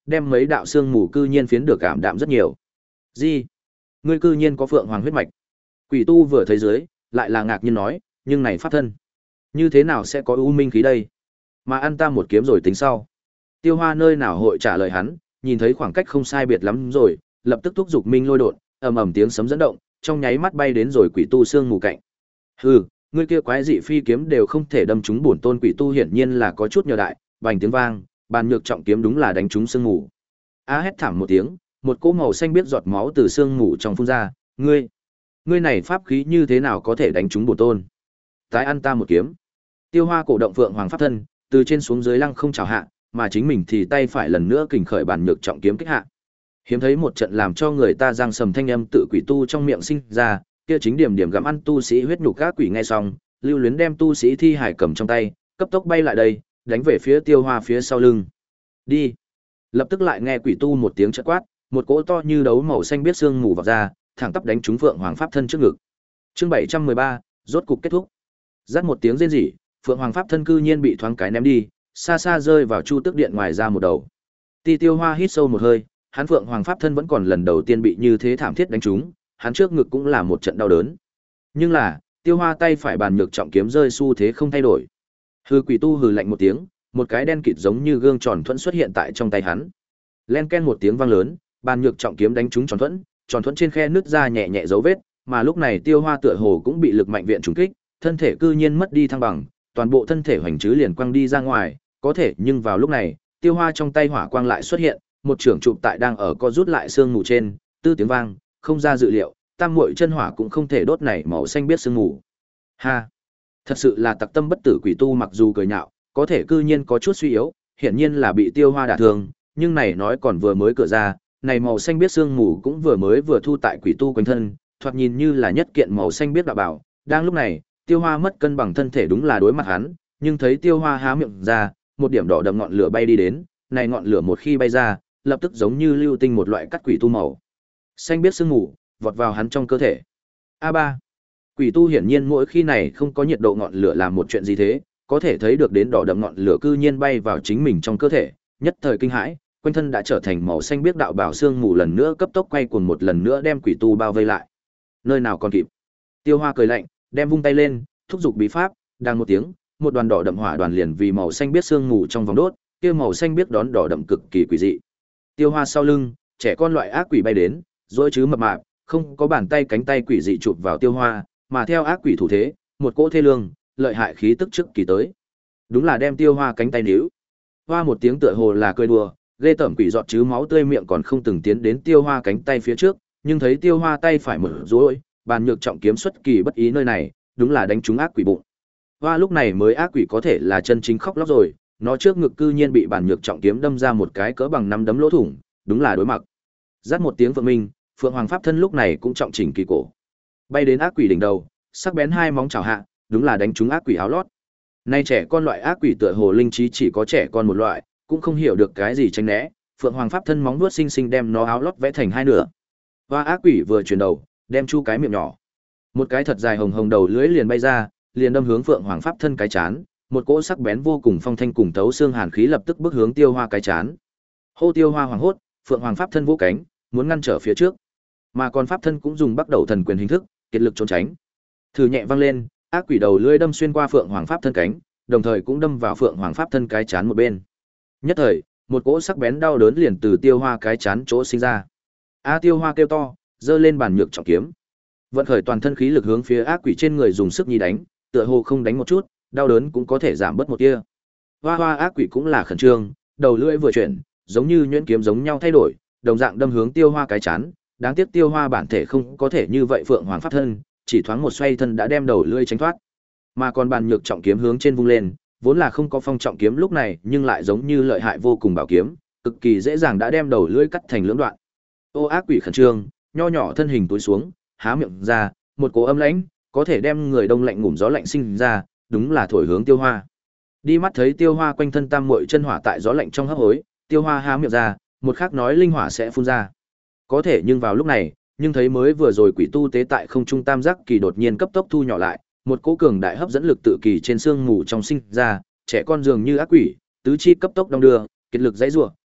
đem mấy đạo xương mù cư nhiên phiến được cảm đạm rất nhiều. Gì? Ngươi cư nhiên có phượng hoàng huyết mạch? Quỷ tu vừa thấy dưới, lại là ngạc nhiên nói, nhưng này pháp thân, như thế nào sẽ có u minh khí đây? Mà ăn ta một kiếm rồi tính sau. Tiêu Hoa nơi nào hội trả lời hắn, nhìn thấy khoảng cách không sai biệt lắm rồi, lập tức thúc giục minh lôi đột, ầm ầm tiếng sấm dẫn động, trong nháy mắt bay đến rồi quỷ tu xương mù cạnh. Hừ, ngươi kia quái dị phi kiếm đều không thể đâm trúng bổn tôn quỷ tu, hiển nhiên là có chút nhờ đại, bành tiếng vang, bàn nhược trọng kiếm đúng là đánh trúng xương mù. A hét thảm một tiếng, một cỗ màu xanh biết giọt máu từ xương mù trong phun ra, ngươi, ngươi này pháp khí như thế nào có thể đánh trúng bổn tôn? Tái ăn ta một kiếm. Tiêu Hoa cổ động phượng hoàng pháp thân, từ trên xuống dưới lăng không chào hạ, mà chính mình thì tay phải lần nữa kình khởi bàn nhược trọng kiếm kích hạ. Hiếm thấy một trận làm cho người ta răng sầm thanh âm tự quỷ tu trong miệng sinh ra, kia chính điểm điểm gặm ăn tu sĩ huyết nhục các quỷ nghe xong, lưu luyến đem tu sĩ thi hải cầm trong tay, cấp tốc bay lại đây, đánh về phía Tiêu Hoa phía sau lưng. Đi. Lập tức lại nghe quỷ tu một tiếng chợt quát, một cỗ to như đấu màu xanh biết xương mù vào ra, thẳng tắp đánh trúng Phượng Hoàng pháp thân trước ngực. Chương bảy trăm mười ba, rốt cục kết thúc. Rát một tiếng rên rỉ, Phượng Hoàng pháp thân cư nhiên bị thoáng cái ném đi, xa xa rơi vào Chu Tước điện ngoài ra một đầu. Ti Tiêu Hoa hít sâu một hơi, hắn Phượng Hoàng pháp thân vẫn còn lần đầu tiên bị như thế thảm thiết đánh trúng, hắn trước ngực cũng là một trận đau đớn. Nhưng là, Tiêu Hoa tay phải bàn nhược trọng kiếm rơi xu thế không thay đổi. Hư quỷ tu hừ lạnh một tiếng, một cái đen kịt giống như gương tròn thuẫn xuất hiện tại trong tay hắn. Len ken một tiếng vang lớn, bàn nhược trọng kiếm đánh trúng tròn thuẫn, tròn thuẫn trên khe nứt ra nhẹ nhẹ dấu vết, mà lúc này Tiêu Hoa tựa hồ cũng bị lực mạnh viện trùng kích, thân thể cư nhiên mất đi thăng bằng, toàn bộ thân thể hoành chứ liền quăng đi ra ngoài, có thể nhưng vào lúc này, Tiêu Hoa trong tay hỏa quang lại xuất hiện, một trưởng trụ tại đang ở co rút lại xương mù trên, tư tiếng vang, không ra dự liệu, tam muội chân hỏa cũng không thể đốt này màu xanh biết xương mù. Ha, thật sự là tặc tâm bất tử quỷ tu, mặc dù cười nhạo, có thể cư nhiên có chút suy yếu, hiển nhiên là bị Tiêu Hoa đả thương, nhưng này nói còn vừa mới cửa ra, này màu xanh biết xương mù cũng vừa mới vừa thu tại quỷ tu quanh thân, thoạt nhìn như là nhất kiện màu xanh biết đạo bảo. Đang lúc này, Tiêu Hoa mất cân bằng thân thể đúng là đối mặt hắn, nhưng thấy Tiêu Hoa há miệng ra, một điểm đỏ đậm ngọn lửa bay đi đến, này ngọn lửa một khi bay ra, lập tức giống như lưu tinh một loại cắt quỷ tu màu xanh biết sương mù vọt vào hắn trong cơ thể. A ba. Quỷ tu hiển nhiên mỗi khi này không có nhiệt độ ngọn lửa làm một chuyện gì thế, có thể thấy được đến đỏ đậm ngọn lửa cư nhiên bay vào chính mình trong cơ thể, nhất thời kinh hãi, quanh thân đã trở thành màu xanh biết đạo bảo sương mù lần nữa cấp tốc quay cuồng một lần nữa đem quỷ tu bao vây lại. Nơi nào còn kịp. Tiêu Hoa cười lạnh, đem vung tay lên, thúc giục bí pháp, đang một tiếng, một đoàn đỏ đậm hỏa đoàn liền vì màu xanh biết sương mù trong vòng đốt, kia màu xanh biết đón đỏ đậm cực kỳ quỷ dị. Tiêu Hoa sau lưng, trẻ con loại ác quỷ bay đến, rồi chứ mập mạp, không có bàn tay cánh tay quỷ dị chụp vào Tiêu Hoa, mà theo ác quỷ thủ thế, một cỗ thê lương, lợi hại khí tức trước kỳ tới. Đúng là đem Tiêu Hoa cánh tay níu. Hoa một tiếng tựa hồ là cười đùa, ghê tởm quỷ giọt chứ máu tươi miệng còn không từng tiến đến Tiêu Hoa cánh tay phía trước, nhưng thấy Tiêu Hoa tay phải mở rối, bàn nhược trọng kiếm xuất kỳ bất ý nơi này, đúng là đánh trúng ác quỷ bụng. Hoa lúc này mới ác quỷ có thể là chân chính khóc lóc rồi, nó trước ngực cư nhiên bị bàn nhược trọng kiếm đâm ra một cái cỡ bằng năm đấm lỗ thủng, đúng là đối mặt. Rát một tiếng vượng minh, Phượng Hoàng pháp thân lúc này cũng trọng chỉnh kỳ cổ. Bay đến ác quỷ đỉnh đầu, sắc bén hai móng chảo hạ, đúng là đánh trúng ác quỷ áo lót. Nay trẻ con loại ác quỷ tựa hồ linh trí chỉ có trẻ con một loại, cũng không hiểu được cái gì tránh né, Phượng Hoàng pháp thân móng vuốt xinh xinh đem nó áo lót vẽ thành hai nửa. Hoa ác quỷ vừa chuyển đầu, đem chu cái miệng nhỏ. Một cái thật dài hồng hồng đầu lưỡi liền bay ra, liền đâm hướng Phượng Hoàng pháp thân cái chán, một cỗ sắc bén vô cùng phong thanh cùng tấu xương hàn khí lập tức bước hướng Tiêu Hoa cái chán. Hô Tiêu Hoa hoàng hốt, Phượng Hoàng pháp thân vỗ cánh, muốn ngăn trở phía trước. Mà còn pháp thân cũng dùng bắt đầu thần quyền hình thức, kiệt lực trốn tránh. Thử nhẹ văng lên, ác quỷ đầu lưỡi đâm xuyên qua Phượng Hoàng pháp thân cánh, đồng thời cũng đâm vào Phượng Hoàng pháp thân cái chán một bên. Nhất thời, một cỗ sắc bén đau đớn liền từ Tiêu Hoa cái chán chỗ sinh ra. A Tiêu Hoa kêu to, giơ lên bàn nhược trọng kiếm, vận khởi toàn thân khí lực hướng phía ác quỷ trên người dùng sức nhi đánh, tựa hồ không đánh một chút, đau đớn cũng có thể giảm bớt một tia. Hoa hoa ác quỷ cũng là khẩn trương, đầu lưỡi vừa chuyển, giống như nhuyễn kiếm giống nhau thay đổi, đồng dạng đâm hướng Tiêu Hoa cái chán, đáng tiếc Tiêu Hoa bản thể không có thể như vậy Phượng Hoàng pháp thân, chỉ thoáng một xoay thân đã đem đầu lưỡi tránh thoát. Mà còn bàn nhược trọng kiếm hướng trên vung lên, vốn là không có phong trọng kiếm lúc này, nhưng lại giống như lợi hại vô cùng bảo kiếm, cực kỳ dễ dàng đã đem đầu lưỡi cắt thành lưỡng đoạn. Ô ác quỷ khẩn trương, nho nhỏ thân hình túi xuống, há miệng ra, một cỗ âm lãnh, có thể đem người đông lạnh ngủm gió lạnh sinh ra, đúng là thổi hướng Tiêu Hoa. Đi mắt thấy Tiêu Hoa quanh thân tam muội chân hỏa tại gió lạnh trong hấp hối, Tiêu Hoa há miệng ra, một khắc nói linh hỏa sẽ phun ra. Có thể nhưng vào lúc này, nhưng thấy mới vừa rồi quỷ tu tế tại không trung tam giác kỳ đột nhiên cấp tốc thu nhỏ lại, một cỗ cường đại hấp dẫn lực tự kỳ trên xương mù trong sinh ra, trẻ con dường như ác quỷ, tứ chi cấp tốc đong đưa, kiệt lực dãy rủa,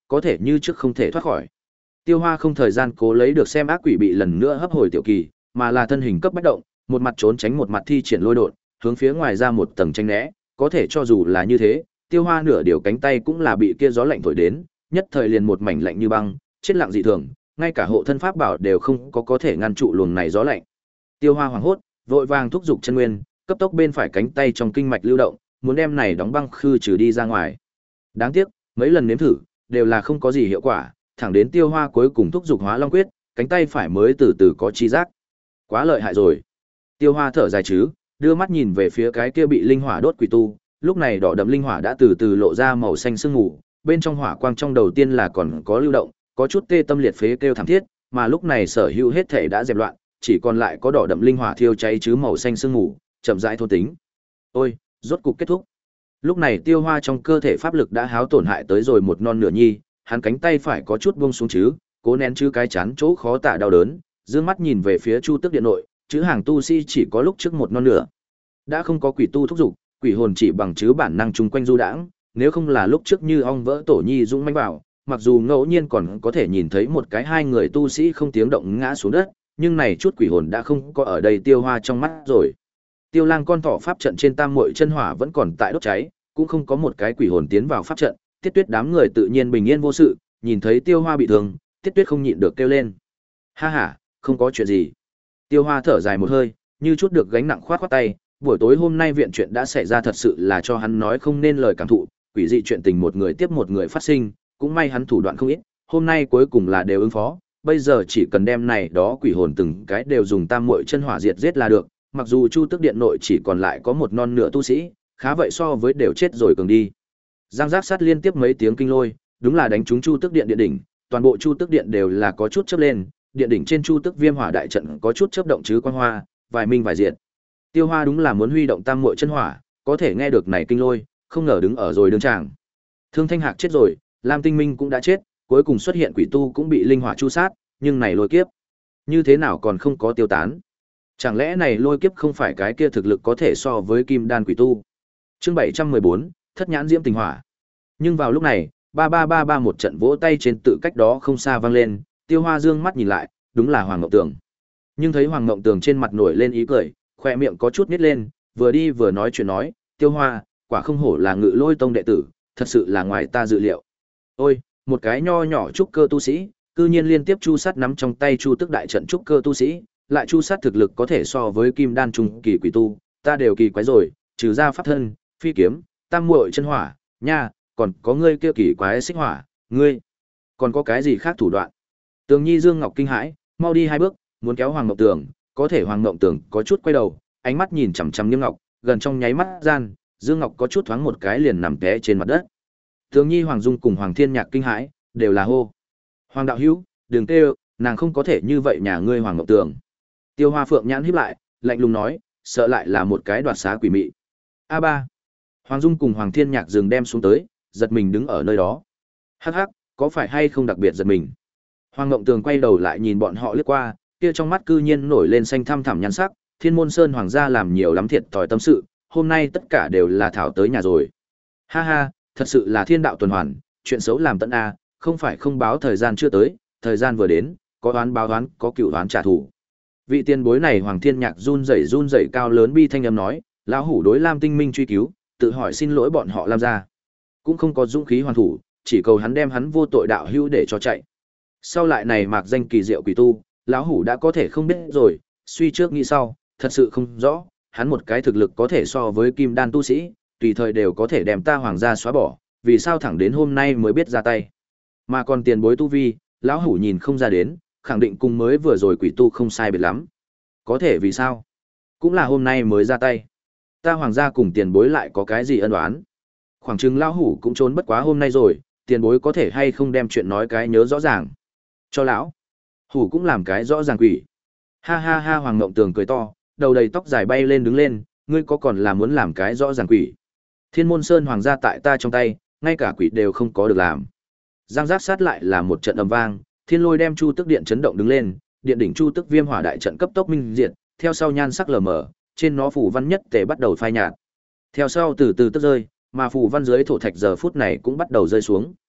có thể như trước không thể thoát khỏi. Tiêu Hoa không thời gian cố lấy được xem ác quỷ bị lần nữa hấp hồi tiểu kỳ, mà là thân hình cấp bách động, một mặt trốn tránh một mặt thi triển lôi đột, hướng phía ngoài ra một tầng tranh né, có thể cho dù là như thế, Tiêu Hoa nửa điều cánh tay cũng là bị kia gió lạnh thổi đến, nhất thời liền một mảnh lạnh như băng, chết lặng dị thường, ngay cả hộ thân pháp bảo đều không có có thể ngăn trụ luồng này gió lạnh. Tiêu Hoa hoảng hốt, vội vàng thúc giục chân nguyên, cấp tốc bên phải cánh tay trong kinh mạch lưu động, muốn đem này đóng băng khư trừ đi ra ngoài. Đáng tiếc, mấy lần nếm thử đều là không có gì hiệu quả, thẳng đến Tiêu Hoa cuối cùng thúc giục Hóa Long quyết, cánh tay phải mới từ từ có chi giác. Quá lợi hại rồi. Tiêu Hoa thở dài chứ, đưa mắt nhìn về phía cái kia bị linh hỏa đốt quỷ tu, lúc này đỏ đậm linh hỏa đã từ từ lộ ra màu xanh sương mù, bên trong hỏa quang trong đầu tiên là còn có lưu động, có chút tê tâm liệt phế kêu thảm thiết, mà lúc này sở hữu hết thể đã dẹp loạn, chỉ còn lại có đỏ đậm linh hỏa thiêu cháy chứ màu xanh sương mù, chậm rãi thôn tính. Ôi, rốt cục kết thúc. Lúc này Tiêu Hoa trong cơ thể pháp lực đã háo tổn hại tới rồi một non nửa nhi, hắn cánh tay phải có chút buông xuống chứ, cố nén chứ cái chán chỗ khó tả đau đớn, dương mắt nhìn về phía Chu Tước Điện nội, chữ hàng tu sĩ chỉ có lúc trước một non nửa. Đã không có quỷ tu thúc dục, quỷ hồn chỉ bằng chứ bản năng chung quanh du đãng, nếu không là lúc trước như ong vỡ tổ nhi dũng mãnh vào, mặc dù ngẫu nhiên còn có thể nhìn thấy một cái hai người tu sĩ không tiếng động ngã xuống đất, nhưng này chút quỷ hồn đã không có ở đây Tiêu Hoa trong mắt rồi. Tiêu Lang con thỏ pháp trận trên tam muội chân hỏa vẫn còn tại đốt cháy, cũng không có một cái quỷ hồn tiến vào pháp trận, Tiết Tuyết đám người tự nhiên bình yên vô sự, nhìn thấy Tiêu Hoa bị thương, Tiết Tuyết không nhịn được kêu lên. Ha ha, không có chuyện gì. Tiêu Hoa thở dài một hơi, như chút được gánh nặng khoát khoát tay, buổi tối hôm nay viện chuyện đã xảy ra thật sự là cho hắn nói không nên lời cảm thụ, quỷ dị chuyện tình một người tiếp một người phát sinh, cũng may hắn thủ đoạn không ít, hôm nay cuối cùng là đều ứng phó, bây giờ chỉ cần đem này đó quỷ hồn từng cái đều dùng tam muội chân hỏa diệt giết là được, mặc dù Chu Tước Điện nội chỉ còn lại có một non nửa tu sĩ, khá vậy so với đều chết rồi cường đi. Giang giác sát liên tiếp mấy tiếng kinh lôi, đúng là đánh trúng Chu Tước Điện điện đỉnh, toàn bộ Chu Tước Điện đều là có chút chớp lên, điện đỉnh trên Chu Tước Viêm Hỏa đại trận có chút chớp động chứ quang hoa, vài minh vài diệt. Tiêu Hoa đúng là muốn huy động tam muội chân hỏa, có thể nghe được này kinh lôi, không ngờ đứng ở rồi đường tràng. Thương Thanh Hạc chết rồi, Lam Tinh Minh cũng đã chết, cuối cùng xuất hiện quỷ tu cũng bị linh hỏa chu sát, nhưng này lôi kiếp, như thế nào còn không có tiêu tán? Chẳng lẽ này lôi kiếp không phải cái kia thực lực có thể so với Kim Đan quỷ tu? Chương bảy trăm mười bốn, Thất Nhãn Diễm Tình Hỏa. Nhưng vào lúc này, ba ba ba ba một trận vỗ tay trên tự cách đó không xa vang lên, Tiêu Hoa dương mắt nhìn lại, đúng là Hoàng Ngộng Tường. Nhưng thấy Hoàng Ngộng Tường trên mặt nổi lên ý cười, khoe miệng có chút nhếch lên, vừa đi vừa nói chuyện nói, Tiêu Hoa, quả không hổ là Ngự Lôi Tông đệ tử, thật sự là ngoài ta dự liệu. Ôi, một cái nho nhỏ trúc cơ tu sĩ, cư nhiên liên tiếp chu sát nắm trong tay Chu Tức đại trận trúc cơ tu sĩ, lại chu sát thực lực có thể so với Kim Đan trung kỳ quỷ tu, ta đều kỳ quái rồi, trừ ra pháp thân, phi kiếm, tam muội chân hỏa, nha, còn có ngươi kia kỳ quái xích hỏa, ngươi còn có cái gì khác thủ đoạn? Tường Nhi Dương Ngọc kinh hãi, mau đi hai bước, muốn kéo Hoàng Ngộng Tường, có thể Hoàng Ngộng Tường có chút quay đầu, ánh mắt nhìn chằm chằm Nghiêm Ngọc, gần trong nháy mắt gian, Dương Ngọc có chút thoáng một cái liền nằm té trên mặt đất. Tường Nhi Hoàng Dung cùng Hoàng Thiên Nhạc kinh hãi, đều là hô: "Hoàng đạo hữu, đừng kêu, nàng không có thể như vậy nhà ngươi Hoàng Ngộng Tường." Tiêu Hoa Phượng nhãn híp lại, lạnh lùng nói, sợ lại là một cái đoạt xá quỷ mị. A ba. Hoàng Dung cùng Hoàng Thiên Nhạc dừng đem xuống tới, giật mình đứng ở nơi đó. Hắc hắc, có phải hay không đặc biệt giật mình? Hoàng Ngộng Tường quay đầu lại nhìn bọn họ liếc qua, kia trong mắt cư nhiên nổi lên xanh thăm thẳm nhan sắc, Thiên Môn Sơn hoàng gia làm nhiều lắm thiệt thòi tâm sự, hôm nay tất cả đều là thảo tới nhà rồi. Ha ha, thật sự là thiên đạo tuần hoàn, chuyện xấu làm tận a, không phải không báo thời gian chưa tới, thời gian vừa đến, có oán báo oán, có cựu oán trả thù. Vị tiền bối này Hoàng Thiên Nhạc run rẩy run rẩy cao lớn bi thanh âm nói, lão hủ đối Lam Tinh Minh truy cứu, tự hỏi xin lỗi bọn họ Lam gia. Cũng không có dũng khí hoàn thủ, chỉ cầu hắn đem hắn vô tội đạo hữu để cho chạy. Sau lại này mạc danh kỳ diệu quỷ tu, lão hủ đã có thể không biết rồi, suy trước nghĩ sau, thật sự không rõ, hắn một cái thực lực có thể so với Kim Đan tu sĩ, tùy thời đều có thể đem ta hoàng gia xóa bỏ, vì sao thẳng đến hôm nay mới biết ra tay. Mà còn tiền bối tu vi, lão hủ nhìn không ra đến, khẳng định cùng mới vừa rồi quỷ tu không sai biệt lắm. Có thể vì sao? Cũng là hôm nay mới ra tay. Ta hoàng gia cùng tiền bối lại có cái gì ân oán? Khoảng chừng lão hủ cũng trốn bất quá hôm nay rồi, tiền bối có thể hay không đem chuyện nói cái nhớ rõ ràng. Cho lão hủ cũng làm cái rõ ràng quỷ. Ha ha ha, Hoàng Ngộng Tường cười to, đầu đầy tóc dài bay lên đứng lên, ngươi có còn là muốn làm cái rõ ràng quỷ? Thiên Môn Sơn hoàng gia tại ta trong tay, ngay cả quỷ đều không có được làm. Giang giác sát lại là một trận ầm vang, thiên lôi đem Chu Tức điện chấn động đứng lên, điện đỉnh Chu Tức Viêm Hỏa đại trận cấp tốc minh diệt, theo sau nhan sắc lờ mờ, trên nó phủ văn nhất tề bắt đầu phai nhạt. Theo sau từ từ tức rơi, mà phủ văn dưới thổ thạch giờ phút này cũng bắt đầu rơi xuống.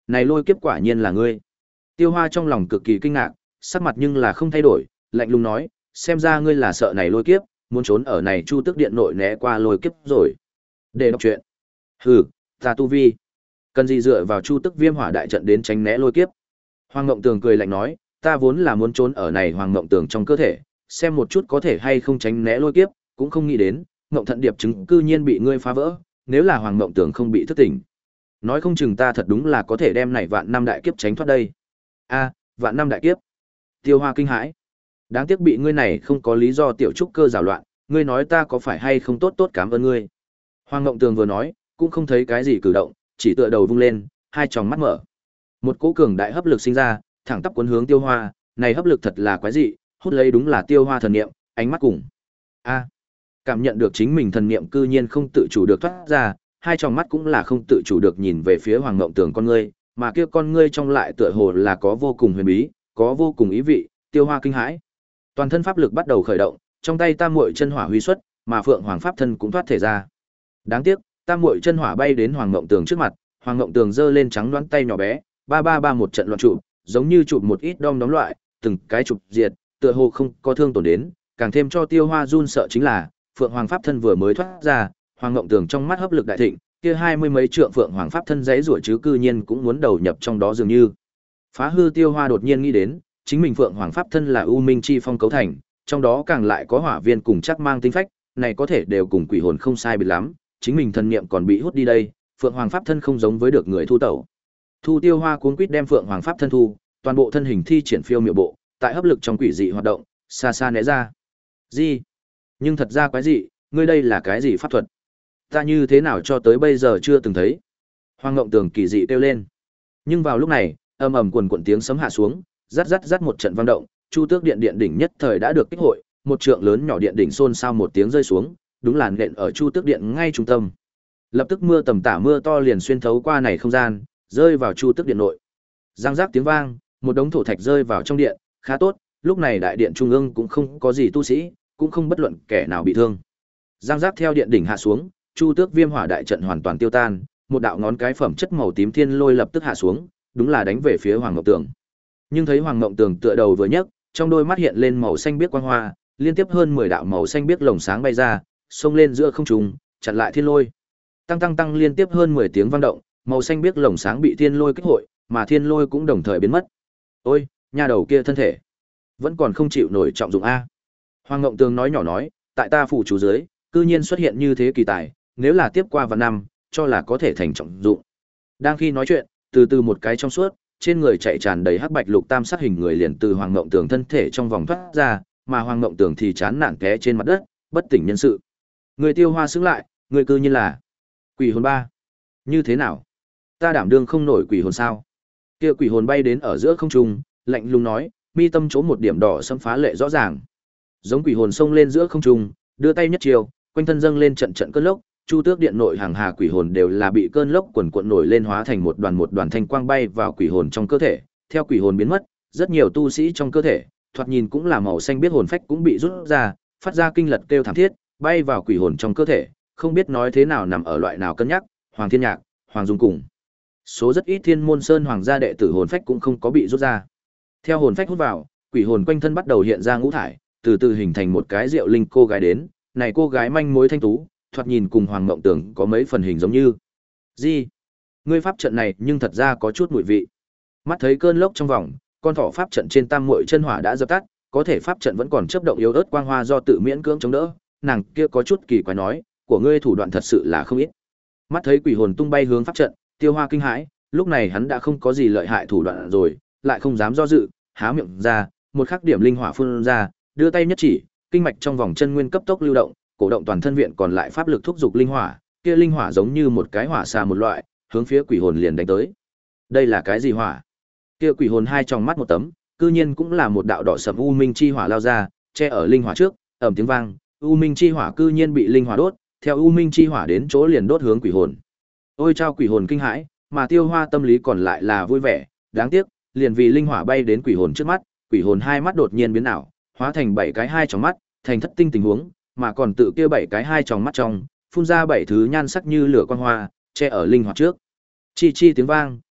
này lôi kiếp quả nhiên là ngươi. Tiêu Hoa trong lòng cực kỳ kinh ngạc, sắc mặt nhưng là không thay đổi, lạnh lùng nói, xem ra ngươi là sợ này lôi kiếp, muốn trốn ở này Chu Tước Điện nội né qua lôi kiếp rồi. Để đọc truyện. Hừ, ta tu vi. Cần gì dựa vào Chu Tước Viêm Hỏa đại trận đến tránh né lôi kiếp. Hoàng Ngộng Tường cười lạnh nói, ta vốn là muốn trốn ở này Hoàng Ngộng Tường trong cơ thể, xem một chút có thể hay không tránh né lôi kiếp, cũng không nghĩ đến, Ngộng Thận Điệp chứng cư nhiên bị ngươi phá vỡ, nếu là Hoàng Ngộng Tường không bị thức tỉnh, nói không chừng ta thật đúng là có thể đem này vạn năm đại kiếp tránh thoát đây. A, vạn năm đại kiếp. Tiêu Hoa kinh hãi. Đáng tiếc bị ngươi này không có lý do tiểu trúc cơ giảo loạn, ngươi nói ta có phải hay không tốt tốt cảm ơn ngươi. Hoàng Ngộng Tường vừa nói, cũng không thấy cái gì cử động, chỉ tựa đầu vung lên, hai tròng mắt mở. Một cỗ cường đại hấp lực sinh ra, thẳng tắp cuốn hướng Tiêu Hoa, này hấp lực thật là quái dị, hút lấy đúng là Tiêu Hoa thần niệm, ánh mắt cùng. A, cảm nhận được chính mình thần niệm cư nhiên không tự chủ được thoát ra, hai tròng mắt cũng là không tự chủ được nhìn về phía Hoàng Ngộng Tường con ngươi, mà kia con ngươi trong lại tựa hồ là có vô cùng huyền bí, có vô cùng ý vị, Tiêu Hoa kinh hãi. Toàn thân pháp lực bắt đầu khởi động, trong tay Tam Muội chân hỏa huy xuất, mà Phượng Hoàng pháp thân cũng thoát thể ra. Đáng tiếc, Tam Muội chân hỏa bay đến Hoàng Ngộng Tường trước mặt, Hoàng Ngộng Tường giơ lên trắng đoán tay nhỏ bé, ba ba ba một trận loạn trụ, giống như chụp một ít đom đóm loại, từng cái chụp diệt, tựa hồ không có thương tổn đến, càng thêm cho Tiêu Hoa run sợ chính là, Phượng Hoàng pháp thân vừa mới thoát ra, Hoàng Ngộng Tường trong mắt hấp lực đại thịnh, kia hai mươi mấy trượng Phượng Hoàng pháp thân giãy giụa chứ cư nhiên cũng muốn đầu nhập trong đó dường như. Phá hư Tiêu Hoa đột nhiên nghĩ đến, chính mình Phượng Hoàng pháp thân là U Minh chi phong cấu thành, trong đó càng lại có hỏa viên cùng chắc mang tinh phách, này có thể đều cùng quỷ hồn không sai biệt lắm, chính mình thần niệm còn bị hút đi đây, Phượng Hoàng pháp thân không giống với được người thu tẩu. Thu Tiêu Hoa cuống quýt đem Phượng Hoàng pháp thân thu, toàn bộ thân hình thi triển phiêu miệu bộ, tại hấp lực trong quỷ dị hoạt động, xa xa né ra. Gì? Nhưng thật ra quái dị, ngươi đây là cái gì pháp thuật? Ta như thế nào cho tới bây giờ chưa từng thấy. Hoàng Ngộng Tường kỳ dị kêu lên. Nhưng vào lúc này, ầm ầm quần quần tiếng sấm hạ xuống, rát rát rát một trận vang động, Chu Tước Điện điện đỉnh nhất thời đã được kích hội, một trượng lớn nhỏ điện đỉnh xôn xao một tiếng rơi xuống, đúng là nện ở Chu Tước Điện ngay trung tâm. Lập tức mưa tầm tả mưa to liền xuyên thấu qua này không gian, rơi vào Chu Tước Điện nội. Giang giác tiếng vang, một đống thổ thạch rơi vào trong điện, khá tốt, lúc này đại điện trung ương cũng không có gì tu sĩ, cũng không bất luận kẻ nào bị thương. Giang giác theo điện đỉnh hạ xuống, Chu Tước Viêm Hỏa đại trận hoàn toàn tiêu tan, một đạo ngón cái phẩm chất màu tím thiên lôi lập tức hạ xuống, đúng là đánh về phía Hoàng Ngộng Tường. Nhưng thấy Hoàng Ngộng Tường tựa đầu vừa nhấc, trong đôi mắt hiện lên màu xanh biếc quang hoa, liên tiếp hơn mười đạo màu xanh biếc lồng sáng bay ra, xông lên giữa không trung, chặn lại thiên lôi. Tăng tăng tăng liên tiếp hơn mười tiếng vang động, màu xanh biếc lồng sáng bị thiên lôi kích hội, mà thiên lôi cũng đồng thời biến mất. Ôi, nhà đầu kia thân thể vẫn còn không chịu nổi trọng dụng a. Hoàng Ngộng Tường nói nhỏ nói, tại ta phủ chú dưới, cư nhiên xuất hiện như thế kỳ tài, nếu là tiếp qua vài năm, cho là có thể thành trọng dụng. Đang khi nói chuyện, từ từ một cái trong suốt, trên người chạy tràn đầy hắc bạch lục tam sắc hình người liền từ Hoàng Ngộng Tường thân thể trong vòng thoát ra, mà Hoàng Ngộng Tường thì chán nản té trên mặt đất, bất tỉnh nhân sự. Người Tiêu Hoa sững lại, người cư nhiên là quỷ hồn ba. Như thế nào? Ta đảm đương không nổi quỷ hồn sao? Kia quỷ hồn bay đến ở giữa không trung, lạnh lùng nói, mi tâm chỗ một điểm đỏ xâm phá lệ rõ ràng. Giống quỷ hồn xông lên giữa không trung, đưa tay nhất chiều, quanh thân dâng lên trận trận cơn lốc, Chu Tước Điện nội hàng hà quỷ hồn đều là bị cơn lốc quần cuộn nổi lên hóa thành một đoàn một đoàn thanh quang bay vào quỷ hồn trong cơ thể. Theo quỷ hồn biến mất, rất nhiều tu sĩ trong cơ thể, thoạt nhìn cũng là màu xanh biết hồn phách cũng bị rút ra, phát ra kinh lật kêu thảm thiết, bay vào quỷ hồn trong cơ thể, không biết nói thế nào nằm ở loại nào cân nhắc, Hoàng Thiên Nhạc, Hoàng Dung cùng. Số rất ít Thiên Môn Sơn hoàng gia đệ tử hồn phách cũng không có bị rút ra. Theo hồn phách hút vào, quỷ hồn quanh thân bắt đầu hiện ra ngũ thải, từ từ hình thành một cái diệu linh cô gái đến, này cô gái manh mối thanh tú, thoạt nhìn cùng Hoàng Ngộng Tường có mấy phần hình giống như. Gì? Ngươi pháp trận này nhưng thật ra có chút mùi vị. Mắt thấy cơn lốc trong vòng, con thỏ pháp trận trên Tam Muội chân hỏa đã dập tắt, có thể pháp trận vẫn còn chớp động yếu ớt quang hoa do tự miễn cưỡng chống đỡ, nàng kia có chút kỳ quái nói, của ngươi thủ đoạn thật sự là không ít. Mắt thấy quỷ hồn tung bay hướng pháp trận, Tiêu Hoa kinh hãi, lúc này hắn đã không có gì lợi hại thủ đoạn rồi, lại không dám do dự, há miệng ra, một khắc điểm linh hỏa phun ra, đưa tay nhất chỉ, kinh mạch trong vòng chân nguyên cấp tốc lưu động, cổ động toàn thân viện còn lại pháp lực thúc dục linh hỏa, kia linh hỏa giống như một cái hỏa xà một loại, hướng phía quỷ hồn liền đánh tới. Đây là cái gì hỏa? Kia quỷ hồn hai tròng mắt một tấm, cư nhiên cũng là một đạo đỏ sẫm u minh chi hỏa lao ra, che ở linh hỏa trước, ầm tiếng vang, u minh chi hỏa cư nhiên bị linh hỏa đốt, theo u minh chi hỏa đến chỗ liền đốt hướng quỷ hồn. Ôi chao, quỷ hồn kinh hãi, mà Tiêu Hoa tâm lý còn lại là vui vẻ, đáng tiếc, liền vì linh hỏa bay đến quỷ hồn trước mắt, quỷ hồn hai mắt đột nhiên biến ảo, hóa thành bảy cái hai tròng mắt, thành thất tinh tình huống, mà còn tự kia bảy cái hai tròng mắt trong, phun ra bảy thứ nhan sắc như lửa quang hoa, che ở linh hỏa trước. Chi chi tiếng vang,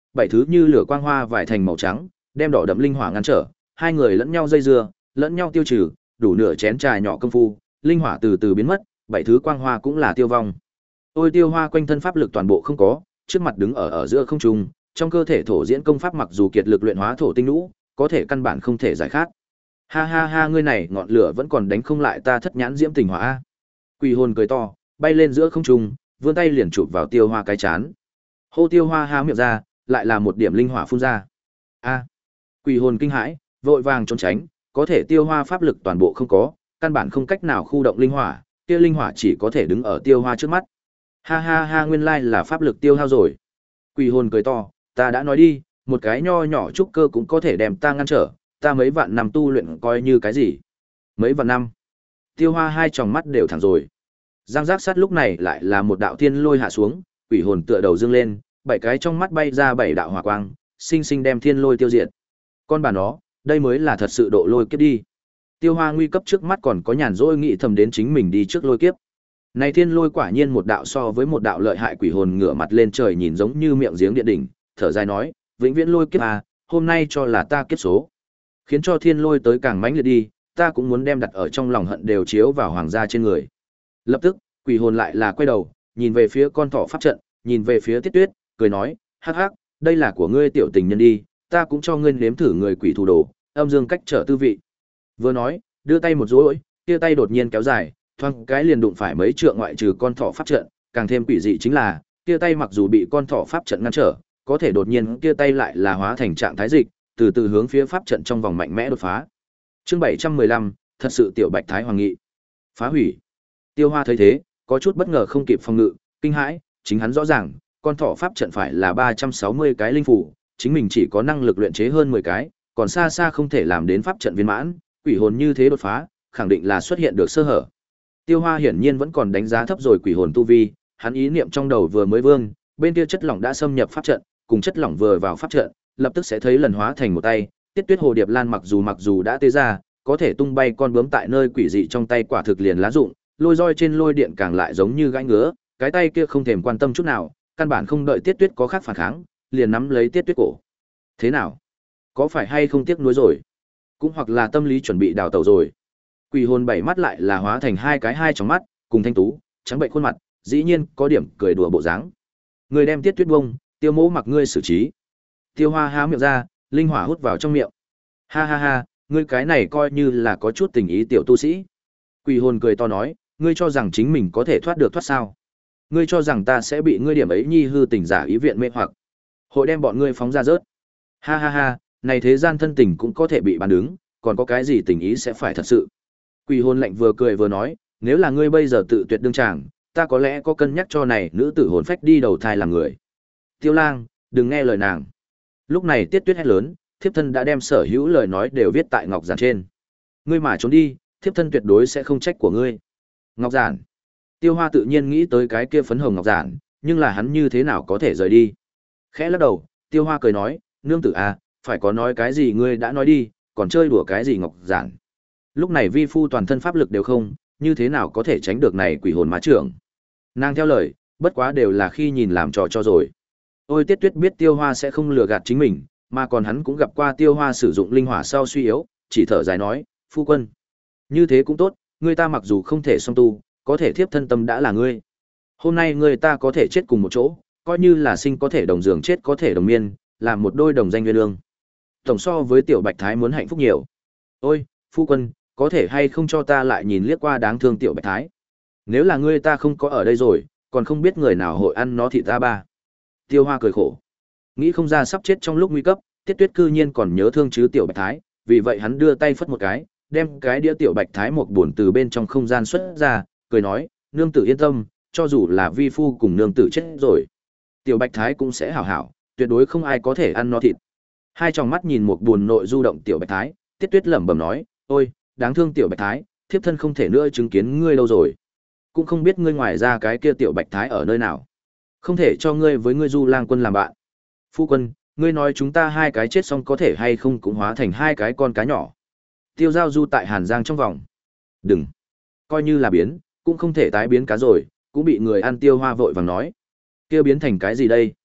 bảy thứ như lửa quang hoa vải thành màu trắng, đem đỏ đậm linh hỏa ngăn trở, hai người lẫn nhau dây dưa, lẫn nhau tiêu trừ, đủ nửa chén trà nhỏ công phu, linh hỏa từ từ biến mất, bảy thứ quang hoa cũng là tiêu vong. Ôi Tiêu Hoa quanh thân pháp lực toàn bộ không có, trước mặt đứng ở ở giữa không trung, trong cơ thể thổ diễn công pháp mặc dù kiệt lực luyện hóa thổ tinh lũ, có thể căn bản không thể giải khát. Ha ha ha, ngươi này ngọn lửa vẫn còn đánh không lại ta thất nhãn diễm tình hỏa a. Quỷ hồn cười to, bay lên giữa không trung, vươn tay liền chụp vào Tiêu Hoa cái chán. Hô Tiêu Hoa há miệng ra, lại là một điểm linh hỏa phun ra. A. Quỷ hồn kinh hãi, vội vàng trốn tránh, có thể Tiêu Hoa pháp lực toàn bộ không có, căn bản không cách nào khu động linh hỏa, kia linh hỏa chỉ có thể đứng ở Tiêu Hoa trước mắt. Ha ha ha, nguyên lai là pháp lực tiêu hao rồi. Quỷ hồn cười to, ta đã nói đi, một cái nho nhỏ trúc cơ cũng có thể đem ta ngăn trở, ta mấy vạn năm tu luyện coi như cái gì? Mấy vạn năm? Tiêu Hoa hai tròng mắt đều thẳng rồi. Giang giác sát lúc này lại là một đạo thiên lôi hạ xuống, quỷ hồn tựa đầu dương lên, bảy cái trong mắt bay ra bảy đạo hỏa quang, sinh sinh đem thiên lôi tiêu diệt. Con bà nó, đây mới là thật sự độ lôi kiếp đi. Tiêu Hoa nguy cấp trước mắt còn có nhàn rỗi nghĩ thầm đến chính mình đi trước lôi kiếp. Này thiên lôi quả nhiên một đạo so với một đạo lợi hại, quỷ hồn ngửa mặt lên trời nhìn giống như miệng giếng điện đỉnh, thở dài nói, vĩnh viễn lôi kiếp à, hôm nay cho là ta kiếp số. Khiến cho thiên lôi tới càng mãnh liệt đi, ta cũng muốn đem đặt ở trong lòng hận đều chiếu vào hoàng gia trên người. Lập tức, quỷ hồn lại là quay đầu, nhìn về phía con thỏ pháp trận, nhìn về phía Tiết Tuyết, cười nói, hắc hắc, đây là của ngươi tiểu tình nhân đi, ta cũng cho ngươi nếm thử người quỷ thủ đồ, âm dương cách trở tư vị. Vừa nói, đưa tay một dối, kia tay đột nhiên kéo dài, thoáng cái liền đụng phải mấy trượng ngoại trừ con thỏ pháp trận, càng thêm quỷ dị chính là, kia tay mặc dù bị con thỏ pháp trận ngăn trở, có thể đột nhiên kia tay lại là hóa thành trạng thái dịch, từ từ hướng phía pháp trận trong vòng mạnh mẽ đột phá. Chương bảy trăm mười lăm, thật sự tiểu Bạch Thái Hoàng nghị. Phá hủy. Tiêu Hoa thấy thế, có chút bất ngờ không kịp phòng ngự, kinh hãi, chính hắn rõ ràng, con thỏ pháp trận phải là ba trăm sáu mươi cái linh phủ, chính mình chỉ có năng lực luyện chế hơn mười cái, còn xa xa không thể làm đến pháp trận viên mãn, quỷ hồn như thế đột phá, khẳng định là xuất hiện được sơ hở. Tiêu Hoa hiển nhiên vẫn còn đánh giá thấp rồi quỷ hồn tu vi, hắn ý niệm trong đầu vừa mới vương, bên kia chất lỏng đã xâm nhập pháp trận, cùng chất lỏng vừa vào pháp trận, lập tức sẽ thấy lần hóa thành một tay, Tiết Tuyết Hồ Điệp Lan mặc dù mặc dù đã tê ra, có thể tung bay con bướm tại nơi quỷ dị trong tay quả thực liền lá dụng, lôi roi trên lôi điện càng lại giống như gãi ngứa, cái tay kia không thèm quan tâm chút nào, căn bản không đợi Tiết Tuyết có khác phản kháng, liền nắm lấy Tiết Tuyết cổ. Thế nào? Có phải hay không tiếc nuối rồi? Cũng hoặc là tâm lý chuẩn bị đào tẩu rồi. Quỷ hồn bảy mắt lại là hóa thành hai cái hai trong mắt, cùng thanh tú, trắng bệnh khuôn mặt, dĩ nhiên có điểm cười đùa bộ dáng. Người đem Tiết Tuyết bông, Tiêu Mỗ mặc ngươi xử trí. Tiêu Hoa há miệng ra, linh hỏa hút vào trong miệng. Ha ha ha, ngươi cái này coi như là có chút tình ý tiểu tu sĩ. Quỷ hồn cười to nói, ngươi cho rằng chính mình có thể thoát được thoát sao? Ngươi cho rằng ta sẽ bị ngươi điểm ấy nhi hư tình giả ý viện mê hoặc, hội đem bọn ngươi phóng ra rớt. Ha ha ha, này thế gian thân tình cũng có thể bị bán đứng, còn có cái gì tình ý sẽ phải thật sự. Quỷ hồn lạnh vừa cười vừa nói, nếu là ngươi bây giờ tự tuyệt đương tràng, ta có lẽ có cân nhắc cho này nữ tử hồn phách đi đầu thai làm người. Tiêu Lang, đừng nghe lời nàng. Lúc này Tiết Tuyết hét lớn, thiếp thân đã đem sở hữu lời nói đều viết tại ngọc giản trên. Ngươi mà trốn đi, thiếp thân tuyệt đối sẽ không trách của ngươi. Ngọc giản. Tiêu Hoa tự nhiên nghĩ tới cái kia phấn hồng ngọc giản, nhưng là hắn như thế nào có thể rời đi. Khẽ lắc đầu, Tiêu Hoa cười nói, nương tử à, phải có nói cái gì ngươi đã nói đi, còn chơi đùa cái gì ngọc giản. Lúc này vi phu toàn thân pháp lực đều không, như thế nào có thể tránh được này quỷ hồn má trưởng. Nàng theo lời, bất quá đều là khi nhìn làm trò cho rồi. Ôi Tiết Tuyết biết Tiêu Hoa sẽ không lừa gạt chính mình, mà còn hắn cũng gặp qua Tiêu Hoa sử dụng linh hỏa sau suy yếu, chỉ thở dài nói, phu quân. Như thế cũng tốt, người ta mặc dù không thể song tu, có thể thiếp thân tâm đã là ngươi. Hôm nay người ta có thể chết cùng một chỗ, coi như là sinh có thể đồng giường chết có thể đồng miên, làm một đôi đồng danh nguyên lương. Tổng so với tiểu Bạch Thái muốn hạnh phúc nhiều. Ôi, phu quân, có thể hay không cho ta lại nhìn liếc qua đáng thương tiểu Bạch Thái. Nếu là ngươi ta không có ở đây rồi, còn không biết người nào hội ăn nó thịt ta ba. Tiêu Hoa cười khổ. Nghĩ không ra sắp chết trong lúc nguy cấp, Tiết Tuyết cư nhiên còn nhớ thương chứ tiểu Bạch Thái, vì vậy hắn đưa tay phất một cái, đem cái đĩa tiểu Bạch Thái một buồn từ bên trong không gian xuất ra, cười nói, nương tử yên tâm, cho dù là vi phu cùng nương tử chết rồi, tiểu Bạch Thái cũng sẽ hảo hảo, tuyệt đối không ai có thể ăn nó thịt. Hai tròng mắt nhìn một buồn nội du động tiểu Bạch Thái, Tiết Tuyết lẩm bẩm nói, ôi, đáng thương tiểu Bạch Thái, thiếp thân không thể nữa chứng kiến ngươi lâu rồi. Cũng không biết ngươi ngoài ra cái kia tiểu Bạch Thái ở nơi nào. Không thể cho ngươi với ngươi Du Lang Quân làm bạn. Phu quân, ngươi nói chúng ta hai cái chết xong có thể hay không cũng hóa thành hai cái con cá nhỏ. Tiêu Giao du tại Hàn Giang trong vòng. Đừng. Coi như là biến, cũng không thể tái biến cá rồi, cũng bị người ăn. Tiêu Hoa vội vàng nói. Kia biến thành cái gì đây?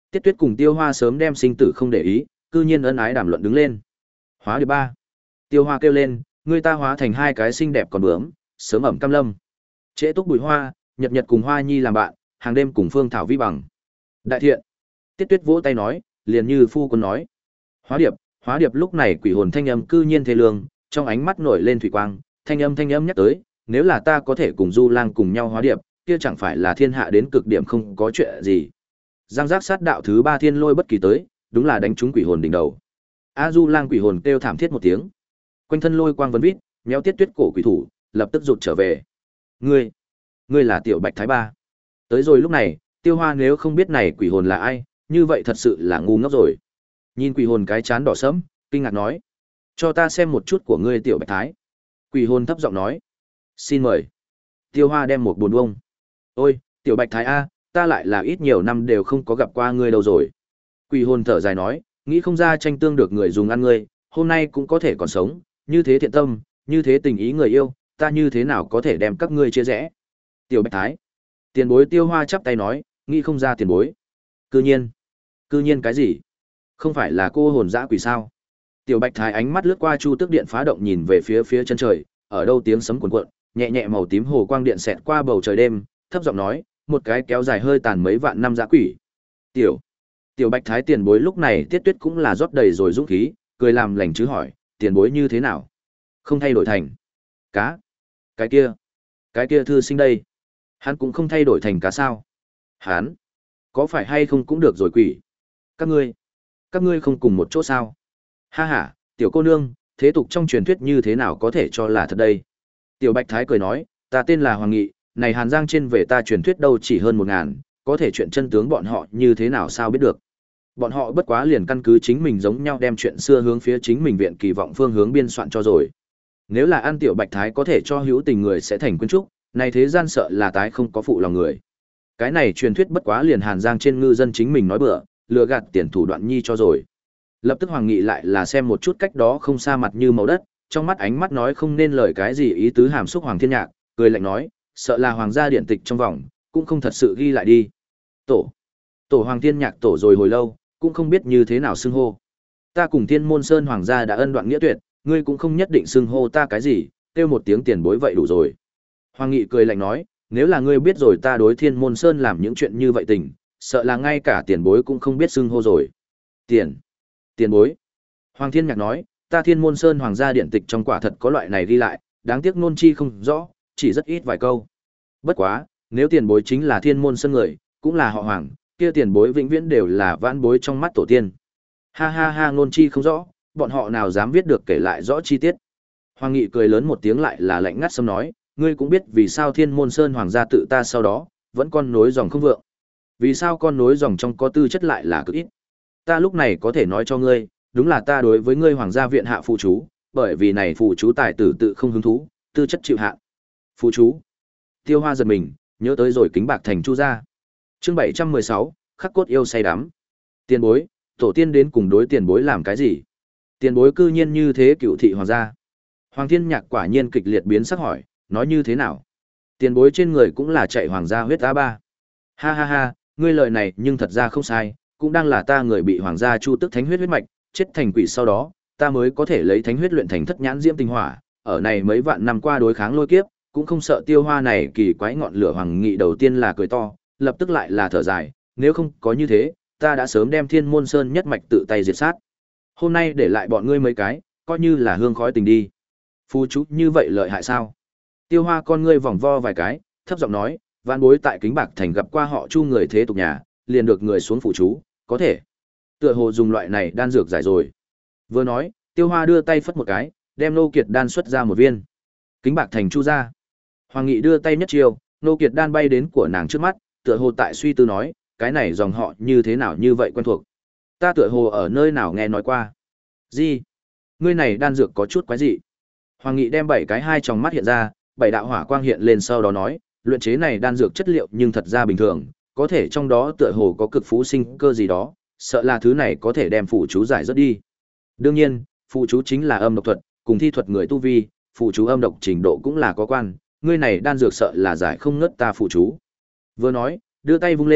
Tiết Tuyết cùng Tiêu Hoa sớm đem sinh tử không để ý, cư nhiên ân ái đàm luận đứng lên. Hóa điệp ba. Tiêu Hoa kêu lên, người ta hóa thành hai cái xinh đẹp còn bướm, sớm ẩm cam lâm. Trễ túc bùi hoa, nhật nhật cùng Hoa Nhi làm bạn, hàng đêm cùng Phương Thảo vi bằng. Đại thiện. Tiết Tuyết vỗ tay nói, liền như phu quân nói. Hóa điệp, hóa điệp lúc này quỷ hồn thanh âm cư nhiên thế lương, trong ánh mắt nổi lên thủy quang, thanh âm thanh âm nhắc tới, nếu là ta có thể cùng Du Lang cùng nhau hóa điệp, kia chẳng phải là thiên hạ đến cực điểm không có chuyện gì. Giang giác sát đạo thứ ba thiên lôi bất kỳ tới, đúng là đánh trúng quỷ hồn đỉnh đầu. A Du Lang quỷ hồn kêu thảm thiết một tiếng. Quanh thân lôi quang vấn vít, méo Tiết Tuyết cổ quỷ thủ, lập tức rụt trở về. Ngươi, ngươi là Tiểu Bạch Thái Ba. Tới rồi lúc này, Tiêu Hoa nếu không biết này quỷ hồn là ai, như vậy thật sự là ngu ngốc rồi. Nhìn quỷ hồn cái chán đỏ sẫm, kinh ngạc nói: "Cho ta xem một chút của ngươi Tiểu Bạch Thái." Quỷ hồn thấp giọng nói: "Xin mời." Tiêu Hoa đem một buồn bông. "Ôi, Tiểu Bạch Thái a, ta lại là ít nhiều năm đều không có gặp qua ngươi đâu rồi." Quỷ hồn thở dài nói: "Nghĩ không ra tranh tương được người dùng ăn ngươi, hôm nay cũng có thể còn sống, như thế thiện tâm, như thế tình ý người yêu, ta như thế nào có thể đem các ngươi chia rẽ." Tiểu Bạch Thái. Tiền bối Tiêu Hoa chắp tay nói: "Nghĩ không ra tiền bối." Cư nhiên, cư nhiên cái gì? Không phải là cô hồn dã quỷ sao? Tiểu Bạch Thái ánh mắt lướt qua Chu Tước Điện phá động nhìn về phía phía chân trời, ở đâu tiếng sấm cuồn cuộn, nhẹ nhẹ màu tím hồ quang điện xẹt qua bầu trời đêm, thấp giọng nói, một cái kéo dài hơi tàn mấy vạn năm dã quỷ. Tiểu, Tiểu Bạch Thái tiền bối lúc này Tiết Tuyết cũng là rót đầy rồi dũng khí, cười làm lành chứ hỏi, tiền bối như thế nào? Không thay đổi thành cá? Cái kia, cái kia thư sinh đây, hắn cũng không thay đổi thành cá sao? Hắn, có phải hay không cũng được rồi quỷ? Các ngươi, các ngươi không cùng một chỗ sao? Ha ha, tiểu cô nương, thế tục trong truyền thuyết như thế nào có thể cho là thật đây? Tiểu Bạch Thái cười nói, ta tên là Hoàng Nghị, này Hàn Giang trên về ta truyền thuyết đâu chỉ hơn một ngàn, có thể chuyện chân tướng bọn họ như thế nào sao biết được? Bọn họ bất quá liền căn cứ chính mình giống nhau đem chuyện xưa hướng phía chính mình viện kỳ vọng phương hướng biên soạn cho rồi. Nếu là ăn Tiểu Bạch Thái có thể cho hữu tình người sẽ thành quyến trúc, này thế gian sợ là tái không có phụ lòng người. Cái này truyền thuyết bất quá liền Hàn Giang trên ngư dân chính mình nói bừa, lừa gạt tiền thủ đoạn nhi cho rồi. Lập tức Hoàng Nghị lại là xem một chút cách đó không xa mặt như màu đất, trong mắt ánh mắt nói không nên lời cái gì ý tứ hàm xúc Hoàng Thiên Nhạc, cười lạnh nói, sợ là hoàng gia điện tịch trong vòng, cũng không thật sự ghi lại đi. Tổ, tổ Hoàng Thiên Nhạc tổ rồi hồi lâu, cũng không biết như thế nào xưng hô. Ta cùng Thiên Môn Sơn hoàng gia đã ân đoạn nghĩa tuyệt, ngươi cũng không nhất định xưng hô ta cái gì, kêu một tiếng tiền bối vậy đủ rồi. Hoàng Nghị cười lạnh nói, nếu là ngươi biết rồi ta đối Thiên Môn Sơn làm những chuyện như vậy tình, sợ là ngay cả tiền bối cũng không biết xưng hô rồi. Tiền, tiền bối. Hoàng Thiên Nhạc nói, ta Thiên Môn Sơn hoàng gia điện tịch trong quả thật có loại này ghi lại, đáng tiếc nôn chi không rõ, chỉ rất ít vài câu. Bất quá, nếu tiền bối chính là Thiên Môn Sơn người, cũng là họ Hoàng, kia tiền bối vĩnh viễn đều là vãn bối trong mắt tổ tiên. Ha ha ha, nôn chi không rõ, bọn họ nào dám viết được kể lại rõ chi tiết. Hoàng Nghị cười lớn một tiếng lại là lạnh ngắt xâm nói, ngươi cũng biết vì sao Thiên Môn Sơn hoàng gia tự ta sau đó, vẫn con nối dòng không vượng. Vì sao con nối dòng trong có tư chất lại là cực ít. Ta lúc này có thể nói cho ngươi, đúng là ta đối với ngươi hoàng gia viện hạ phụ chú, bởi vì này phụ chú tài tử tự không hứng thú, tư chất chịu hạn. Phụ chú. Tiêu Hoa giật mình, nhớ tới rồi Kính Bạc Thành Chu gia. Chương bảy trăm mười sáu, khắc cốt yêu say đắm. Tiền bối, tổ tiên đến cùng đối tiền bối làm cái gì? Tiền bối cư nhiên như thế cựu thị hoàng gia. Hoàng Thiên Nhạc quả nhiên kịch liệt biến sắc hỏi, nói như thế nào? Tiền bối trên người cũng là chạy hoàng gia huyết a ba. Ha ha ha, ngươi lời này nhưng thật ra không sai, cũng đang là ta người bị hoàng gia chu tức thánh huyết huyết mạch, chết thành quỷ sau đó, ta mới có thể lấy thánh huyết luyện thành thất nhãn diễm tinh hỏa, ở này mấy vạn năm qua đối kháng lôi kiếp, cũng không sợ Tiêu Hoa này kỳ quái ngọn lửa Hoàng Nghị đầu tiên là cười to, lập tức lại là thở dài, nếu không có như thế, ta đã sớm đem Thiên Môn Sơn nhất mạch tự tay diệt sát. Hôm nay để lại bọn ngươi mấy cái, coi như là hương khói tình đi. Phu chú như vậy lợi hại sao? Tiêu Hoa con ngươi vòng vo vài cái, thấp giọng nói, vạn bối tại Kính Bạc Thành gặp qua họ Chu người thế tục nhà, liền được người xuống phụ chú, có thể. Tựa hồ dùng loại này đan dược giải rồi. Vừa nói, Tiêu Hoa đưa tay phất một cái, đem nô kiệt đan xuất ra một viên. Kính Bạc Thành Chu ra. Hoàng Nghị đưa tay nhất chiêu, nô kiệt đan bay đến của nàng trước mắt, tựa hồ tại suy tư nói, cái này dòng họ như thế nào như vậy quen thuộc. Ta tựa hồ ở nơi nào nghe nói qua. Gì? Ngươi này đan dược có chút quái dị. Hoàng Nghị đem bảy cái hai tròng mắt hiện ra, bảy đạo hỏa quang hiện lên sau đó nói, luyện chế này đan dược chất liệu nhưng thật ra bình thường, có thể trong đó tựa hồ có cực phú sinh cơ gì đó, sợ là thứ này có thể đem phụ chú giải rất đi. Đương nhiên, phụ chú chính là âm độc thuật, cùng thi thuật người tu vi, phụ chú âm độc trình độ cũng là có quan, ngươi này đan dược sợ là giải không ngớt ta phụ chú. Vừa nói, đưa tay vung lên,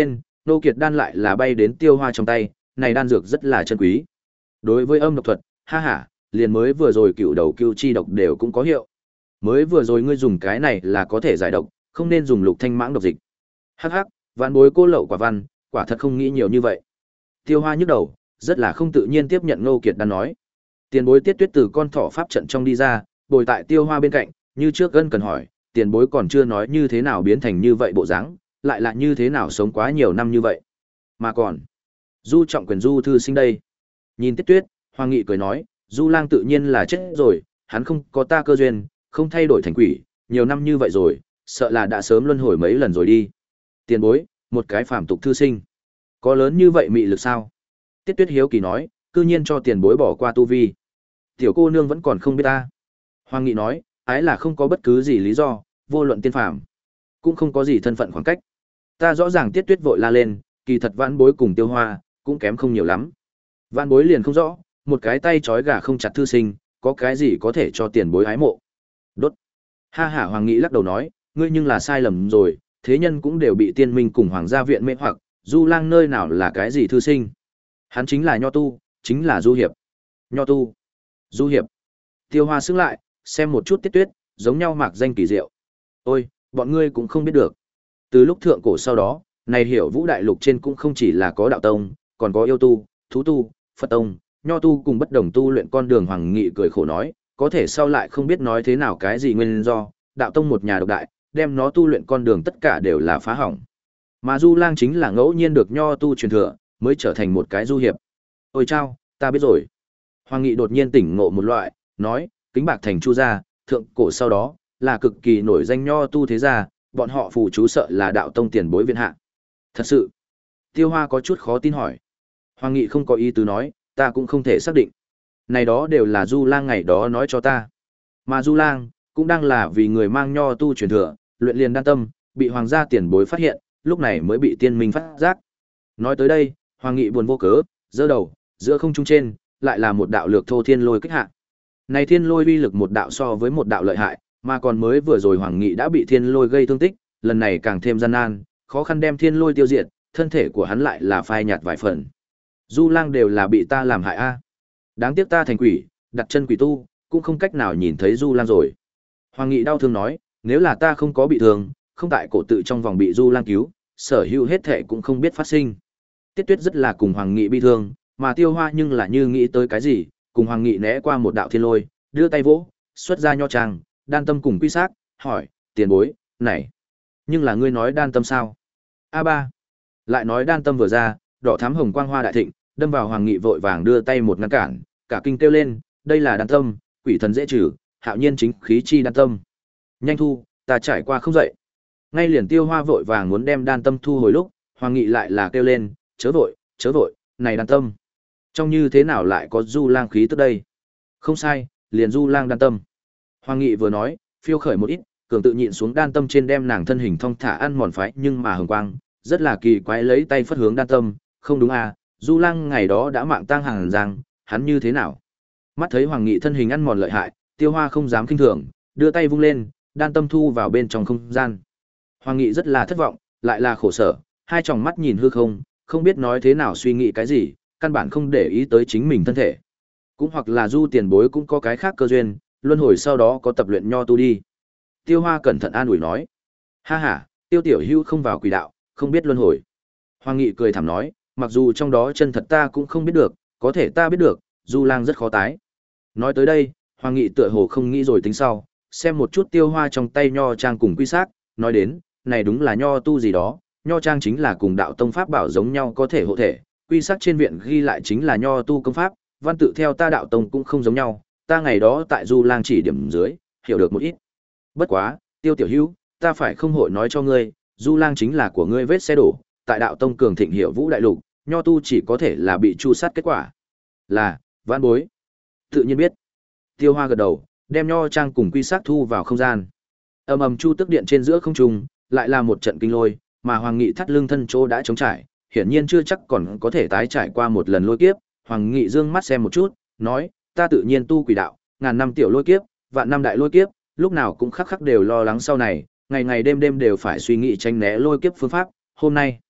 Nô Kiệt đan lại là bay đến Tiêu Hoa trong tay, này đan dược rất là chân quý. Đối với âm độc thuật, ha ha, liền mới vừa rồi cựu đầu cựu chi độc đều cũng có hiệu. Mới vừa rồi ngươi dùng cái này là có thể giải độc, không nên dùng lục thanh mãng độc dịch. Hắc hắc, vạn bối cô lậu quả văn, quả thật không nghĩ nhiều như vậy. Tiêu Hoa nhức đầu, rất là không tự nhiên tiếp nhận Ngô Kiệt đan nói. Tiền bối Tiết Tuyết từ con thỏ pháp trận trong đi ra, bồi tại Tiêu Hoa bên cạnh, như trước gân cần hỏi, tiền bối còn chưa nói như thế nào biến thành như vậy bộ dáng, lại là như thế nào sống quá nhiều năm như vậy. Mà còn, Du Trọng Quyền Du thư sinh đây. Nhìn Tiết Tuyết, Hoàng Nghị cười nói, Du Lang tự nhiên là chết rồi, hắn không có ta cơ duyên, không thay đổi thành quỷ, nhiều năm như vậy rồi, sợ là đã sớm luân hồi mấy lần rồi đi. Tiền bối, một cái phàm tục thư sinh, có lớn như vậy mị lực sao? Tiết Tuyết hiếu kỳ nói, cư nhiên cho tiền bối bỏ qua tu vi. Tiểu cô nương vẫn còn không biết ta. Hoàng Nghị nói, ái là không có bất cứ gì lý do, vô luận tiên phàm, cũng không có gì thân phận khoảng cách. Ta rõ ràng Tiết Tuyết vội la lên, kỳ thật Vãn Bối cùng Tiêu Hoa cũng kém không nhiều lắm. Vãn Bối liền không rõ, một cái tay trói gà không chặt thư sinh, có cái gì có thể cho tiền bối ái mộ. Đốt. Ha ha, Hoàng Nghị lắc đầu nói, ngươi nhưng là sai lầm rồi, thế nhân cũng đều bị tiên minh cùng hoàng gia viện mê hoặc, Du Lang nơi nào là cái gì thư sinh. Hắn chính là nho tu, chính là du hiệp. Nho tu, du hiệp. Tiêu Hoa sững lại, xem một chút Tiết Tuyết, giống nhau mạc danh kỳ diệu. Ôi, bọn ngươi cũng không biết được. Từ lúc thượng cổ sau đó, này hiểu vũ đại lục trên cũng không chỉ là có đạo tông, còn có yêu tu, thú tu, Phật tông, nho tu cùng bất đồng tu luyện con đường. Hoàng Nghị cười khổ nói, có thể sau lại không biết nói thế nào cái gì nguyên do, đạo tông một nhà độc đại, đem nó tu luyện con đường tất cả đều là phá hỏng. Mà Du Lang chính là ngẫu nhiên được nho tu truyền thừa, mới trở thành một cái du hiệp. Ôi chao, ta biết rồi. Hoàng Nghị đột nhiên tỉnh ngộ một loại, nói, Kính Bạc Thành Chu gia, thượng cổ sau đó, là cực kỳ nổi danh nho tu thế gia, bọn họ phù chú sợ là đạo tông tiền bối viện hạ. Thật sự? Tiêu Hoa có chút khó tin hỏi. Hoàng Nghị không có ý tứ nói, ta cũng không thể xác định. Này đó đều là Du Lang ngày đó nói cho ta. Mà Du Lang, cũng đang là vì người mang nho tu truyền thừa, luyện liền đan tâm, bị hoàng gia tiền bối phát hiện, lúc này mới bị tiên minh phát giác. Nói tới đây, Hoàng Nghị buồn vô cớ, giơ đầu, giữa không trung trên, lại là một đạo lược thô thiên lôi kích hạ. Này thiên lôi uy lực một đạo so với một đạo lợi hại, mà còn mới vừa rồi Hoàng Nghị đã bị thiên lôi gây thương tích, lần này càng thêm gian nan, khó khăn đem thiên lôi tiêu diệt, thân thể của hắn lại là phai nhạt vài phần. Du Lang đều là bị ta làm hại a. Đáng tiếc ta thành quỷ, đặt chân quỷ tu, cũng không cách nào nhìn thấy Du Lang rồi. Hoàng Nghị đau thương nói, nếu là ta không có bị thương, không tại cổ tự trong vòng bị Du Lang cứu, sở hữu hết thể cũng không biết phát sinh. Tiết Tuyết rất là cùng Hoàng Nghị bi thương, mà Tiêu Hoa nhưng là như nghĩ tới cái gì, cùng Hoàng Nghị né qua một đạo thiên lôi, đưa tay vỗ, xuất ra nho trang, đan tâm cùng quy xác, hỏi, tiền bối, này, nhưng là ngươi nói đan tâm sao? A ba, lại nói đan tâm vừa ra, đỏ thắm hồng quang hoa đại thịnh, đâm vào Hoàng Nghị vội vàng đưa tay một ngăn cản, cả kinh kêu lên, đây là đan tâm, quỷ thần dễ trừ, hạo nhiên chính khí chi đan tâm. Nhanh thu, ta trải qua không dậy. Ngay liền Tiêu Hoa vội vàng muốn đem đan tâm thu hồi lúc, Hoàng Nghị lại là kêu lên, chớ vội, chớ vội, này đan tâm. Trong như thế nào lại có Du Lang khí tức đây? Không sai, liền Du Lang đan tâm. Hoàng Nghị vừa nói, phiêu khởi một ít, cường tự nhịn xuống đan tâm trên đem nàng thân hình thong thả ăn mòn phái, nhưng mà hồng quang, rất là kỳ quái lấy tay phất hướng đan tâm, không đúng à, Du Lang ngày đó đã mạng tang hàng rằng, hắn như thế nào? Mắt thấy Hoàng Nghị thân hình ăn mòn lợi hại, Tiêu Hoa không dám kinh thường, đưa tay vung lên, đan tâm thu vào bên trong không gian. Hoàng Nghị rất là thất vọng, lại là khổ sở, hai tròng mắt nhìn hư không, không biết nói thế nào suy nghĩ cái gì, căn bản không để ý tới chính mình thân thể. Cũng hoặc là Du tiền bối cũng có cái khác cơ duyên, luân hồi sau đó có tập luyện nho tu đi. Tiêu Hoa cẩn thận an ủi nói. Ha ha, Tiêu tiểu hưu không vào quỷ đạo, không biết luân hồi. Hoàng Nghị cười thảm nói, mặc dù trong đó chân thật ta cũng không biết được, có thể ta biết được, Du Lang rất khó tái. Nói tới đây, Hoàng Nghị tựa hồ không nghĩ rồi tính sau, xem một chút Tiêu Hoa trong tay nho trang cùng quy xác, nói đến, này đúng là nho tu gì đó, nho trang chính là cùng đạo tông pháp bảo giống nhau có thể hộ thể, quy sắc trên viện ghi lại chính là nho tu công pháp, văn tự theo ta đạo tông cũng không giống nhau, ta ngày đó tại Du Lang chỉ điểm dưới, hiểu được một ít. Bất quá, Tiêu tiểu hữu, ta phải không hội nói cho ngươi, Du Lang chính là của ngươi vết xe đổ, tại đạo tông cường thịnh hiểu vũ đại lục, nho tu chỉ có thể là bị chu sát kết quả. Là, vãn bối. Tự nhiên biết. Tiêu Hoa gật đầu, đem nho trang cùng quy sắc thu vào không gian. Ầm ầm chu tức điện trên giữa không trung, lại là một trận kinh lôi, mà Hoàng Nghị thắt lưng thân chỗ đã chống trải, hiển nhiên chưa chắc còn có thể tái trải qua một lần lôi kiếp. Hoàng Nghị dương mắt xem một chút, nói, ta tự nhiên tu quỷ đạo, ngàn năm tiểu lôi kiếp, vạn năm đại lôi kiếp, lúc nào cũng khắc khắc đều lo lắng sau này, ngày ngày đêm đêm đều phải suy nghĩ tránh né lôi kiếp phương pháp, hôm nay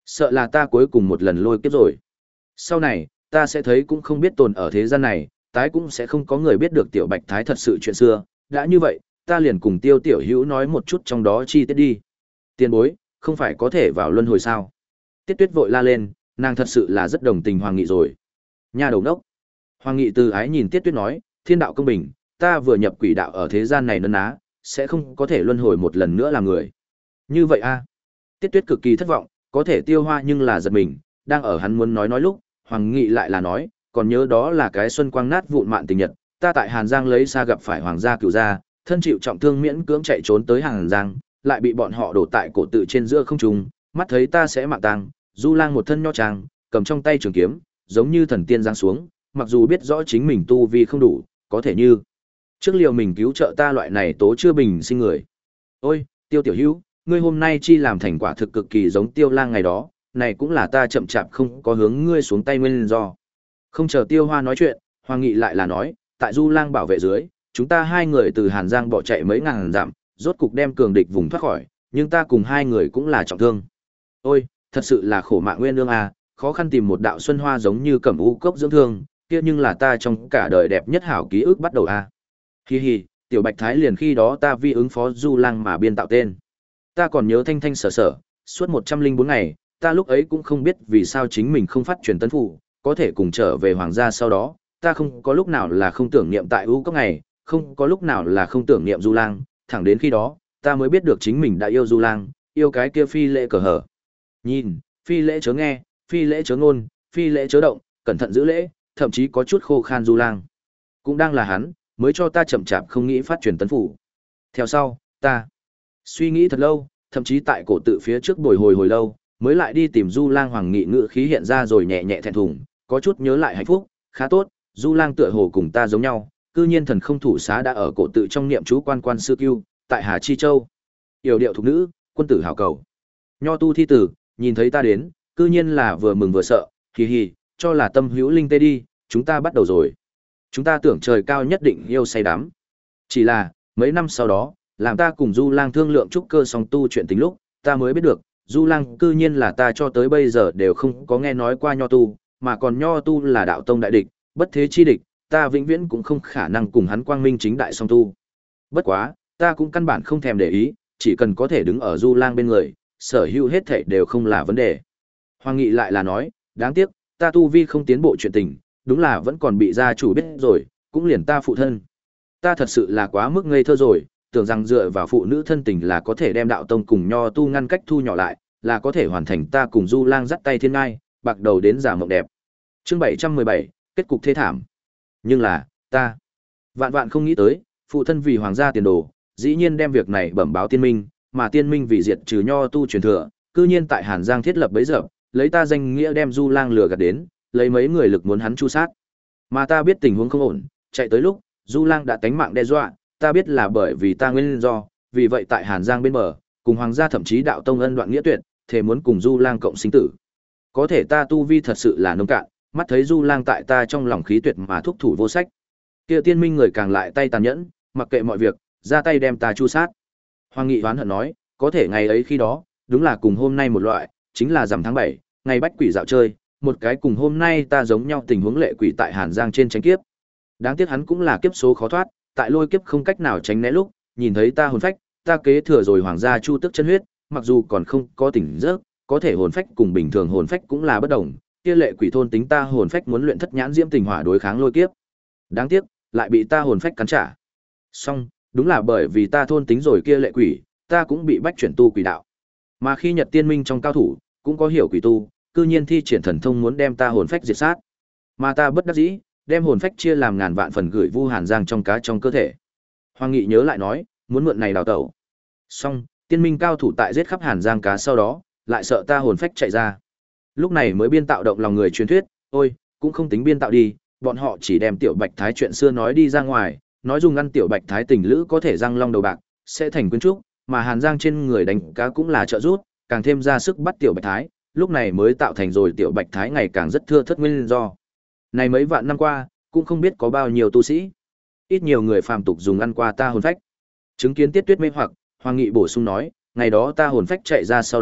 Sợ là ta cuối cùng một lần lôi kiếp rồi. Sau này, ta sẽ thấy cũng không biết tồn ở thế gian này, tái cũng sẽ không có người biết được Tiểu Bạch Thái thật sự chuyện xưa. Đã như vậy, ta liền cùng Tiêu Tiểu Hữu nói một chút trong đó chi tiết đi. Tiền bối, không phải có thể vào luân hồi sao? Tiết Tuyết vội la lên, nàng thật sự là rất đồng tình Hoàng Nghị rồi. Nhà đầu đốc. Hoàng Nghị từ ái nhìn Tiết Tuyết nói, thiên đạo công bình, ta vừa nhập quỷ đạo ở thế gian này nấn ná, sẽ không có thể luân hồi một lần nữa làm người. Như vậy a? À? Tiết Tuyết cực kỳ thất vọng, có thể tiêu hoa nhưng là giật mình, đang ở hắn muốn nói nói lúc, Hoàng Nghị lại là nói, còn nhớ đó là cái xuân quang nát vụn mạn tình nhật, ta tại Hàn Giang lấy xa gặp phải hoàng gia cửu gia, thân chịu trọng thương miễn cưỡng chạy trốn tới Hàn Giang, lại bị bọn họ đổ tại cổ tự trên giữa không trung, mắt thấy ta sẽ mạng tang, Du Lang một thân nho trang, cầm trong tay trường kiếm, giống như thần tiên giáng xuống, mặc dù biết rõ chính mình tu vi không đủ, có thể như trước liều mình cứu trợ ta loại này tố chưa bình sinh người. Ôi, Tiêu tiểu hữu, ngươi hôm nay chi làm thành quả thực cực kỳ giống Tiêu Lang ngày đó, này cũng là ta chậm chạp không có hướng ngươi xuống tay nguyên do. Không chờ Tiêu Hoa nói chuyện, Hoàng Nghị lại là nói, tại Du Lang bảo vệ dưới, chúng ta hai người từ Hàn Giang bỏ chạy mấy ngàn dặm, rốt cục đem cường địch vùng thoát khỏi, nhưng ta cùng hai người cũng là trọng thương. Ôi, thật sự là khổ mạng nguyên lương à, khó khăn tìm một đạo xuân hoa giống như cẩm u cốc dưỡng thương, kia nhưng là ta trong cả đời đẹp nhất hảo ký ức bắt đầu à. Hi hi, Tiểu Bạch Thái liền khi đó ta vi ứng phó Du Lang mà biên tạo tên. Ta còn nhớ thanh thanh sở sở, suốt một trăm linh bốn ngày, ta lúc ấy cũng không biết vì sao chính mình không phát truyền tấn phủ, có thể cùng trở về hoàng gia sau đó, ta không có lúc nào là không tưởng niệm tại ưu cốc này, không có lúc nào là không tưởng niệm Du Lang, thẳng đến khi đó, ta mới biết được chính mình đã yêu Du Lang, yêu cái kia phi lễ cờ hở. Nhìn, phi lễ chớ nghe, phi lễ chớ ngôn, phi lễ chớ động, cẩn thận giữ lễ, thậm chí có chút khô khan Du Lang. Cũng đang là hắn, mới cho ta chậm chạp không nghĩ phát truyền tấn phủ. Theo sau, ta suy nghĩ thật lâu, thậm chí tại cổ tự phía trước bồi hồi hồi lâu, mới lại đi tìm Du Lang. Hoàng Nghị ngự khí hiện ra rồi nhẹ nhẹ thẹn thùng, có chút nhớ lại hạnh phúc, khá tốt, Du Lang tựa hồ cùng ta giống nhau, cư nhiên thần không thủ xá đã ở cổ tự trong niệm chú quan quan sư cưu, tại Hà Chi Châu. Yểu điệu thục nữ, quân tử hảo cầu. Nho tu thi tử, nhìn thấy ta đến, cư nhiên là vừa mừng vừa sợ, hì hì, cho là tâm hữu linh tê đi, chúng ta bắt đầu rồi. Chúng ta tưởng trời cao nhất định yêu say đắm. Chỉ là, mấy năm sau đó, làm ta cùng Du Lang thương lượng trúc cơ song tu chuyện tình lúc, ta mới biết được, Du Lang cư nhiên là ta cho tới bây giờ đều không có nghe nói qua nho tu, mà còn nho tu là đạo tông đại địch, bất thế chi địch, ta vĩnh viễn cũng không khả năng cùng hắn quang minh chính đại song tu. Bất quá, ta cũng căn bản không thèm để ý, chỉ cần có thể đứng ở Du Lang bên người, sở hữu hết thảy đều không là vấn đề. Hoàng Nghị lại là nói, đáng tiếc, ta tu vi không tiến bộ chuyện tình, đúng là vẫn còn bị gia chủ biết rồi, cũng liền ta phụ thân. Ta thật sự là quá mức ngây thơ rồi, tưởng rằng dựa vào phụ nữ thân tình là có thể đem đạo tông cùng nho tu ngăn cách thu nhỏ lại, là có thể hoàn thành ta cùng Du Lang dắt tay thiên ngai, bạc đầu đến giả mộng đẹp. Chương bảy trăm mười bảy, kết cục thê thảm. Nhưng là, ta vạn vạn không nghĩ tới, phụ thân vì hoàng gia tiền đồ, dĩ nhiên đem việc này bẩm báo tiên minh, mà tiên minh vì diệt trừ nho tu truyền thừa, cư nhiên tại Hàn Giang thiết lập bấy giờ, lấy ta danh nghĩa đem Du Lang lừa gạt đến, lấy mấy người lực muốn hắn chu sát. Mà ta biết tình huống không ổn, chạy tới lúc, Du Lang đã tánh mạng đe dọa, ta biết là bởi vì ta nguyên do, vì vậy tại Hàn Giang bên bờ, cùng hoàng gia thậm chí đạo tông ân đoạn nghĩa tuyệt, thề muốn cùng Du Lang cộng sinh tử. Có thể ta tu vi thật sự là nông cạn, mắt thấy Du Lang tại ta trong lòng khí tuyệt mà thúc thủ vô sách. Kia tiên minh người càng lại tay tàn nhẫn, mặc kệ mọi việc, ra tay đem ta chu sát. Hoàng Nghị oán hận nói, có thể ngày ấy khi đó, đúng là cùng hôm nay một loại, chính là rằm tháng bảy, ngày bách quỷ dạo chơi, một cái cùng hôm nay ta giống nhau tình huống lệ quỷ tại Hàn Giang trên tránh kiếp. Đáng tiếc hắn cũng là kiếp số khó thoát, tại lôi kiếp không cách nào tránh né lúc, nhìn thấy ta hồn phách, ta kế thừa rồi hoàng gia chu tức chân huyết, mặc dù còn không có tỉnh giấc, có thể hồn phách cùng bình thường hồn phách cũng là bất đồng, kia lệ quỷ thôn tính ta hồn phách muốn luyện thất nhãn diễm tình hỏa đối kháng lôi kiếp. Đáng tiếc, lại bị ta hồn phách cắn trả. Xong, đúng là bởi vì ta thôn tính rồi kia lệ quỷ, ta cũng bị bách chuyển tu quỷ đạo. Mà khi Nhật Tiên Minh trong cao thủ, cũng có hiểu quỷ tu, cư nhiên thi triển thần thông muốn đem ta hồn phách diệt sát. Mà ta bất đắc dĩ, đem hồn phách chia làm ngàn vạn phần gửi Vu Hàn Giang trong cá trong cơ thể. Hoàng Nghị nhớ lại nói, muốn mượn này đào tẩu. Xong, Tiên Minh cao thủ tại giết khắp Hàn Giang cá sau đó, lại sợ ta hồn phách chạy ra. Lúc này mới biên tạo động lòng người truyền thuyết, ôi, cũng không tính biên tạo đi, bọn họ chỉ đem Tiểu Bạch Thái chuyện xưa nói đi ra ngoài, nói dùng ăn Tiểu Bạch Thái tình lữ có thể răng long đầu bạc, sẽ thành quyến trúc, mà Hàn Giang trên người đánh cá cũng là trợ giúp, càng thêm ra sức bắt Tiểu Bạch Thái, lúc này mới tạo thành rồi Tiểu Bạch Thái ngày càng rất thưa thớt nguyên do. Này mấy vạn năm qua, cũng không biết có bao nhiêu tu sĩ, ít nhiều người phàm tục dùng ăn qua ta hồn phách. Chứng kiến Tiết Tuyết mê hoặc, Hoàng Nghị bổ sung nói, ngày đó ta hồn phách chạy ra sau đó,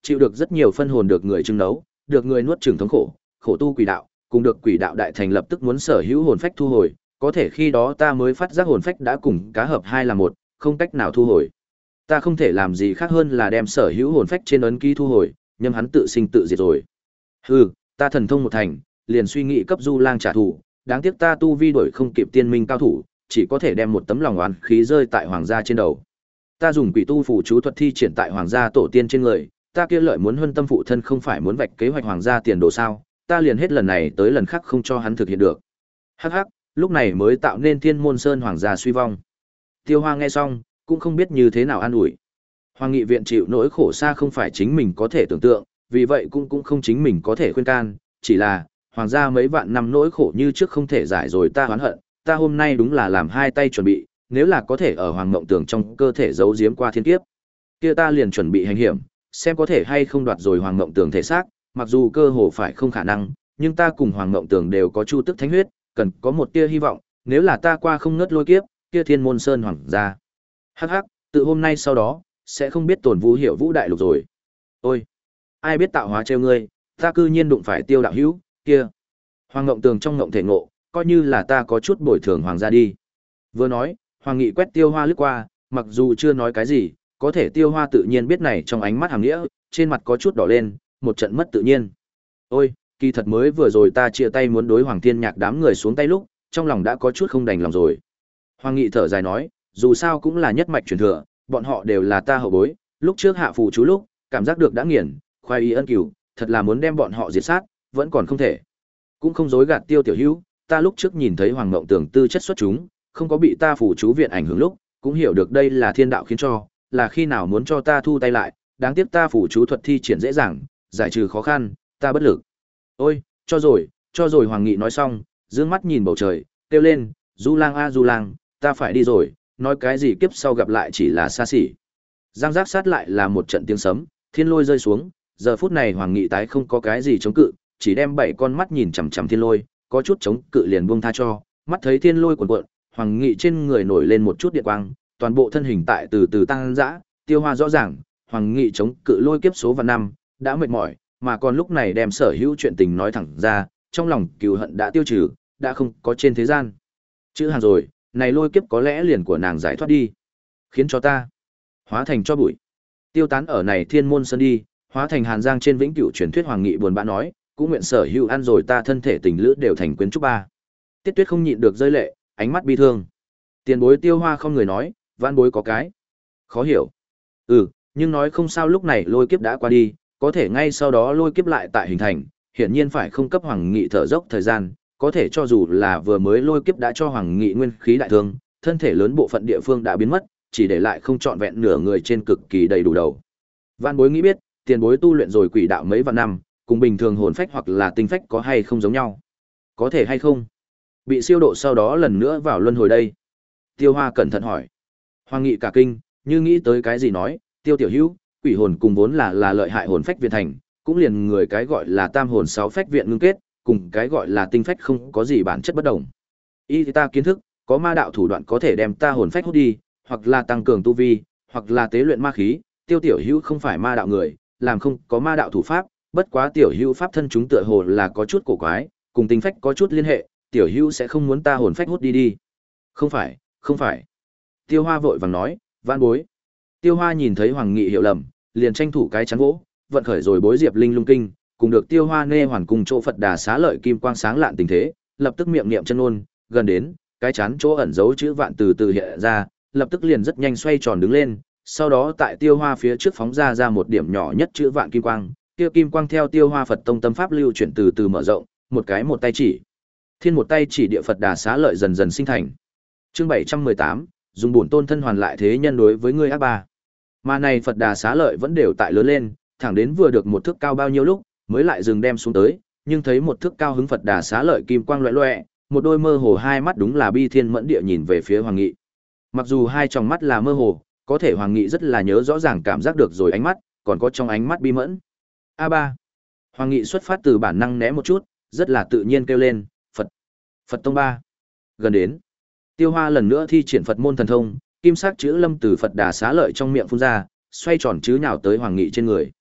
chịu được rất nhiều phân hồn được người trưng nấu, được người nuốt chửng thống khổ, khổ tu quỷ đạo, cùng được quỷ đạo đại thành lập tức muốn sở hữu hồn phách thu hồi, có thể khi đó ta mới phát giác hồn phách đã cùng cá hợp hai là một, không cách nào thu hồi. Ta không thể làm gì khác hơn là đem sở hữu hồn phách trên ấn ký thu hồi, nhưng hắn tự sinh tự diệt rồi. Hừ, ta thần thông một thành, liền suy nghĩ cấp Du Lang trả thù, đáng tiếc ta tu vi đổi không kịp tiên minh cao thủ, chỉ có thể đem một tấm lòng oán khí rơi tại hoàng gia trên đầu. Ta dùng quỷ tu phù chú thuật thi triển tại hoàng gia tổ tiên trên người, ta kia lợi muốn huân tâm phụ thân không phải muốn vạch kế hoạch hoàng gia tiền đồ sao, ta liền hết lần này tới lần khác không cho hắn thực hiện được. Hắc hắc, lúc này mới tạo nên Thiên Môn Sơn hoàng gia suy vong. Tiêu Hoa nghe xong, cũng không biết như thế nào an ủi. Hoàng nghị viện chịu nỗi khổ xa không phải chính mình có thể tưởng tượng, vì vậy cũng cũng không chính mình có thể khuyên can, chỉ là hoàng gia mấy vạn năm nỗi khổ như trước không thể giải rồi ta oán hận, ta hôm nay đúng là làm hai tay chuẩn bị, nếu là có thể ở hoàng mộng tường trong cơ thể giấu giếm qua thiên kiếp, kia ta liền chuẩn bị hành hiểm, xem có thể hay không đoạt rồi hoàng mộng tường thể xác, mặc dù cơ hồ phải không khả năng, nhưng ta cùng hoàng mộng tường đều có chu tức thánh huyết, cần có một tia hy vọng, nếu là ta qua không ngớt lôi kiếp, kia Thiên Môn Sơn hoàng gia. Hắc hắc, từ hôm nay sau đó sẽ không biết tổn vũ hiệu vũ đại lục rồi. Ôi, ai biết tạo hóa trêu ngươi, ta cư nhiên đụng phải Tiêu đạo hữu, kia. Hoàng Ngộng Tường trong ngộng thể ngộ, coi như là ta có chút bồi thường hoàng gia đi. Vừa nói, Hoàng Nghị quét Tiêu Hoa lướt qua, mặc dù chưa nói cái gì, có thể Tiêu Hoa tự nhiên biết này trong ánh mắt hàm nghĩa, trên mặt có chút đỏ lên, một trận mất tự nhiên. Ôi, kỳ thật mới vừa rồi ta chia tay muốn đối Hoàng Thiên Nhạc đám người xuống tay lúc, trong lòng đã có chút không đành lòng rồi. Hoàng Nghị thở dài nói, dù sao cũng là nhất mạch truyền thừa, bọn họ đều là ta hậu bối, lúc trước hạ phù chú lúc, cảm giác được đã nghiền, khoai y ân cửu, thật là muốn đem bọn họ diệt sát, vẫn còn không thể. Cũng không dối gạt Tiêu tiểu hữu, ta lúc trước nhìn thấy Hoàng Ngộng Tường tư chất xuất chúng, không có bị ta phù chú viện ảnh hưởng lúc, cũng hiểu được đây là thiên đạo khiến cho, là khi nào muốn cho ta thu tay lại, đáng tiếc ta phù chú thuật thi triển dễ dàng, giải trừ khó khăn, ta bất lực. Ôi, cho rồi, cho rồi. Hoàng Nghị nói xong, dương mắt nhìn bầu trời, kêu lên, Du Lang a Du Lang, ta phải đi rồi, nói cái gì kiếp sau gặp lại chỉ là xa xỉ. Giang giác sát lại là một trận tiếng sấm, thiên lôi rơi xuống, giờ phút này Hoàng Nghị tái không có cái gì chống cự, chỉ đem bảy con mắt nhìn chằm chằm thiên lôi, có chút chống cự liền buông tha cho, mắt thấy thiên lôi cuồn cuộn, Hoàng Nghị trên người nổi lên một chút điện quang, toàn bộ thân hình tại từ từ tăng dã, Tiêu Hoa rõ ràng, Hoàng Nghị chống cự lôi kiếp số và năm, đã mệt mỏi, mà còn lúc này đem sở hữu chuyện tình nói thẳng ra, trong lòng cừu hận đã tiêu trừ, đã không có trên thế gian. Chữ hàng rồi, này lôi kiếp có lẽ liền của nàng giải thoát đi, khiến cho ta hóa thành cho bụi, tiêu tán ở này Thiên Môn Sơn đi, hóa thành Hàn Giang trên vĩnh cửu truyền thuyết. Hoàng Nghị buồn bã nói, cũng nguyện sở hữu ăn rồi ta thân thể tình lữ đều thành quyến trúc ba. Tiết Tuyết không nhịn được rơi lệ, ánh mắt bi thương. Tiền bối Tiêu Hoa không người nói, vãn bối có cái khó hiểu. Ừ, nhưng nói không sao, lúc này lôi kiếp đã qua đi, có thể ngay sau đó lôi kiếp lại tại hình thành, hiển nhiên phải không cấp Hoàng Nghị thở dốc thời gian, có thể cho dù là vừa mới lôi kiếp đã cho Hoàng Nghị nguyên khí đại thương, thân thể lớn bộ phận địa phương đã biến mất, chỉ để lại không trọn vẹn nửa người trên cực kỳ đầy đủ đầu. Vãn bối nghĩ biết, tiền bối tu luyện rồi quỷ đạo mấy vạn năm, cùng bình thường hồn phách hoặc là tinh phách có hay không giống nhau? Có thể hay không? Bị siêu độ sau đó lần nữa vào luân hồi đây. Tiêu Hoa cẩn thận hỏi. Hoàng Nghị cả kinh, như nghĩ tới cái gì nói, Tiêu tiểu hữu, quỷ hồn cùng vốn là là lợi hại hồn phách viện thành, cũng liền người cái gọi là tam hồn sáu phách viện ngưng kết, cùng cái gọi là tinh phách không có gì bản chất bất đồng. Y ta kiến thức, có ma đạo thủ đoạn có thể đem ta hồn phách hút đi, hoặc là tăng cường tu vi, hoặc là tế luyện ma khí. Tiêu tiểu hữu không phải ma đạo người, làm không có ma đạo thủ pháp, bất quá tiểu hữu pháp thân chúng tựa hồ là có chút cổ quái, cùng tinh phách có chút liên hệ, tiểu hữu sẽ không muốn ta hồn phách hút đi đi. Không phải, không phải. Tiêu Hoa vội vàng nói, vãn bối. Tiêu Hoa nhìn thấy Hoàng Nghị hiểu lầm, liền tranh thủ cái chắn gỗ, vận khởi rồi bối diệp linh lung kinh, cùng được Tiêu Hoa nê hoàn cùng chỗ Phật Đà xá lợi kim quang sáng lạn tình thế, lập tức miệng niệm chân ngôn, gần đến, cái chắn chỗ ẩn giấu chữ vạn từ từ hiện ra, lập tức liền rất nhanh xoay tròn đứng lên, sau đó tại Tiêu Hoa phía trước phóng ra ra một điểm nhỏ nhất chữ vạn kim quang, kia kim quang theo Tiêu Hoa Phật tông tâm pháp lưu chuyển từ từ mở rộng, một cái một tay chỉ, thiên một tay chỉ địa Phật Đà xá lợi dần dần sinh thành. Chương bảy trăm mười tám, dùng bổn tôn thân hoàn lại thế nhân đối với ngươi ác ba. Mà này Phật Đà xá lợi vẫn đều tại lớn lên, thẳng đến vừa được một thước cao bao nhiêu lúc, mới lại dừng đem xuống tới, nhưng thấy một thước cao hứng Phật Đà xá lợi kim quang loẹt loẹt, một đôi mơ hồ hai mắt đúng là bi thiên mẫn địa nhìn về phía Hoàng Nghị. Mặc dù hai tròng mắt là mơ hồ, có thể Hoàng Nghị rất là nhớ rõ ràng cảm giác được rồi ánh mắt, còn có trong ánh mắt bi mẫn. A ba. Hoàng Nghị xuất phát từ bản năng né một chút, rất là tự nhiên kêu lên, Phật. Phật tông ba. Gần đến. Tiêu Hoa lần nữa thi triển Phật môn thần thông, kim sắc chữ lâm từ Phật Đà xá lợi trong miệng phun ra, xoay tròn chứ nhào tới Hoàng Nghị trên người.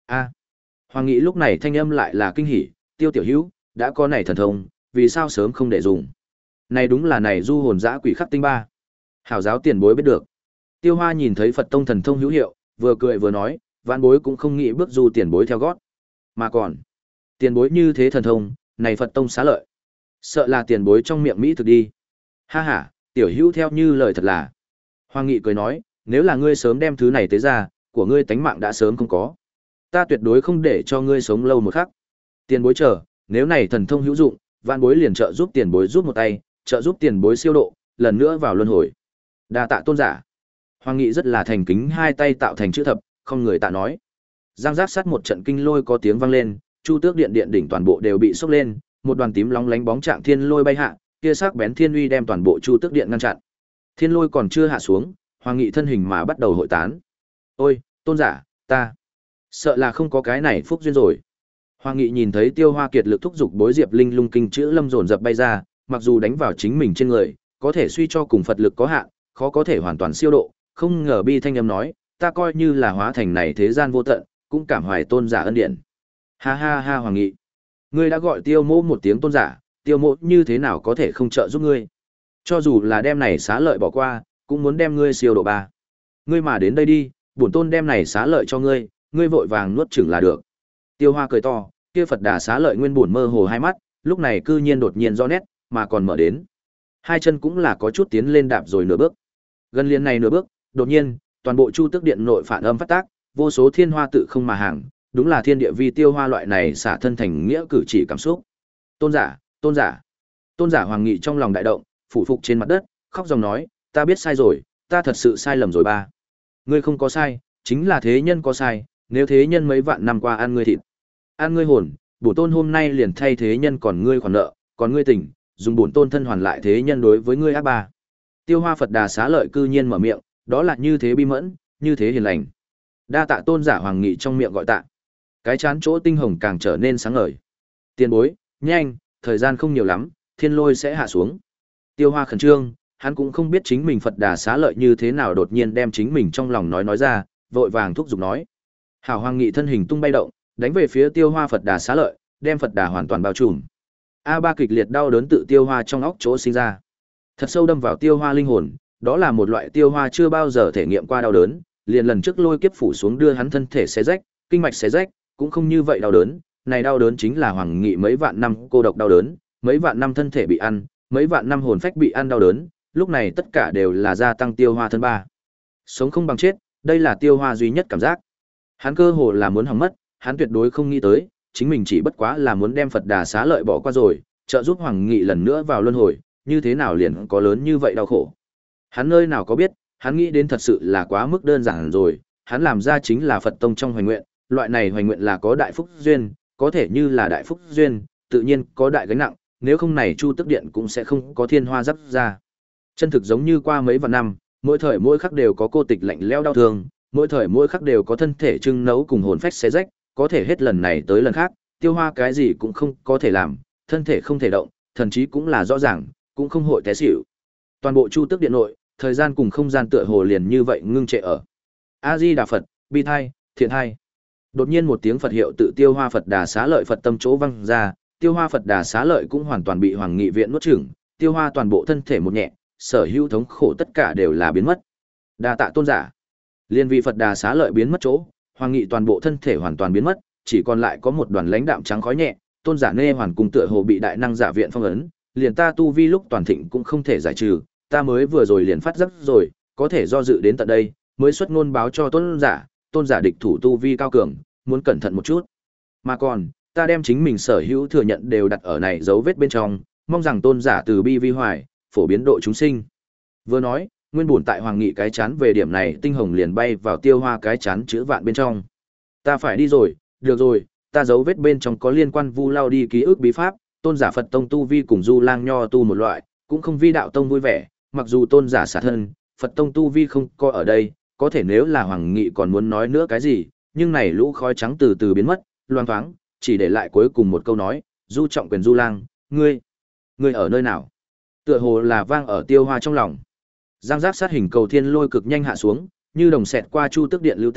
A. Hoàng Nghị lúc này thanh âm lại là kinh hỉ, Tiêu tiểu hữu, đã có này thần thông, vì sao sớm không để dùng? Này đúng là này du hồn dã quỷ khắc tinh ba. Hảo giáo tiền bối biết được. Tiêu Hoa nhìn thấy Phật tông thần thông hữu hiệu, vừa cười vừa nói, vãn bối cũng không nghĩ bước du tiền bối theo gót. Mà còn, tiền bối như thế thần thông, này Phật tông xá lợi. Sợ là tiền bối trong miệng Mỹ thực đi. Ha ha, tiểu hữu theo như lời thật là. Hoàng Nghị cười nói, nếu là ngươi sớm đem thứ này tới ra, của ngươi tánh mạng đã sớm không có. Ta tuyệt đối không để cho ngươi sống lâu một khắc. Tiền bối chờ, nếu này thần thông hữu dụng, vãn bối liền trợ giúp tiền bối giúp một tay, trợ giúp tiền bối siêu độ, lần nữa vào luân hồi. Đa tạ tôn giả. Hoàng Nghị rất là thành kính, hai tay tạo thành chữ thập, không người tạ nói. Giang giác sát một trận kinh lôi có tiếng vang lên, Chu Tước điện điện đỉnh toàn bộ đều bị sốc lên, một đoàn tím lóng lánh bóng trạng thiên lôi bay hạ, kia sắc bén thiên uy đem toàn bộ Chu Tước điện ngăn chặn. Thiên lôi còn chưa hạ xuống, Hoàng Nghị thân hình mà bắt đầu hội tán. Ôi, tôn giả, ta sợ là không có cái này phúc duyên rồi. Hoàng Nghị nhìn thấy Tiêu Hoa kiệt lực thúc giục bối diệp linh lung kinh chữ lâm dồn dập bay ra, mặc dù đánh vào chính mình trên người, có thể suy cho cùng Phật lực có hạn, khó có thể hoàn toàn siêu độ, không ngờ bi thanh âm nói, ta coi như là hóa thành này thế gian vô tận, cũng cảm hoài tôn giả ân điển. Ha ha ha Hoàng Nghị, ngươi đã gọi Tiêu Mỗ một tiếng tôn giả, Tiêu Mỗ như thế nào có thể không trợ giúp ngươi? Cho dù là đem này xá lợi bỏ qua, cũng muốn đem ngươi siêu độ ba. Ngươi mà đến đây đi, bổn tôn đem này xá lợi cho ngươi, ngươi vội vàng nuốt chửng là được. Tiêu Hoa cười to, kia Phật Đà xá lợi nguyên buồn mơ hồ hai mắt, lúc này cư nhiên đột nhiên rõ nét, mà còn mở đến. Hai chân cũng là có chút tiến lên đạp rồi nửa bước. Gần liền này nửa bước, đột nhiên, toàn bộ Chu Tước điện nội phản âm phát tác, vô số thiên hoa tự không mà hàng, đúng là thiên địa vi Tiêu Hoa loại này xả thân thành nghĩa cử chỉ cảm xúc. Tôn giả, tôn giả. Tôn giả Hoàng Nghị trong lòng đại động, phủ phục trên mặt đất, khóc dòng nói, ta biết sai rồi, ta thật sự sai lầm rồi ba. Ngươi không có sai, chính là thế nhân có sai, nếu thế nhân mấy vạn năm qua ăn ngươi thịt, ăn ngươi hồn, bổn tôn hôm nay liền thay thế nhân còn ngươi khoản nợ, còn ngươi tỉnh, dùng bổn tôn thân hoàn lại thế nhân đối với ngươi ác ba. Tiêu Hoa Phật Đà xá lợi cư nhiên mở miệng, đó là như thế bi mẫn, như thế hiền lành. Đa tạ tôn giả Hoàng Nghị trong miệng gọi tạ. Cái chán chỗ tinh hồng càng trở nên sáng ngời. Tiền bối, nhanh, thời gian không nhiều lắm, thiên lôi sẽ hạ xuống. Tiêu Hoa khẩn trương, hắn cũng không biết chính mình Phật Đà xá lợi như thế nào đột nhiên đem chính mình trong lòng nói nói ra, vội vàng thúc giục nói. Hảo Hoàng Nghị thân hình tung bay động, đánh về phía Tiêu Hoa Phật Đà xá lợi, đem Phật Đà hoàn toàn bao trùm. A ba kịch liệt đau đớn tự Tiêu Hoa trong óc chỗ sinh ra, thật sâu đâm vào Tiêu Hoa linh hồn, đó là một loại Tiêu Hoa chưa bao giờ thể nghiệm qua đau đớn, liền lần trước lôi kiếp phủ xuống đưa hắn thân thể xé rách, kinh mạch xé rách, cũng không như vậy đau đớn, này đau đớn chính là Hoàng Nghị mấy vạn năm cô độc đau đớn, mấy vạn năm thân thể bị ăn, mấy vạn năm hồn phách bị ăn đau đớn, lúc này tất cả đều là gia tăng Tiêu Hoa thân ba. Sống không bằng chết, đây là Tiêu Hoa duy nhất cảm giác. Hắn cơ hồ là muốn hỏng mất, hắn tuyệt đối không nghĩ tới, chính mình chỉ bất quá là muốn đem Phật Đà xá lợi bỏ qua rồi, trợ giúp Hoàng Nghị lần nữa vào luân hồi, như thế nào liền có lớn như vậy đau khổ. Hắn nơi nào có biết, hắn nghĩ đến thật sự là quá mức đơn giản rồi, hắn làm ra chính là Phật tông trong hoành nguyện, loại này hoành nguyện là có đại phúc duyên, có thể như là đại phúc duyên, tự nhiên có đại gánh nặng, nếu không này Chu Tước điện cũng sẽ không có thiên hoa dắt ra. Chân thực giống như qua mấy vạn năm, mỗi thời mỗi khắc đều có cô tịch lạnh lẽo đau thương, mỗi thời mỗi khắc đều có thân thể trưng nấu cùng hồn phách xé rách, có thể hết lần này tới lần khác, Tiêu Hoa cái gì cũng không có thể làm, thân thể không thể động, thần chí cũng là rõ ràng, cũng không hội té xỉu. Toàn bộ Chu Tước điện nội, thời gian cùng không gian tựa hồ liền như vậy ngưng trệ ở. A Di Đà Phật, bi thai, thiện thai. Đột nhiên một tiếng Phật hiệu tự Tiêu Hoa Phật Đà xá lợi Phật tâm chỗ vang ra, Tiêu Hoa Phật Đà xá lợi cũng hoàn toàn bị Hoàng Nghị viện nuốt chửng, Tiêu Hoa toàn bộ thân thể một nhẹ, sở hữu thống khổ tất cả đều là biến mất. Đa tạ tôn giả. Liên vị Phật Đà xá lợi biến mất chỗ, Hoàng Nghị toàn bộ thân thể hoàn toàn biến mất, chỉ còn lại có một đoàn lãnh đạm trắng khói nhẹ, tôn giả Nê Hoàn cùng tựa hồ bị đại năng giả viện phong ấn, liền ta tu vi lúc toàn thịnh cũng không thể giải trừ, ta mới vừa rồi liền phát giác rồi, có thể do dự đến tận đây, mới xuất ngôn báo cho tôn giả, tôn giả địch thủ tu vi cao cường, muốn cẩn thận một chút. Mà còn, ta đem chính mình sở hữu thừa nhận đều đặt ở này dấu vết bên trong, mong rằng tôn giả từ bi vi hoài, phổ biến độ chúng sinh. Vừa nói, nguyên bổn tại Hoàng Nghị cái chán về điểm này tinh hồng liền bay vào Tiêu Hoa cái chán chữ vạn bên trong. Ta phải đi rồi, được rồi, ta dấu vết bên trong có liên quan Vu Lao đi ký ức bí pháp, tôn giả Phật tông tu vi cùng Du Lang Nho tu một loại, cũng không vi đạo tông vui vẻ, mặc dù tôn giả xả thân, Phật tông tu vi không có ở đây, có thể nếu là Hoàng Nghị còn muốn nói nữa cái gì, nhưng này lũ khói trắng từ từ biến mất, loang thoáng, chỉ để lại cuối cùng một câu nói, Du trọng quyền Du Lang, ngươi, ngươi ở nơi nào? Tựa hồ là vang ở Tiêu Hoa trong lòng. Giang giác sát hình cầu thiên lôi cực nhanh hạ xuống, như đồng xẹt qua Chu Tước điện lưu tinh,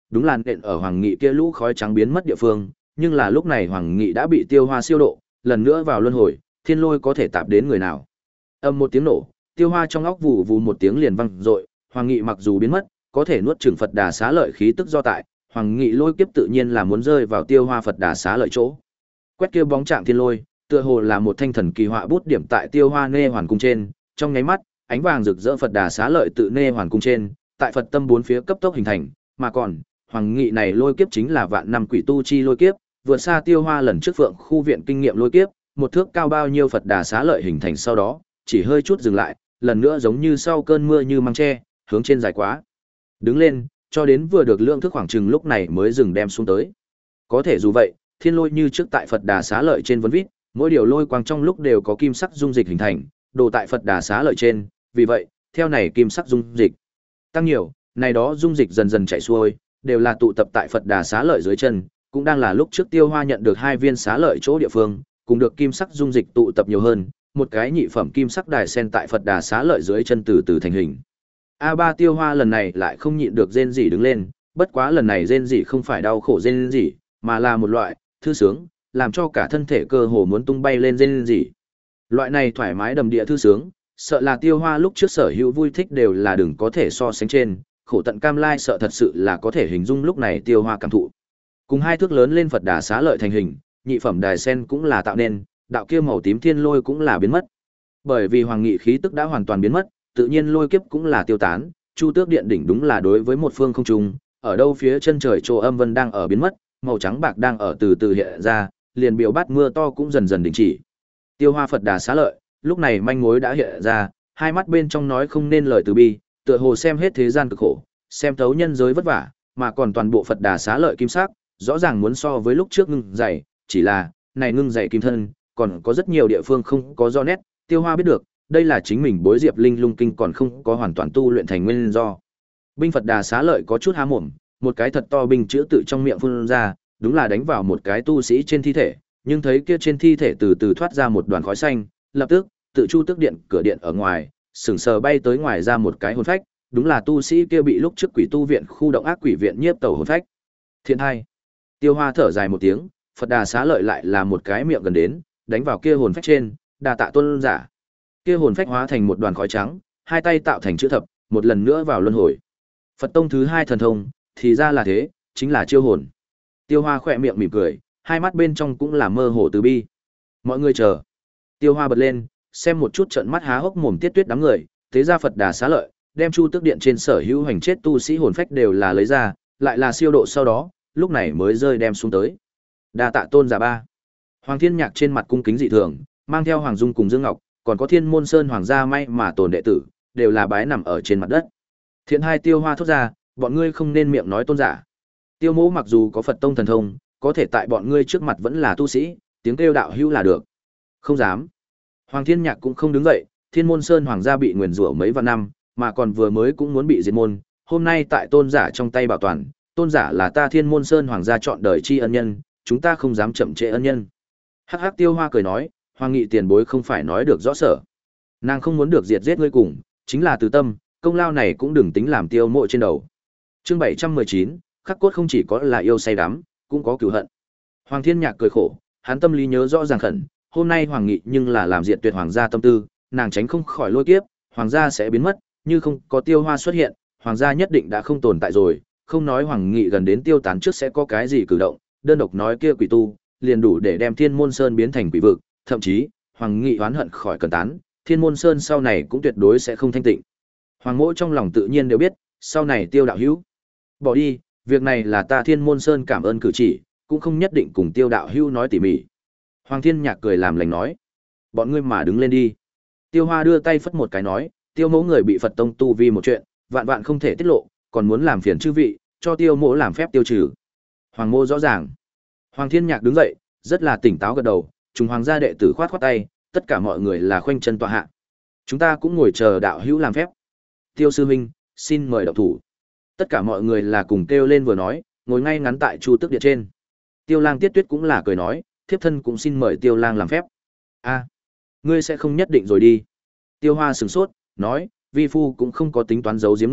đúng là nện ở Hoàng Nghị kia lũ khói trắng biến mất địa phương, nhưng là lúc này Hoàng Nghị đã bị Tiêu Hoa siêu độ, lần nữa vào luân hồi, thiên lôi có thể tạp đến người nào. Âm một tiếng nổ, Tiêu Hoa trong óc vù vù một tiếng liền vang dội, Hoàng Nghị mặc dù biến mất, có thể nuốt chửng Phật Đà Xá Lợi khí tức do tại, Hoàng Nghị lôi kiếp tự nhiên là muốn rơi vào Tiêu Hoa Phật Đà Xá Lợi chỗ. Quét kia bóng trạng thiên lôi, tựa hồ là một thanh thần kỳ họa bút điểm tại Tiêu Hoa Nê Hoàn cung trên, trong nháy mắt, ánh vàng rực rỡ Phật Đà Xá Lợi tự Nê Hoàn cung trên, tại Phật tâm bốn phía cấp tốc hình thành, mà còn, Hoàng Nghị này lôi kiếp chính là vạn năm quỷ tu chi lôi kiếp, vượt xa Tiêu Hoa lần trước Phượng khu viện kinh nghiệm lôi kiếp, một thước cao bao nhiêu Phật Đà Xá Lợi hình thành sau đó, chỉ hơi chút dừng lại, lần nữa giống như sau cơn mưa như măng tre, hướng trên dài quá. Đứng lên, cho đến vừa được lượng thức khoảng chừng lúc này mới dừng đem xuống tới. Có thể dù vậy, thiên lôi như trước tại Phật Đà Xá Lợi trên vấn vít, mỗi điều lôi quang trong lúc đều có kim sắc dung dịch hình thành, đồ tại Phật Đà Xá Lợi trên, vì vậy, theo này kim sắc dung dịch tăng nhiều, này đó dung dịch dần dần chảy xuôi, đều là tụ tập tại Phật Đà Xá Lợi dưới chân, cũng đang là lúc trước Tiêu Hoa nhận được hai viên xá lợi chỗ địa phương, cùng được kim sắc dung dịch tụ tập nhiều hơn, một cái nhị phẩm kim sắc đài sen tại Phật Đà Xá Lợi dưới chân từ từ thành hình. A ba Tiêu Hoa lần này lại không nhịn được rên rỉ đứng lên, bất quá lần này rên rỉ không phải đau khổ rên rỉ, mà là một loại thư sướng, làm cho cả thân thể cơ hồ muốn tung bay lên rên rỉ. Loại này thoải mái đầm địa thư sướng, sợ là Tiêu Hoa lúc trước sở hữu vui thích đều là đừng có thể so sánh trên, khổ tận cam lai sợ thật sự là có thể hình dung lúc này Tiêu Hoa cảm thụ. Cùng hai thước lớn lên Phật Đà Xá Lợi thành hình, nhị phẩm đài sen cũng là tạo nên, đạo kia màu tím thiên lôi cũng là biến mất. Bởi vì Hoàng Nghị khí tức đã hoàn toàn biến mất, tự nhiên lôi kiếp cũng là tiêu tán, Chu Tước Điện đỉnh đúng là đối với một phương không trung, ở đâu phía chân trời chỗ âm vân đang ở biến mất, màu trắng bạc đang ở từ từ hiện ra, liền biểu bát mưa to cũng dần dần đình chỉ. Tiêu Hoa Phật Đà Xá Lợi, lúc này manh mối đã hiện ra, hai mắt bên trong nói không nên lời từ bi, tựa hồ xem hết thế gian cực khổ, xem thấu nhân giới vất vả, mà còn toàn bộ Phật Đà Xá Lợi kim sắc, rõ ràng muốn so với lúc trước ngưng dày, chỉ là, này ngưng dày kim thân, còn có rất nhiều địa phương không có do nét, Tiêu Hoa biết được, đây là chính mình bối Diệp Linh Lung Kinh còn không có hoàn toàn tu luyện thành nguyên do. Binh Phật Đà Xá Lợi có chút há mồm, một cái thật to binh chữ tự trong miệng phun ra, đúng là đánh vào một cái tu sĩ trên thi thể, nhưng thấy kia trên thi thể từ từ thoát ra một đoàn khói xanh, lập tức, tự Chu Tước Điện cửa điện ở ngoài, sừng sờ bay tới ngoài ra một cái hồn phách, đúng là tu sĩ kia bị lúc trước quỷ tu viện khu động ác quỷ viện nhiếp tẩu hồn phách. Thiện hai. Tiêu Hoa thở dài một tiếng, Phật Đà Xá Lợi lại là một cái miệng gần đến, đánh vào kia hồn phách trên, đà tạ tôn giả. Kia hồn phách hóa thành một đoàn khói trắng, hai tay tạo thành chữ thập, một lần nữa vào luân hồi. Phật tông thứ hai thần thông, thì ra là thế, chính là chiêu hồn. Tiêu Hoa khỏe miệng mỉm cười, hai mắt bên trong cũng là mơ hồ từ bi. Mọi người chờ. Tiêu Hoa bật lên, xem một chút trận mắt há hốc mồm tiết tuyết đám người, thế ra Phật Đà Xá Lợi, đem Chu Tước Điện trên sở hữu hành chết tu sĩ hồn phách đều là lấy ra, lại là siêu độ sau đó, lúc này mới rơi đem xuống tới. Đa tạ tôn giả ba. Hoàng Thiên Nhạc trên mặt cung kính dị thường, mang theo Hoàng Dung cùng Dương Ngọc, còn có Thiên Môn Sơn hoàng gia may mà tồn đệ tử, đều là bái nằm ở trên mặt đất. Thiện hai Tiêu Hoa thốt ra, bọn ngươi không nên miệng nói tôn giả. Tiêu Mỗ mặc dù có Phật tông thần thông, có thể tại bọn ngươi trước mặt vẫn là tu sĩ, tiếng kêu đạo hữu là được. Không dám. Hoàng Thiên Nhạc cũng không đứng dậy, Thiên Môn Sơn hoàng gia bị nguyền rủa mấy vạn năm, mà còn vừa mới cũng muốn bị diệt môn, hôm nay tại tôn giả trong tay bảo toàn, tôn giả là ta Thiên Môn Sơn hoàng gia chọn đời tri ân nhân, chúng ta không dám chậm trễ ân nhân. Hắc hắc Tiêu Hoa cười nói, Hoàng Nghị tiền bối không phải nói được rõ sở. Nàng không muốn được diệt giết ngươi cùng, chính là từ tâm, công lao này cũng đừng tính làm Tiêu Mộ trên đầu. Chương bảy trăm mười chín, khắc cốt không chỉ có là yêu say đắm, cũng có cừu hận. Hoàng Thiên Nhạc cười khổ, hắn tâm lý nhớ rõ ràng khẩn, hôm nay Hoàng Nghị nhưng là làm diệt tuyệt hoàng gia tâm tư, nàng tránh không khỏi lôi kiếp, hoàng gia sẽ biến mất, như không có Tiêu Hoa xuất hiện, hoàng gia nhất định đã không tồn tại rồi, không nói Hoàng Nghị gần đến tiêu tán trước sẽ có cái gì cử động, đơn độc nói kia quỷ tu, liền đủ để đem Thiên Môn Sơn biến thành quỷ vực, thậm chí, Hoàng Nghị oán hận khỏi cần tán, Thiên Môn Sơn sau này cũng tuyệt đối sẽ không thanh tịnh. Hoàng Mỗ trong lòng tự nhiên đều biết, sau này Tiêu đạo hữu bỏ đi, việc này là ta Thiên Môn Sơn cảm ơn cử chỉ, cũng không nhất định cùng Tiêu đạo hữu nói tỉ mỉ. Hoàng Thiên Nhạc cười làm lành nói, bọn ngươi mà đứng lên đi. Tiêu Hoa đưa tay phất một cái nói, Tiêu Mỗ người bị Phật tông tu vi một chuyện, vạn vạn không thể tiết lộ, còn muốn làm phiền chư vị, cho Tiêu Mỗ làm phép tiêu trừ. Hoàng Mô rõ ràng. Hoàng Thiên Nhạc đứng dậy, rất là tỉnh táo gật đầu, chúng hoàng gia đệ tử khoát khoát tay, tất cả mọi người là khoanh chân tọa hạ. Chúng ta cũng ngồi chờ đạo hữu làm phép. Tiêu sư huynh, xin mời động thủ. Tất cả mọi người là cùng kêu lên vừa nói, ngồi ngay ngắn tại Chu Tước Điện trên. Tiêu Lang Tiết Tuyết cũng là cười nói, thiếp thân cũng xin mời Tiêu Lang làm phép. A, ngươi sẽ không nhất định rồi đi. Tiêu Hoa sửng sốt, nói, vi phu cũng không có tính toán giấu giếm ngươi,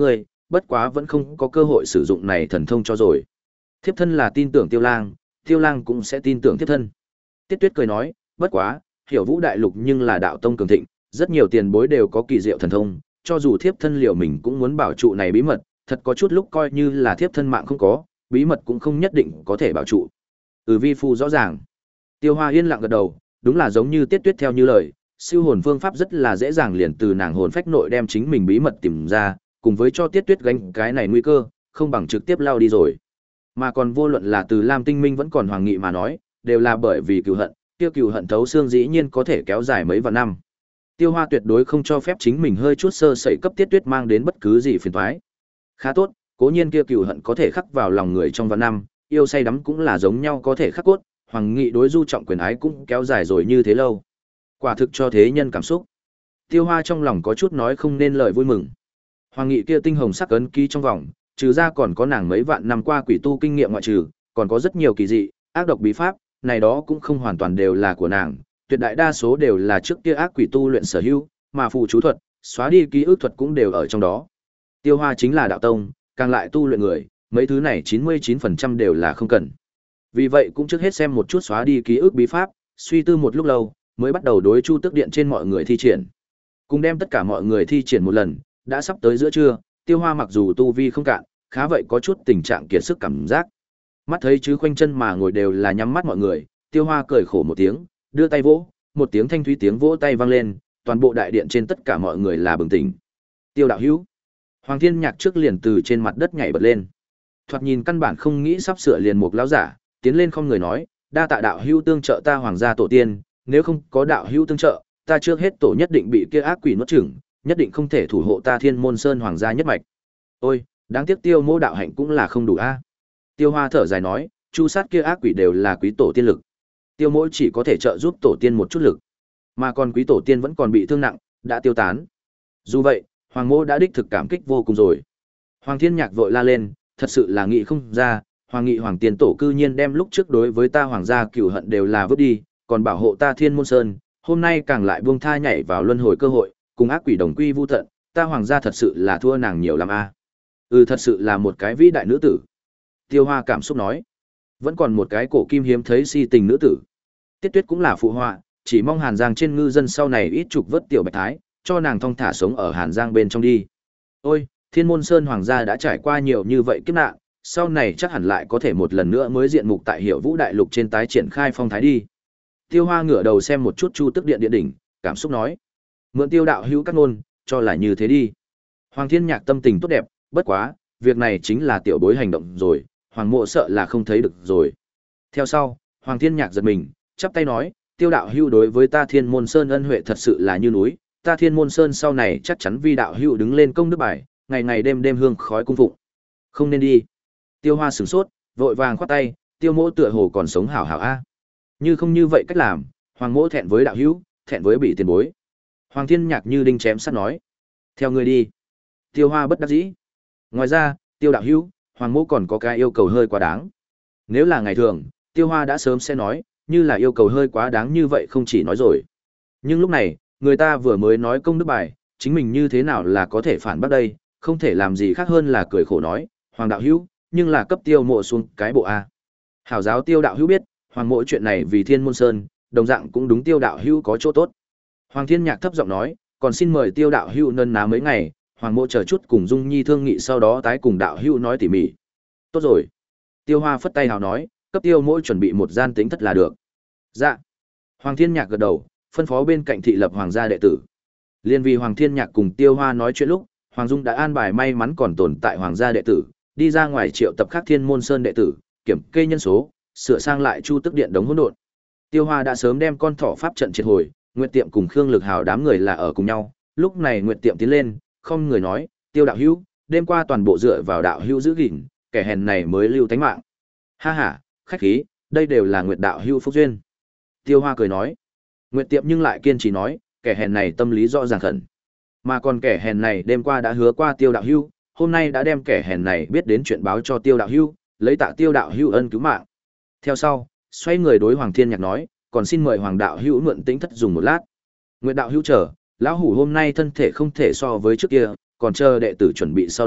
bất quá vẫn không có cơ hội sử dụng này thần thông cho rồi. Thiếp thân là tin tưởng Tiêu Lang, Tiêu Lang cũng sẽ tin tưởng thiếp thân. Tiết Tuyết cười nói, bất quá, hiểu Vũ đại lục nhưng là đạo tông cường thịnh, rất nhiều tiền bối đều có kỳ diệu thần thông, cho dù thiếp thân liệu mình cũng muốn bảo trụ này bí mật, thật có chút lúc coi như là thiếp thân mạng không có, bí mật cũng không nhất định có thể bảo trụ. Ừ, vi phu rõ ràng. Tiêu Hoa yên lặng gật đầu, đúng là giống như Tiết Tuyết theo như lời, siêu hồn phương pháp rất là dễ dàng liền từ nàng hồn phách nội đem chính mình bí mật tìm ra, cùng với cho Tiết Tuyết gánh cái này nguy cơ, không bằng trực tiếp lao đi rồi. Mà còn vô luận là từ Lam Tinh Minh vẫn còn Hoàng Nghị mà nói, đều là bởi vì cừu hận, tiêu cừu hận thấu xương dĩ nhiên có thể kéo dài mấy vạn năm. Tiêu Hoa tuyệt đối không cho phép chính mình hơi chút sơ sẩy cấp Tiết Tuyết mang đến bất cứ gì phiền toái. Khá tốt, cố nhiên kia cừu hận có thể khắc vào lòng người trong vạn năm, yêu say đắm cũng là giống nhau có thể khắc cốt, Hoàng Nghị đối Du trọng quyền ái cũng kéo dài rồi như thế lâu. Quả thực cho thế nhân cảm xúc. Tiêu Hoa trong lòng có chút nói không nên lời vui mừng. Hoàng Nghị kia tinh hồng sắc ấn ký trong vòng, trừ ra còn có nàng mấy vạn năm qua quỷ tu kinh nghiệm ngoại trừ, còn có rất nhiều kỳ dị, ác độc bí pháp, này đó cũng không hoàn toàn đều là của nàng, tuyệt đại đa số đều là trước kia ác quỷ tu luyện sở hữu, mà phù chú thuật, xóa đi ký ức thuật cũng đều ở trong đó. Tiêu Hoa chính là đạo tông, càng lại tu luyện người, mấy thứ này chín mươi chín phần trăm đều là không cần. Vì vậy cũng trước hết xem một chút xóa đi ký ức bí pháp, suy tư một lúc lâu, mới bắt đầu đối Chu Tước Điện trên mọi người thi triển. Cùng đem tất cả mọi người thi triển một lần, đã sắp tới giữa trưa, Tiêu Hoa mặc dù tu vi không cạn, khá vậy có chút tình trạng kiệt sức cảm giác. Mắt thấy chứ khoanh chân mà ngồi đều là nhắm mắt mọi người, Tiêu Hoa cười khổ một tiếng, đưa tay vỗ, một tiếng thanh thúy tiếng vỗ tay vang lên, toàn bộ đại điện trên tất cả mọi người là bừng tỉnh. Tiêu đạo hữu. Hoàng Thiên Nhạc trước liền từ trên mặt đất nhảy bật lên. Thoạt nhìn căn bản không nghĩ sắp sửa liền một lão giả, tiến lên không người nói, đa tạ đạo hữu tương trợ ta hoàng gia tổ tiên, nếu không có đạo hữu tương trợ, ta trước hết tổ nhất định bị kia ác quỷ nuốt chửng, nhất định không thể thủ hộ ta Thiên Môn Sơn hoàng gia nhất mạch. Ôi, đáng tiếc Tiêu Mô đạo hạnh cũng là không đủ a. Tiêu Hoa thở dài nói, chu sát kia ác quỷ đều là quý tổ tiên lực. Tiêu Mỗ chỉ có thể trợ giúp tổ tiên một chút lực, mà còn quý tổ tiên vẫn còn bị thương nặng, đã tiêu tán. Dù vậy, Hoàng Mỗ đã đích thực cảm kích vô cùng rồi. Hoàng Thiên Nhạc vội la lên, thật sự là nghĩ không ra, Hoàng Nghị Hoàng Tiền Tổ cư nhiên đem lúc trước đối với ta hoàng gia cửu hận đều là vứt đi, còn bảo hộ ta Thiên Môn Sơn, hôm nay càng lại buông tha nhảy vào luân hồi cơ hội, cùng ác quỷ đồng quy vu tận, ta hoàng gia thật sự là thua nàng nhiều lắm a. Ừ, thật sự là một cái vĩ đại nữ tử. Tiêu Hoa cảm xúc nói, vẫn còn một cái cổ kim hiếm thấy si tình nữ tử. Tiết Tuyết cũng là phụ họa, chỉ mong Hàn Giang trên ngư dân sau này ít trục vớt tiểu bạch thái, cho nàng thong thả sống ở Hàn Giang bên trong đi. Ôi, Thiên Môn Sơn hoàng gia đã trải qua nhiều như vậy kiếp nạn, sau này chắc hẳn lại có thể một lần nữa mới diện mục tại Hiểu Vũ đại lục trên tái triển khai phong thái đi. Tiêu Hoa ngửa đầu xem một chút Chu Tước Điện điện đỉnh, cảm xúc nói, mượn Tiêu đạo hữu các ngôn, cho là như thế đi. Hoàng Thiên Nhạc tâm tình tốt đẹp, bất quá, việc này chính là tiểu bối hành động rồi, Hoàng Mộ sợ là không thấy được rồi. Theo sau, Hoàng Thiên Nhạc giật mình, chắp tay nói, Tiêu đạo hữu đối với ta Thiên Môn Sơn ân huệ thật sự là như núi, ta Thiên Môn Sơn sau này chắc chắn vi đạo hữu đứng lên công đức bài, ngày ngày đêm đêm hương khói cung phụng. Không nên đi. Tiêu Hoa sửng sốt, vội vàng khoát tay, Tiêu Mỗ tựa hồ còn sống hảo hảo a. Như không như vậy cách làm, Hoàng Mỗ thẹn với đạo hữu, thẹn với bị tiền bối. Hoàng Thiên Nhạc như đinh chém sắt nói, theo ngươi đi. Tiêu Hoa bất đắc dĩ. Ngoài ra, Tiêu đạo hữu, Hoàng Mỗ còn có cái yêu cầu hơi quá đáng. Nếu là ngày thường, Tiêu Hoa đã sớm sẽ nói, như là yêu cầu hơi quá đáng như vậy không chỉ nói rồi. Nhưng lúc này, người ta vừa mới nói công đức bài, chính mình như thế nào là có thể phản bác đây, không thể làm gì khác hơn là cười khổ nói, Hoàng đạo hữu, nhưng là cấp Tiêu Mộ xuống cái bộ a. Hảo giáo Tiêu đạo hữu biết, Hoàng Mộ chuyện này vì Thiên Môn Sơn, đồng dạng cũng đúng Tiêu đạo hữu có chỗ tốt. Hoàng Thiên Nhạc thấp giọng nói, còn xin mời Tiêu đạo hữu nân ná mấy ngày, Hoàng Mộ chờ chút cùng Dung Nhi thương nghị sau đó tái cùng đạo hữu nói tỉ mỉ. Tốt rồi. Tiêu Hoa phất tay hào nói, cấp Tiêu Mộ chuẩn bị một gian tính thất là được. Dạ. Hoàng Thiên Nhạc gật đầu, phân phó bên cạnh thị lập hoàng gia đệ tử. Liên vì Hoàng Thiên Nhạc cùng Tiêu Hoa nói chuyện lúc, Hoàng Dung đã an bài may mắn còn tồn tại hoàng gia đệ tử, đi ra ngoài triệu tập khác Thiên Môn Sơn đệ tử, kiểm kê nhân số, sửa sang lại Chu Tước Điện đống hỗn độn. Tiêu Hoa đã sớm đem con thỏ pháp trận triệt hồi, Nguyệt Tiệm cùng Khương Lực Hào đám người là ở cùng nhau, lúc này Nguyệt Tiệm tiến lên, không người nói, Tiêu đạo hữu, đêm qua toàn bộ dựa vào đạo hữu giữ gìn, kẻ hèn này mới lưu tánh mạng. Ha ha, khách khí, đây đều là Nguyệt đạo hữu phúc duyên. Tiêu Hoa cười nói. Nguyệt Tiệm nhưng lại kiên trì nói, kẻ hèn này tâm lý rõ ràng khẩn. Mà còn kẻ hèn này đêm qua đã hứa qua Tiêu đạo hữu, hôm nay đã đem kẻ hèn này biết đến chuyện báo cho Tiêu đạo hữu, lấy tạ Tiêu đạo hữu ân cứu mạng. Theo sau, xoay người đối Hoàng Thiên Nhạc nói, còn xin mời Hoàng đạo hữu mượn tính thất dùng một lát. Nguyệt đạo hữu chờ, lão hủ hôm nay thân thể không thể so với trước kia, còn chờ đệ tử chuẩn bị sau đó,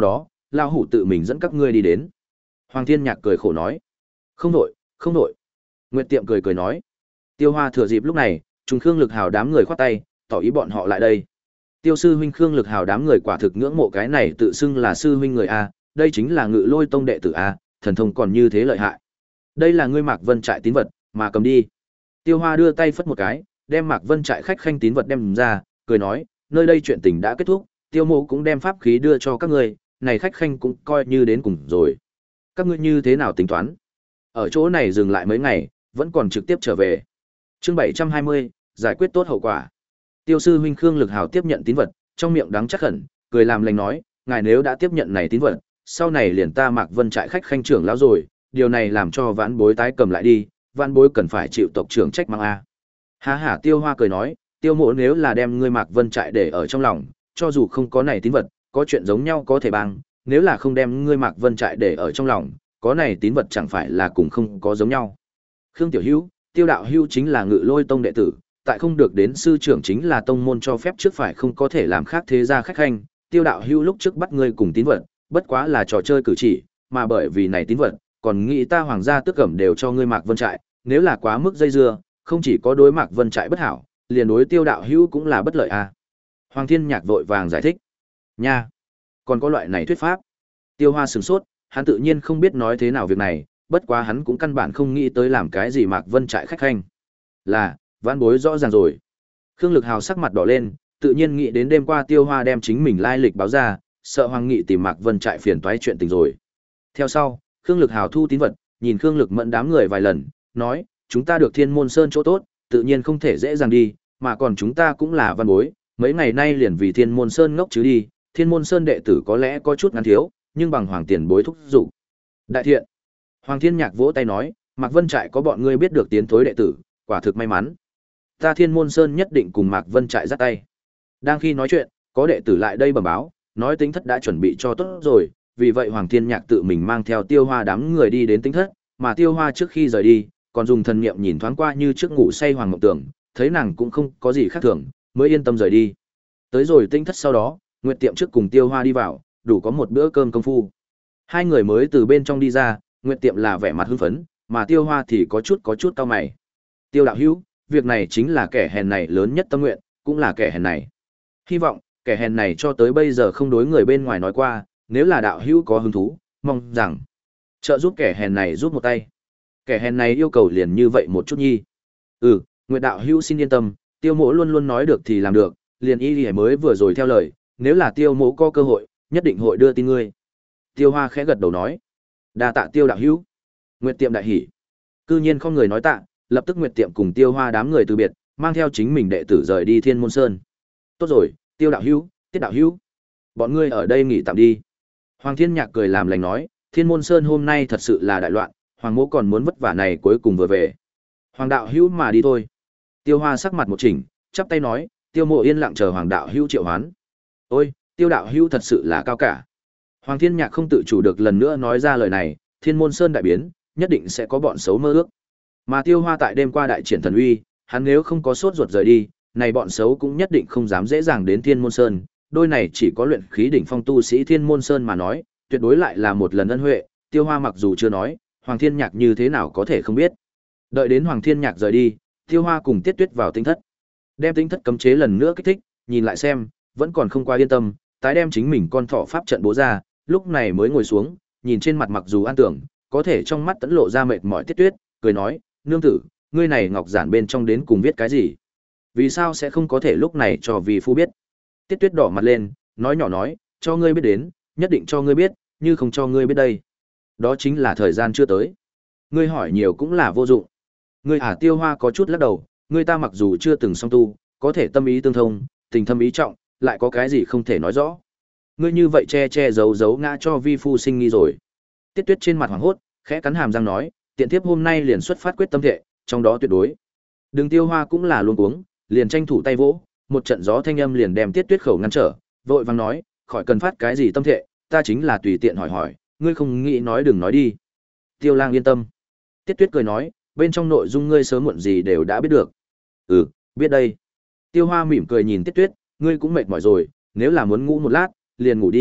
lão hủ tự mình dẫn các ngươi đi đến. Hoàng Thiên Nhạc cười khổ nói. Không đổi, không đổi. Nguyệt Tiệm cười cười nói. Tiêu Hoa thừa dịp lúc này, trùng Khương Lực Hào đám người khoát tay, tỏ ý bọn họ lại đây. Tiêu sư huynh Khương Lực Hào đám người quả thực ngưỡng mộ cái này tự xưng là sư huynh người a, đây chính là Ngự Lôi tông đệ tử a, thần thông còn như thế lợi hại. Đây là ngươi Mạc Vân trại tín vật, mà cầm đi. Tiêu Hoa đưa tay phất một cái, đem Mạc Vân trại khách khanh tín vật đem ra, cười nói, nơi đây chuyện tình đã kết thúc, Tiêu mộ cũng đem pháp khí đưa cho các ngươi, này khách khanh cũng coi như đến cùng rồi. Các ngươi như thế nào tính toán? Ở chỗ này dừng lại mấy ngày, vẫn còn trực tiếp trở về. Chương bảy trăm hai mươi, giải quyết tốt hậu quả. Tiêu sư huynh Khương Lực Hào tiếp nhận tín vật, trong miệng đắng chắc khẩn, cười làm lành nói, ngài nếu đã tiếp nhận này tín vật, sau này liền ta Mạc Vân trại khách khanh trưởng lão rồi, điều này làm cho vãn bối tái cầm lại đi, vãn bối cần phải chịu tộc trưởng trách mang a. Há hả Tiêu Hoa cười nói, Tiêu mộ nếu là đem ngươi Mạc Vân trại để ở trong lòng, cho dù không có này tín vật, có chuyện giống nhau có thể bằng, nếu là không đem ngươi Mạc Vân trại để ở trong lòng, có này tín vật chẳng phải là cùng không có giống nhau. Khương Tiểu Hữu, Tiêu đạo hữu chính là Ngự Lôi tông đệ tử, tại không được đến sư trưởng chính là tông môn cho phép trước phải không có thể làm khác thế gia khách khanh, Tiêu đạo hữu lúc trước bắt ngươi cùng tín vật, bất quá là trò chơi cử chỉ, mà bởi vì này tín vật, còn nghĩ ta hoàng gia tước cẩm đều cho ngươi Mạc Vân trại, nếu là quá mức dây dưa, không chỉ có đối Mạc Vân trại bất hảo, liền đối Tiêu đạo hữu cũng là bất lợi a. Hoàng Thiên Nhạc vội vàng giải thích. Nha, còn có loại này thuyết pháp. Tiêu Hoa sửng sốt, hắn tự nhiên không biết nói thế nào việc này, bất quá hắn cũng căn bản không nghĩ tới làm cái gì Mạc Vân trại khách khanh. Là, vãn bối rõ ràng rồi. Khương Lực Hào sắc mặt đỏ lên, tự nhiên nghĩ đến đêm qua Tiêu Hoa đem chính mình lai lịch báo ra, sợ Hoàng Nghị tìm Mạc Vân trại phiền toái chuyện tình rồi. Theo sau, Khương Lực Hào thu tín vật, nhìn Khương Lực Mẫn đám người vài lần, nói, chúng ta được Thiên Môn Sơn chỗ tốt, tự nhiên không thể dễ dàng đi, mà còn chúng ta cũng là văn bối, mấy ngày nay liền vì Thiên Môn Sơn ngốc chứ đi, Thiên Môn Sơn đệ tử có lẽ có chút ngắn thiếu, nhưng bằng Hoàng tiền bối thúc giục. Đại thiện. Hoàng Thiên Nhạc vỗ tay nói, Mạc Vân trại có bọn ngươi biết được tiến thối đệ tử, quả thực may mắn. Ta Thiên Môn Sơn nhất định cùng Mạc Vân trại dắt tay. Đang khi nói chuyện, có đệ tử lại đây bẩm báo, nói Tính Thất đã chuẩn bị cho tốt rồi, vì vậy Hoàng Thiên Nhạc tự mình mang theo Tiêu Hoa đám người đi đến Tính Thất, mà Tiêu Hoa trước khi rời đi, còn dùng thần niệm nhìn thoáng qua như trước ngủ say Hoàng Mộng Tưởng, thấy nàng cũng không có gì khác thường, mới yên tâm rời đi. Tới rồi Tính Thất sau đó, Nguyệt Tiệm trước cùng Tiêu Hoa đi vào, đủ có một bữa cơm công phu. Hai người mới từ bên trong đi ra, Nguyệt Tiệm là vẻ mặt hưng phấn, mà Tiêu Hoa thì có chút có chút cau mày. Tiêu đạo hữu, việc này chính là kẻ hèn này lớn nhất tâm nguyện, cũng là kẻ hèn này. Hy vọng, kẻ hèn này cho tới bây giờ không đối người bên ngoài nói qua, nếu là đạo hữu có hứng thú, mong rằng trợ giúp kẻ hèn này giúp một tay. Kẻ hèn này yêu cầu liền như vậy một chút nhi. Ừ, Nguyệt đạo hữu xin yên tâm, Tiêu mỗ luôn luôn nói được thì làm được, liền y lìa mới vừa rồi theo lời, nếu là Tiêu mỗ có cơ hội, nhất định hội đưa tin ngươi. Tiêu Hoa khẽ gật đầu nói, đa tạ Tiêu đạo hữu. Nguyệt Tiệm đại hỉ, cư nhiên không người nói tạ, lập tức Nguyệt Tiệm cùng Tiêu Hoa đám người từ biệt, mang theo chính mình đệ tử rời đi Thiên Môn Sơn. Tốt rồi, Tiêu đạo hữu, Tiết đạo hữu, bọn ngươi ở đây nghỉ tạm đi. Hoàng Thiên Nhạc cười làm lành nói, Thiên Môn Sơn hôm nay thật sự là đại loạn, Hoàng mỗ còn muốn vất vả này cuối cùng vừa về. Hoàng đạo hữu mà đi thôi. Tiêu Hoa sắc mặt một chỉnh, chắp tay nói, Tiêu mộ yên lặng chờ Hoàng đạo hữu triệu hoán. Ôi, Tiêu đạo hữu thật sự là cao cả. Hoàng Thiên Nhạc không tự chủ được lần nữa nói ra lời này, Thiên Môn Sơn đại biến, nhất định sẽ có bọn xấu mơ ước. Mà Tiêu Hoa tại đêm qua đại triển thần uy, hắn nếu không có sốt ruột rời đi, này bọn xấu cũng nhất định không dám dễ dàng đến Thiên Môn Sơn, đôi này chỉ có luyện khí đỉnh phong tu sĩ Thiên Môn Sơn mà nói, tuyệt đối lại là một lần ân huệ, Tiêu Hoa mặc dù chưa nói, Hoàng Thiên Nhạc như thế nào có thể không biết. Đợi đến Hoàng Thiên Nhạc rời đi, Tiêu Hoa cùng Tiết Tuyết vào Tinh Thất. Đem Tinh Thất cấm chế lần nữa kích thích, nhìn lại xem, vẫn còn không qua yên tâm, tái đem chính mình con thọ pháp trận bố ra, lúc này mới ngồi xuống, nhìn trên mặt mặc dù an tưởng, có thể trong mắt tẫn lộ ra mệt mỏi Tiết Tuyết, cười nói, nương tử, ngươi này ngọc giản bên trong đến cùng viết cái gì? Vì sao sẽ không có thể lúc này cho vì phu biết? Tiết Tuyết đỏ mặt lên, nói nhỏ nói, cho ngươi biết đến, nhất định cho ngươi biết, như không cho ngươi biết đây. Đó chính là thời gian chưa tới. Ngươi hỏi nhiều cũng là vô dụng. Ngươi à Tiêu Hoa có chút lắc đầu, ngươi ta mặc dù chưa từng song tu, có thể tâm ý tương thông, tình thâm ý trọng, lại có cái gì không thể nói rõ. Ngươi như vậy che che giấu giấu ngã cho vi phu sinh nghi rồi. Tiết Tuyết trên mặt hoảng hốt, khẽ cắn hàm răng nói, tiện tiếp hôm nay liền xuất phát quyết tâm thể, trong đó tuyệt đối. Đừng Tiêu Hoa cũng là luống cuống, liền tranh thủ tay vỗ, một trận gió thanh âm liền đem Tiết Tuyết khẩu ngăn trở, vội vàng nói, khỏi cần phát cái gì tâm thể, ta chính là tùy tiện hỏi hỏi, ngươi không nghĩ nói đừng nói đi. Tiêu Lang yên tâm. Tiết Tuyết cười nói, bên trong nội dung ngươi sớm muộn gì đều đã biết được. Ừ, biết đây. Tiêu Hoa mỉm cười nhìn Tiết Tuyết, ngươi cũng mệt mỏi rồi, nếu là muốn ngủ một lát, liền ngủ đi,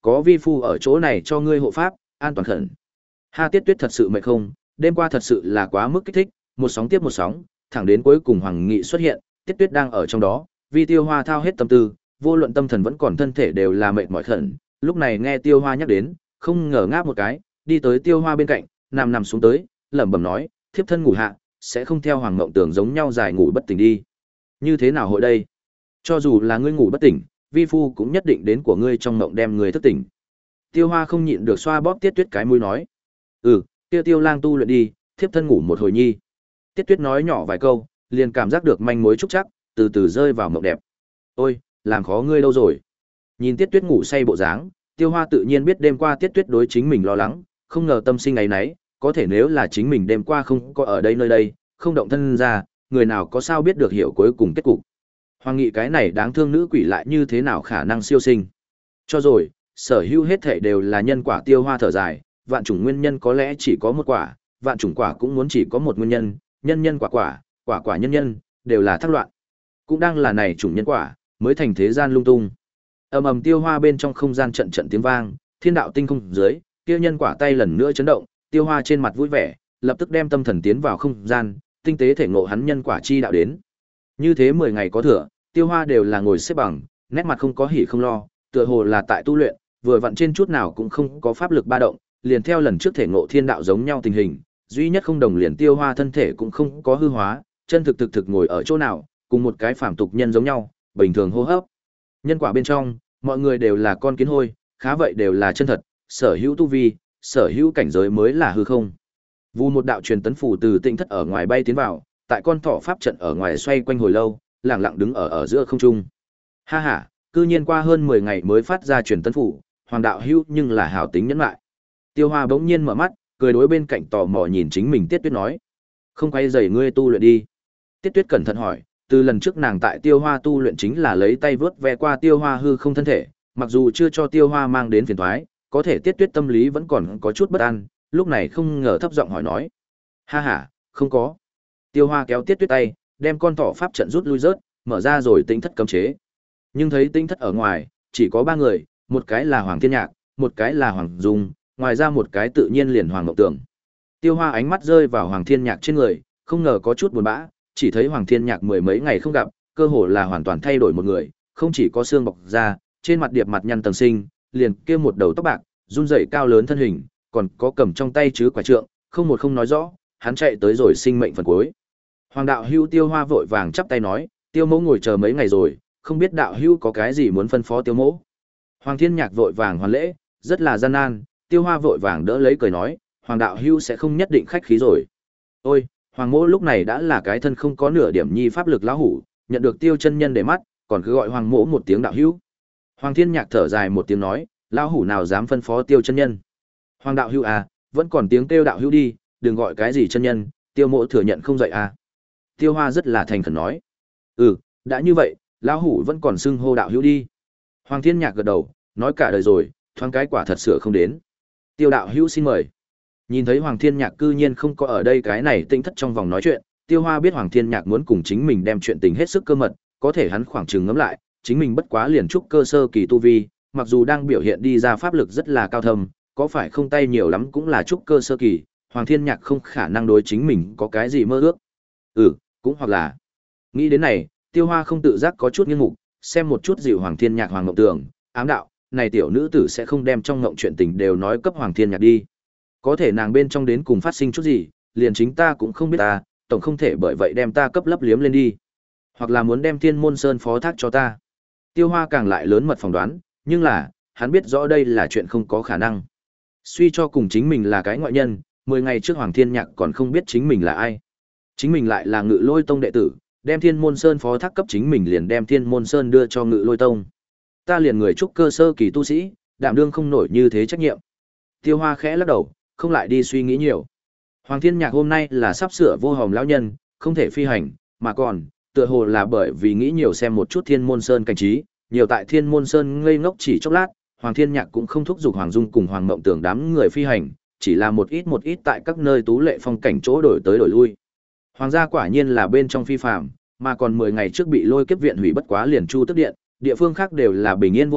có vi phu ở chỗ này cho ngươi hộ pháp, an toàn khẩn. Ha Tiết Tuyết thật sự mệt không, đêm qua thật sự là quá mức kích thích, một sóng tiếp một sóng, thẳng đến cuối cùng Hoàng Nghị xuất hiện, Tiết Tuyết đang ở trong đó, vì Tiêu Hoa thao hết tâm tư, vô luận tâm thần vẫn còn thân thể đều là mệt mỏi khẩn, lúc này nghe Tiêu Hoa nhắc đến, không ngờ ngáp một cái, đi tới Tiêu Hoa bên cạnh, nằm nằm xuống tới, lẩm bẩm nói, thiếp thân ngủ hạ, sẽ không theo Hoàng Ngộng Tường giống nhau dài ngủ bất tỉnh đi. Như thế nào hội đây? Cho dù là ngươi ngủ bất tỉnh, vi phu cũng nhất định đến của ngươi trong mộng đem ngươi thức tỉnh. Tiêu Hoa không nhịn được xoa bóp Tiết Tuyết cái mũi nói, ừ, Tiêu Tiêu lang tu luyện đi, thiếp thân ngủ một hồi nhi. Tiết Tuyết nói nhỏ vài câu, liền cảm giác được manh mối trúc chắc, từ từ rơi vào mộng đẹp. Ôi, làm khó ngươi lâu rồi. Nhìn Tiết Tuyết ngủ say bộ dáng, Tiêu Hoa tự nhiên biết đêm qua Tiết Tuyết đối chính mình lo lắng, không ngờ tâm sinh ấy nấy, có thể nếu là chính mình đêm qua không có ở đây nơi đây, không động thân ra, người nào có sao biết được hiểu cuối cùng kết cục. Hoàng Nghị cái này đáng thương nữ quỷ lại như thế nào khả năng siêu sinh. Cho rồi, sở hữu hết thể đều là nhân quả. Tiêu Hoa thở dài, vạn chủng nguyên nhân có lẽ chỉ có một quả, vạn chủng quả cũng muốn chỉ có một nguyên nhân, nhân nhân quả quả, quả quả nhân nhân, đều là thác loạn. Cũng đang là này chủng nhân quả, mới thành thế gian lung tung. Ầm ầm Tiêu Hoa bên trong không gian trận trận tiếng vang, thiên đạo tinh không dưới, kia nhân quả tay lần nữa chấn động, Tiêu Hoa trên mặt vui vẻ, lập tức đem tâm thần tiến vào không gian, tinh tế thể ngộ hắn nhân quả chi đạo đến. Như thế mười ngày có thừa, Tiêu Hoa đều là ngồi xếp bằng, nét mặt không có hỉ không lo, tựa hồ là tại tu luyện, vừa vặn trên chút nào cũng không có pháp lực ba động, liền theo lần trước thể ngộ thiên đạo giống nhau tình hình, duy nhất không đồng liền Tiêu Hoa thân thể cũng không có hư hóa, chân thực thực thực ngồi ở chỗ nào, cùng một cái phàm tục nhân giống nhau, bình thường hô hấp. Nhân quả bên trong, mọi người đều là con kiến hôi, khá vậy đều là chân thật, sở hữu tu vi, sở hữu cảnh giới mới là hư không. Vu một đạo truyền tấn phù từ Tĩnh Thất ở ngoài bay tiến vào, tại con thỏ pháp trận ở ngoài xoay quanh hồi lâu, lặng lặng đứng ở ở giữa không trung. Ha ha, cư nhiên qua hơn mười ngày mới phát ra truyền tấn phù, Hoàng đạo hữu nhưng là hảo tính nhẫn lại. Tiêu Hoa bỗng nhiên mở mắt, cười đối bên cạnh tò mò nhìn chính mình Tiết Tuyết nói: "Không quay rầy ngươi tu luyện đi." Tiết Tuyết cẩn thận hỏi, từ lần trước nàng tại Tiêu Hoa tu luyện chính là lấy tay vớt ve qua Tiêu Hoa hư không thân thể, mặc dù chưa cho Tiêu Hoa mang đến phiền toái, có thể Tiết Tuyết tâm lý vẫn còn có chút bất an, lúc này không ngờ thấp giọng hỏi nói: "Ha ha, không có." Tiêu Hoa kéo Tiết Tuyết tay, đem con thỏ pháp trận rút lui rớt, mở ra rồi Tĩnh Thất cấm chế. Nhưng thấy Tĩnh Thất ở ngoài, chỉ có ba người, một cái là Hoàng Thiên Nhạc, một cái là Hoàng Dung, ngoài ra một cái tự nhiên liền Hoàng Ngộng Tường. Tiêu Hoa ánh mắt rơi vào Hoàng Thiên Nhạc trên người, không ngờ có chút buồn bã, chỉ thấy Hoàng Thiên Nhạc mười mấy ngày không gặp, cơ hồ là hoàn toàn thay đổi một người, không chỉ có xương bọc da, trên mặt điệp mặt nhăn tầng sinh, liền kia một đầu tóc bạc, run rẩy cao lớn thân hình, còn có cầm trong tay chứ quả trượng, không một không nói rõ, hắn chạy tới rồi sinh mệnh phần cuối. Hoàng đạo hữu Tiêu Hoa vội vàng chắp tay nói, Tiêu mẫu ngồi chờ mấy ngày rồi, không biết đạo hữu có cái gì muốn phân phó Tiêu mẫu. Hoàng Thiên Nhạc vội vàng hoàn lễ, rất là gian nan, Tiêu Hoa vội vàng đỡ lấy cười nói, Hoàng đạo hữu sẽ không nhất định khách khí rồi. Ôi, Hoàng mỗ lúc này đã là cái thân không có nửa điểm nhi pháp lực lão hủ, nhận được Tiêu chân nhân để mắt, còn cứ gọi Hoàng mỗ một tiếng đạo hữu. Hoàng Thiên Nhạc thở dài một tiếng nói, lão hủ nào dám phân phó Tiêu chân nhân. Hoàng đạo hữu à, vẫn còn tiếng kêu đạo hữu đi, đừng gọi cái gì chân nhân, Tiêu mỗ thừa nhận không dậy à. Tiêu Hoa rất là thành khẩn nói, ừ, đã như vậy, lão hủ vẫn còn xưng hô đạo hữu đi. Hoàng Thiên Nhạc gật đầu, nói cả đời rồi, thoáng cái quả thật sửa không đến. Tiêu đạo hữu xin mời. Nhìn thấy Hoàng Thiên Nhạc cư nhiên không có ở đây cái này Tĩnh Thất trong vòng nói chuyện, Tiêu Hoa biết Hoàng Thiên Nhạc muốn cùng chính mình đem chuyện tình hết sức cơ mật, có thể hắn khoảng chừng ngẫm lại, chính mình bất quá liền trúc cơ sơ kỳ tu vi, mặc dù đang biểu hiện đi ra pháp lực rất là cao thâm, có phải không tay nhiều lắm cũng là trúc cơ sơ kỳ, Hoàng Thiên Nhạc không khả năng đối chính mình có cái gì mơ ước. Ừ, cũng hoặc là. Nghĩ đến này, Tiêu Hoa không tự giác có chút nghiêng mục, xem một chút dịu Hoàng Thiên Nhạc Hoàng Ngộng Tường, ám đạo, này tiểu nữ tử sẽ không đem trong ngộng chuyện tình đều nói cấp Hoàng Thiên Nhạc đi. Có thể nàng bên trong đến cùng phát sinh chút gì, liền chính ta cũng không biết ta, tổng không thể bởi vậy đem ta cấp lấp liếm lên đi. Hoặc là muốn đem Thiên Môn Sơn phó thác cho ta. Tiêu Hoa càng lại lớn mật phỏng đoán, nhưng là, hắn biết rõ đây là chuyện không có khả năng. Suy cho cùng chính mình là cái ngoại nhân, mười ngày trước Hoàng Thiên Nhạc còn không biết chính mình là ai. Chính mình lại là Ngự Lôi Tông đệ tử, đem Thiên Môn Sơn phó thác cấp chính mình liền đem Thiên Môn Sơn đưa cho Ngự Lôi Tông. Ta liền người trúc cơ sơ kỳ tu sĩ, đảm đương không nổi như thế trách nhiệm. Tiêu Hoa khẽ lắc đầu, không lại đi suy nghĩ nhiều. Hoàng Thiên Nhạc hôm nay là sắp sửa vô hồng lão nhân, không thể phi hành, mà còn, tựa hồ là bởi vì nghĩ nhiều xem một chút Thiên Môn Sơn cảnh trí, nhiều tại Thiên Môn Sơn ngây ngốc chỉ chốc lát, Hoàng Thiên Nhạc cũng không thúc giục Hoàng Dung cùng Hoàng Mộng Tưởng đám người phi hành, chỉ là một ít một ít tại các nơi tú lệ phong cảnh chỗ đổi tới đổi lui. Hoàng gia quả nhiên là bên trong phi phàm, mà còn mười ngày trước bị lôi kiếp viện hủy bất quá liền chu tức điện, địa phương khác đều là bình yên vô sự,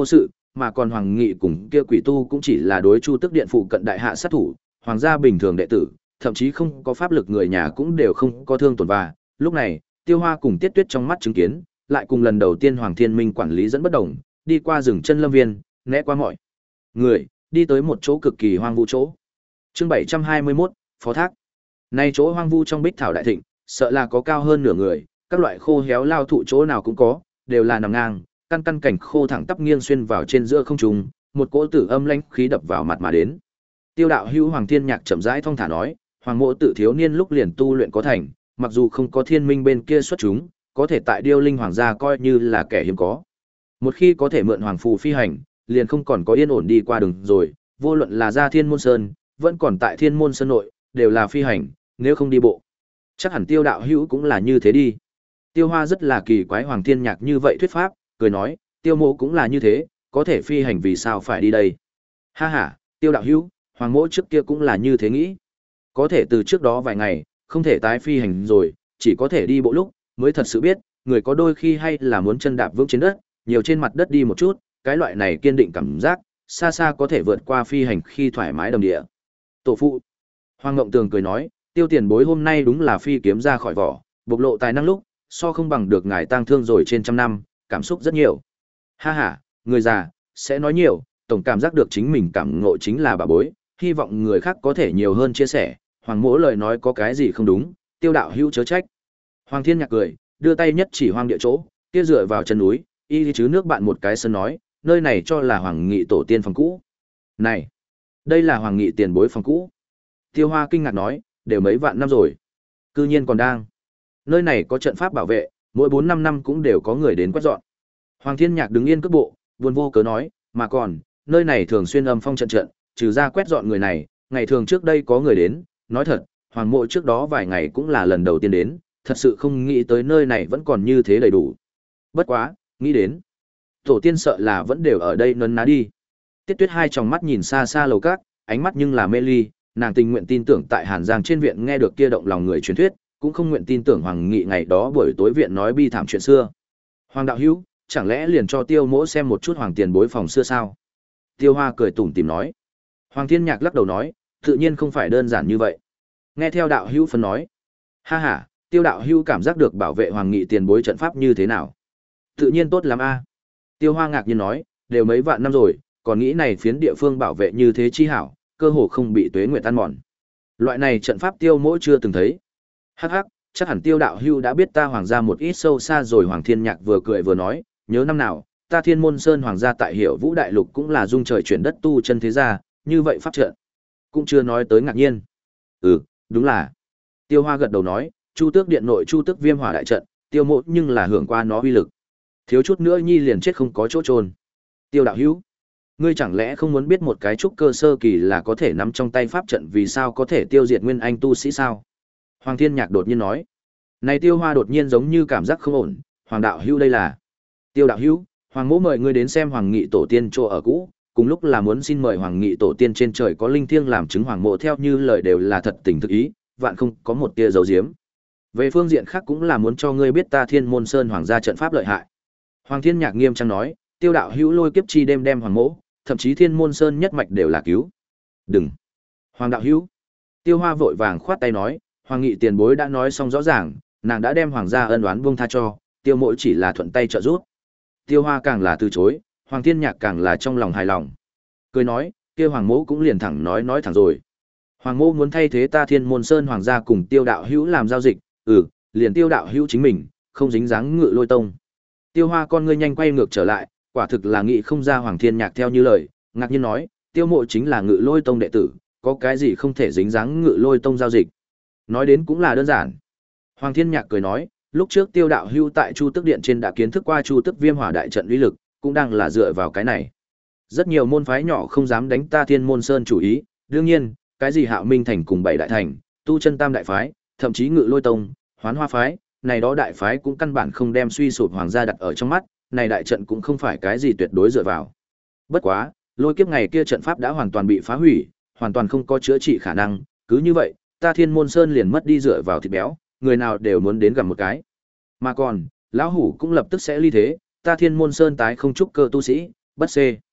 mà còn Hoàng Nghị cùng kia quỷ tu cũng chỉ là đối Chu Tước Điện phụ cận đại hạ sát thủ, hoàng gia bình thường đệ tử, thậm chí không có pháp lực người nhà cũng đều không có thương tổn và, lúc này, Tiêu Hoa cùng Tiết Tuyết trong mắt chứng kiến, lại cùng lần đầu tiên Hoàng Thiên Minh quản lý dẫn bất động, đi qua rừng chân lâm viên, né qua mọi người, đi tới một chỗ cực kỳ hoang vu chỗ. Chương bảy trăm hai mươi mốt, Phó Thác. Nay chỗ hoang vu trong Bích Thảo đại thịnh, sợ là có cao hơn nửa người, các loại khô héo lao thụ chỗ nào cũng có, đều là nằm ngang, căn căn cảnh khô thẳng tắp nghiêng xuyên vào trên giữa không trung, một cỗ tử âm lãnh khí đập vào mặt mà đến. Tiêu đạo hữu Hoàng Thiên Nhạc chậm rãi thong thả nói, Hoàng mộ tự thiếu niên lúc liền tu luyện có thành, mặc dù không có thiên minh bên kia xuất chúng, có thể tại điêu linh hoàng gia coi như là kẻ hiếm có. Một khi có thể mượn hoàng phù phi hành, liền không còn có yên ổn đi qua đường rồi, vô luận là ra thiên môn sơn, vẫn còn tại thiên môn sơn nội, đều là phi hành, nếu không đi bộ. Chắc hẳn tiêu đạo hữu cũng là như thế đi. Tiêu Hoa rất là kỳ quái Hoàng Thiên Nhạc như vậy thuyết pháp, cười nói, tiêu mộ cũng là như thế, có thể phi hành vì sao phải đi đây. Ha ha, tiêu đạo hữu, hoàng mỗ trước kia cũng là như thế nghĩ. Có thể từ trước đó vài ngày, không thể tái phi hành rồi, chỉ có thể đi bộ lúc, mới thật sự biết, người có đôi khi hay là muốn chân đạp vững trên đất, nhiều trên mặt đất đi một chút, cái loại này kiên định cảm giác, xa xa có thể vượt qua phi hành khi thoải mái đồng địa. Tổ phụ. Hoàng Ngộng Tường cười nói, tiêu tiền bối hôm nay đúng là phi kiếm ra khỏi vỏ, bộc lộ tài năng lúc, so không bằng được ngài tang thương rồi trên trăm năm, cảm xúc rất nhiều. Ha ha, người già, sẽ nói nhiều, tổng cảm giác được chính mình cảm ngộ chính là bà bối, hy vọng người khác có thể nhiều hơn chia sẻ, hoàng mỗ lời nói có cái gì không đúng, tiêu đạo hữu chớ trách. Hoàng Thiên Nhạc cười, đưa tay nhất chỉ hoang địa chỗ, kia dựa vào chân núi, y chứ nước bạn một cái sân nói, nơi này cho là Hoàng Nghị tổ tiên phòng cũ. Này, đây là Hoàng Nghị tiền bối phòng cũ. Tiêu Hoa kinh ngạc nói, đều mấy vạn năm rồi, cư nhiên còn đang. Nơi này có trận pháp bảo vệ, mỗi bốn năm năm cũng đều có người đến quét dọn. Hoàng Thiên Nhạc đứng yên cước bộ, buồn vô cớ nói, mà còn, nơi này thường xuyên âm phong trận trận, trừ ra quét dọn người này, ngày thường trước đây có người đến, nói thật, Hoàng mộ trước đó vài ngày cũng là lần đầu tiên đến, thật sự không nghĩ tới nơi này vẫn còn như thế đầy đủ. Bất quá, nghĩ đến, tổ tiên sợ là vẫn đều ở đây nấn ná đi. Tiết Tuyết hai tròng mắt nhìn xa xa lầu các, ánh mắt nhưng là mê ly, nàng tình nguyện tin tưởng tại Hàn Giang trên viện nghe được kia động lòng người truyền thuyết, cũng không nguyện tin tưởng Hoàng Nghị ngày đó buổi tối viện nói bi thảm chuyện xưa. Hoàng đạo hữu, chẳng lẽ liền cho Tiêu Mỗ xem một chút Hoàng tiền bối phòng xưa sao? Tiêu Hoa cười tủm tỉm nói. Hoàng Thiên Nhạc lắc đầu nói, tự nhiên không phải đơn giản như vậy. Nghe theo đạo hữu phân nói, ha ha, Tiêu đạo hữu cảm giác được bảo vệ Hoàng Nghị tiền bối trận pháp như thế nào? Tự nhiên tốt lắm a. Tiêu Hoa ngạc nhiên nói, đều mấy vạn năm rồi, còn nghĩ này phiến địa phương bảo vệ như thế chi hảo, cơ hồ không bị tuế nguyệt ăn mòn. Loại này trận pháp Tiêu Mỗ chưa từng thấy. Hắc hắc, chắc hẳn Tiêu đạo hữu đã biết ta hoàng gia một ít sâu xa rồi. Hoàng Thiên Nhạc vừa cười vừa nói, nhớ năm nào, ta Thiên Môn Sơn hoàng gia tại Hiểu Vũ đại lục cũng là dung trời chuyển đất tu chân thế gia, như vậy pháp trận cũng chưa nói tới ngạc nhiên. Ừ, đúng là. Tiêu Hoa gật đầu nói, Chu Tước điện nội Chu Tước Viêm Hỏa đại trận, Tiêu Mộ nhưng là hưởng qua nó uy lực. Thiếu chút nữa nhi liền chết không có chỗ trôn. Tiêu đạo hữu, ngươi chẳng lẽ không muốn biết một cái trúc cơ sơ kỳ là có thể nắm trong tay pháp trận vì sao có thể tiêu diệt nguyên anh tu sĩ sao? Hoàng Thiên Nhạc đột nhiên nói. Này Tiêu Hoa đột nhiên giống như cảm giác không ổn, Hoàng đạo hữu đây là. Tiêu đạo hữu, Hoàng mỗ mời ngươi đến xem Hoàng Nghị tổ tiên chỗ ở cũ, cùng lúc là muốn xin mời Hoàng Nghị tổ tiên trên trời có linh thiêng làm chứng Hoàng mộ theo như lời đều là thật tình thực ý, vạn không có một tia dấu diếm. Về phương diện khác cũng là muốn cho ngươi biết ta Thiên Môn Sơn hoàng gia trận pháp lợi hại. Hoàng Thiên Nhạc nghiêm trang nói, Tiêu đạo hữu lôi kiếp chi đêm đem Hoàng mỗ, thậm chí Thiên Môn Sơn nhất mạch đều là cứu. Đừng. Hoàng đạo hữu. Tiêu Hoa vội vàng khoát tay nói, Hoàng Nghị tiền bối đã nói xong rõ ràng, nàng đã đem hoàng gia ân oán buông tha cho, Tiêu mộ chỉ là thuận tay trợ giúp. Tiêu Hoa càng là từ chối, Hoàng Thiên Nhạc càng là trong lòng hài lòng. Cười nói, kia Hoàng mỗ cũng liền thẳng nói nói thẳng rồi. Hoàng mỗ muốn thay thế ta Thiên Môn Sơn hoàng gia cùng Tiêu đạo hữu làm giao dịch, ừ, liền Tiêu đạo hữu chính mình, không dính dáng Ngự Lôi tông. Tiêu Hoa con ngươi nhanh quay ngược trở lại, quả thực là nghĩ không ra Hoàng Thiên Nhạc theo như lời, ngạc nhiên nói, Tiêu mộ chính là Ngự Lôi tông đệ tử, có cái gì không thể dính dáng Ngự Lôi tông giao dịch. Nói đến cũng là đơn giản. Hoàng Thiên Nhạc cười nói, lúc trước Tiêu đạo hữu tại Chu Tước điện trên đã kiến thức qua Chu Tước Viêm Hỏa đại trận uy lực, cũng đang là dựa vào cái này. Rất nhiều môn phái nhỏ không dám đánh ta Thiên Môn Sơn chủ ý, đương nhiên, cái gì Hạo Minh thành cùng bảy đại thành, tu chân tam đại phái, thậm chí Ngự Lôi tông, Hoán Hoa phái, này đó đại phái cũng căn bản không đem suy sụp hoàng gia đặt ở trong mắt, này đại trận cũng không phải cái gì tuyệt đối dựa vào. Bất quá, lôi kiếp ngày kia trận pháp đã hoàn toàn bị phá hủy, hoàn toàn không có chữa trị khả năng, cứ như vậy, ta Thiên Môn Sơn liền mất đi dựa vào thịt béo, người nào đều muốn đến gặp một cái. Mà còn, lão hủ cũng lập tức sẽ ly thế, ta Thiên Môn Sơn tái không trúc cơ tu sĩ, bất xê.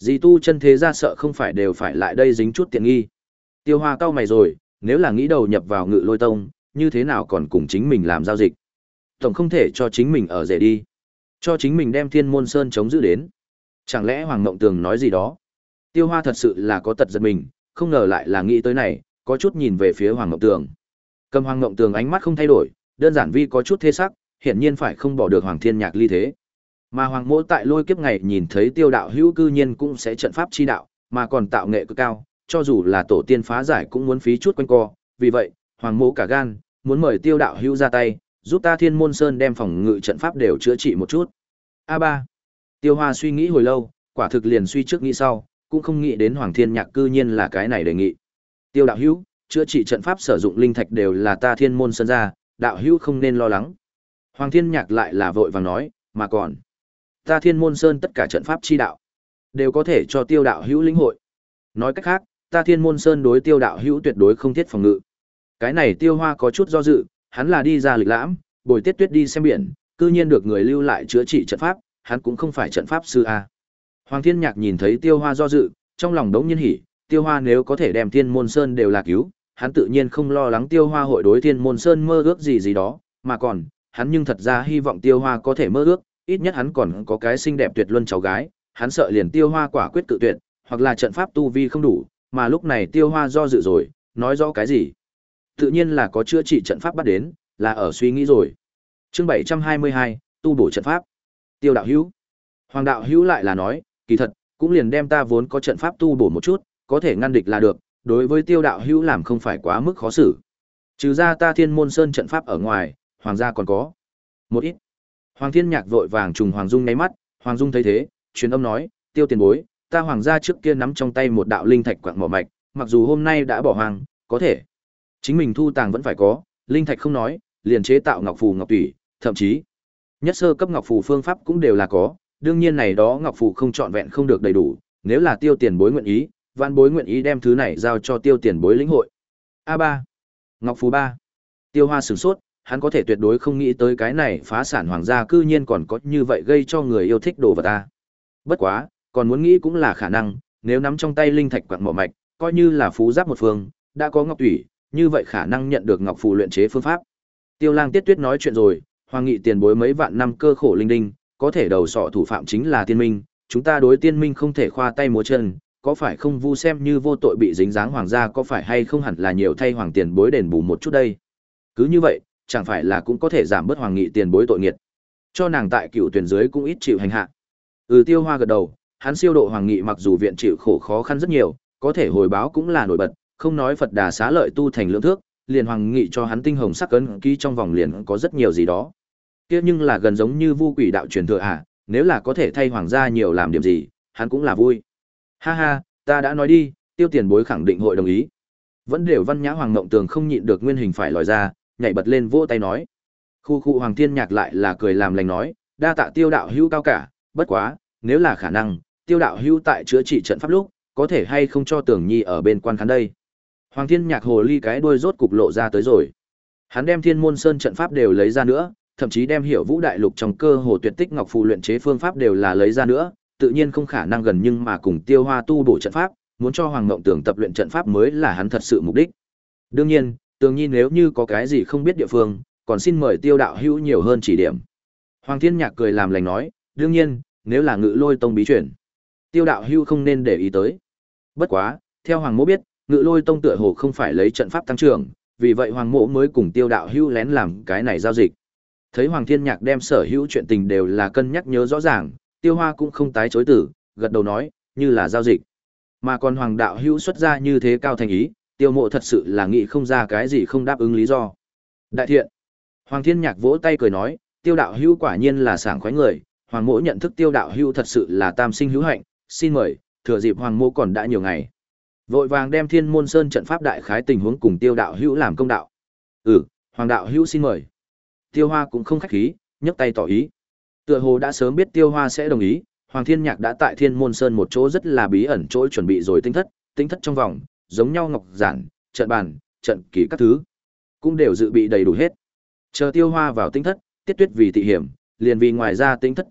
Dì tu chân thế ra sợ không phải đều phải lại đây dính chút tiện nghi. Tiêu Hoa cau mày rồi, nếu là nghĩ đầu nhập vào Ngự Lôi Tông, như thế nào còn cùng chính mình làm giao dịch. Tổng không thể cho chính mình ở rể đi. Cho chính mình đem Thiên Môn Sơn chống giữ đến. Chẳng lẽ Hoàng Mộng Tường nói gì đó? Tiêu Hoa thật sự là có tật giật mình, không ngờ lại là nghĩ tới này, có chút nhìn về phía Hoàng Mộng Tường. Cầm Hoàng Mộng Tường ánh mắt không thay đổi, đơn giản vi có chút thê sắc, hiển nhiên phải không bỏ được Hoàng Thiên Nhạc ly thế. Mà Hoàng Mỗ tại Lôi Kiếp ngày nhìn thấy Tiêu đạo hữu cư nhiên cũng sẽ trận pháp chi đạo, mà còn tạo nghệ cực cao, cho dù là tổ tiên phá giải cũng muốn phí chút quanh co, vì vậy, Hoàng Mỗ cả gan, muốn mời Tiêu đạo hữu ra tay, giúp ta Thiên Môn Sơn đem phòng ngự trận pháp đều chữa trị một chút. A ba. Tiêu Hoa suy nghĩ hồi lâu, quả thực liền suy trước nghĩ sau, cũng không nghĩ đến Hoàng Thiên Nhạc cư nhiên là cái này đề nghị. Tiêu đạo hữu, chữa trị trận pháp sử dụng linh thạch đều là ta Thiên Môn Sơn ra, đạo hữu không nên lo lắng. Hoàng Thiên Nhạc lại là vội vàng nói, mà còn, ta Thiên Môn Sơn tất cả trận pháp chi đạo đều có thể cho Tiêu đạo hữu lĩnh hội. Nói cách khác, ta Thiên Môn Sơn đối Tiêu đạo hữu tuyệt đối không thiết phòng ngự. Cái này Tiêu Hoa có chút do dự, hắn là đi ra lịch lãm, bồi Tiết Tuyết đi xem biển, cư nhiên được người lưu lại chữa trị trận pháp, hắn cũng không phải trận pháp sư a. Hoàng Thiên Nhạc nhìn thấy Tiêu Hoa do dự, trong lòng đống nhiên hỉ, Tiêu Hoa nếu có thể đem Thiên Môn Sơn đều là cứu, hắn tự nhiên không lo lắng Tiêu Hoa hội đối Thiên Môn Sơn mơ ước gì gì đó, mà còn, hắn nhưng thật ra hy vọng Tiêu Hoa có thể mơ ước, ít nhất hắn còn có cái xinh đẹp tuyệt luân cháu gái, hắn sợ liền Tiêu Hoa quả quyết tự tuyệt, hoặc là trận pháp tu vi không đủ, mà lúc này Tiêu Hoa do dự rồi, nói rõ cái gì? Tự nhiên là có chữa trị trận pháp bắt đến, là ở suy nghĩ rồi. Chương bảy trăm hai mươi hai, tu bổ trận pháp. Tiêu đạo hữu. Hoàng đạo hữu lại là nói, kỳ thật, cũng liền đem ta vốn có trận pháp tu bổ một chút, có thể ngăn địch là được, đối với Tiêu đạo hữu làm không phải quá mức khó xử. Trừ ra ta Thiên Môn Sơn trận pháp ở ngoài, hoàng gia còn có một ít. Hoàng Thiên Nhạc vội vàng trùng Hoàng Dung nháy mắt, Hoàng Dung thấy thế, truyền âm nói, Tiêu tiền bối, ta hoàng gia trước kia nắm trong tay một đạo linh thạch quặng mỏ mạch, mặc dù hôm nay đã bỏ hoang, có thể chính mình thu tàng vẫn phải có, linh thạch không nói, liền chế tạo ngọc phù ngọc tủy, thậm chí nhất sơ cấp ngọc phù phương pháp cũng đều là có, đương nhiên này đó ngọc phù không trọn vẹn không được đầy đủ, nếu là Tiêu tiền bối nguyện ý, vạn bối nguyện ý đem thứ này giao cho Tiêu tiền bối lĩnh hội. A ba. Ngọc phù ba. Tiêu Hoa sửng sốt, hắn có thể tuyệt đối không nghĩ tới cái này phá sản hoàng gia cư nhiên còn có như vậy gây cho người yêu thích đồ vật ta. Bất quá, còn muốn nghĩ cũng là khả năng, nếu nắm trong tay linh thạch quặng mỏ mạch, coi như là phú giáp một phương, đã có ngọc thủy, như vậy khả năng nhận được ngọc phù luyện chế phương pháp. Tiêu Lang Tiết Tuyết nói chuyện rồi, Hoàng Nghị tiền bối mấy vạn năm cơ khổ linh đinh, có thể đầu sọ thủ phạm chính là Tiên Minh, chúng ta đối Tiên Minh không thể khoa tay múa chân, có phải không vu xem như vô tội bị dính dáng hoàng gia, có phải hay không hẳn là nhiều thay hoàng tiền bối đền bù một chút đây. Cứ như vậy, chẳng phải là cũng có thể giảm bớt Hoàng Nghị tiền bối tội nghiệt, cho nàng tại cựu tuyển dưới cũng ít chịu hành hạ. Ừ, Tiêu Hoa gật đầu, hắn siêu độ Hoàng Nghị mặc dù viện chịu khổ khó khăn rất nhiều, có thể hồi báo cũng là nổi bật, không nói Phật Đà xá lợi tu thành lượng thước, liền Hoàng Nghị cho hắn tinh hồng sắc ấn ký trong vòng liền có rất nhiều gì đó. Kia nhưng là gần giống như vu quỷ đạo truyền thừa à, nếu là có thể thay hoàng gia nhiều làm điểm gì, hắn cũng là vui. Ha ha, ta đã nói đi, Tiêu tiền bối khẳng định hội đồng ý. Vẫn đều Văn Nhã Hoàng Mộng Tường không nhịn được nguyên hình phải lòi ra, nhảy bật lên vỗ tay nói. Khu khu Hoàng Thiên Nhạc lại là cười làm lành nói, đa tạ Tiêu đạo hữu cao cả, bất quá, nếu là khả năng, Tiêu đạo hữu tại chữa trị trận pháp lúc, có thể hay không cho Tưởng Nhi ở bên quan khán đây. Hoàng Thiên Nhạc hồ ly cái đuôi rốt cục lộ ra tới rồi. Hắn đem Thiên Môn Sơn trận pháp đều lấy ra nữa, thậm chí đem Hiểu Vũ Đại Lục trong cơ hồ tuyệt tích ngọc phù luyện chế phương pháp đều là lấy ra nữa, tự nhiên không khả năng gần nhưng mà cùng Tiêu Hoa tu bổ trận pháp, muốn cho Hoàng Mộng Tưởng tập luyện trận pháp mới là hắn thật sự mục đích. Đương nhiên, Tường Nhi nếu như có cái gì không biết địa phương, còn xin mời Tiêu đạo hữu nhiều hơn chỉ điểm. Hoàng Thiên Nhạc cười làm lành nói, đương nhiên, nếu là Ngự Lôi Tông bí truyền, Tiêu đạo hữu không nên để ý tới. Bất quá, theo Hoàng Mỗ biết, Ngự Lôi Tông tựa hồ không phải lấy trận pháp tăng trưởng, vì vậy Hoàng Mỗ mới cùng Tiêu đạo hữu lén làm cái này giao dịch. Thấy Hoàng Thiên Nhạc đem sở hữu chuyện tình đều là cân nhắc nhớ rõ ràng, Tiêu Hoa cũng không tái chối từ, gật đầu nói, như là giao dịch. Mà còn Hoàng đạo hữu xuất ra như thế cao thành ý, Tiêu Mộ thật sự là nghĩ không ra cái gì không đáp ứng lý do. Đại thiện. Hoàng Thiên Nhạc vỗ tay cười nói, Tiêu đạo hữu quả nhiên là sảng khoái người, Hoàng Mỗ nhận thức Tiêu đạo hữu thật sự là tam sinh hữu hạnh, xin mời, thừa dịp Hoàng Mỗ còn đã nhiều ngày. Vội vàng đem Thiên Môn Sơn trận pháp đại khái tình huống cùng Tiêu đạo hữu làm công đạo. Ừ, Hoàng đạo hữu xin mời. Tiêu Hoa cũng không khách khí, nhấc tay tỏ ý. Tựa hồ đã sớm biết Tiêu Hoa sẽ đồng ý, Hoàng Thiên Nhạc đã tại Thiên Môn Sơn một chỗ rất là bí ẩn chỗ chuẩn bị rồi tinh thất, tinh thất trong vòng, giống nhau ngọc giản, trận bàn, trận kỳ các thứ, cũng đều dự bị đầy đủ hết. Chờ Tiêu Hoa vào tinh thất, Tiết Tuyết vì tị hiểm, liền vì ngoài ra tinh thất tu luyện,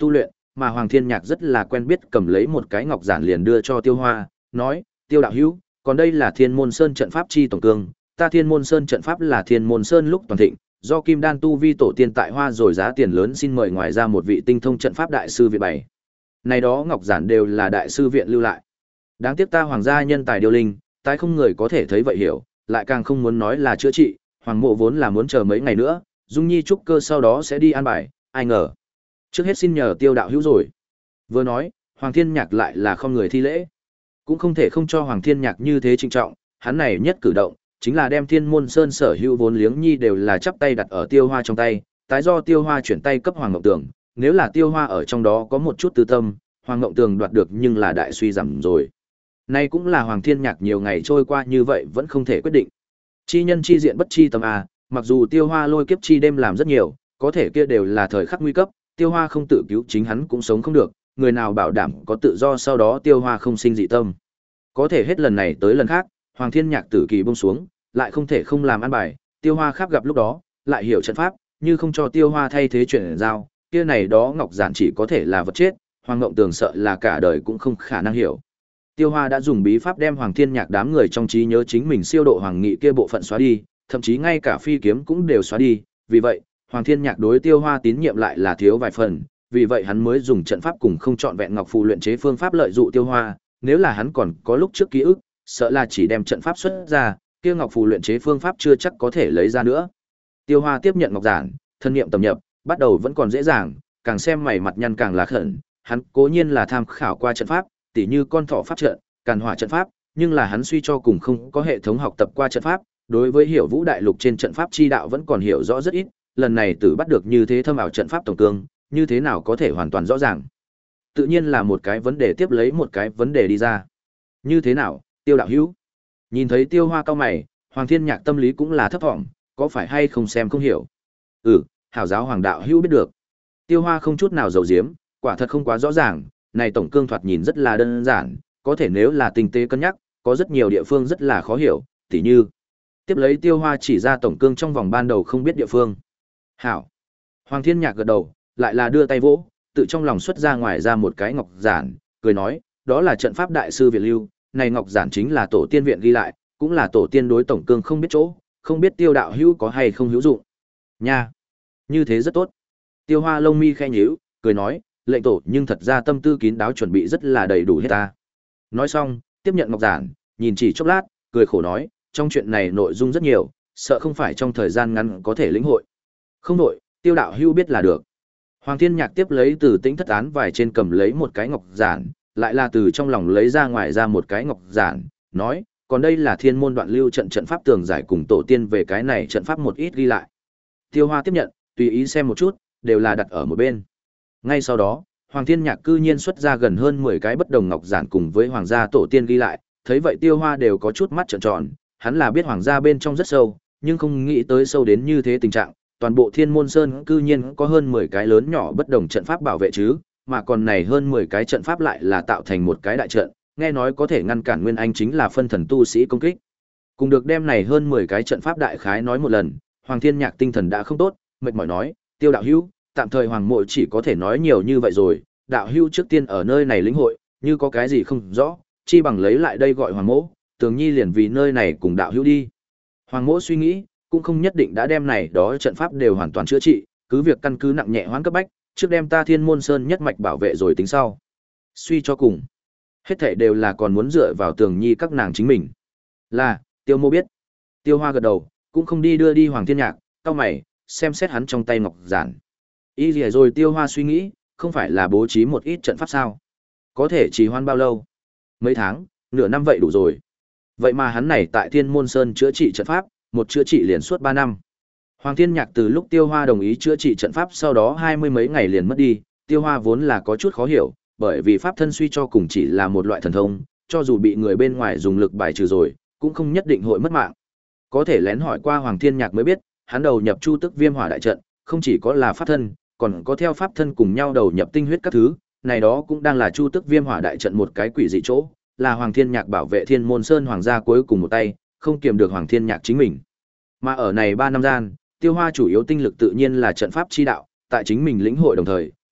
mà Hoàng Thiên Nhạc rất là quen biết cầm lấy một cái ngọc giản liền đưa cho Tiêu Hoa, nói, Tiêu đạo hữu, còn đây là Thiên Môn Sơn trận pháp chi tổng cương, ta Thiên Môn Sơn trận pháp là Thiên Môn Sơn lúc toàn thịnh, do Kim Đan tu vi tổ tiên tại Hoa rồi giá tiền lớn xin mời ngoài ra một vị tinh thông trận pháp đại sư viện bày. Này đó ngọc giản đều là đại sư viện lưu lại. Đáng tiếc ta hoàng gia nhân tài điêu linh, tái không người có thể thấy vậy hiểu, lại càng không muốn nói là chữa trị, hoàng mộ vốn là muốn chờ mấy ngày nữa, Dung Nhi trúc cơ sau đó sẽ đi an bài, ai ngờ. Trước hết xin nhờ Tiêu đạo hữu rồi. Vừa nói, Hoàng Thiên Nhạc lại là không người thi lễ. Cũng không thể không cho Hoàng Thiên Nhạc như thế trịnh trọng, hắn này nhất cử động, chính là đem Thiên Môn Sơn sở hữu vốn liếng nhi đều là chắp tay đặt ở Tiêu Hoa trong tay, tái do Tiêu Hoa chuyển tay cấp Hoàng Ngộng Tường, nếu là Tiêu Hoa ở trong đó có một chút tư tâm, Hoàng Ngộng Tường đoạt được nhưng là đại suy giảm rồi. Nay cũng là Hoàng Thiên Nhạc nhiều ngày trôi qua như vậy vẫn không thể quyết định. Chi nhân chi diện bất chi tâm à, mặc dù Tiêu Hoa lôi kiếp chi đêm làm rất nhiều, có thể kia đều là thời khắc nguy cấp, Tiêu Hoa không tự cứu chính hắn cũng sống không được, người nào bảo đảm có tự do sau đó Tiêu Hoa không sinh dị tâm. Có thể hết lần này tới lần khác, Hoàng Thiên Nhạc tử kỳ buông xuống, lại không thể không làm ăn bài, Tiêu Hoa khác gặp lúc đó, lại hiểu trận pháp, như không cho Tiêu Hoa thay thế chuyển giao, kia này đó ngọc giản chỉ có thể là vật chết, Hoàng Ngộng Tường sợ là cả đời cũng không khả năng hiểu. Tiêu Hoa đã dùng bí pháp đem Hoàng Thiên Nhạc đám người trong trí nhớ chính mình siêu độ hoàng nghị kia bộ phận xóa đi, thậm chí ngay cả phi kiếm cũng đều xóa đi, vì vậy, Hoàng Thiên Nhạc đối Tiêu Hoa tín nhiệm lại là thiếu vài phần, vì vậy hắn mới dùng trận pháp cùng không chọn vẹn ngọc phù luyện chế phương pháp lợi dụ Tiêu Hoa, nếu là hắn còn có lúc trước ký ức, sợ là chỉ đem trận pháp xuất ra, kia ngọc phù luyện chế phương pháp chưa chắc có thể lấy ra nữa. Tiêu Hoa tiếp nhận ngọc giản, thân niệm tầm nhập, bắt đầu vẫn còn dễ dàng, càng xem mày mặt nhăn càng là khẩn, hắn cố nhiên là tham khảo qua trận pháp, tỉ như con thỏ pháp trận, càn hỏa trận pháp, nhưng là hắn suy cho cùng không có hệ thống học tập qua trận pháp, đối với hiểu vũ đại lục trên trận pháp chi đạo vẫn còn hiểu rõ rất ít, lần này tử bắt được như thế thâm ảo trận pháp tổng cương, như thế nào có thể hoàn toàn rõ ràng. Tự nhiên là một cái vấn đề tiếp lấy một cái vấn đề đi ra. Như thế nào, Tiêu đạo hữu? Nhìn thấy Tiêu Hoa cao mày, Hoàng Thiên Nhạc tâm lý cũng là thấp vọng, có phải hay không xem không hiểu. Ừ, hảo giáo Hoàng đạo hữu biết được. Tiêu Hoa không chút nào giấu giếm, quả thật không quá rõ ràng, này tổng cương thoạt nhìn rất là đơn giản, có thể nếu là tinh tế cân nhắc, có rất nhiều địa phương rất là khó hiểu, tỉ như. Tiếp lấy Tiêu Hoa chỉ ra tổng cương trong vòng ban đầu không biết địa phương. Hảo. Hoàng Thiên Nhạc gật đầu, lại là đưa tay vỗ, tự trong lòng xuất ra ngoài ra một cái ngọc giản, cười nói, đó là trận pháp đại sư Việt Lưu, này ngọc giản chính là tổ tiên viện ghi lại, cũng là tổ tiên đối tổng cương không biết chỗ, không biết Tiêu đạo hữu có hay không hữu dụng. Nha. Như thế rất tốt. Tiêu Hoa lông mi khẽ nhíu, cười nói, lệnh tổ nhưng thật ra tâm tư kín đáo chuẩn bị rất là đầy đủ hết ta. Nói xong, tiếp nhận ngọc giản, nhìn chỉ chốc lát, cười khổ nói, trong chuyện này nội dung rất nhiều, sợ không phải trong thời gian ngắn có thể lĩnh hội. Không nội, Tiêu đạo hữu biết là được. Hoàng Thiên Nhạc tiếp lấy từ tĩnh thất án vài trên cầm lấy một cái ngọc giản, lại là từ trong lòng lấy ra ngoài ra một cái ngọc giản, nói, còn đây là thiên môn đoạn lưu trận trận pháp tường giải cùng tổ tiên về cái này trận pháp một ít ghi lại. Tiêu Hoa tiếp nhận, tùy ý xem một chút, đều là đặt ở một bên. Ngay sau đó, Hoàng Thiên Nhạc cư nhiên xuất ra gần hơn mười cái bất đồng ngọc giản cùng với hoàng gia tổ tiên ghi lại, thấy vậy Tiêu Hoa đều có chút mắt trợn tròn, hắn là biết hoàng gia bên trong rất sâu, nhưng không nghĩ tới sâu đến như thế tình trạng, toàn bộ Thiên Môn Sơn cư nhiên có hơn mười cái lớn nhỏ bất đồng trận pháp bảo vệ chứ, mà còn này hơn mười cái trận pháp lại là tạo thành một cái đại trận, nghe nói có thể ngăn cản Nguyên Anh chính là phân thần tu sĩ công kích. Cùng được đem này hơn mười cái trận pháp đại khái nói một lần, Hoàng Thiên Nhạc tinh thần đã không tốt, mệt mỏi nói, Tiêu đạo hữu, tạm thời hoàng mộ chỉ có thể nói nhiều như vậy rồi, đạo hữu trước tiên ở nơi này lĩnh hội, như có cái gì không rõ, chi bằng lấy lại đây gọi hoàng mộ, Tường Nhi liền vì nơi này cùng đạo hữu đi. Hoàng mộ suy nghĩ, cũng không nhất định đã đem này đó trận pháp đều hoàn toàn chữa trị, cứ việc căn cứ nặng nhẹ hoãn cấp bách, trước đem ta Thiên Môn Sơn nhất mạch bảo vệ rồi tính sau. Suy cho cùng, hết thảy đều là còn muốn dựa vào Tường Nhi các nàng chính mình. Là, Tiêu Mô biết. Tiêu Hoa gật đầu, cũng không đi đưa đi Hoàng Thiên Nhạc, cau mày, xem xét hắn trong tay ngọc giản. Ý gì rồi Tiêu Hoa suy nghĩ, không phải là bố trí một ít trận pháp sao? Có thể trì hoãn bao lâu? Mấy tháng, nửa năm vậy đủ rồi. Vậy mà hắn này tại Thiên Môn Sơn chữa trị trận pháp, một chữa trị liền suốt ba năm. Hoàng Thiên Nhạc từ lúc Tiêu Hoa đồng ý chữa trị trận pháp sau đó hai mươi mấy ngày liền mất đi, Tiêu Hoa vốn là có chút khó hiểu, bởi vì pháp thân suy cho cùng chỉ là một loại thần thông, cho dù bị người bên ngoài dùng lực bài trừ rồi, cũng không nhất định hội mất mạng. Có thể lén hỏi qua Hoàng Thiên Nhạc mới biết, hắn đầu nhập Chu Tức Viêm Hỏa đại trận, không chỉ có là pháp thân, còn có theo pháp thân cùng nhau đầu nhập tinh huyết các thứ, này đó cũng đang là Chu Tức Viêm Hỏa đại trận một cái quỷ dị chỗ, là Hoàng Thiên Nhạc bảo vệ Thiên Môn Sơn hoàng gia cuối cùng một tay, không kiềm được Hoàng Thiên Nhạc chính mình. Mà ở này ba năm gian, Tiêu Hoa chủ yếu tinh lực tự nhiên là trận pháp chi đạo, tại chính mình lĩnh hội đồng thời,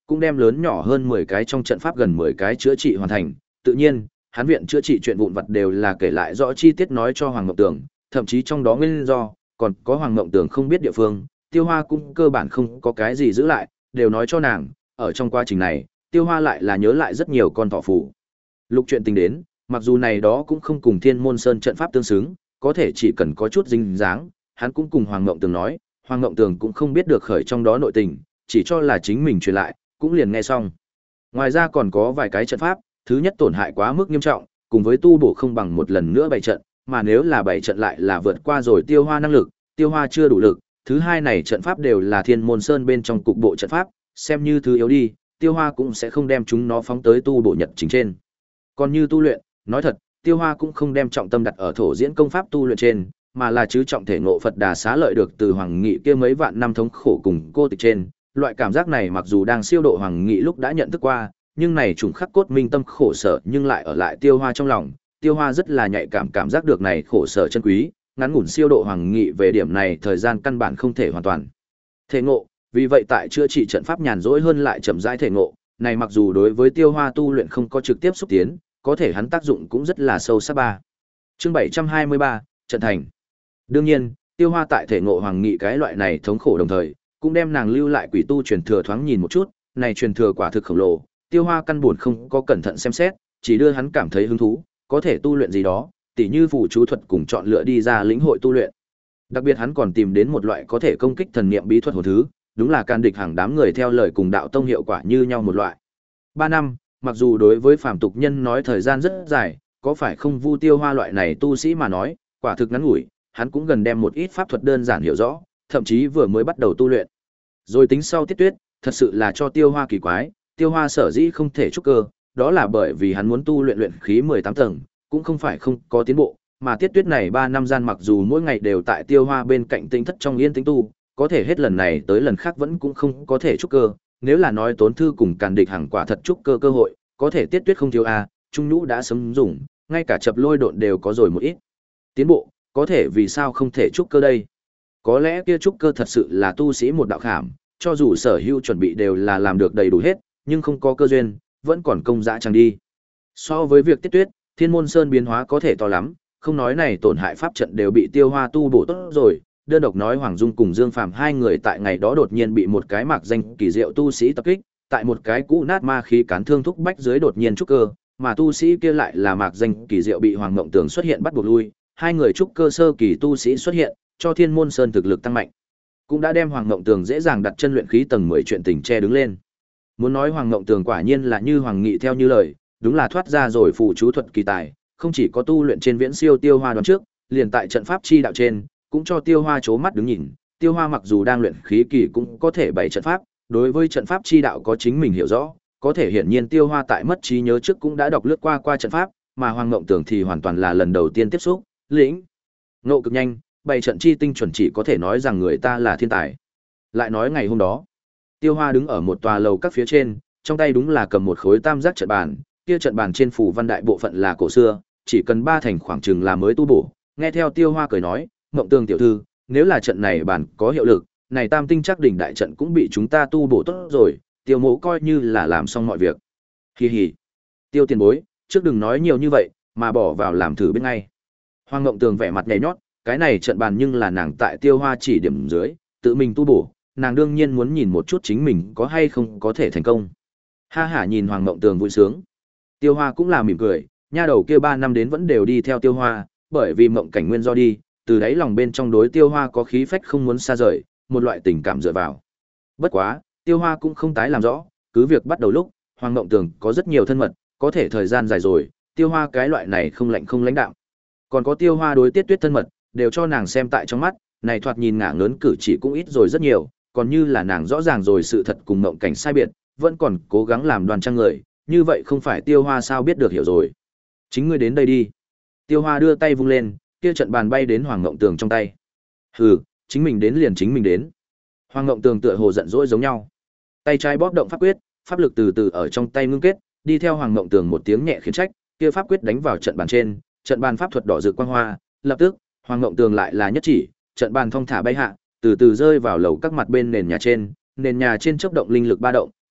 cũng đem lớn nhỏ hơn mười cái trong trận pháp gần mười cái chữa trị hoàn thành. Tự nhiên, hắn viện chữa trị chuyện vụn vặt đều là kể lại rõ chi tiết nói cho Hoàng Ngộng Tường, thậm chí trong đó nguyên do, còn có Hoàng Ngộng Tường không biết địa phương, Tiêu Hoa cũng cơ bản không có cái gì giữ lại, đều nói cho nàng, ở trong quá trình này, Tiêu Hoa lại là nhớ lại rất nhiều con thỏ phù. Lục chuyện tình đến, mặc dù này đó cũng không cùng Thiên Môn Sơn trận pháp tương xứng, có thể chỉ cần có chút dính dáng, hắn cũng cùng Hoàng Ngộng Tường nói, Hoàng Ngộng Tường cũng không biết được khởi trong đó nội tình, chỉ cho là chính mình truyền lại, cũng liền nghe xong. Ngoài ra còn có vài cái trận pháp, thứ nhất tổn hại quá mức nghiêm trọng, cùng với tu bổ không bằng một lần nữa bày trận, mà nếu là bày trận lại là vượt qua rồi Tiêu Hoa năng lực, Tiêu Hoa chưa đủ lực, thứ hai này trận pháp đều là Thiên Môn Sơn bên trong cục bộ trận pháp, xem như thứ yếu đi, Tiêu Hoa cũng sẽ không đem chúng nó phóng tới tu bổ nhật chính trên. Còn như tu luyện, nói thật, Tiêu Hoa cũng không đem trọng tâm đặt ở thổ diễn công pháp tu luyện trên, mà là chứ trọng thể ngộ Phật Đà xá lợi được từ Hoàng Nghị kia mấy vạn năm thống khổ cùng cô tịch trên. Loại cảm giác này mặc dù đang siêu độ Hoàng Nghị lúc đã nhận thức qua, nhưng này trùng khắc cốt minh tâm khổ sở nhưng lại ở lại Tiêu Hoa trong lòng. Tiêu Hoa rất là nhạy cảm cảm giác được này khổ sở chân quý, ngắn ngủn siêu độ Hoàng Nghị về điểm này thời gian căn bản không thể hoàn toàn thể ngộ, vì vậy tại chữa trị trận pháp nhàn rỗi hơn lại chậm rãi thể ngộ, này mặc dù đối với Tiêu Hoa tu luyện không có trực tiếp xúc tiến, có thể hắn tác dụng cũng rất là sâu sắc ba. Chương bảy trăm hai mươi ba, trận thành. Đương nhiên, Tiêu Hoa tại thể ngộ Hoàng Nghị cái loại này thống khổ đồng thời, cũng đem nàng lưu lại quỷ tu truyền thừa thoáng nhìn một chút, này truyền thừa quả thực khổng lồ, Tiêu Hoa căn buồn không có cẩn thận xem xét, chỉ đưa hắn cảm thấy hứng thú, có thể tu luyện gì đó, tỉ như phù chú thuật cùng chọn lựa đi ra lĩnh hội tu luyện. Đặc biệt hắn còn tìm đến một loại có thể công kích thần niệm bí thuật hồn thứ, đúng là can địch hàng đám người theo lời cùng đạo tông hiệu quả như nhau một loại. Ba năm, mặc dù đối với phàm tục nhân nói thời gian rất dài, có phải không Vu Tiêu Hoa loại này tu sĩ mà nói, quả thực ngắn ngủi, hắn cũng gần đem một ít pháp thuật đơn giản hiểu rõ, thậm chí vừa mới bắt đầu tu luyện. Rồi tính sau Tiết Tuyết, thật sự là cho Tiêu Hoa kỳ quái, Tiêu Hoa sở dĩ không thể trúc cơ, đó là bởi vì hắn muốn tu luyện luyện khí mười tám tầng, cũng không phải không có tiến bộ, mà Tiết Tuyết này ba năm gian mặc dù mỗi ngày đều tại Tiêu Hoa bên cạnh tinh thất trong yên tĩnh tu, có thể hết lần này tới lần khác vẫn cũng không có thể trúc cơ, nếu là nói tốn thư cùng càn địch hàng quả thật trúc cơ cơ hội, có thể Tiết Tuyết không thiếu a, trung nhũ đã sớm dùng, ngay cả chập lôi độn đều có rồi một ít tiến bộ, có thể vì sao không thể trúc cơ đây? Có lẽ kia trúc cơ thật sự là tu sĩ một đạo khảm, cho dù sở hữu chuẩn bị đều là làm được đầy đủ hết, nhưng không có cơ duyên, vẫn còn công dã chẳng đi. So với việc Tiết Tuyết, Thiên Môn Sơn biến hóa có thể to lắm, không nói này tổn hại pháp trận đều bị Tiêu Hoa tu bổ tốt rồi, đơn độc nói Hoàng Dung cùng Dương Phàm hai người tại ngày đó đột nhiên bị một cái mạc danh kỳ diệu tu sĩ tập kích, tại một cái cũ nát ma khí cán thương thúc bách dưới đột nhiên trúc cơ, mà tu sĩ kia lại là mạc danh kỳ diệu bị Hoàng Ngộng Tường xuất hiện bắt buộc lui, hai người trúc cơ sơ kỳ tu sĩ xuất hiện, cho Thiên Môn Sơn thực lực tăng mạnh, cũng đã đem Hoàng Ngộng Tường dễ dàng đặt chân luyện khí tầng mười chuyện tình che đứng lên. Muốn nói Hoàng Ngộng Tường quả nhiên là như Hoàng Nghị theo như lời, đúng là thoát ra rồi phù chú thuật kỳ tài, không chỉ có tu luyện trên viễn siêu Tiêu Hoa đoán trước, liền tại trận pháp chi đạo trên, cũng cho Tiêu Hoa chố mắt đứng nhìn, Tiêu Hoa mặc dù đang luyện khí kỳ cũng có thể bày trận pháp, đối với trận pháp chi đạo có chính mình hiểu rõ, có thể hiển nhiên Tiêu Hoa tại mất trí nhớ trước cũng đã đọc lướt qua qua trận pháp, mà Hoàng Ngộng Tường thì hoàn toàn là lần đầu tiên tiếp xúc, lĩnh ngộ cực nhanh, bày trận chi tinh chuẩn chỉ có thể nói rằng người ta là thiên tài. Lại nói ngày hôm đó, Tiêu Hoa đứng ở một tòa lầu các phía trên, trong tay đúng là cầm một khối tam giác trận bàn, kia trận bàn trên phủ văn đại bộ phận là cổ xưa, chỉ cần ba thành khoảng chừng là mới tu bổ. Nghe theo Tiêu Hoa cười nói, Ngộng Tường tiểu thư, nếu là trận này bàn có hiệu lực, này tam tinh chắc đỉnh đại trận cũng bị chúng ta tu bổ tốt rồi, Tiêu mẫu coi như là làm xong mọi việc. Hi hi. Tiêu tiền bối, trước đừng nói nhiều như vậy, mà bỏ vào làm thử bên ngay. Hoàng Ngộng Tường vẻ mặt nhảy nhót, cái này trận bàn nhưng là nàng tại Tiêu Hoa chỉ điểm dưới, tự mình tu bổ, nàng đương nhiên muốn nhìn một chút chính mình có hay không có thể thành công. Ha hả nhìn Hoàng Ngộng Tường vui sướng. Tiêu Hoa cũng là mỉm cười, nha đầu kia ba năm đến vẫn đều đi theo Tiêu Hoa, bởi vì mộng cảnh nguyên do đi, từ đáy lòng bên trong đối Tiêu Hoa có khí phách không muốn xa rời, một loại tình cảm dựa vào. Bất quá, Tiêu Hoa cũng không tái làm rõ, cứ việc bắt đầu lúc, Hoàng Ngộng Tường có rất nhiều thân mật, có thể thời gian dài rồi, Tiêu Hoa cái loại này không lạnh không lãnh đạm. Còn có Tiêu Hoa đối Tiết Tuyết thân mật, đều cho nàng xem tại trong mắt, này thoạt nhìn ngả ngớn cử chỉ cũng ít rồi rất nhiều, còn như là nàng rõ ràng rồi sự thật cùng mộng cảnh sai biệt, vẫn còn cố gắng làm đoàn trang người, như vậy không phải Tiêu Hoa sao biết được hiểu rồi. Chính ngươi đến đây đi. Tiêu Hoa đưa tay vung lên, kia trận bàn bay đến Hoàng Ngộng Tường trong tay. Hừ, chính mình đến liền chính mình đến. Hoàng Ngộng Tường tựa hồ giận dỗi giống nhau. Tay trái bóp động pháp quyết, pháp lực từ từ ở trong tay ngưng kết, đi theo Hoàng Ngộng Tường một tiếng nhẹ khiến trách, kia pháp quyết đánh vào trận bàn trên, trận bàn pháp thuật đỏ rực quang hoa, lập tức, Hoàng Ngộng Tường lại là nhất chỉ, trận bàn thong thả bay hạ, từ từ rơi vào lầu các mặt bên nền nhà trên, nền nhà trên chớp động linh lực ba động,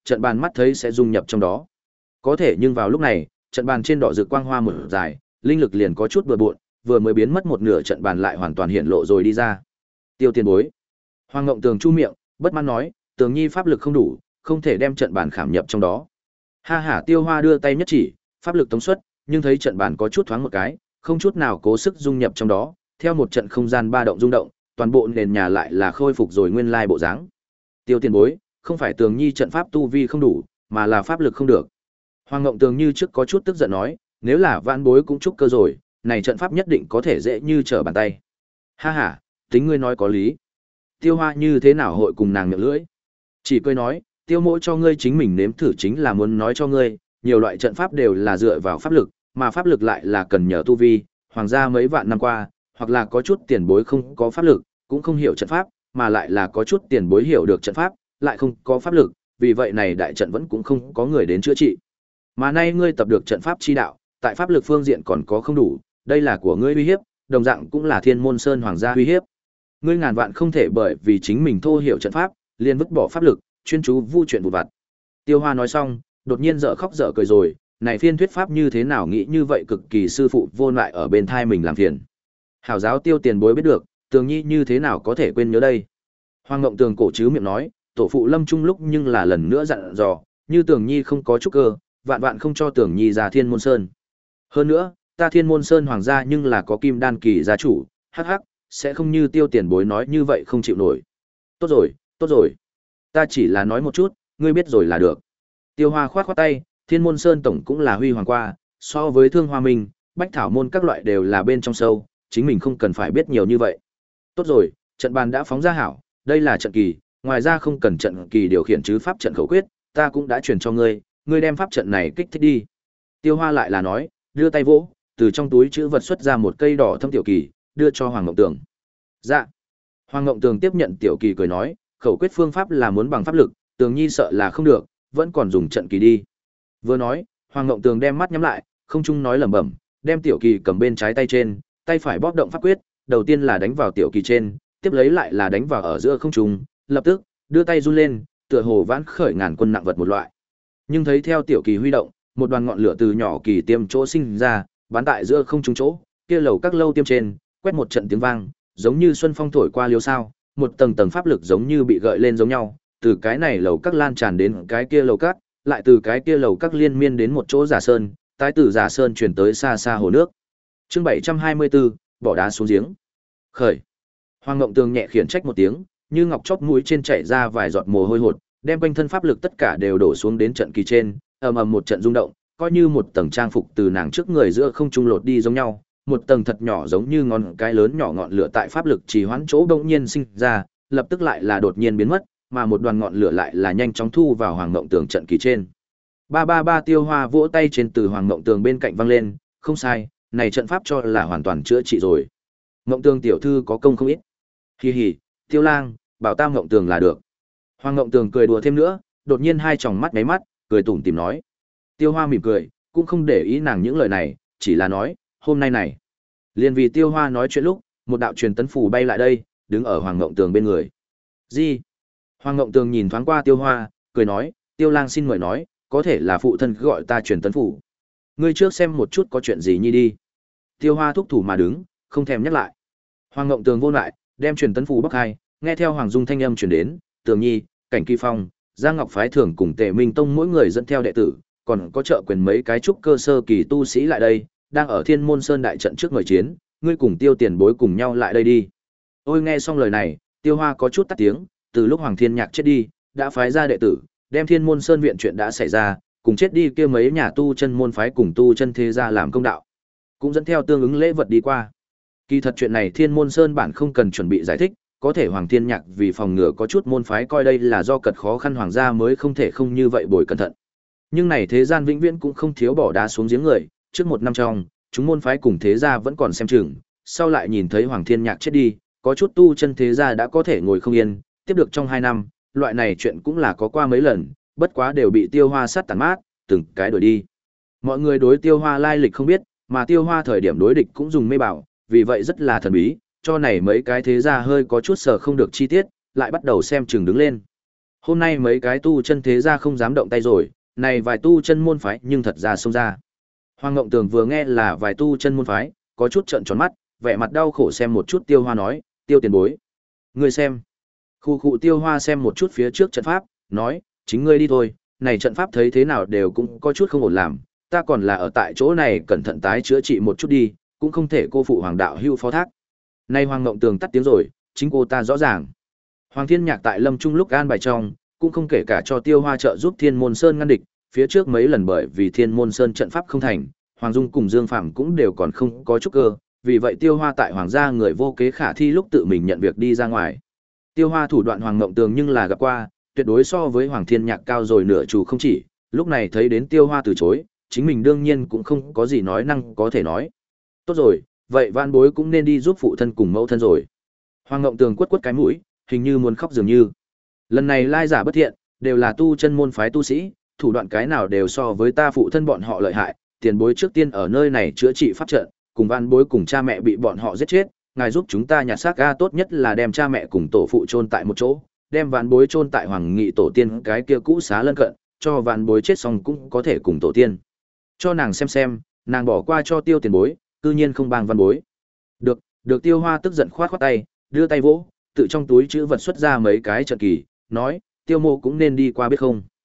trận bàn mắt thấy sẽ dung nhập trong đó. Có thể nhưng vào lúc này, trận bàn trên đỏ rực quang hoa một dài, linh lực liền có chút bừa bộn, vừa mới biến mất một nửa trận bàn lại hoàn toàn hiện lộ rồi đi ra. Tiêu Tiền Bối. Hoàng Ngộng Tường chu miệng, bất mãn nói, Tường Nhi pháp lực không đủ, không thể đem trận bàn khảm nhập trong đó. Ha ha, Tiêu Hoa đưa tay nhất chỉ, pháp lực tống xuất, nhưng thấy trận bàn có chút thoáng một cái, không chút nào cố sức dung nhập trong đó, theo một trận không gian ba động rung động, toàn bộ nền nhà lại là khôi phục rồi nguyên lai bộ dáng. Tiêu Tiền Bối, không phải Tường Nhi trận pháp tu vi không đủ, mà là pháp lực không được. Hoàng Ngộng Tường như trước có chút tức giận nói, nếu là Vãn Bối cũng chúc cơ rồi, này trận pháp nhất định có thể dễ như trở bàn tay. Ha ha, tính ngươi nói có lý. Tiêu Hoa như thế nào hội cùng nàng miệng lưỡi? Chỉ cười nói, Tiêu Mỗ cho ngươi chính mình nếm thử chính là muốn nói cho ngươi, nhiều loại trận pháp đều là dựa vào pháp lực, mà pháp lực lại là cần nhờ tu vi, hoàng gia mấy vạn năm qua, hoặc là có chút tiền bối không có pháp lực, cũng không hiểu trận pháp, mà lại là có chút tiền bối hiểu được trận pháp, lại không có pháp lực, vì vậy này đại trận vẫn cũng không có người đến chữa trị. Mà nay ngươi tập được trận pháp chi đạo, tại pháp lực phương diện còn có không đủ, đây là của ngươi uy hiếp, đồng dạng cũng là Thiên Môn Sơn hoàng gia uy hiếp. Ngươi ngàn vạn không thể bởi vì chính mình thô hiểu trận pháp, liền vứt bỏ pháp lực, chuyên chú vu chuyện vụ vặt. Tiêu Hoa nói xong, đột nhiên dở khóc dở cười rồi, này phiên thuyết pháp như thế nào nghĩ như vậy cực kỳ sư phụ vô lại ở bên thai mình làm phiền. Hảo giáo Tiêu Tiền Bối biết được, Tường Nhi như thế nào có thể quên nhớ đây. Hoàng Ngộng Tường cổ chứ miệng nói, tổ phụ lâm trung lúc nhưng là lần nữa dặn dò, như Tường Nhi không có chút cơ, vạn vạn không cho Tường Nhi ra Thiên Môn Sơn. Hơn nữa, ta Thiên Môn Sơn hoàng gia nhưng là có kim đan kỳ gia chủ, hắc hắc, sẽ không như Tiêu Tiền Bối nói như vậy không chịu nổi. Tốt rồi, tốt rồi. Ta chỉ là nói một chút, ngươi biết rồi là được. Tiêu Hoa khoát khoát tay, Thiên Môn Sơn tổng cũng là huy hoàng qua, so với Thương Hoa Minh, Bách Thảo môn các loại đều là bên trong sâu, chính mình không cần phải biết nhiều như vậy. Tốt rồi, trận bàn đã phóng ra hảo, đây là trận kỳ, ngoài ra không cần trận kỳ điều khiển chứ pháp trận khẩu quyết, ta cũng đã truyền cho ngươi, ngươi đem pháp trận này kích thích đi. Tiêu Hoa lại là nói, đưa tay vỗ, từ trong túi chữ vật xuất ra một cây đỏ thâm tiểu kỳ, đưa cho Hoàng Ngộng Tường. Dạ. Hoàng Ngộng Tường tiếp nhận tiểu kỳ cười nói, khẩu quyết phương pháp là muốn bằng pháp lực, Tường Nhi sợ là không được, vẫn còn dùng trận kỳ đi. Vừa nói, Hoàng Ngộng Tường đem mắt nhắm lại, không trung nói lẩm bẩm, đem tiểu kỳ cầm bên trái tay trên, tay phải bóp động pháp quyết, đầu tiên là đánh vào tiểu kỳ trên, tiếp lấy lại là đánh vào ở giữa không trung, lập tức đưa tay run lên, tựa hồ vãn khởi ngàn quân nặng vật một loại. Nhưng thấy theo tiểu kỳ huy động, một đoàn ngọn lửa từ nhỏ kỳ tiêm chỗ sinh ra, bắn tại giữa không trung chỗ, kia lầu các lâu tiêm trên, quét một trận tiếng vang, giống như xuân phong thổi qua liêu sao, một tầng tầng pháp lực giống như bị gợi lên giống nhau, từ cái này lầu các lan tràn đến cái kia lầu các, lại từ cái kia lầu các liên miên đến một chỗ giả sơn, tái từ giả sơn chuyển tới xa xa hồ nước. Chương bảy trăm hai mươi tư, bỏ đá xuống giếng. Khởi. Hoàng Ngộng Tường nhẹ khiển trách một tiếng, như ngọc chóp mũi trên chảy ra vài giọt mồ hôi hột, đem quanh thân pháp lực tất cả đều đổ xuống đến trận kỳ trên, ầm ầm một trận rung động, coi như một tầng trang phục từ nàng trước người giữa không trung lột đi giống nhau, một tầng thật nhỏ giống như ngón cái lớn nhỏ ngọn lửa tại pháp lực trì hoãn chỗ đột nhiên sinh ra, lập tức lại là đột nhiên biến mất, mà một đoàn ngọn lửa lại là nhanh chóng thu vào Hoàng Ngộng Tường trận kỳ trên. Ba ba ba Tiêu Hoa vỗ tay trên từ Hoàng Ngộng Tường bên cạnh vang lên, không sai, này trận pháp cho là hoàn toàn chữa trị rồi. Ngộng Tường tiểu thư có công không ít. Hì hì, Tiêu Lang, bảo ta Ngộng Tường là được. Hoàng Ngộng Tường cười đùa thêm nữa, đột nhiên hai tròng mắt nháy mắt, cười tủm tỉm nói. Tiêu Hoa mỉm cười, cũng không để ý nàng những lời này, chỉ là nói, hôm nay này. Liên vì Tiêu Hoa nói chuyện lúc, một đạo truyền tấn phù bay lại đây, đứng ở Hoàng Ngộng Tường bên người. Gì? Hoàng Ngộng Tường nhìn thoáng qua Tiêu Hoa, cười nói, Tiêu Lang xin mời nói, có thể là phụ thân gọi ta truyền tấn phù. Ngươi trước xem một chút có chuyện gì nhi đi. Tiêu Hoa thúc thủ mà đứng, không thèm nhắc lại. Hoàng Ngộng Tường vô lại, đem truyền tấn phù bắc hai, nghe theo Hoàng Dung thanh âm truyền đến, Tường Nhi, Cảnh Kỳ Phong, Giang Ngọc Phái Thường cùng Tề Minh Tông mỗi người dẫn theo đệ tử, còn có trợ quyền mấy cái trúc cơ sơ kỳ tu sĩ lại đây, đang ở Thiên Môn Sơn đại trận trước người chiến, ngươi cùng Tiêu Tiền Bối cùng nhau lại đây đi. Ôi nghe xong lời này, Tiêu Hoa có chút tắt tiếng, từ lúc Hoàng Thiên Nhạc chết đi, đã phái ra đệ tử, đem Thiên Môn Sơn viện chuyện đã xảy ra, cùng chết đi kia mấy nhà tu chân môn phái cùng tu chân thế gia làm công đạo, cũng dẫn theo tương ứng lễ vật đi qua. Kỳ thật chuyện này Thiên Môn Sơn bản không cần chuẩn bị giải thích, có thể Hoàng Thiên Nhạc vì phòng ngừa có chút môn phái coi đây là do cật khó khăn hoàng gia mới không thể không như vậy bồi cẩn thận. Nhưng này thế gian vĩnh viễn cũng không thiếu bỏ đá xuống giếng người, trước một năm trong, chúng môn phái cùng thế gia vẫn còn xem chừng, sau lại nhìn thấy Hoàng Thiên Nhạc chết đi, có chút tu chân thế gia đã có thể ngồi không yên, tiếp được trong hai năm, loại này chuyện cũng là có qua mấy lần, bất quá đều bị Tiêu Hoa sát tàn mát, từng cái đuổi đi. Mọi người đối Tiêu Hoa lai lịch không biết, mà Tiêu Hoa thời điểm đối địch cũng dùng mê bảo, vì vậy rất là thần bí, cho này mấy cái thế gia hơi có chút sợ không được chi tiết, lại bắt đầu xem chừng đứng lên. Hôm nay mấy cái tu chân thế gia không dám động tay rồi, này vài tu chân môn phái nhưng thật ra xông ra. Hoàng Ngộng Tường vừa nghe là vài tu chân môn phái, có chút trợn tròn mắt, vẻ mặt đau khổ xem một chút Tiêu Hoa nói, Tiêu tiền bối. Ngươi xem. Khu khu Tiêu Hoa xem một chút phía trước trận pháp, nói, chính ngươi đi thôi, này trận pháp thấy thế nào đều cũng có chút không ổn làm, ta còn là ở tại chỗ này cẩn thận tái chữa trị một chút đi, cũng không thể cô phụ Hoàng đạo hưu phó thác. Nay Hoàng Ngộng Tường tắt tiếng rồi, chính cô ta rõ ràng. Hoàng Thiên Nhạc tại Lâm Trung lúc an bài trong, cũng không kể cả cho Tiêu Hoa trợ giúp Thiên Môn Sơn ngăn địch, phía trước mấy lần bởi vì Thiên Môn Sơn trận pháp không thành, Hoàng Dung cùng Dương Phàm cũng đều còn không có chút cơ, vì vậy Tiêu Hoa tại Hoàng gia người vô kế khả thi lúc tự mình nhận việc đi ra ngoài. Tiêu Hoa thủ đoạn Hoàng Ngộng Tường nhưng là gặp qua, tuyệt đối so với Hoàng Thiên Nhạc cao rồi nửa chủ không chỉ, lúc này thấy đến Tiêu Hoa từ chối, chính mình đương nhiên cũng không có gì nói năng có thể nói. Tốt rồi, vậy Vạn Bối cũng nên đi giúp phụ thân cùng mẫu thân rồi. Hoàng Ngộng Tường quất quất cái mũi, hình như muốn khóc dường như. Lần này lai giả bất thiện, đều là tu chân môn phái tu sĩ, thủ đoạn cái nào đều so với ta phụ thân bọn họ lợi hại, tiền bối trước tiên ở nơi này chữa trị pháp trận, cùng Vạn Bối cùng cha mẹ bị bọn họ giết chết, ngài giúp chúng ta nhặt xác ga tốt nhất là đem cha mẹ cùng tổ phụ chôn tại một chỗ, đem Vạn Bối chôn tại Hoàng Nghị tổ tiên cái kia cũ xá lân cận, cho Vạn Bối chết xong cũng có thể cùng tổ tiên. Cho nàng xem xem, nàng bỏ qua cho Tiêu tiền bối, cư nhiên không bằng Vạn Bối. Được, được Tiêu Hoa tức giận khoát khoát tay, đưa tay vỗ, tự trong túi chữ vật xuất ra mấy cái trận kỳ, nói, Tiêu mô cũng nên đi qua biết không.